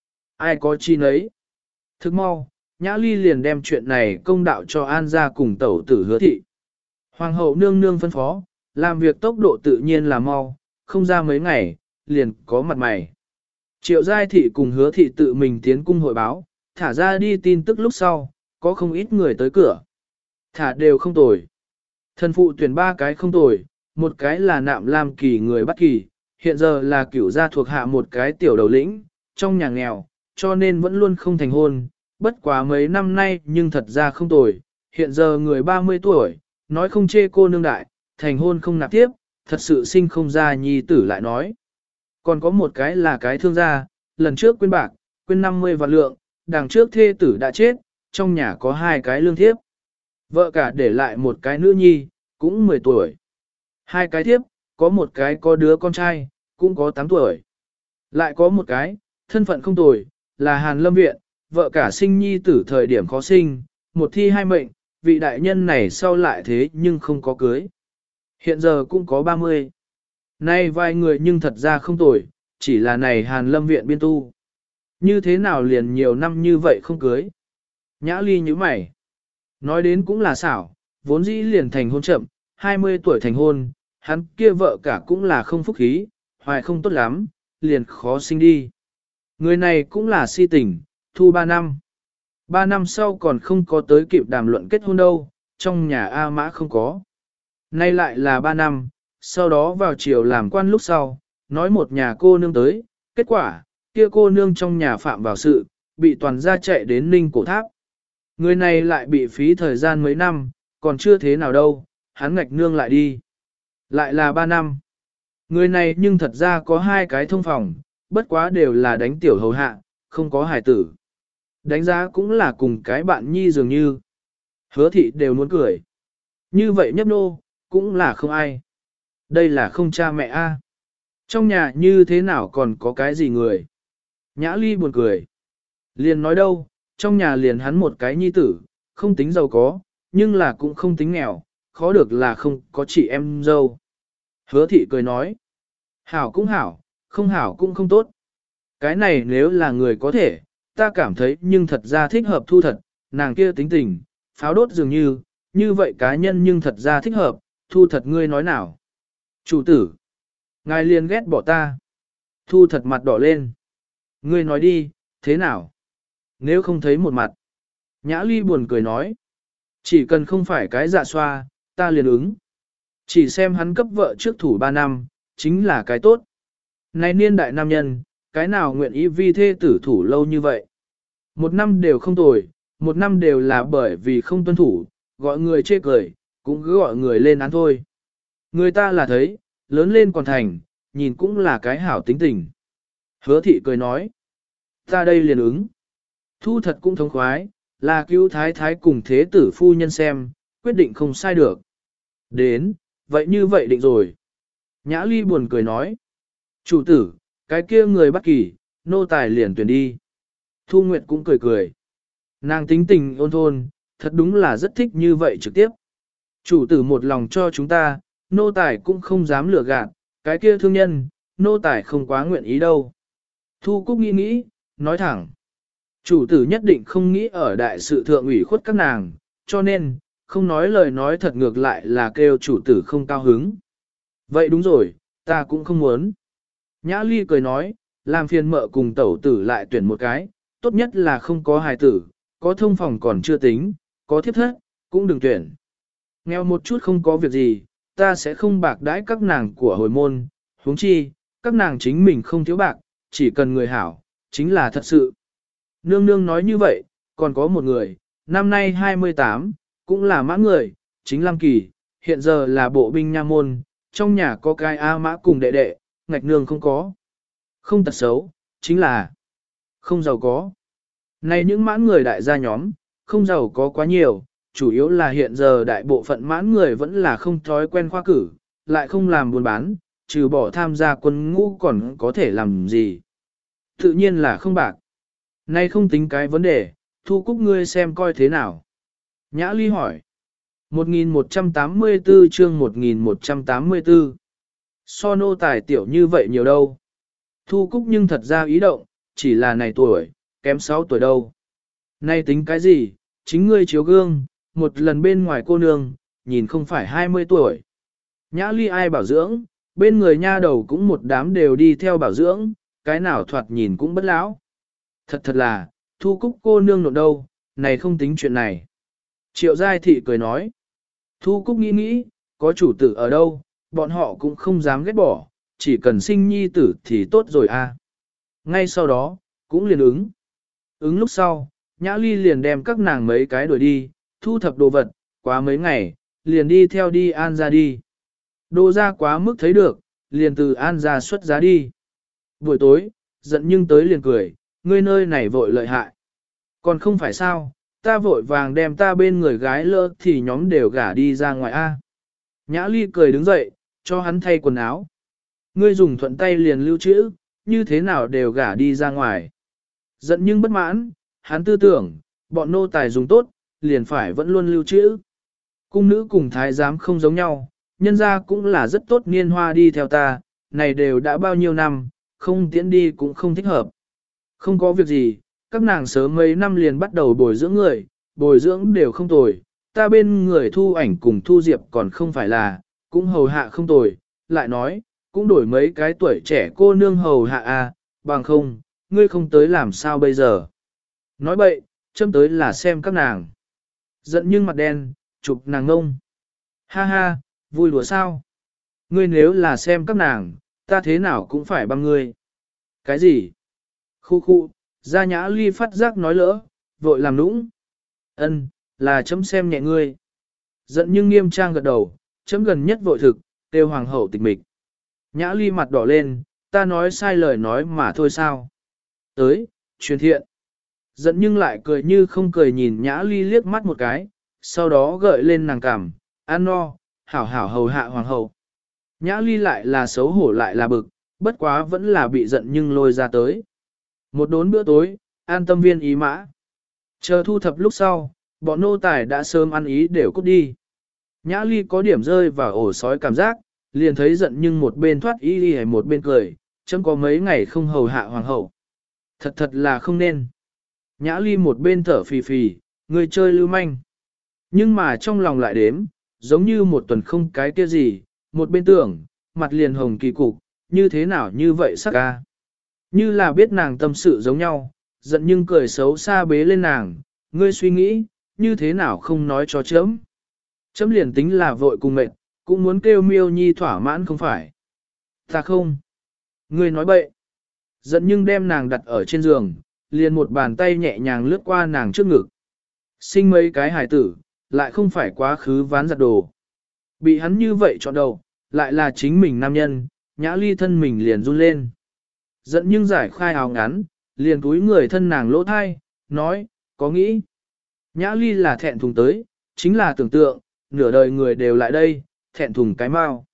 Ai có chi nấy. Thức mau, Nhã Ly liền đem chuyện này công đạo cho An gia cùng tẩu tử Hứa thị. Hoàng hậu nương nương phân phó, làm việc tốc độ tự nhiên là mau, không ra mấy ngày, liền có mặt mày. Triệu Giai thị cùng Hứa thị tự mình tiến cung hội báo, thả ra đi tin tức lúc sau, có không ít người tới cửa. Thả đều không tồi. Thần phụ tuyển 3 cái không tồi, một cái là Nạm Lam Kỳ người Bắc Kỳ, hiện giờ là cửu gia thuộc hạ một cái tiểu đầu lĩnh, trong nhà nghèo, cho nên vẫn luôn không thành hôn, bất quá mấy năm nay nhưng thật ra không tồi, hiện giờ người 30 tuổi, nói không chê cô nương đại, thành hôn không nạp tiếp, thật sự sinh không ra nhi tử lại nói. Còn có một cái là cái thương gia, lần trước quên bạc, quên 50 vạn lượng, đằng trước thê tử đã chết, trong nhà có 2 cái lương thiếp. Vợ cả để lại một cái nữ nhi, cũng 10 tuổi. 2 cái thiếp, có một cái có đứa con trai, cũng có 8 tuổi. Lại có một cái, thân phận không tồi, là Hàn Lâm Viện, vợ cả sinh nhi tử thời điểm khó sinh, một thi 2 mệnh, vị đại nhân này sau lại thế nhưng không có cưới. Hiện giờ cũng có 30. Nay vài người nhưng thật ra không tồi, chỉ là này Hàn Lâm Viện biên tu. Như thế nào liền nhiều năm như vậy không cưới. Nhã Ly như mày. Nói đến cũng là xảo, vốn dĩ liền thành hôn chậm, 20 tuổi thành hôn, hắn kia vợ cả cũng là không phúc khí, hoài không tốt lắm, liền khó sinh đi. Người này cũng là si tình, thu 3 năm. 3 năm sau còn không có tới kịp đàm luận kết hôn đâu, trong nhà A Mã không có. Nay lại là 3 năm, sau đó vào chiều làm quan lúc sau, nói một nhà cô nương tới, kết quả, kia cô nương trong nhà phạm vào sự, bị toàn gia chạy đến Ninh Cổ Tháp. Người này lại bị phí thời gian mấy năm, còn chưa thế nào đâu, hắn ngạch nương lại đi. Lại là 3 năm. Người này nhưng thật ra có 2 cái thông phòng, bất quá đều là đánh tiểu hầu hạ, không có hài tử. Đánh giá cũng là cùng cái bạn nhi dường như. Hứa thị đều muốn cười. Như vậy nhấp nô, cũng là không ai. Đây là không cha mẹ a. Trong nhà như thế nào còn có cái gì người. Nhã Ly buồn cười. Liền nói đâu, trong nhà liền hắn một cái nhi tử, không tính giàu có, nhưng là cũng không tính nghèo, khó được là không có chị em dâu. Hứa thị cười nói. Hảo cũng hảo, không hảo cũng không tốt. Cái này nếu là người có thể, ta cảm thấy nhưng thật ra thích hợp Thu Thật, nàng kia tính tình, pháo đốt dường như vậy cá nhân nhưng thật ra thích hợp, Thu Thật ngươi nói nào. Chủ tử, ngài liền ghét bỏ ta. Thu Thật mặt đỏ lên. Ngươi nói đi, thế nào? Nếu không thấy một mặt. Nhã Ly buồn cười nói. Chỉ cần không phải cái dạ xoa, ta liền ứng. Chỉ xem hắn cấp vợ trước thủ 3 năm, chính là cái tốt. Này niên đại nam nhân, cái nào nguyện ý vi thê tử thủ lâu như vậy? 1 năm đều không tồi, 1 năm đều là bởi vì không tuân thủ, gọi người chê cười, cũng cứ gọi người lên án thôi. Người ta là thấy, lớn lên còn thành, nhìn cũng là cái hảo tính tình. Hứa thị cười nói. Ta đây liền ứng. Thu Thật cũng thống khoái, là cứu thái thái cùng thế tử phu nhân xem, quyết định không sai được. Đến, vậy như vậy định rồi. Nhã Ly buồn cười nói. Chủ tử, cái kia người Bắc Kỳ, nô tài liền tuyển đi. Thu Nguyệt cũng cười cười. Nàng tính tình ôn thôn, thật đúng là rất thích như vậy trực tiếp. Chủ tử một lòng cho chúng ta, nô tài cũng không dám lừa gạt, cái kia thương nhân, nô tài không quá nguyện ý đâu. Thu Cúc nghĩ, nói thẳng. Chủ tử nhất định không nghĩ ở đại sự thượng ủy khuất các nàng, cho nên, không nói lời nói thật ngược lại là kêu chủ tử không cao hứng. Vậy đúng rồi, ta cũng không muốn. Nhã Ly cười nói, làm phiền mợ cùng tẩu tử lại tuyển một cái, tốt nhất là không có hài tử, có thông phòng còn chưa tính, có thiếp thất, cũng đừng tuyển. Nghèo một chút không có việc gì, ta sẽ không bạc đãi các nàng của hồi môn, huống chi, các nàng chính mình không thiếu bạc, chỉ cần người hảo, chính là thật sự. Nương nương nói như vậy, còn có một người, năm nay 28, cũng là mã người, chính Lam Kỳ, hiện giờ là bộ binh nha môn, trong nhà có cái A Mã cùng đệ đệ, ngạch nương không có. Không tật xấu, chính là không giàu có. Này những mãn người đại gia nhóm, không giàu có quá nhiều, chủ yếu là hiện giờ đại bộ phận mãn người vẫn là không thói quen khoa cử, lại không làm buôn bán, trừ bỏ tham gia quân ngũ còn có thể làm gì. Tự nhiên là không bạc. Nay không tính cái vấn đề, Thu Cúc ngươi xem coi thế nào. Nhã Ly hỏi. 1184 chương 1184. So nô tài tiểu như vậy nhiều đâu. Thu Cúc nhưng thật ra ý động, chỉ là này tuổi, kém 6 tuổi đâu. Nay tính cái gì, chính ngươi chiếu gương, một lần bên ngoài cô nương, nhìn không phải 20 tuổi. Nhã Ly ai bảo dưỡng, bên người nha đầu cũng một đám đều đi theo bảo dưỡng, cái nào thoạt nhìn cũng bất lão. Thật là, Thu Cúc cô nương nộn đâu, này không tính chuyện này. Triệu Giai Thị cười nói. Thu Cúc nghĩ, có chủ tử ở đâu, bọn họ cũng không dám ghét bỏ, chỉ cần sinh nhi tử thì tốt rồi a. Ngay sau đó, cũng liền ứng. Ứng lúc sau, Nhã Ly liền đem các nàng mấy cái đuổi đi, thu thập đồ vật, quá mấy ngày, liền đi theo đi An ra đi. Đồ ra quá mức thấy được, liền từ An ra xuất giá đi. Buổi tối, giận nhưng tới liền cười, ngươi nơi này vội lợi hại. Còn không phải sao, ta vội vàng đem ta bên người gái lỡ thì nhóm đều gả đi ra ngoài A. Nhã Ly cười đứng dậy, cho hắn thay quần áo. Ngươi dùng thuận tay liền lưu trữ, như thế nào đều gả đi ra ngoài. Giận nhưng bất mãn, hắn tư tưởng, bọn nô tài dùng tốt, liền phải vẫn luôn lưu trữ. Cung nữ cùng thái giám không giống nhau, nhân ra cũng là rất tốt niên hoa đi theo ta, này đều đã bao nhiêu năm, không tiễn đi cũng không thích hợp. Không có việc gì, các nàng sớm mấy năm liền bắt đầu bồi dưỡng người, bồi dưỡng đều không tồi, ta bên người Thu Ảnh cùng Thu Diệp còn không phải là, cũng hầu hạ không tồi, lại nói, cũng đổi mấy cái tuổi trẻ cô nương hầu hạ à, bằng không, ngươi không tới làm sao bây giờ. Nói bậy, châm tới là xem các nàng. Giận nhưng mặt đen, chụp nàng ngông. Ha ha, vui đùa sao? Ngươi nếu là xem các nàng, ta thế nào cũng phải băm ngươi. Cái gì? Khu khu, Gia Nhã Ly phát giác nói lỡ, vội làm nũng. Ân, là chấm xem nhẹ ngươi. Giận nhưng nghiêm trang gật đầu, chấm gần nhất vội thực, kêu hoàng hậu tịch mịch. Nhã Ly mặt đỏ lên, ta nói sai lời nói mà thôi sao. Tới, truyền thiện. Giận nhưng lại cười như không cười nhìn Nhã Ly liếc mắt một cái, sau đó gợi lên nàng cằm, ăn no, hảo hảo hầu hạ hoàng hậu. Nhã Ly lại là xấu hổ lại là bực, bất quá vẫn là bị giận nhưng lôi ra tới. Một đốn bữa tối, an tâm viên ý mã. Chờ thu thập lúc sau, bọn nô tài đã sớm ăn ý đều cút đi. Nhã Ly có điểm rơi vào ổ sói cảm giác, liền thấy giận nhưng một bên thoát ý đi một bên cười, chấm có mấy ngày không hầu hạ hoàng hậu. Thật là không nên. Nhã Ly một bên thở phì phì, người chơi lưu manh. Nhưng mà trong lòng lại đếm, giống như một tuần không cái kia gì, một bên tưởng, mặt liền hồng kỳ cục, như thế nào như vậy sắc ca. Như là biết nàng tâm sự giống nhau, giận nhưng cười xấu xa bế lên nàng, ngươi suy nghĩ, như thế nào không nói cho chấm. Chấm liền tính là vội cùng mệt, cũng muốn kêu Miêu Nhi thỏa mãn không phải. Ta không. Ngươi nói bậy. Giận nhưng đem nàng đặt ở trên giường, liền một bàn tay nhẹ nhàng lướt qua nàng trước ngực. Sinh mấy cái hài tử, lại không phải quá khứ ván giặt đồ. Bị hắn như vậy chọn đầu, lại là chính mình nam nhân, Nhã Ly thân mình liền run lên. Giận nhưng giải khai áo ngắn, liền túi người thân nàng lỗ thai, nói, có nghĩ. Nhã Ly là thẹn thùng tới, chính là tưởng tượng, nửa đời người đều lại đây, thẹn thùng cái mau.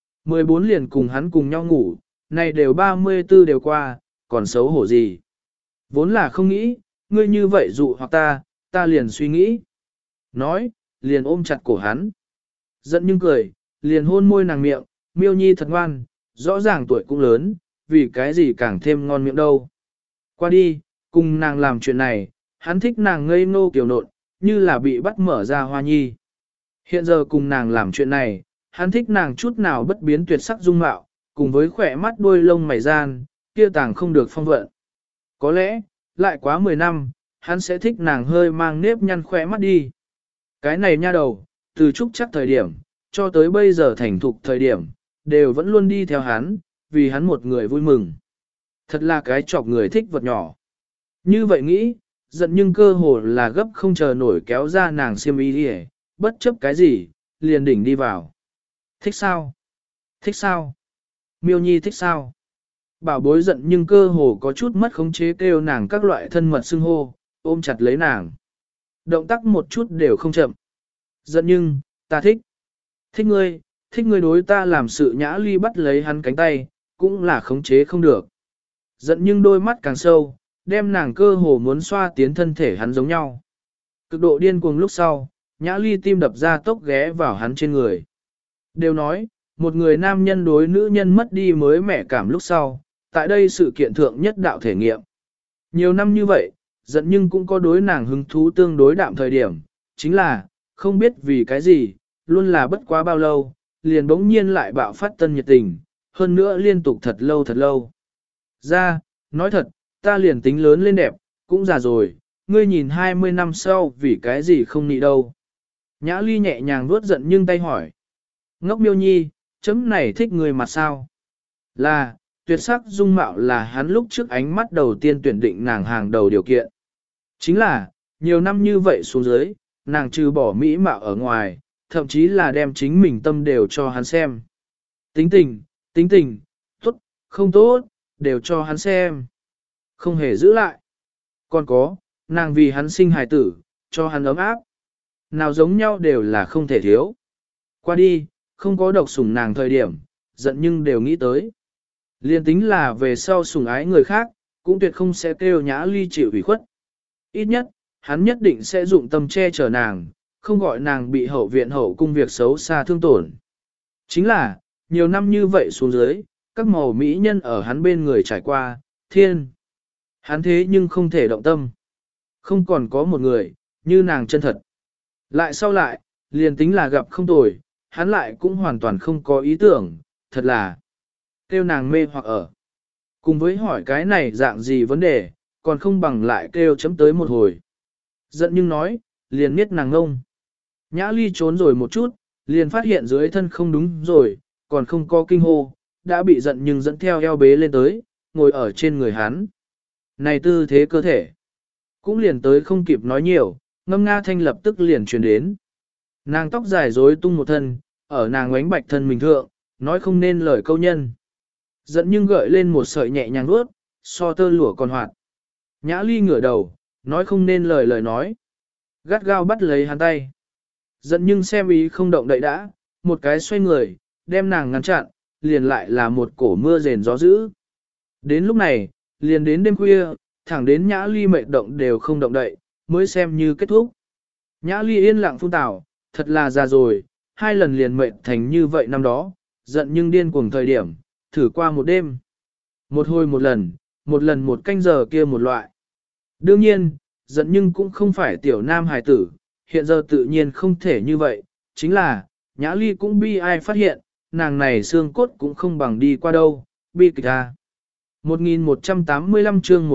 14 liền cùng hắn cùng nhau ngủ, này đều 34 đều qua, còn xấu hổ gì. Vốn là không nghĩ, ngươi như vậy dụ hoặc ta liền suy nghĩ. Nói, liền ôm chặt cổ hắn. Giận nhưng cười, liền hôn môi nàng miệng, Miêu Nhi thật ngoan, rõ ràng tuổi cũng lớn, vì cái gì càng thêm ngon miệng đâu. Qua đi, cùng nàng làm chuyện này, hắn thích nàng ngây ngô kiều nộn, như là bị bắt mở ra hoa nhi. Hiện giờ cùng nàng làm chuyện này, hắn thích nàng chút nào bất biến tuyệt sắc dung mạo, cùng với khỏe mắt đuôi lông mày gian, kia tàng không được phong vận. Có lẽ, lại quá 10 năm, hắn sẽ thích nàng hơi mang nếp nhăn khỏe mắt đi. Cái này nha đầu, từ trúc chắc thời điểm, cho tới bây giờ thành thục thời điểm, đều vẫn luôn đi theo hắn, vì hắn một người vui mừng. Thật là cái chọc người thích vật nhỏ. Như vậy nghĩ, giận nhưng cơ hồ là gấp không chờ nổi kéo ra nàng xiêm y đi, bất chấp cái gì, liền đỉnh đi vào. Thích sao? Thích sao? Miêu Nhi thích sao? Bảo bối giận nhưng cơ hồ có chút mất khống chế kêu nàng các loại thân mật xưng hô, ôm chặt lấy nàng. Động tác một chút đều không chậm. Giận nhưng, ta thích. Thích ngươi đối ta làm sự. Nhã Ly bắt lấy hắn cánh tay, cũng là khống chế không được. Giận nhưng đôi mắt càng sâu, đem nàng cơ hồ muốn xoa tiến thân thể hắn giống nhau. Cực độ điên cuồng lúc sau, Nhã Ly tim đập ra tốc ghé vào hắn trên người. Đều nói, một người nam nhân đối nữ nhân mất đi mới mẻ cảm lúc sau, tại đây sự kiện thượng nhất đạo thể nghiệm. Nhiều năm như vậy, giận nhưng cũng có đối nàng hứng thú tương đối đạm thời điểm, chính là, không biết vì cái gì, luôn là bất quá bao lâu, liền bỗng nhiên lại bạo phát tân nhiệt tình, hơn nữa liên tục thật lâu thật lâu. Ra, nói thật, ta liền tính lớn lên đẹp, cũng già rồi, ngươi nhìn 20 năm sau vì cái gì không nị đâu. Nhã Ly nhẹ nhàng vuốt giận nhưng tay hỏi. Ngốc miêu nhi, chấm này thích người mặt sao? Là, tuyệt sắc dung mạo là hắn lúc trước ánh mắt đầu tiên tuyển định nàng hàng đầu điều kiện. Chính là, nhiều năm như vậy xuống dưới, nàng trừ bỏ mỹ mạo ở ngoài, thậm chí là đem chính mình tâm đều cho hắn xem. Tính tình, tốt, không tốt, đều cho hắn xem. Không hề giữ lại. Còn có, nàng vì hắn sinh hài tử, cho hắn ấm áp. Nào giống nhau đều là không thể thiếu. Qua đi, không có độc sủng nàng thời điểm, giận nhưng đều nghĩ tới. Liên tính là về sau sủng ái người khác, cũng tuyệt không sẽ kêu Nhã Ly chịu ủy khuất. Ít nhất, hắn nhất định sẽ dụng tâm che chở nàng, không gọi nàng bị hậu viện hậu cung việc xấu xa thương tổn. Chính là, nhiều năm như vậy xuống dưới, các màu mỹ nhân ở hắn bên người trải qua, thiên. Hắn thế nhưng không thể động tâm. Không còn có một người, như nàng chân thật. Lại sau lại, liền tính là gặp không tồi, hắn lại cũng hoàn toàn không có ý tưởng, thật là kêu nàng mê hoặc ở. Cùng với hỏi cái này dạng gì vấn đề, còn không bằng lại kêu chấm tới một hồi. Giận nhưng nói, liền biết nàng ngông. Nhã Ly trốn rồi một chút, liền phát hiện dưới thân không đúng rồi, còn không có kinh hô, đã bị giận nhưng dẫn theo eo bế lên tới, ngồi ở trên người hắn. Này tư thế cơ thể, cũng liền tới không kịp nói nhiều, ngâm nga thanh lập tức liền truyền đến. Nàng tóc dài rối tung một thân, ở nàng ngoánh bạch thân mình thượng, nói không nên lời câu nhân. Giận nhưng gợi lên một sợi nhẹ nhàng nuốt, so tơ lụa còn hoạt. Nhã Ly ngửa đầu, nói không nên lời lời nói. Gắt gao bắt lấy hắn tay. Giận nhưng xem ý không động đậy đã, một cái xoay người, đem nàng ngăn chặn, liền lại là một cổ mưa rền gió dữ. Đến lúc này, liền đến đêm khuya, thẳng đến Nhã Ly mệt động đều không động đậy, mới xem như kết thúc. Nhã Ly yên lặng phun tảo, thật là già rồi, 2 lần liền mệt thành như vậy năm đó, giận nhưng điên cuồng thời điểm, thử qua một đêm. Một hồi một lần một canh giờ kia một loại. Đương nhiên, giận nhưng cũng không phải tiểu nam hài tử, hiện giờ tự nhiên không thể như vậy, chính là, Nhã Ly cũng bi ai phát hiện, nàng này xương cốt cũng không bằng đi qua đâu, bi kịch à. 1185 chương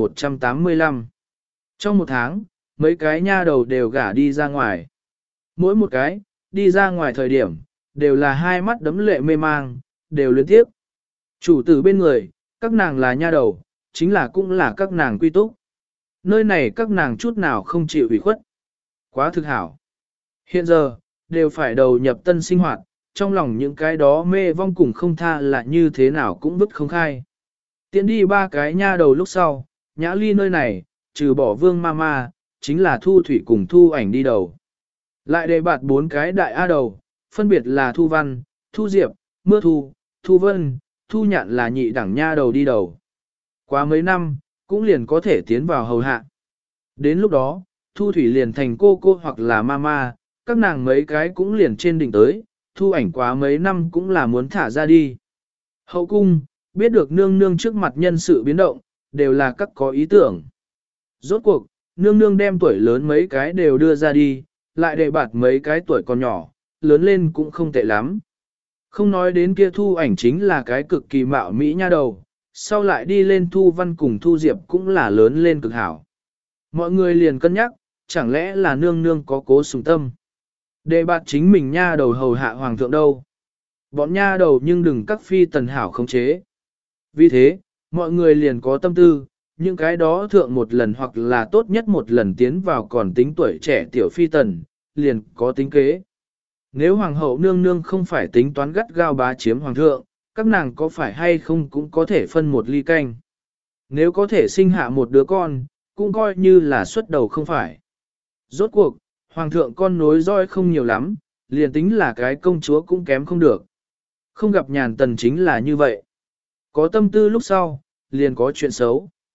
1185. Trong một tháng, mấy cái nha đầu đều gả đi ra ngoài. Mỗi một cái, đi ra ngoài thời điểm, đều là hai mắt đấm lệ mê mang, đều liên tiếp. Chủ tử bên người, các nàng là nha đầu, chính là cũng là các nàng quy túc. Nơi này các nàng chút nào không chịu ủy khuất. Quá thực hảo. Hiện giờ, đều phải đầu nhập tân sinh hoạt, trong lòng những cái đó mê vong cùng không tha là như thế nào cũng bứt không khai. Tiện đi 3 cái nha đầu lúc sau, Nhã Ly nơi này, trừ bỏ Vương Mama, chính là Thu Thủy cùng Thu Ảnh đi đầu. Lại đề bạt 4 cái đại A đầu, phân biệt là Thu Văn, Thu Diệp, Mưa Thu, Thu Vân, Thu Nhạn là nhị đẳng nha đầu đi đầu. Quá mấy năm, cũng liền có thể tiến vào hầu hạ. Đến lúc đó, Thu Thủy liền thành cô hoặc là Mama, các nàng mấy cái cũng liền trên đỉnh tới, Thu Ảnh quá mấy năm cũng là muốn thả ra đi. Hậu cung, biết được nương nương trước mặt nhân sự biến động, đều là các có ý tưởng. Rốt cuộc, nương nương đem tuổi lớn mấy cái đều đưa ra đi, lại đề bạt mấy cái tuổi còn nhỏ, lớn lên cũng không tệ lắm. Không nói đến kia Thu Ảnh chính là cái cực kỳ mạo mỹ nha đầu, sau lại đi lên Thu Văn cùng Thu Diệp cũng là lớn lên cực hảo. Mọi người liền cân nhắc, chẳng lẽ là nương nương có cố sùng tâm. Đề bạt chính mình nha đầu hầu hạ hoàng thượng đâu. Bọn nha đầu nhưng đừng các phi tần hảo khống chế. Vì thế, mọi người liền có tâm tư, những cái đó thượng một lần hoặc là tốt nhất một lần tiến vào còn tính tuổi trẻ tiểu phi tần, liền có tính kế. Nếu hoàng hậu nương nương không phải tính toán gắt gao bá chiếm hoàng thượng, các nàng có phải hay không cũng có thể phân một ly canh. Nếu có thể sinh hạ một đứa con, cũng coi như là xuất đầu không phải. Rốt cuộc, hoàng thượng con nối roi không nhiều lắm, liền tính là cái công chúa cũng kém không được. Không gặp nhàn tần chính là như vậy. Có tâm tư lúc sau, liền có chuyện xấu.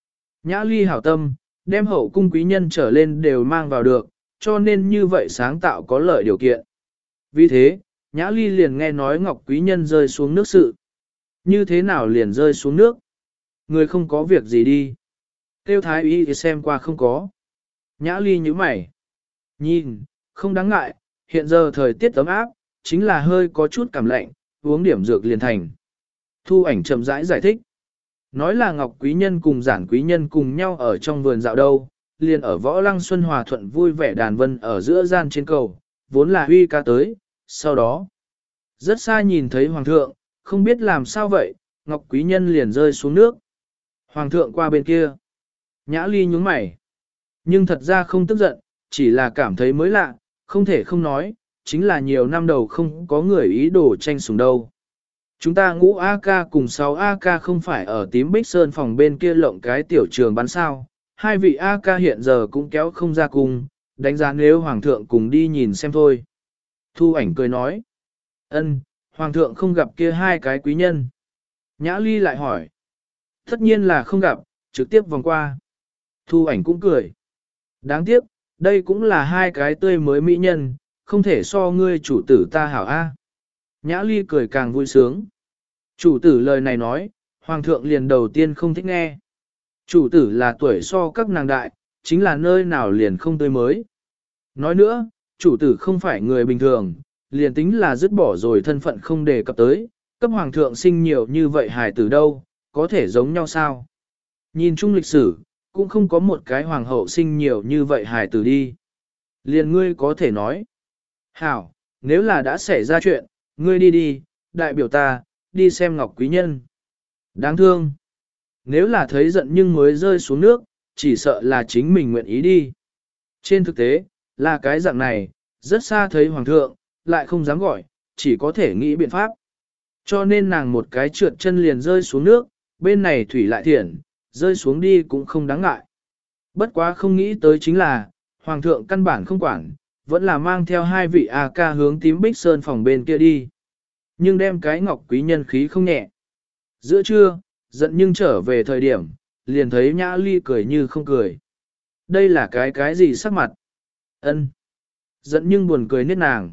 Nhã ly hảo tâm, đem hậu cung quý nhân trở lên đều mang vào được, cho nên như vậy sáng tạo có lợi điều kiện. Vì thế, Nhã ly liền nghe nói Ngọc quý nhân rơi xuống nước sự. Như thế nào liền rơi xuống nước? Người không có việc gì đi. Tiêu thái y thì xem qua không có. Nhã ly nhíu mày. Nhìn, không đáng ngại, hiện giờ thời tiết ấm áp, chính là hơi có chút cảm lạnh, uống điểm dược liền thành. Thu ảnh chậm rãi giải thích. Nói là Ngọc quý nhân cùng Giản quý nhân cùng nhau ở trong vườn dạo đâu, liền ở võ lăng xuân hòa thuận vui vẻ đàn vân ở giữa gian trên cầu, vốn là huy ca tới, sau đó. Rất xa nhìn thấy hoàng thượng, không biết làm sao vậy, Ngọc quý nhân liền rơi xuống nước. Hoàng thượng qua bên kia. Nhã ly nhúng mày. Nhưng thật ra không tức giận, chỉ là cảm thấy mới lạ, không thể không nói, chính là nhiều năm đầu không có người ý đồ tranh sủng đâu. Chúng ta ngũ AK cùng 6 AK không phải ở tím bích sơn phòng bên kia lộng cái tiểu trường bắn sao, hai vị AK hiện giờ cũng kéo không ra cùng, đánh giá nếu hoàng thượng cùng đi nhìn xem thôi. Thu ảnh cười nói, ân, hoàng thượng không gặp kia hai cái quý nhân. Nhã ly lại hỏi, tất nhiên là không gặp, trực tiếp vòng qua. Thu ảnh cũng cười. Đáng tiếc, đây cũng là hai cái tươi mới mỹ nhân, không thể so ngươi chủ tử ta hảo A. Nhã ly cười càng vui sướng. Chủ tử lời này nói, hoàng thượng liền đầu tiên không thích nghe. Chủ tử là tuổi so các nàng đại, chính là nơi nào liền không tươi mới. Nói nữa, chủ tử không phải người bình thường, liền tính là dứt bỏ rồi thân phận không đề cập tới, cấp hoàng thượng sinh nhiều như vậy hài tử đâu, có thể giống nhau sao? Nhìn chung lịch sử, cũng không có một cái hoàng hậu sinh nhiều như vậy hài tử đi. Liền ngươi có thể nói. Hảo, nếu là đã xảy ra chuyện, ngươi đi đi, đại biểu ta, đi xem Ngọc quý nhân. Đáng thương. Nếu là thấy giận nhưng mới rơi xuống nước, chỉ sợ là chính mình nguyện ý đi. Trên thực tế, là cái dạng này, rất xa thấy hoàng thượng, lại không dám gọi, chỉ có thể nghĩ biện pháp. Cho nên nàng một cái trượt chân liền rơi xuống nước, bên này thủy lại thiện, rơi xuống đi cũng không đáng ngại. Bất quá không nghĩ tới chính là, hoàng thượng căn bản không quản, vẫn là mang theo hai vị A-ca hướng tím bích sơn phòng bên kia đi. Nhưng đem cái Ngọc quý nhân khí không nhẹ. Giữa trưa, giận nhưng trở về thời điểm, liền thấy Nhã ly cười như không cười. Đây là cái gì sắc mặt? Ân. Giận nhưng buồn cười nết nàng.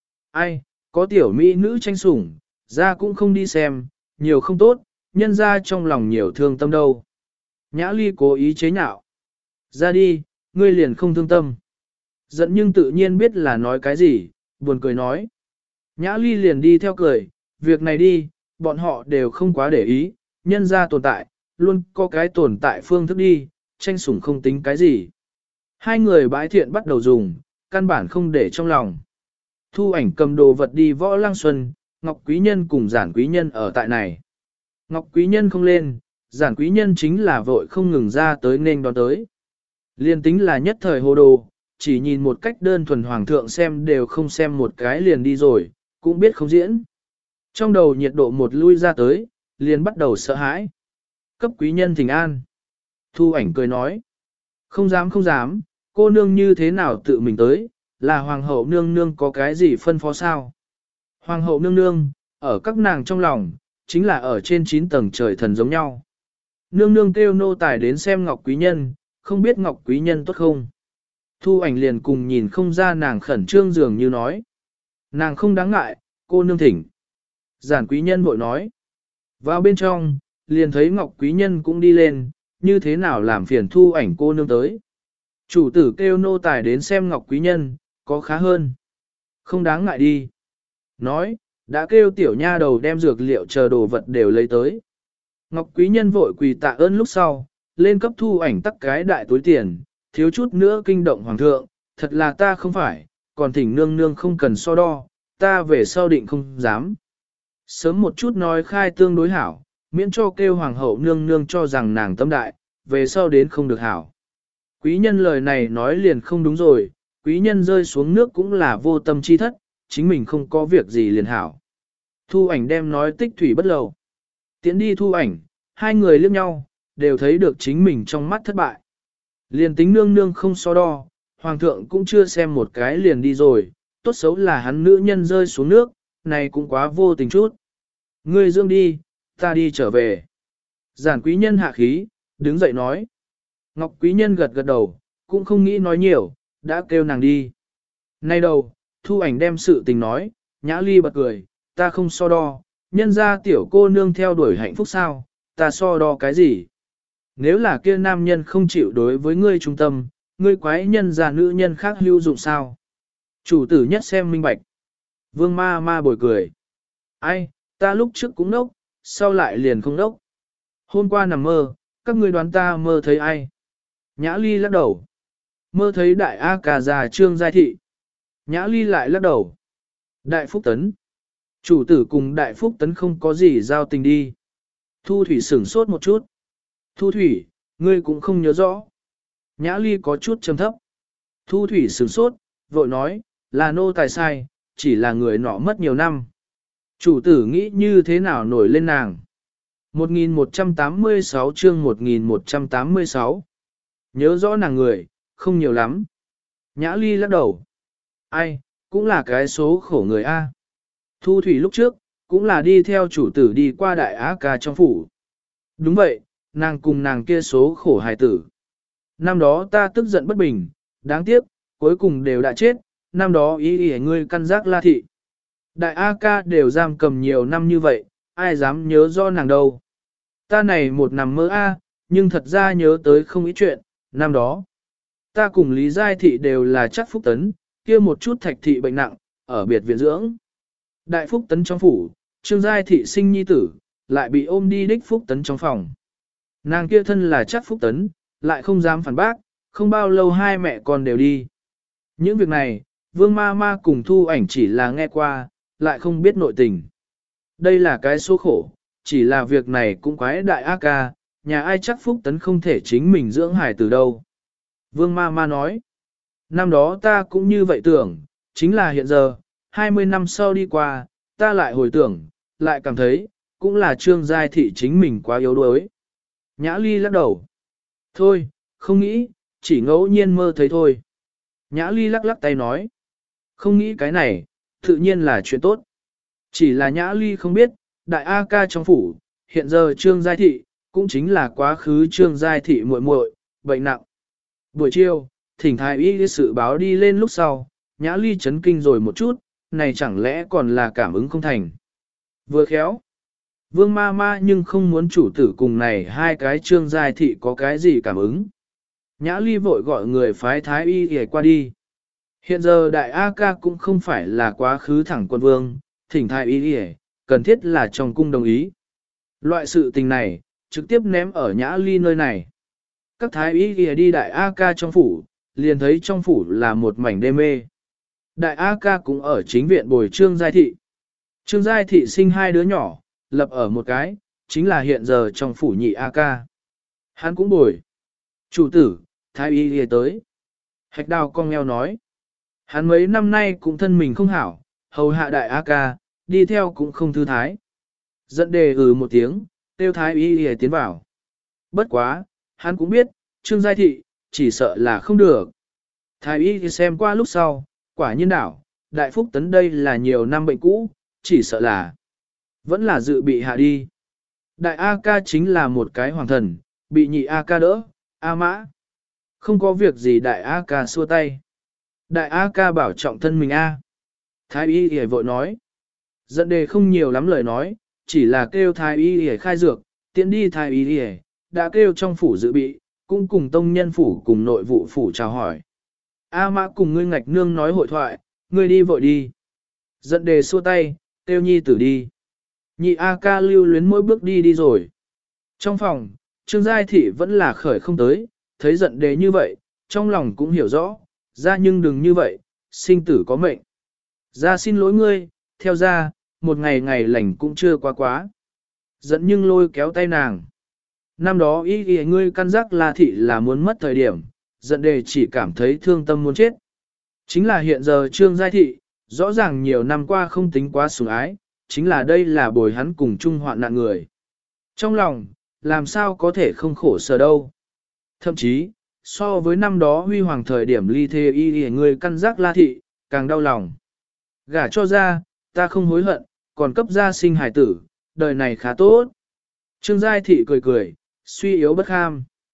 Ai, có tiểu mỹ nữ tranh sủng, ra cũng không đi xem, nhiều không tốt, nhân ra trong lòng nhiều thương tâm đâu. Nhã ly cố ý chế nhạo. Ra đi, ngươi liền không thương tâm. Giận nhưng tự nhiên biết là nói cái gì, buồn cười nói. Nhã ly liền đi theo cười, việc này đi, bọn họ đều không quá để ý, nhân ra tồn tại, luôn có cái tồn tại phương thức đi, tranh sủng không tính cái gì. Hai người bái thiện bắt đầu dùng, căn bản không để trong lòng. Thu ảnh cầm đồ vật đi võ lăng xuân, Ngọc quý nhân cùng Giản quý nhân ở tại này. Ngọc quý nhân không lên, Giản quý nhân chính là vội không ngừng ra tới nên đón tới. Liên tính là nhất thời hồ đồ, chỉ nhìn một cách đơn thuần hoàng thượng xem đều không xem một cái liền đi rồi, cũng biết không diễn. Trong đầu nhiệt độ một lui ra tới, liền bắt đầu sợ hãi. Cấp quý nhân thỉnh an. Thu ảnh cười nói. Không dám không dám, cô nương như thế nào tự mình tới, là hoàng hậu nương nương có cái gì phân phó sao? Hoàng hậu nương nương, ở các nàng trong lòng, chính là ở trên 9 tầng trời thần giống nhau. Nương nương kêu nô tài đến xem Ngọc quý nhân, không biết Ngọc quý nhân tốt không? Thu ảnh liền cùng nhìn không ra nàng khẩn trương dường như nói. Nàng không đáng ngại, cô nương thỉnh. Giản quý nhân vội nói. Vào bên trong, liền thấy Ngọc quý nhân cũng đi lên, như thế nào làm phiền thu ảnh cô nương tới. Chủ tử kêu nô tài đến xem Ngọc quý nhân, có khá hơn. Không đáng ngại đi. Nói, đã kêu tiểu nha đầu đem dược liệu chờ đồ vật đều lấy tới. Ngọc quý nhân vội quỳ tạ ơn lúc sau, lên cấp thu ảnh tắc cái đại túi tiền, thiếu chút nữa kinh động hoàng thượng, thật là ta không phải, còn thỉnh nương nương không cần so đo, ta về sau định không dám. Sớm một chút nói khai tương đối hảo, miễn cho kêu hoàng hậu nương nương cho rằng nàng tâm đại, về sau đến không được hảo. Quý nhân lời này nói liền không đúng rồi, quý nhân rơi xuống nước cũng là vô tâm chi thất, chính mình không có việc gì liền hảo. Thu ảnh đem nói tích thủy bất lầu. Tiến đi thu ảnh, hai người liếc nhau, đều thấy được chính mình trong mắt thất bại. Liền tính nương nương không so đo, hoàng thượng cũng chưa xem một cái liền đi rồi, tốt xấu là hắn nữ nhân rơi xuống nước, này cũng quá vô tình chút. Ngươi dưỡng đi, ta đi trở về. Giản quý nhân hạ khí, đứng dậy nói. Ngọc Quý Nhân gật gật đầu, cũng không nghĩ nói nhiều, đã kêu nàng đi. Nay đầu, Thu Ảnh đem sự tình nói, Nhã Ly bật cười, ta không so đo, nhân ra tiểu cô nương theo đuổi hạnh phúc sao, ta so đo cái gì? Nếu là kia nam nhân không chịu đối với ngươi trung tâm, ngươi quái nhân ra nữ nhân khác hữu dụng sao? Chủ tử nhất xem minh bạch. Vương ma ma bồi cười. Ai, ta lúc trước cũng nốc, sau lại liền không nốc. Hôm qua nằm mơ, các ngươi đoán ta mơ thấy ai? Nhã Ly lắc đầu. Mơ thấy đại A Cà già Trương Giai Thị. Nhã Ly lại lắc đầu. Đại Phúc Tấn. Chủ tử cùng Đại Phúc Tấn không có gì giao tình đi. Thu Thủy sửng sốt một chút. Thu Thủy, ngươi cũng không nhớ rõ. Nhã Ly có chút trầm thấp. Thu Thủy sửng sốt, vội nói, là nô tài sai, chỉ là người nọ mất nhiều năm. Chủ tử nghĩ như thế nào nổi lên nàng. 1186 chương 1186. Nhớ rõ nàng người, không nhiều lắm. Nhã Ly lắc đầu. Ai, cũng là cái số khổ người A. Thu Thủy lúc trước, cũng là đi theo chủ tử đi qua đại á ca trong phủ. Đúng vậy, nàng cùng nàng kia số khổ hài tử. Năm đó ta tức giận bất bình, đáng tiếc, cuối cùng đều đã chết, năm đó ý ngươi căn giác La Thị. Đại A ca đều giam cầm nhiều năm như vậy, ai dám nhớ do nàng đâu. Ta này một nằm mơ A, nhưng thật ra nhớ tới không ít chuyện, năm đó. Ta cùng Lý Giai Thị đều là chắc Phúc Tấn, kia một chút Thạch Thị bệnh nặng, ở biệt viện dưỡng. Đại Phúc Tấn trong phủ, Trương Giai Thị sinh nhi tử, lại bị ôm đi đích Phúc Tấn trong phòng. Nàng kia thân là chắc Phúc Tấn, lại không dám phản bác, không bao lâu hai mẹ con đều đi. Những việc này, Vương Ma Ma cùng Thu Ảnh chỉ là nghe qua, lại không biết nội tình. Đây là cái số khổ, chỉ là việc này cũng quái đại ác ca, nhà ai chắc Phúc Tấn không thể chính mình dưỡng hài từ đâu. Vương Ma Ma nói, năm đó ta cũng như vậy tưởng, chính là hiện giờ, 20 năm sau đi qua, ta lại hồi tưởng, lại cảm thấy, cũng là Trương Giai Thị chính mình quá yếu đuối. Nhã Ly lắc đầu. Thôi, không nghĩ, chỉ ngẫu nhiên mơ thấy thôi. Nhã Ly lắc lắc tay nói. Không nghĩ cái này, tự nhiên là chuyện tốt. Chỉ là Nhã Ly không biết, đại A ca trong phủ, hiện giờ Trương Giai Thị, cũng chính là quá khứ Trương Giai Thị muội muội bệnh nặng. Buổi chiều, thỉnh thái y sự báo đi lên lúc sau, Nhã Ly chấn kinh rồi một chút, này chẳng lẽ còn là cảm ứng không thành. Vừa khéo. Vương ma ma nhưng không muốn chủ tử cùng này hai cái Trương Giai Thị có cái gì cảm ứng. Nhã Ly vội gọi người phái thái y để qua đi. Hiện giờ đại A ca cũng không phải là quá khứ thẳng quân vương, thỉnh thái y để, cần thiết là trong cung đồng ý. Loại sự tình này, trực tiếp ném ở Nhã Ly nơi này. Các thái y để đi đại A ca trong phủ, liền thấy trong phủ là một mảnh đê mê. Đại A ca cũng ở chính viện bồi Trương Giai Thị. Trương Giai Thị sinh hai đứa nhỏ, lập ở một cái, chính là hiện giờ trong phủ nhị A ca. Hắn cũng bồi. Chủ tử, thái y đi tới. Hạch đào cong eo nói. Hắn mấy năm nay cũng thân mình không hảo, hầu hạ đại A ca, đi theo cũng không thư thái. Dẫn đề một tiếng, tiêu thái y đi tiến vào. Bất quá, hắn cũng biết, Trương Giai Thị, chỉ sợ là không được. Thái y thì xem qua lúc sau, quả nhiên đảo, Đại Phúc Tấn đây là nhiều năm bệnh cũ, chỉ sợ là vẫn là dự bị hạ đi. Đại A ca chính là một cái hoàng thần, bị nhị A ca đỡ, A mã. Không có việc gì đại A ca xua tay. Đại A ca bảo trọng thân mình A. Thái y hề vội nói. Dẫn đề không nhiều lắm lời nói, chỉ là kêu thái y hề khai dược, tiện đi thái y hề, đã kêu trong phủ dự bị, cũng cùng tông nhân phủ cùng nội vụ phủ chào hỏi. A mã cùng ngươi ngạch nương nói hội thoại, ngươi đi vội đi. Dẫn đề xua tay, kêu nhi tử đi. Nhị A ca lưu luyến mỗi bước đi đi rồi. Trong phòng, Trương Giai Thị vẫn là khởi không tới, thấy giận đề như vậy, trong lòng cũng hiểu rõ, ra nhưng đừng như vậy, sinh tử có mệnh. Ra xin lỗi ngươi, theo ra, một ngày ngày lành cũng chưa qua quá. Giận nhưng lôi kéo tay nàng. Năm đó ý ngươi căn giác La Thị là muốn mất thời điểm, giận đề chỉ cảm thấy thương tâm muốn chết. Chính là hiện giờ Trương Giai Thị, rõ ràng nhiều năm qua không tính quá sủng ái, chính là đây là bồi hắn cùng chung hoạn nạn người. Trong lòng, làm sao có thể không khổ sở đâu. Thậm chí, so với năm đó huy hoàng thời điểm ly thê y người căn giác La Thị, càng đau lòng. Gả cho ra, ta không hối hận, còn cấp gia sinh hài tử, đời này khá tốt. Trương Giai Thị cười cười, suy yếu bất kham.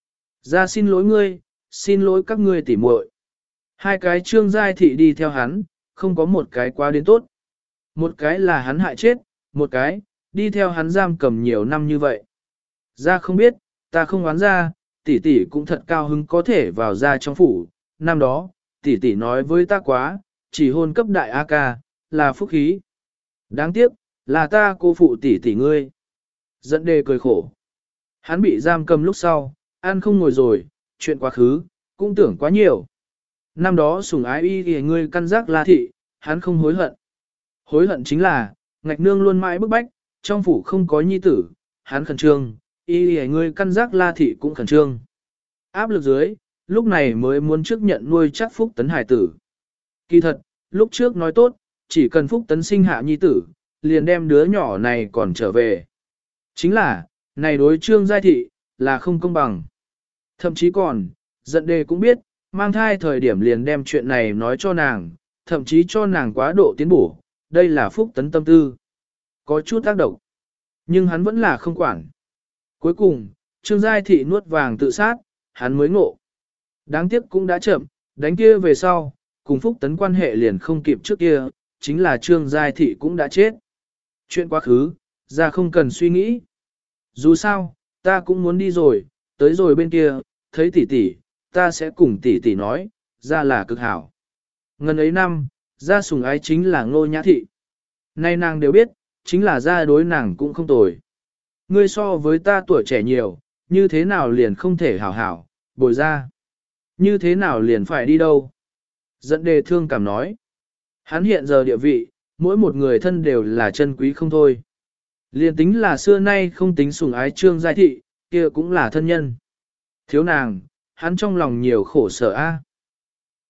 Ra xin lỗi ngươi, xin lỗi các ngươi tỉ muội. Hai cái Trương Giai Thị đi theo hắn, không có một cái quá đến tốt. Một cái là hắn hại chết, một cái, đi theo hắn giam cầm nhiều năm như vậy. Ra không biết, ta không oán ra, tỷ tỷ cũng thật cao hứng có thể vào ra trong phủ. Năm đó, tỷ tỷ nói với ta quá, chỉ hôn cấp đại A ca, là phúc khí. Đáng tiếc, là ta cô phụ tỷ tỷ ngươi. Dẫn đề cười khổ. Hắn bị giam cầm lúc sau, ăn không ngồi rồi, chuyện quá khứ, cũng tưởng quá nhiều. Năm đó sủng ái y thì ngươi căn giác La Thị, hắn không hối hận. Hối hận chính là, ngạch nương luôn mãi bức bách, trong phủ không có nhi tử, hắn khẩn trương, y thì ngươi căn giác La Thị cũng khẩn trương. Áp lực dưới, lúc này mới muốn trước nhận nuôi chắc Phúc Tấn hải tử. Kỳ thật, lúc trước nói tốt, chỉ cần Phúc Tấn sinh hạ nhi tử, liền đem đứa nhỏ này còn trở về. Chính là, này đối Trương Giai Thị, là không công bằng. Thậm chí còn, giận đề cũng biết, mang thai thời điểm liền đem chuyện này nói cho nàng, thậm chí cho nàng quá độ tiến bổ, đây là Phúc Tấn tâm tư. Có chút tác động, nhưng hắn vẫn là không quản. Cuối cùng, Trương Giai Thị nuốt vàng tự sát, hắn mới ngộ. Đáng tiếc cũng đã chậm, đánh kia về sau, cùng Phúc Tấn quan hệ liền không kịp trước kia, chính là Trương Giai Thị cũng đã chết. Chuyện quá khứ, ra không cần suy nghĩ. Dù sao, ta cũng muốn đi rồi, tới rồi bên kia, thấy tỷ tỷ, ta sẽ cùng tỷ tỷ nói, ra là cực hảo. Ngần ấy năm, ra sủng ái chính là Ngô Nhã Thị. Nay nàng đều biết, chính là ra đối nàng cũng không tồi. Ngươi so với ta tuổi trẻ nhiều, như thế nào liền không thể hảo hảo, bồi ra. Như thế nào liền phải đi đâu? Dẫn đề thương cảm nói. Hắn hiện giờ địa vị, mỗi một người thân đều là chân quý không thôi. Liền tính là xưa nay không tính sủng ái Trương Giai Thị, kia cũng là thân nhân. Thiếu nàng, hắn trong lòng nhiều khổ sở a.